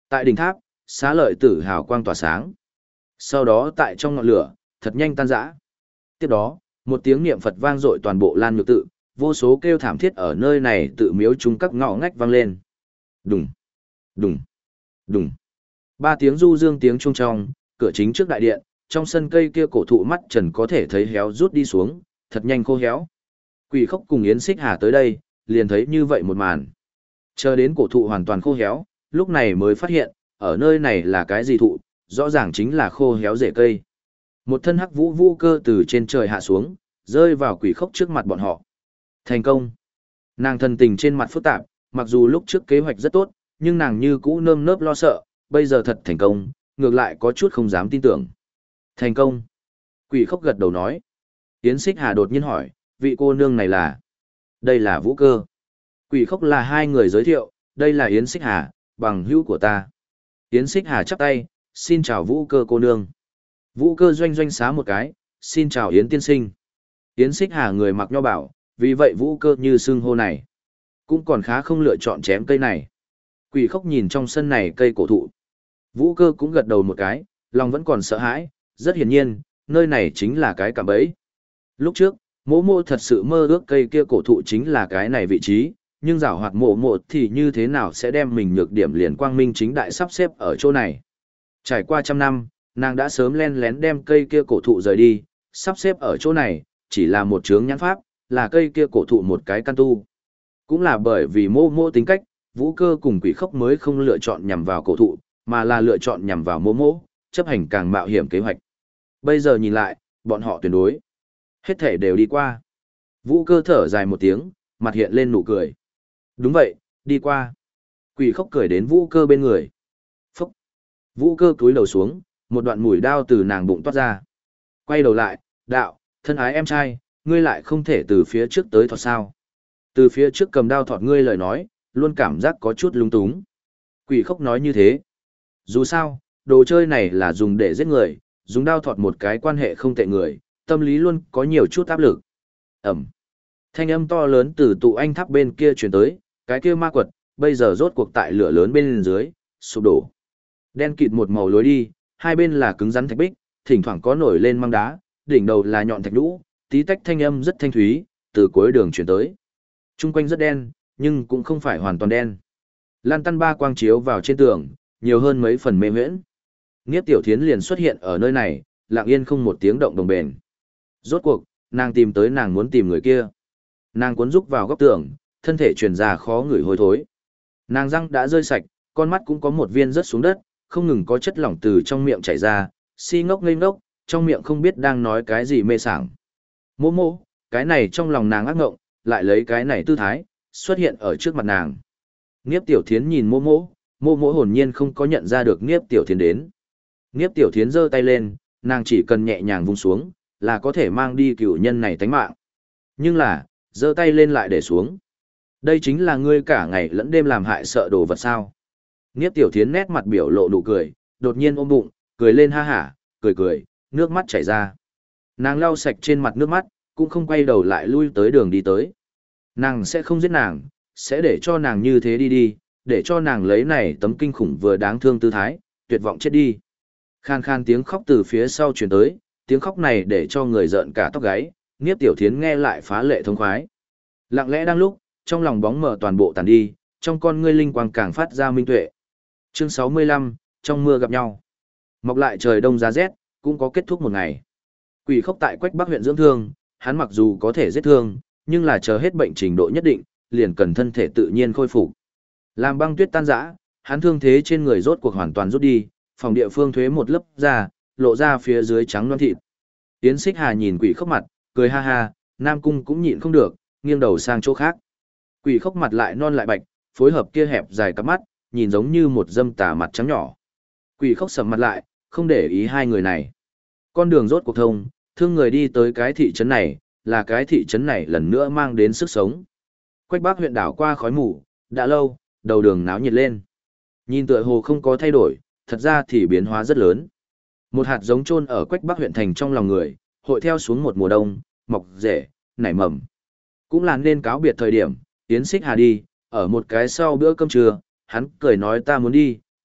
Tại đỉnh tháp, xá lợi tử hào quang tỏa sáng. Sau đó tại trong ngọn lửa, thật nhanh tan rã. Tiếp đó, một tiếng niệm Phật vang dội toàn bộ Lan Nhược tự, vô số kêu thảm thiết ở nơi này tự miếu chúng các ngõ ngách vang lên. Đùng, đùng, đùng. Ba tiếng du dương tiếng chuông trong, cửa chính trước đại điện, trong sân cây kia cổ thụ mắt trần có thể thấy héo rút đi xuống, thật nhanh khô héo. Quỷ Khốc cùng Yến Xích Hà tới đây, liền thấy như vậy một màn. Chờ đến cổ thụ hoàn toàn khô héo, lúc này mới phát hiện, ở nơi này là cái gì thụ, rõ ràng chính là khô héo rễ cây. Một thân hắc vũ vũ cơ từ trên trời hạ xuống, rơi vào Quỷ Khốc trước mặt bọn họ. Thành công. Nàng thần tình trên mặt phức tạp, mặc dù lúc trước kế hoạch rất tốt, nhưng nàng như cũ nơm nớp lo sợ, bây giờ thật thành công, ngược lại có chút không dám tin tưởng. Thành công. Quỷ Khốc gật đầu nói. Yến Xích Hà đột nhiên hỏi, vị cô nương này là? Đây là Vũ Cơ. Quỷ Khốc là hai người giới thiệu, đây là Yến Xích Hà, bằng hữu của ta. Yến Xích Hà chắp tay, xin chào Vũ Cơ cô nương. Vũ Cơ doanh doanh xá một cái, xin chào Yến tiên sinh. Yến Xích Hà người mặc nho bảo, vì vậy Vũ Cơ như xưng hô này. Cũng còn khá không lựa chọn chém cây này. Quỷ Khốc nhìn trong sân này cây cổ thụ. Vũ Cơ cũng gật đầu một cái, lòng vẫn còn sợ hãi, rất hiển nhiên, nơi này chính là cái cạm bẫy. Lúc trước, mộ mộ thật sự mơ ước cây kia cổ thụ chính là cái này vị trí, nhưng giảo hoạt mộ mộ thì như thế nào sẽ đem mình nhược điểm liền quang minh chính đại sắp xếp ở chỗ này. Trải qua trăm năm, nàng đã sớm len lén đem cây kia cổ thụ rời đi, sắp xếp ở chỗ này, chỉ là một chướng nhãn pháp, là cây kia cổ thụ một cái căn tu. Cũng là bởi vì mộ mộ tính cách, Vũ Cơ cùng Quỷ Khốc mới không lựa chọn nhằm vào cổ thụ, mà là lựa chọn nhằm vào mộ mộ, chấp hành càng mạo hiểm kế hoạch. Bây giờ nhìn lại, bọn họ tuyệt đối. Hết thể đều đi qua. Vũ Cơ thở dài một tiếng, mặt hiện lên nụ cười. Đúng vậy, đi qua. Quỷ Khốc cười đến Vũ Cơ bên người. Phúc. Vũ Cơ cúi đầu xuống, một đoạn mũi đao từ nàng bụng toát ra. Quay đầu lại, đạo, thân ái em trai, ngươi lại không thể từ phía trước tới thọt sao. Từ phía trước cầm đao thọt ngươi lời nói, luôn cảm giác có chút lung túng. Quỷ Khốc nói như thế. Dù sao, đồ chơi này là dùng để giết người, dùng đao thọt một cái quan hệ không tệ người, tâm lý luôn có nhiều chút áp lực. Ẩm. Thanh âm to lớn từ tụ anh tháp bên kia truyền tới, cái kia ma quật, bây giờ rốt cuộc tại lửa lớn bên dưới, sụp đổ. Đen kịt một màu lối đi, hai bên là cứng rắn thạch bích, thỉnh thoảng có nổi lên măng đá, đỉnh đầu là nhọn thạch nhũ, tí tách thanh âm rất thanh thúy, từ cuối đường truyền tới. Trung quanh rất đen, nhưng cũng không phải hoàn toàn đen. Lan tăn ba quang chiếu vào trên tường, nhiều hơn mấy phần mê huyễn. Niếp Tiểu Thiến liền xuất hiện ở nơi này, lặng yên không một tiếng động đồng bền. Rốt cuộc, nàng tìm tới nàng muốn tìm người kia. Nàng cuốn rúc vào góc tường, thân thể truyền ra khó ngửi hôi thối. Nàng răng đã rơi sạch, con mắt cũng có một viên rớt xuống đất, không ngừng có chất lỏng từ trong miệng chảy ra, si ngốc ngây ngốc, trong miệng không biết đang nói cái gì mê sảng. Mô mô, cái này trong lòng nàng ác ngộng, lại lấy cái này tư thái, xuất hiện ở trước mặt nàng. Niếp Tiểu Thiến nhìn mô mô hồn nhiên không có nhận ra được Niếp Tiểu Thiến đến. Niếp Tiểu Thiến giơ tay lên, nàng chỉ cần nhẹ nhàng vung xuống, là có thể mang đi cựu nhân này tánh mạng. Nhưng là, giơ tay lên lại để xuống. Đây chính là ngươi cả ngày lẫn đêm làm hại sợ đồ vật sao. Niếp Tiểu Thiến nét mặt biểu lộ nụ cười, đột nhiên ôm bụng, cười lên ha hả, cười, nước mắt chảy ra. Nàng lau sạch trên mặt nước mắt, cũng không quay đầu lại lui tới đường đi tới. Nàng sẽ không giết nàng, sẽ để cho nàng như thế đi, để cho nàng lấy này tấm kinh khủng vừa đáng thương tư thái, tuyệt vọng chết đi. Khan khan tiếng khóc từ phía sau truyền tới, tiếng khóc này để cho người giận cả tóc gáy, Niếp Tiểu Thiến nghe lại phá lệ thông khoái. Lặng lẽ đang lúc, trong lòng bóng mờ toàn bộ tàn đi, trong con ngươi linh quang càng phát ra minh tuệ. Chương 65, trong mưa gặp nhau. Mọc lại trời đông giá rét, cũng có kết thúc một ngày. Quỷ Khốc tại Quách Bắc huyện dưỡng thương, hắn mặc dù có thể giết thương, nhưng là chờ hết bệnh trình độ nhất định, liền cần thân thể tự nhiên khôi phục. Làm băng tuyết tan rã, hắn thương thế trên người rốt cuộc hoàn toàn rút đi, phòng địa phương thuế một lớp da, lộ ra phía dưới trắng loãng thịt. Yến Xích Hà nhìn Quỷ Khốc mặt, cười ha ha, Nam Cung cũng nhịn không được, nghiêng đầu sang chỗ khác. Quỷ Khốc mặt lại non lại bạch, phối hợp kia hẹp dài cặp mắt, nhìn giống như một dâm tà mặt trắng nhỏ. Quỷ Khốc sầm mặt lại, không để ý hai người này. Con đường rốt cuộc thông, thương người đi tới cái thị trấn này, là cái thị trấn này lần nữa mang đến sức sống. Quách Bắc huyện đảo qua khói mù, đã lâu, đầu đường náo nhiệt lên. Nhìn tựa hồ không có thay đổi, thật ra thì biến hóa rất lớn. Một hạt giống chôn ở Quách Bắc huyện thành trong lòng người, hội theo xuống một mùa đông, mọc rễ, nảy mầm. Cũng là nên cáo biệt thời điểm, Yến Xích Hà đi, ở một cái sau bữa cơm trưa, hắn cười nói ta muốn đi,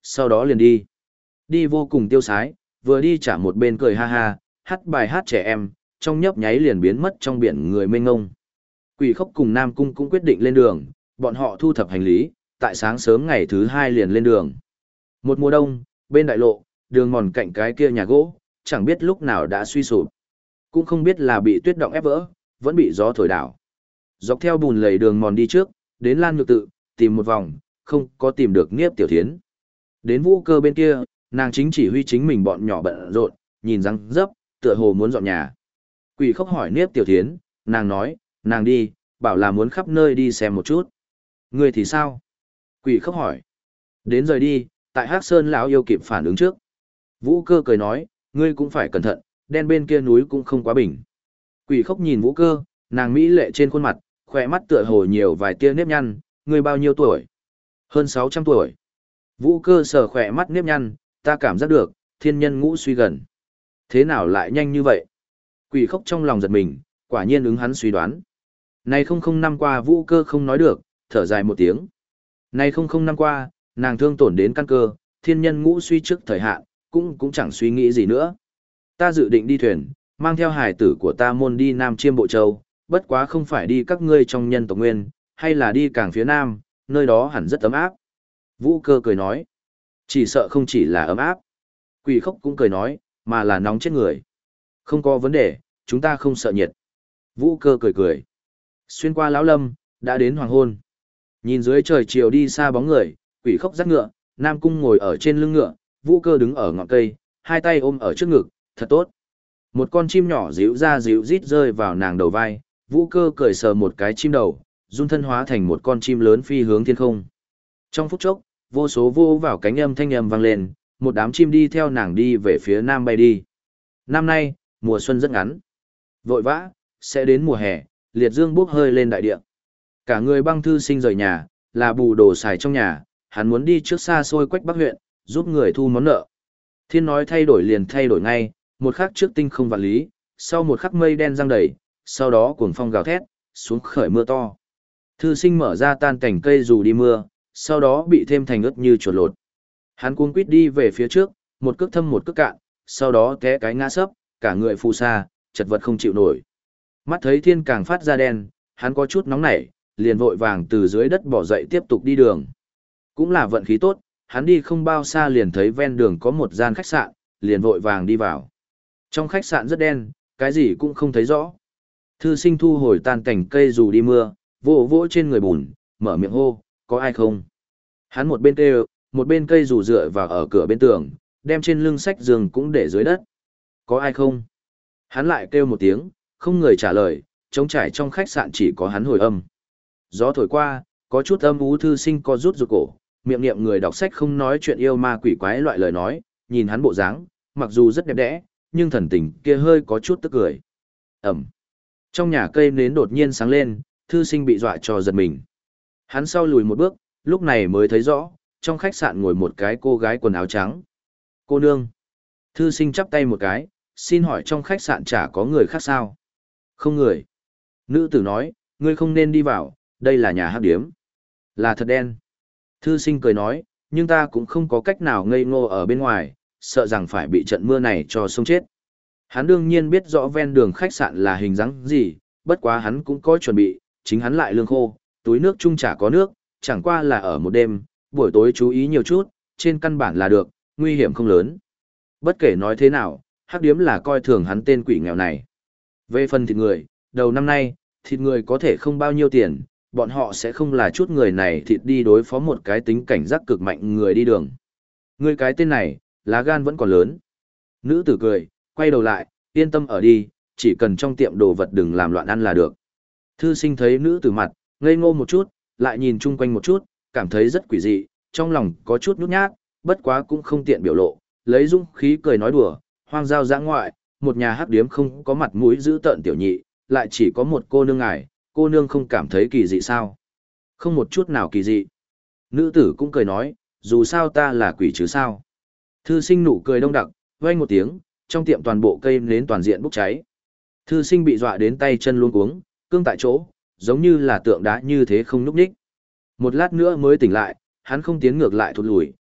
sau đó liền đi. Đi vô cùng tiêu sái, vừa đi chả một bên cười ha ha, hát bài hát trẻ em, trong nhấp nháy liền biến mất trong biển người mênh ngông. Quỷ Khốc cùng Nam Cung cũng quyết định lên đường, bọn họ thu thập hành lý, tại sáng sớm ngày thứ 2 liền lên đường. Một mùa đông, bên đại lộ, đường mòn cạnh cái kia nhà gỗ, chẳng biết lúc nào đã suy sụp. Cũng không biết là bị tuyết động ép vỡ, vẫn bị gió thổi đảo. Dọc theo bùn lầy đường mòn đi trước, đến Lan Nhược Tự, tìm một vòng, không có tìm được Niếp Tiểu Thiến. Đến Vũ Cơ bên kia, nàng chính chỉ huy chính mình bọn nhỏ bận rộn, nhìn răng dấp, tựa hồ muốn dọn nhà. Quỷ Khốc hỏi Niếp Tiểu Thiến, nàng nói, nàng đi, bảo là muốn khắp nơi đi xem một chút. Ngươi thì sao? Quỷ Khốc hỏi. Đến rời đi, tại Hắc Sơn lão yêu kịp phản ứng trước. Vũ Cơ cười nói, ngươi cũng phải cẩn thận, đen bên kia núi cũng không quá bình. Quỷ Khốc nhìn Vũ Cơ, nàng mỹ lệ trên khuôn mặt, khỏe mắt tựa hồ nhiều vài tia nếp nhăn, ngươi bao nhiêu tuổi? Hơn 600 tuổi. Vũ Cơ sờ khỏe mắt nếp nhăn, ta cảm giác được, thiên nhân ngũ suy gần. Thế nào lại nhanh như vậy? Quỷ Khốc trong lòng giật mình, quả nhiên ứng hắn suy đoán. Này 005 qua Vũ Cơ không nói được, thở dài một tiếng. Này 005 qua, nàng thương tổn đến căn cơ, thiên nhân ngũ suy trước thời hạn, cũng chẳng suy nghĩ gì nữa. Ta dự định đi thuyền, mang theo hài tử của ta môn đi Nam Chiêm Bộ Châu, bất quá không phải đi các ngươi trong nhân tộc nguyên, hay là đi cảng phía Nam, nơi đó hẳn rất ấm áp. Vũ Cơ cười nói, chỉ sợ không chỉ là ấm áp. Quỷ Khốc cũng cười nói, mà là nóng chết người. Không có vấn đề, chúng ta không sợ nhiệt. Vũ Cơ cười cười. Xuyên qua lão lâm, đã đến hoàng hôn. Nhìn dưới trời chiều đi xa bóng người, Quỷ Khốc dắt ngựa, Nam Cung ngồi ở trên lưng ngựa, Vũ Cơ đứng ở ngọn cây, hai tay ôm ở trước ngực, thật tốt. Một con chim nhỏ díu ra díu rít rơi vào nàng đầu vai, Vũ Cơ cười sờ một cái chim đầu, run thân hóa thành một con chim lớn phi hướng thiên không. Trong phút chốc, vô số vô vào cánh âm thanh âm vang lên, một đám chim đi theo nàng đi về phía nam bay đi. Năm nay, mùa xuân rất ngắn. Vội vã, sẽ đến mùa hè, liệt dương bốc hơi lên đại địa. Cả người Băng Thư Sinh rời nhà, là bù đồ xài trong nhà, hắn muốn đi trước xa xôi Quách Bắc huyện, giúp người thu món nợ. Thiên nói thay đổi liền thay đổi ngay, một khắc trước tinh không vạn lý, sau một khắc mây đen giăng đầy, sau đó cuồng phong gào thét, xuống khởi mưa to. Thư Sinh mở ra tan cảnh cây dù đi mưa, sau đó bị thêm thành ướt như chuột lột. Hắn cuống quýt đi về phía trước, một cước thâm một cước cạn, sau đó té cái ngã sấp, cả người phù sa, chật vật không chịu nổi. Mắt thấy thiên càng phát ra đen, hắn có chút nóng nảy, liền vội vàng từ dưới đất bỏ dậy tiếp tục đi đường. Cũng là vận khí tốt, hắn đi không bao xa liền thấy ven đường có một gian khách sạn, liền vội vàng đi vào. Trong khách sạn rất đen, cái gì cũng không thấy rõ. Thư Sinh thu hồi tan cảnh cây dù đi mưa, vỗ vỗ trên người bùn, mở miệng hô, có ai không? Hắn một bên kêu, một bên cây dù dựa vào ở cửa bên tường, đem trên lưng sách giường cũng để dưới đất. Có ai không? Hắn lại kêu một tiếng, không người trả lời, trống trải trong khách sạn chỉ có hắn hồi âm. Gió thổi qua, có chút âm ú. Thư Sinh co rút rụt cổ, miệng niệm người đọc sách không nói chuyện yêu ma quỷ quái loại lời nói, nhìn hắn bộ dáng, mặc dù rất đẹp đẽ, nhưng thần tình kia hơi có chút tức cười. Ẩm. Trong nhà cây nến đột nhiên sáng lên, Thư Sinh bị dọa cho giật mình. Hắn sau lùi một bước, lúc này mới thấy rõ, trong khách sạn ngồi một cái cô gái quần áo trắng. Cô nương. Thư Sinh chắp tay một cái, xin hỏi trong khách sạn chả có người khác sao? Không người. Nữ tử nói, ngươi không nên đi vào, đây là nhà hắc điếm. Là thật đen. Thư Sinh cười nói, nhưng ta cũng không có cách nào ngây ngô ở bên ngoài, sợ rằng phải bị trận mưa này cho sông chết. Hắn đương nhiên biết rõ ven đường khách sạn là hình dáng gì, bất quá hắn cũng có chuẩn bị, chính hắn lại lương khô, túi nước chung chả có nước, chẳng qua là ở một đêm, buổi tối chú ý nhiều chút, trên căn bản là được, nguy hiểm không lớn. Bất kể nói thế nào, hắc điếm là coi thường hắn tên quỷ nghèo này. Về phần thịt người, đầu năm nay, thịt người có thể không bao nhiêu tiền, bọn họ sẽ không là chút người này thịt đi đối phó một cái tính cảnh giác cực mạnh người đi đường. Người cái tên này, lá gan vẫn còn lớn. Nữ tử cười, quay đầu lại, yên tâm ở đi, chỉ cần trong tiệm đồ vật đừng làm loạn ăn là được. Thư Sinh thấy nữ tử mặt, ngây ngô một chút, lại nhìn chung quanh một chút, cảm thấy rất quỷ dị, trong lòng có chút nhút nhát, bất quá cũng không tiện biểu lộ, lấy dũng khí cười nói đùa, hoang giao dã ngoại, một nhà hắc điếm không có mặt mũi giữ tợn tiểu nhị, lại chỉ có một cô nương ngài, cô nương không cảm thấy kỳ dị sao? Không một chút nào kỳ dị. Nữ tử cũng cười nói, dù sao ta là quỷ chứ sao? Thư Sinh nụ cười đông đặc, vang một tiếng, trong tiệm toàn bộ cây nến toàn diện bốc cháy. Thư Sinh bị dọa đến tay chân luống cuống, cương tại chỗ, giống như là tượng đá như thế không nhúc nhích. Một lát nữa mới tỉnh lại, hắn không tiến ngược lại thụt lùi,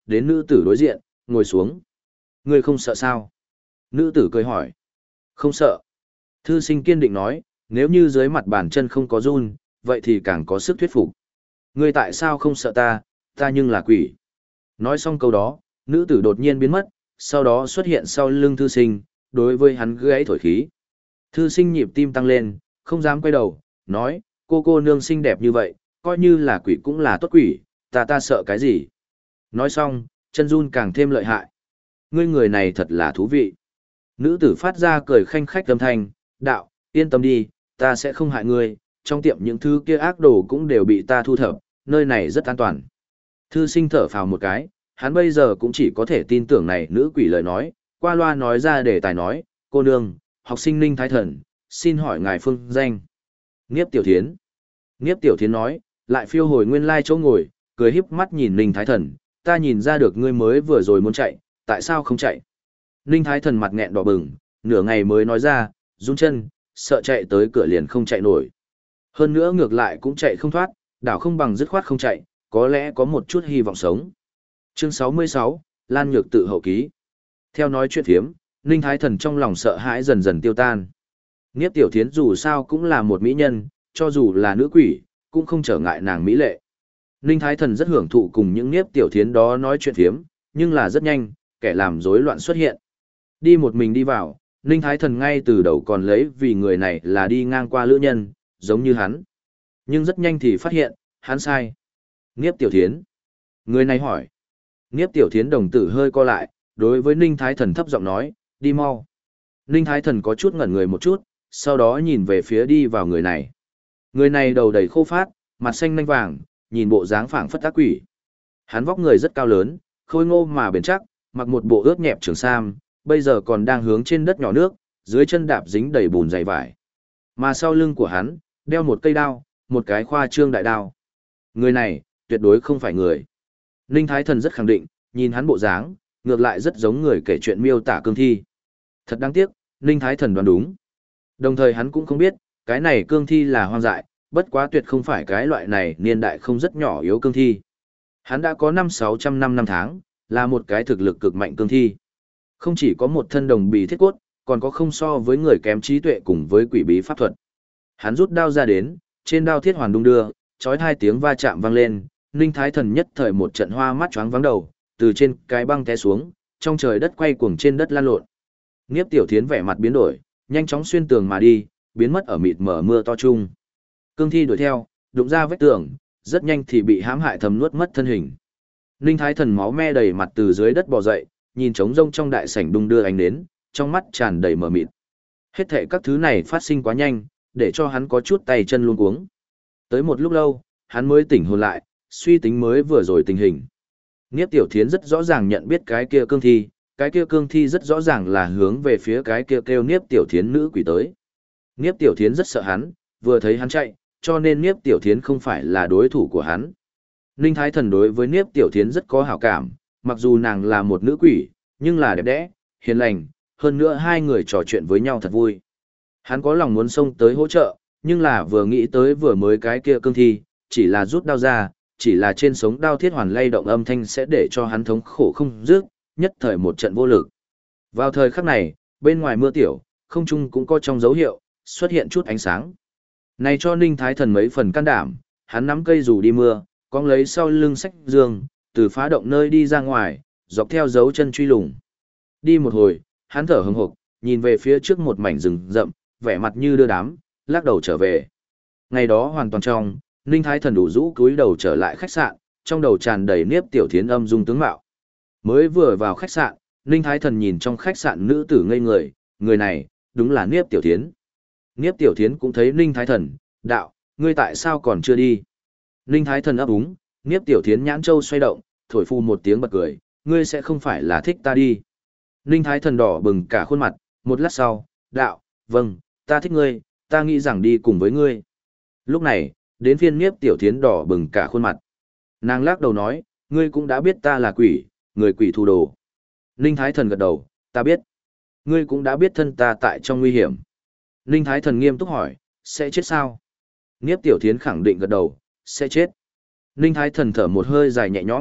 đến nữ tử đối diện, ngồi xuống. Ngươi không sợ sao? Nữ tử cười hỏi. Không sợ. Thư sinh kiên định nói, nếu như dưới mặt bàn chân không có run, vậy thì càng có sức thuyết phục. Ngươi tại sao không sợ ta, ta nhưng là quỷ. Nói xong câu đó, nữ tử đột nhiên biến mất, sau đó xuất hiện sau lưng thư sinh, đối với hắn gãy thổi khí. Thư sinh nhịp tim tăng lên, không dám quay đầu, nói, cô nương xinh đẹp như vậy, coi như là quỷ cũng là tốt quỷ, ta sợ cái gì. Nói xong, chân run càng thêm lợi hại. Ngươi người này thật là thú vị. Nữ tử phát ra cười khanh khách âm thanh, đạo, yên tâm đi, ta sẽ không hại ngươi, trong tiệm những thứ kia ác đồ cũng đều bị ta thu thập, nơi này rất an toàn. Thư sinh thở phào một cái, hắn bây giờ cũng chỉ có thể tin tưởng này nữ quỷ lời nói, qua loa nói ra để tài nói, cô nương, học sinh Ninh Thái Thần, xin hỏi ngài phương danh. Niếp Tiểu Thiến. Niếp Tiểu Thiến nói, lại phiêu hồi nguyên lai chỗ ngồi, cười híp mắt nhìn Ninh Thái Thần, ta nhìn ra được ngươi mới vừa rồi muốn chạy, tại sao không chạy? Ninh Thái Thần mặt nghẹn đỏ bừng, nửa ngày mới nói ra, run chân, sợ chạy tới cửa liền không chạy nổi. Hơn nữa ngược lại cũng chạy không thoát, đảo không bằng dứt khoát không chạy, có lẽ có một chút hy vọng sống. Chương 66, Lan Nhược tự hậu ký. Theo nói chuyện phiếm, Ninh Thái Thần trong lòng sợ hãi dần dần tiêu tan. Niếp Tiểu Thiến dù sao cũng là một mỹ nhân, cho dù là nữ quỷ, cũng không trở ngại nàng mỹ lệ. Ninh Thái Thần rất hưởng thụ cùng những Niếp Tiểu Thiến đó nói chuyện phiếm, nhưng là rất nhanh, kẻ làm rối loạn xuất hiện. Đi một mình đi vào, Ninh Thái Thần ngay từ đầu còn lấy vì người này là đi ngang qua lữ nhân, giống như hắn. Nhưng rất nhanh thì phát hiện, hắn sai. Niếp Tiểu Thiến. Người này hỏi. Niếp Tiểu Thiến đồng tử hơi co lại, đối với Ninh Thái Thần thấp giọng nói, đi mau. Ninh Thái Thần có chút ngẩn người một chút, sau đó nhìn về phía đi vào người này. Người này đầu đầy khô phát, mặt xanh nanh vàng, nhìn bộ dáng phảng phất ác quỷ. Hắn vóc người rất cao lớn, khôi ngô mà bền chắc, mặc một bộ ướt nhẹp trường sam, bây giờ còn đang hướng trên đất nhỏ nước, dưới chân đạp dính đầy bùn dày vải. Mà sau lưng của hắn, đeo một cây đao, một cái khoa trương đại đao. Người này, tuyệt đối không phải người. Ninh Thái Thần rất khẳng định, nhìn hắn bộ dáng, ngược lại rất giống người kể chuyện miêu tả cương thi. Thật đáng tiếc, Ninh Thái Thần đoán đúng. Đồng thời hắn cũng không biết, cái này cương thi là hoang dại, bất quá tuyệt không phải cái loại này niên đại không rất nhỏ yếu cương thi. Hắn đã có 5-600 năm tháng, là một cái thực lực cực mạnh cương thi. Không chỉ có một thân đồng bì thiết cốt, còn có không so với người kém trí tuệ cùng với quỷ bí pháp thuật. Hắn rút đao ra đến, trên đao thiết hoàn đung đưa, chói hai tiếng va chạm vang lên, Ninh Thái Thần nhất thời một trận hoa mắt choáng váng đầu, từ trên cái băng té xuống, trong trời đất quay cuồng trên đất lan lộn. Niếp Tiểu Thiến vẻ mặt biến đổi, nhanh chóng xuyên tường mà đi, biến mất ở mịt mờ mưa to chung. Cương thi đuổi theo, đụng ra vách tường, rất nhanh thì bị hãm hại thầm nuốt mất thân hình. Ninh Thái Thần máu me đầy mặt từ dưới đất bò dậy, nhìn trống rông trong đại sảnh đung đưa ánh nến, trong mắt tràn đầy mờ mịt. Hết thảy các thứ này phát sinh quá nhanh, để cho hắn có chút tay chân luống cuống. Tới một lúc lâu, hắn mới tỉnh hồn lại, suy tính mới vừa rồi tình hình. Niếp Tiểu Thiến rất rõ ràng nhận biết cái kia cương thi rất rõ ràng là hướng về phía cái kia kêu Niếp Tiểu Thiến nữ quỷ tới. Niếp Tiểu Thiến rất sợ hắn, vừa thấy hắn chạy, cho nên Niếp Tiểu Thiến không phải là đối thủ của hắn. Ninh Thái Thần đối với Niếp Tiểu Thiến rất có hảo cảm, mặc dù nàng là một nữ quỷ, nhưng là đẹp đẽ, hiền lành, hơn nữa hai người trò chuyện với nhau thật vui. Hắn có lòng muốn xông tới hỗ trợ, nhưng là vừa nghĩ tới vừa mới cái kia cương thi, chỉ là rút đao ra, chỉ là trên sống đao thiết hoàn lay động âm thanh sẽ để cho hắn thống khổ không dứt, nhất thời một trận vô lực. Vào thời khắc này, bên ngoài mưa tiểu, không trung cũng có trong dấu hiệu, xuất hiện chút ánh sáng. Này cho Ninh Thái Thần mấy phần can đảm, hắn nắm cây dù đi mưa, cong lấy sau lưng sách dương, từ phá động nơi đi ra ngoài, dọc theo dấu chân truy lùng. Đi một hồi, hắn thở hừng hực, nhìn về phía trước một mảnh rừng rậm, vẻ mặt như đưa đám, lắc đầu trở về. Ngày đó hoàn toàn trong, Ninh Thái Thần đủ rũ cúi đầu trở lại khách sạn, trong đầu tràn đầy Niếp Tiểu Thiến âm dung tướng mạo. Mới vừa vào khách sạn, Ninh Thái Thần nhìn trong khách sạn nữ tử ngây người, người này, đúng là Niếp Tiểu Thiến. Niếp Tiểu Thiến cũng thấy Ninh Thái Thần, đạo, ngươi tại sao còn chưa đi? Ninh Thái Thần ấp úng, Niếp Tiểu Thiến nhãn châu xoay động, thổi phu một tiếng bật cười, ngươi sẽ không phải là thích ta đi. Ninh Thái Thần đỏ bừng cả khuôn mặt, một lát sau, đạo, vâng, ta thích ngươi, ta nghĩ rằng đi cùng với ngươi. Lúc này, đến phiên Niếp Tiểu Thiến đỏ bừng cả khuôn mặt. Nàng lắc đầu nói, ngươi cũng đã biết ta là quỷ, người quỷ thu đồ. Ninh Thái Thần gật đầu, ta biết. Ngươi cũng đã biết thân ta tại trong nguy hiểm. Ninh Thái Thần nghiêm túc hỏi, sẽ chết sao? Niếp Tiểu Thiến khẳng định gật đầu, sẽ chết. Ninh Thái Thần thở một hơi dài nhẹ nhõm,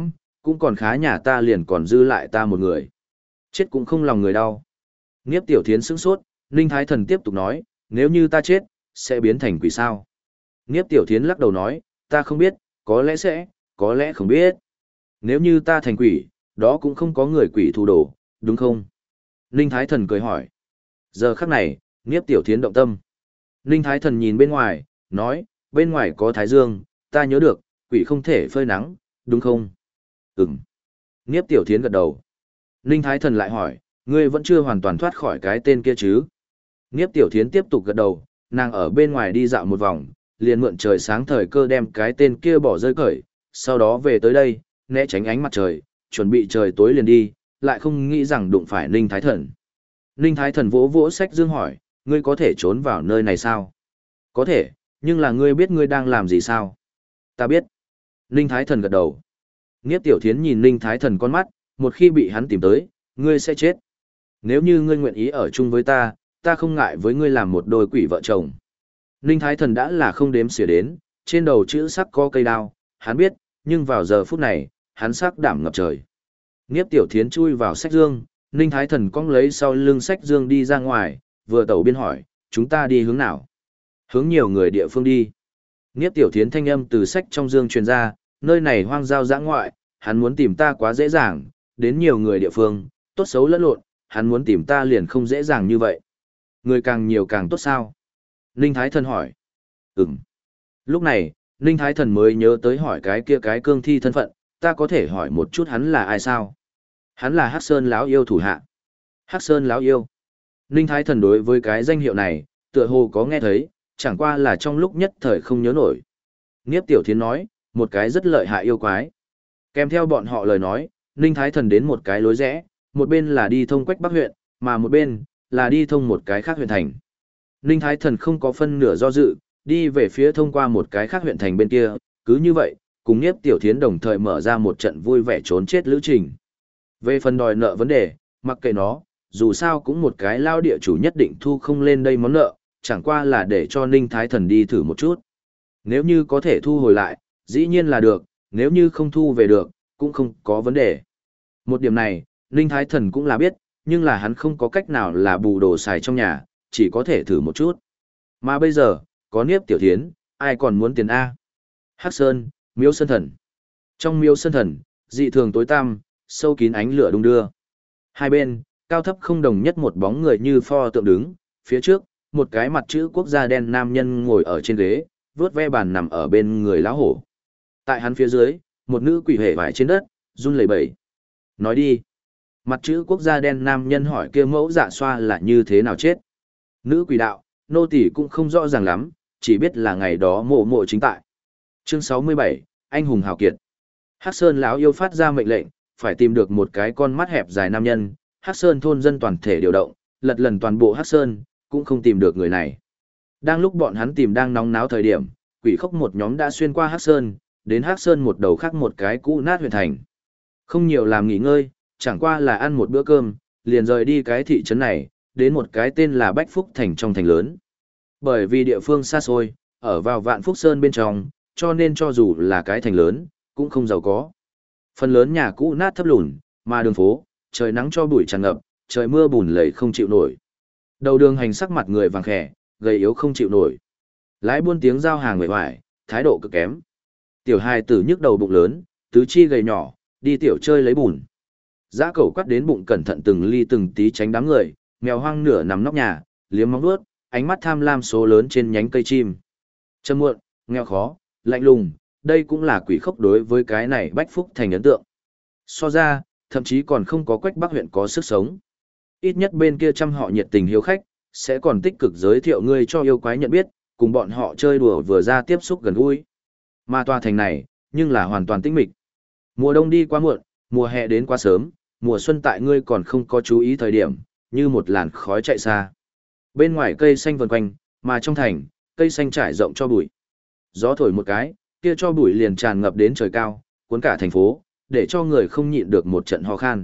cũng còn khá, nhà ta liền còn dư lại ta một người. Chết cũng không lòng người đau. Niếp Tiểu Thiến sững sốt, Ninh Thái Thần tiếp tục nói, nếu như ta chết, sẽ biến thành quỷ sao? Niếp Tiểu Thiến lắc đầu nói, ta không biết, có lẽ sẽ, có lẽ không biết. Nếu như ta thành quỷ, đó cũng không có người quỷ thu đồ, đúng không? Ninh Thái Thần cười hỏi. Giờ khắc này, Niếp Tiểu Thiến động tâm. Ninh Thái Thần nhìn bên ngoài, nói, bên ngoài có thái dương, ta nhớ được, quỷ không thể phơi nắng, đúng không? Ừm. Niếp Tiểu Thiến gật đầu. Ninh Thái Thần lại hỏi, ngươi vẫn chưa hoàn toàn thoát khỏi cái tên kia chứ? Niếp Tiểu Thiến tiếp tục gật đầu, nàng ở bên ngoài đi dạo một vòng, liền mượn trời sáng thời cơ đem cái tên kia bỏ rơi cởi, sau đó về tới đây, né tránh ánh mặt trời, chuẩn bị trời tối liền đi, lại không nghĩ rằng đụng phải Ninh Thái Thần. Ninh Thái Thần vỗ vỗ sách dương hỏi, ngươi có thể trốn vào nơi này sao? Có thể, nhưng là ngươi biết ngươi đang làm gì sao? Ta biết. Ninh Thái Thần gật đầu. Niếp Tiểu Thiến nhìn Ninh Thái Thần con mắt, một khi bị hắn tìm tới, ngươi sẽ chết. Nếu như ngươi nguyện ý ở chung với ta, ta không ngại với ngươi làm một đôi quỷ vợ chồng. Ninh Thái Thần đã là không đếm xỉa đến, trên đầu chữ sắc có cây đao, hắn biết, nhưng vào giờ phút này, hắn sắc đảm ngập trời. Niếp Tiểu Thiến chui vào sách dương, Ninh Thái Thần cong lấy sau lưng sách dương đi ra ngoài, vừa tẩu biên hỏi, chúng ta đi hướng nào? Hướng nhiều người địa phương đi. Niếp Tiểu Thiến thanh âm từ sách trong dương truyền ra, nơi này hoang giao dã ngoại, hắn muốn tìm ta quá dễ dàng, đến nhiều người địa phương, tốt xấu lẫn lộn, hắn muốn tìm ta liền không dễ dàng như vậy. Người càng nhiều càng tốt sao? Ninh Thái Thần hỏi. Ừm. Lúc này, Ninh Thái Thần mới nhớ tới hỏi cái kia cái cương thi thân phận, ta có thể hỏi một chút hắn là ai sao? Hắn là Hắc Sơn lão yêu thủ hạ. Hắc Sơn lão yêu. Ninh Thái Thần đối với cái danh hiệu này, tựa hồ có nghe thấy, chẳng qua là trong lúc nhất thời không nhớ nổi. Niếp Tiểu Thiến nói, một cái rất lợi hại yêu quái. Kèm theo bọn họ lời nói, Ninh Thái Thần đến một cái lối rẽ, một bên là đi thông Quách Bắc huyện, mà một bên là đi thông một cái khác huyện thành. Ninh Thái Thần không có phân nửa do dự, đi về phía thông qua một cái khác huyện thành bên kia, cứ như vậy, cùng Niếp Tiểu Thiến đồng thời mở ra một trận vui vẻ trốn chết lữ trình. Về phần đòi nợ vấn đề, mặc kệ nó, dù sao cũng một cái lao địa chủ nhất định thu không lên đây món nợ, chẳng qua là để cho Ninh Thái Thần đi thử một chút. Nếu như có thể thu hồi lại, dĩ nhiên là được, nếu như không thu về được, cũng không có vấn đề. Một điểm này, Ninh Thái Thần cũng là biết, nhưng là hắn không có cách nào là bù đồ xài trong nhà, chỉ có thể thử một chút. Mà bây giờ, có Niếp Tiểu Thiến, ai còn muốn tiền A? Hắc Sơn, Miếu Sơn Thần. Trong Miếu Sơn Thần, dị thường tối tăm, sâu kín ánh lửa đung đưa. Hai bên, cao thấp không đồng nhất một bóng người như pho tượng đứng, phía trước, một cái mặt chữ quốc gia đen nam nhân ngồi ở trên ghế, vướt ve bàn nằm ở bên người lão hổ. Tại hắn phía dưới, một nữ quỷ hề vải trên đất, run lẩy bẩy. Nói đi. Mặt chữ quốc gia đen nam nhân hỏi kia mẫu dạ xoa là như thế nào chết. Nữ quỷ đạo, nô tỳ cũng không rõ ràng lắm, chỉ biết là ngày đó mộ mộ chính tại. Chương 67, anh hùng hào kiệt. Hắc Sơn lão yêu phát ra mệnh lệnh, phải tìm được một cái con mắt hẹp dài nam nhân. Hắc Sơn thôn dân toàn thể điều động, lật lần toàn bộ Hắc Sơn, cũng không tìm được người này. Đang lúc bọn hắn tìm đang nóng náo thời điểm, quỷ khốc một nhóm đã xuyên qua Hắc Sơn, đến Hắc Sơn một đầu khác một cái cũ nát huyện thành. Không nhiều làm nghỉ ngơi, chẳng qua là ăn một bữa cơm, liền rời đi cái thị trấn này, đến một cái tên là Bách Phúc Thành trong thành lớn. Bởi vì địa phương xa xôi, ở vào Vạn Phúc Sơn bên trong, cho nên cho dù là cái thành lớn, cũng không giàu có. Phần lớn nhà cũ nát thấp lùn, mà đường phố, trời nắng cho bụi tràn ngập, trời mưa bùn lầy không chịu nổi. Đầu đường hành sắc mặt người vàng khẻ, gầy yếu không chịu nổi. Lái buôn tiếng giao hàng nguệ hoài, thái độ cực kém. Tiểu hài tử nhức đầu bụng lớn, tứ chi gầy nhỏ, đi tiểu chơi lấy bùn. Dã cẩu quát đến bụng cẩn thận từng ly từng tí tránh đám người, mèo hoang nửa nằm nóc nhà, liếm móng vuốt, ánh mắt tham lam số lớn trên nhánh cây chim. Châm muộn, nghèo khó, lạnh lùng, đây cũng là quỷ khốc đối với cái này Bách Phúc Thành ấn tượng. So ra, thậm chí còn không có Quách Bắc huyện có sức sống. Ít nhất bên kia trăm họ nhiệt tình hiếu khách, sẽ còn tích cực giới thiệu ngươi cho yêu quái nhận biết, cùng bọn họ chơi đùa vừa ra tiếp xúc gần gũi. Mà tòa thành này, nhưng là hoàn toàn tĩnh mịch. Mùa đông đi quá muộn, mùa hè đến quá sớm, mùa xuân tại ngươi còn không có chú ý thời điểm, như một làn khói chạy xa. Bên ngoài cây xanh vần quanh, mà trong thành, cây xanh trải rộng cho bụi. Gió thổi một cái, kia cho bụi liền tràn ngập đến trời cao, cuốn cả thành phố, để cho người không nhịn được một trận ho khan.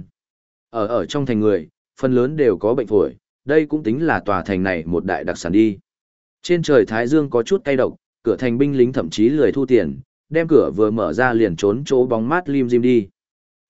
Ở trong thành người, phần lớn đều có bệnh phổi, đây cũng tính là tòa thành này một đại đặc sản đi. Trên trời Thái Dương có chút cay độc, cửa thành binh lính thậm chí lười thu tiền, đem cửa vừa mở ra liền trốn chỗ bóng mát lim dim đi.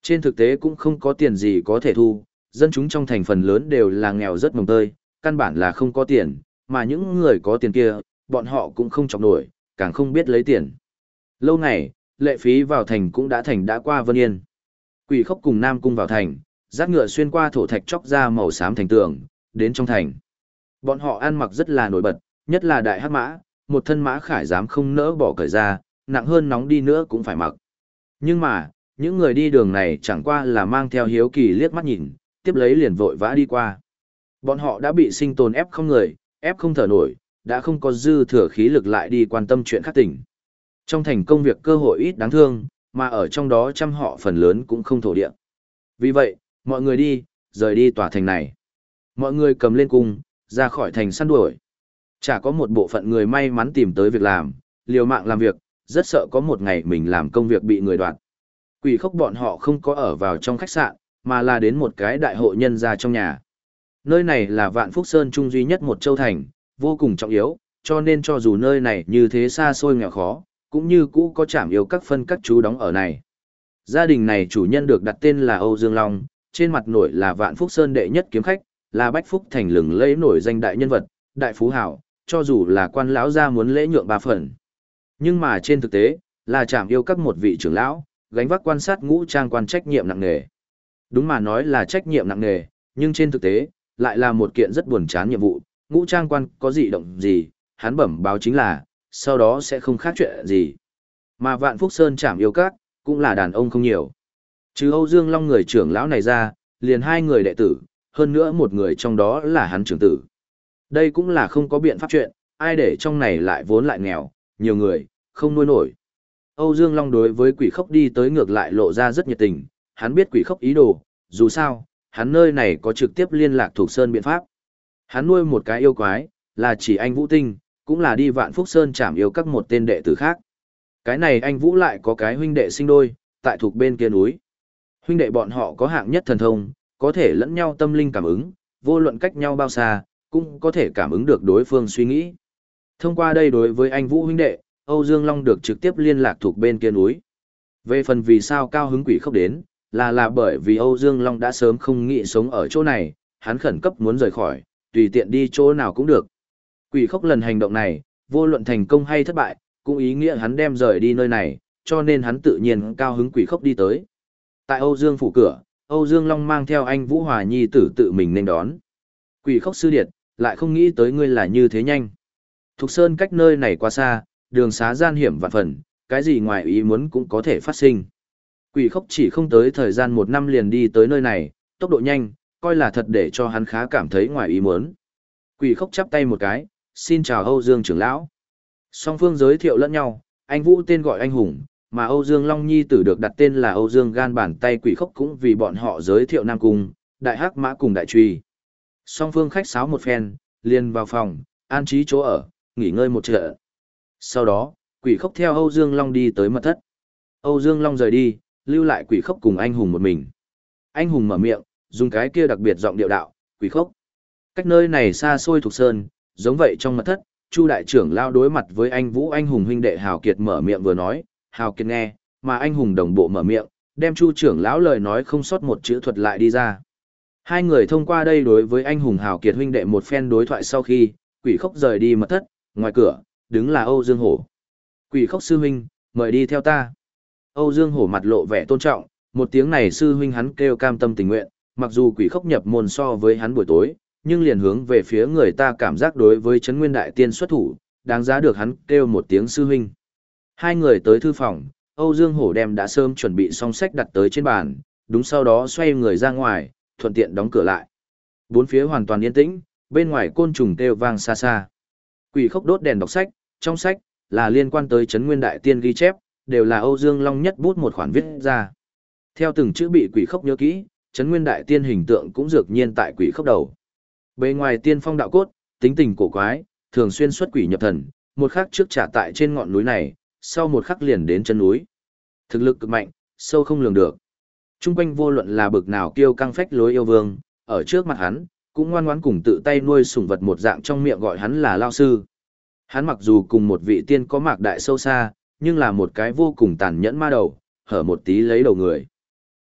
Trên thực tế cũng không có tiền gì có thể thu, dân chúng trong thành phần lớn đều là nghèo rất mồng tơi, căn bản là không có tiền, mà những người có tiền kia, bọn họ cũng không chọc nổi, càng không biết lấy tiền. Lâu ngày, lệ phí vào thành cũng đã thành đã qua Vân Yên. Quỷ Khốc cùng Nam Cung vào thành, dắt ngựa xuyên qua thổ thạch chóc ra màu xám thành tường, đến trong thành. Bọn họ ăn mặc rất là nổi bật, nhất là đại hắc mã, một thân mã khải dám không nỡ bỏ cởi ra, nặng hơn nóng đi nữa cũng phải mặc. Nhưng mà, những người đi đường này chẳng qua là mang theo hiếu kỳ liếc mắt nhìn, tiếp lấy liền vội vã đi qua. Bọn họ đã bị sinh tồn ép không người, ép không thở nổi, đã không có dư thừa khí lực lại đi quan tâm chuyện khác tỉnh. Trong thành công việc cơ hội ít đáng thương, mà ở trong đó trăm họ phần lớn cũng không thổ địa. Vì vậy, mọi người đi, rời đi tòa thành này. Mọi người cầm lên cung, ra khỏi thành săn đuổi. Chả có một bộ phận người may mắn tìm tới việc làm, liều mạng làm việc, rất sợ có một ngày mình làm công việc bị người đoạt. Quỷ Khốc bọn họ không có ở vào trong khách sạn, mà là đến một cái đại hội nhân gia trong nhà. Nơi này là Vạn Phúc Sơn trung duy nhất một châu thành, vô cùng trọng yếu, cho nên cho dù nơi này như thế xa xôi nghèo khó, cũng như cũ có trảm yêu các phân các chú đóng ở này. Gia đình này chủ nhân được đặt tên là Âu Dương Long, trên mặt nổi là Vạn Phúc Sơn đệ nhất kiếm khách, là Bách Phúc thành lừng lẫy nổi danh đại nhân vật, đại phú hảo, cho dù là quan lão gia muốn lễ nhượng ba phần. Nhưng mà trên thực tế, là trảm yêu các một vị trưởng lão, gánh vác quan sát ngũ trang quan trách nhiệm nặng nề. Đúng mà nói là trách nhiệm nặng nề, nhưng trên thực tế, lại là một kiện rất buồn chán nhiệm vụ, ngũ trang quan có dị động gì, hắn bẩm báo chính là, sau đó sẽ không khác chuyện gì. Mà Vạn Phúc Sơn trảm yêu các, cũng là đàn ông không nhiều. Trừ Âu Dương Long người trưởng lão này ra, liền hai người đệ tử, hơn nữa một người trong đó là hắn trưởng tử. Đây cũng là không có biện pháp chuyện, ai để trong này lại vốn lại nghèo, nhiều người, không nuôi nổi. Âu Dương Long đối với Quỷ Khốc đi tới ngược lại lộ ra rất nhiệt tình, hắn biết Quỷ Khốc ý đồ, dù sao, hắn nơi này có trực tiếp liên lạc thuộc Sơn biện pháp. Hắn nuôi một cái yêu quái, là chỉ anh Vũ Tinh, cũng là đi Vạn Phúc Sơn chảm yêu các một tên đệ tử khác. Cái này anh Vũ lại có cái huynh đệ sinh đôi, tại thuộc bên kia núi. Huynh đệ bọn họ có hạng nhất thần thông, có thể lẫn nhau tâm linh cảm ứng, vô luận cách nhau bao xa, cũng có thể cảm ứng được đối phương suy nghĩ. Thông qua đây đối với anh Vũ huynh đệ, Âu Dương Long được trực tiếp liên lạc thuộc bên kia núi. Về phần vì sao Cao Hứng Quỷ Khốc đến, là bởi vì Âu Dương Long đã sớm không nghĩ sống ở chỗ này, hắn khẩn cấp muốn rời khỏi, tùy tiện đi chỗ nào cũng được. Quỷ Khốc lần hành động này, vô luận thành công hay thất bại, cũng ý nghĩa hắn đem rời đi nơi này, cho nên hắn tự nhiên Cao Hứng Quỷ Khốc đi tới. Tại Âu Dương phủ cửa, Âu Dương Long mang theo anh Vũ Hòa Nhi tử tự mình nên đón. Quỷ Khốc sư điệt, lại không nghĩ tới ngươi là như thế nhanh. Thục Sơn cách nơi này quá xa, đường xá gian hiểm vạn phần, cái gì ngoài ý muốn cũng có thể phát sinh. Quỷ Khốc chỉ không tới thời gian 1 năm liền đi tới nơi này, tốc độ nhanh, coi là thật để cho hắn khá cảm thấy ngoài ý muốn. Quỷ Khốc chắp tay một cái, xin chào Âu Dương trưởng lão. Song phương giới thiệu lẫn nhau, anh Vũ tên gọi anh Hùng, mà Âu Dương Long Nhi tử được đặt tên là Âu Dương Gan bàn tay. Quỷ Khốc cũng vì bọn họ giới thiệu Nam Cung, Đại Hắc Mã cùng Đại Truy. Song phương khách sáo một phen, liền vào phòng, an trí chỗ ở, nghỉ ngơi một trận. Sau đó, Quỷ Khốc theo Âu Dương Long đi tới mật thất. Âu Dương Long rời đi, lưu lại Quỷ Khốc cùng anh Hùng một mình. Anh Hùng mở miệng, dùng cái kia đặc biệt giọng điệu đạo, Quỷ Khốc. Cách nơi này xa xôi thuộc sơn, giống vậy trong mật thất, Chu đại trưởng lao đối mặt với anh Vũ anh Hùng huynh đệ Hào Kiệt mở miệng vừa nói, Hào Kiệt nghe, mà anh Hùng đồng bộ mở miệng, đem Chu trưởng lão lời nói không sót một chữ thuật lại đi ra. Hai người thông qua đây đối với anh Hùng Hào Kiệt huynh đệ một phen đối thoại sau khi, Quỷ Khốc rời đi mật thất, ngoài cửa, đứng là Âu Dương Hổ. Quỷ Khốc sư huynh, mời đi theo ta. Âu Dương Hổ mặt lộ vẻ tôn trọng, một tiếng này sư huynh hắn kêu cam tâm tình nguyện, mặc dù Quỷ Khốc nhập môn so với hắn buổi tối, nhưng liền hướng về phía người ta cảm giác đối với Trấn Nguyên Đại Tiên xuất thủ, đáng giá được hắn kêu một tiếng sư huynh. Hai người tới thư phòng, Âu Dương Hổ đem đã sớm chuẩn bị xong sách đặt tới trên bàn, đúng sau đó xoay người ra ngoài, thuận tiện đóng cửa lại. Bốn phía hoàn toàn yên tĩnh, bên ngoài côn trùng kêu vang xa xa. Quỷ Khốc đốt đèn đọc sách, trong sách là liên quan tới Trấn Nguyên Đại Tiên ghi chép, đều là Âu Dương Long nhất bút một khoản viết ra. Theo từng chữ bị Quỷ Khốc nhớ kỹ, Trấn Nguyên Đại Tiên hình tượng cũng dược nhiên tại Quỷ Khốc đầu. Bề ngoài tiên phong đạo cốt, tính tình cổ quái, thường xuyên xuất quỷ nhập thần, một khắc trước trả tại trên ngọn núi này, sau một khắc liền đến chân núi. Thực lực cực mạnh, sâu không lường được. Trung quanh vô luận là bực nào kiêu căng phách lối yêu vương, ở trước mặt hắn, cũng ngoan ngoãn cùng tự tay nuôi sủng vật một dạng trong miệng gọi hắn là lao sư. Hắn mặc dù cùng một vị tiên có mạc đại sâu xa, nhưng là một cái vô cùng tàn nhẫn ma đầu, hở một tí lấy đầu người.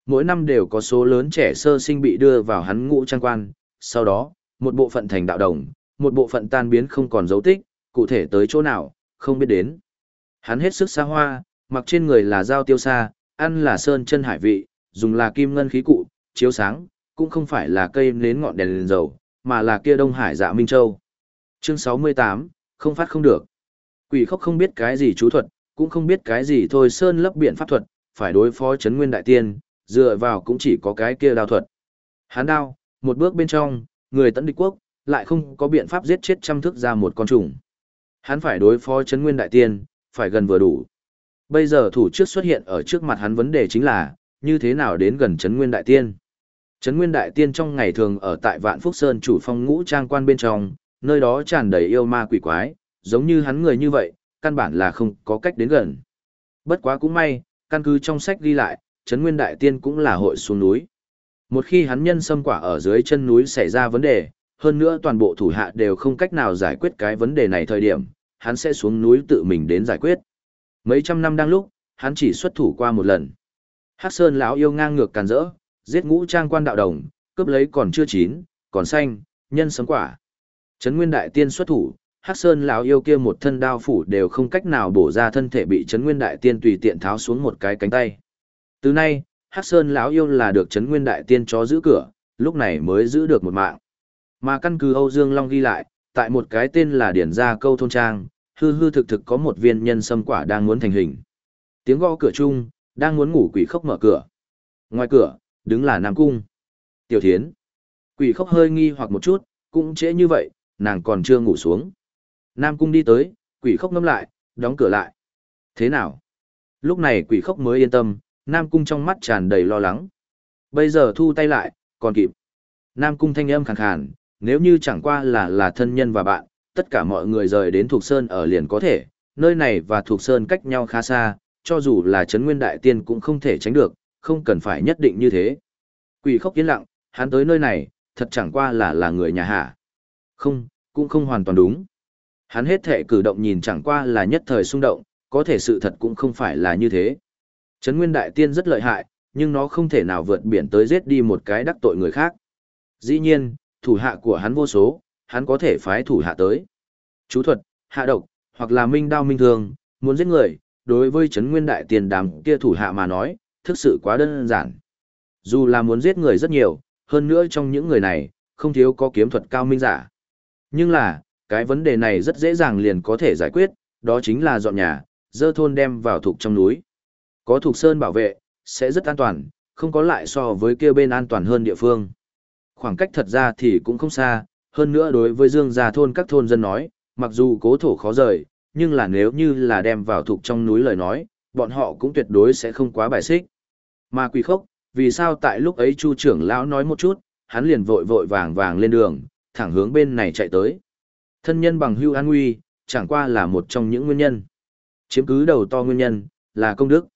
Mỗi năm đều có số lớn trẻ sơ sinh bị đưa vào hắn ngũ trang quan, sau đó, một bộ phận thành đạo đồng, một bộ phận tan biến không còn dấu tích, cụ thể tới chỗ nào, không biết đến. Hắn hết sức xa hoa, mặc trên người là dao tiêu sa, ăn là sơn chân hải vị, dùng là kim ngân khí cụ, chiếu sáng, cũng không phải là cây nến ngọn đèn lên dầu, mà là kia Đông Hải Dạ Minh Châu. Chương 68, không phát không được. Quỷ Khốc không biết cái gì chú thuật, cũng không biết cái gì thôi sơn lấp biển pháp thuật, phải đối phó Trấn Nguyên Đại Tiên, dựa vào cũng chỉ có cái kia đao thuật. Hắn đao, một bước bên trong, người tấn địch quốc, lại không có biện pháp giết chết trăm thước ra một con trùng. Hắn phải đối phó Trấn Nguyên Đại Tiên, phải gần vừa đủ. Bây giờ thủ trước xuất hiện ở trước mặt hắn vấn đề chính là, như thế nào đến gần Trấn Nguyên Đại Tiên. Trấn Nguyên Đại Tiên trong ngày thường ở tại Vạn Phúc Sơn chủ phong ngũ trang quan bên trong, nơi đó tràn đầy yêu ma quỷ quái, giống như hắn người như vậy, căn bản là không có cách đến gần. Bất quá cũng may, căn cứ trong sách ghi lại, Trấn Nguyên Đại Tiên cũng là hội xuống núi. Một khi hắn nhân sâm quả ở dưới chân núi xảy ra vấn đề, hơn nữa toàn bộ thủ hạ đều không cách nào giải quyết cái vấn đề này thời điểm, hắn sẽ xuống núi tự mình đến giải quyết. Mấy trăm năm đang lúc, hắn chỉ xuất thủ qua một lần. Hắc Sơn lão yêu ngang ngược càn rỡ, giết ngũ trang quan đạo đồng, cướp lấy còn chưa chín, còn xanh, nhân sâm quả. Trấn Nguyên Đại Tiên xuất thủ, Hắc Sơn lão yêu kia một thân đao phủ đều không cách nào bổ ra thân thể bị Trấn Nguyên Đại Tiên tùy tiện tháo xuống một cái cánh tay. Từ nay, Hắc Sơn lão yêu là được Trấn Nguyên Đại Tiên chó giữ cửa, lúc này mới giữ được một mạng. Mà căn cứ Âu Dương Long ghi lại, tại một cái tên là Điển Gia Câu thôn trang, hư hư thực thực có một viên nhân sâm quả đang muốn thành hình. Tiếng gõ cửa chung, đang muốn ngủ Quỷ Khốc mở cửa. Ngoài cửa, đứng là Nam Cung. Tiểu Thiến. Quỷ Khốc hơi nghi hoặc một chút, cũng trễ như vậy, nàng còn chưa ngủ xuống. Nam Cung đi tới, Quỷ Khốc ngâm lại, đóng cửa lại. Thế nào? Lúc này Quỷ Khốc mới yên tâm, Nam Cung trong mắt tràn đầy lo lắng. Bây giờ thu tay lại, còn kịp. Nam Cung thanh âm khàn khàn, nếu như chẳng qua là thân nhân và bạn, tất cả mọi người rời đến Thục Sơn ở liền có thể, nơi này và Thục Sơn cách nhau khá xa, cho dù là Trấn Nguyên Đại Tiên cũng không thể tránh được, không cần phải nhất định như thế. Quỷ Khốc yên lặng, hắn tới nơi này, thật chẳng qua là người nhà hạ. Không, cũng không hoàn toàn đúng. Hắn hết thể cử động nhìn chẳng qua là nhất thời xung động, có thể sự thật cũng không phải là như thế. Trấn Nguyên Đại Tiên rất lợi hại, nhưng nó không thể nào vượt biển tới giết đi một cái đắc tội người khác. Dĩ nhiên, thủ hạ của hắn vô số, hắn có thể phái thủ hạ tới. Chú thuật, hạ độc, hoặc là minh đao minh thương, muốn giết người, đối với Trấn Nguyên Đại Tiên đám kia thủ hạ mà nói, thực sự quá đơn giản. Dù là muốn giết người rất nhiều, hơn nữa trong những người này, không thiếu có kiếm thuật cao minh giả. Nhưng là, cái vấn đề này rất dễ dàng liền có thể giải quyết, đó chính là dọn nhà, dơ thôn đem vào Thục trong núi. Có Thục Sơn bảo vệ, sẽ rất an toàn, không có lại so với kia bên an toàn hơn địa phương. Khoảng cách thật ra thì cũng không xa, hơn nữa đối với Dương Gia thôn các thôn dân nói, mặc dù cố thổ khó rời, nhưng là nếu như là đem vào Thục trong núi lời nói, bọn họ cũng tuyệt đối sẽ không quá bài xích. Mà Quỷ Khốc, vì sao tại lúc ấy Chu trưởng lão nói một chút, hắn liền vội vội vàng vàng lên đường, thẳng hướng bên này chạy tới. Thân nhân bằng hưu an nguy, chẳng qua là một trong những nguyên nhân. Chiếm cứ đầu to nguyên nhân, là công đức.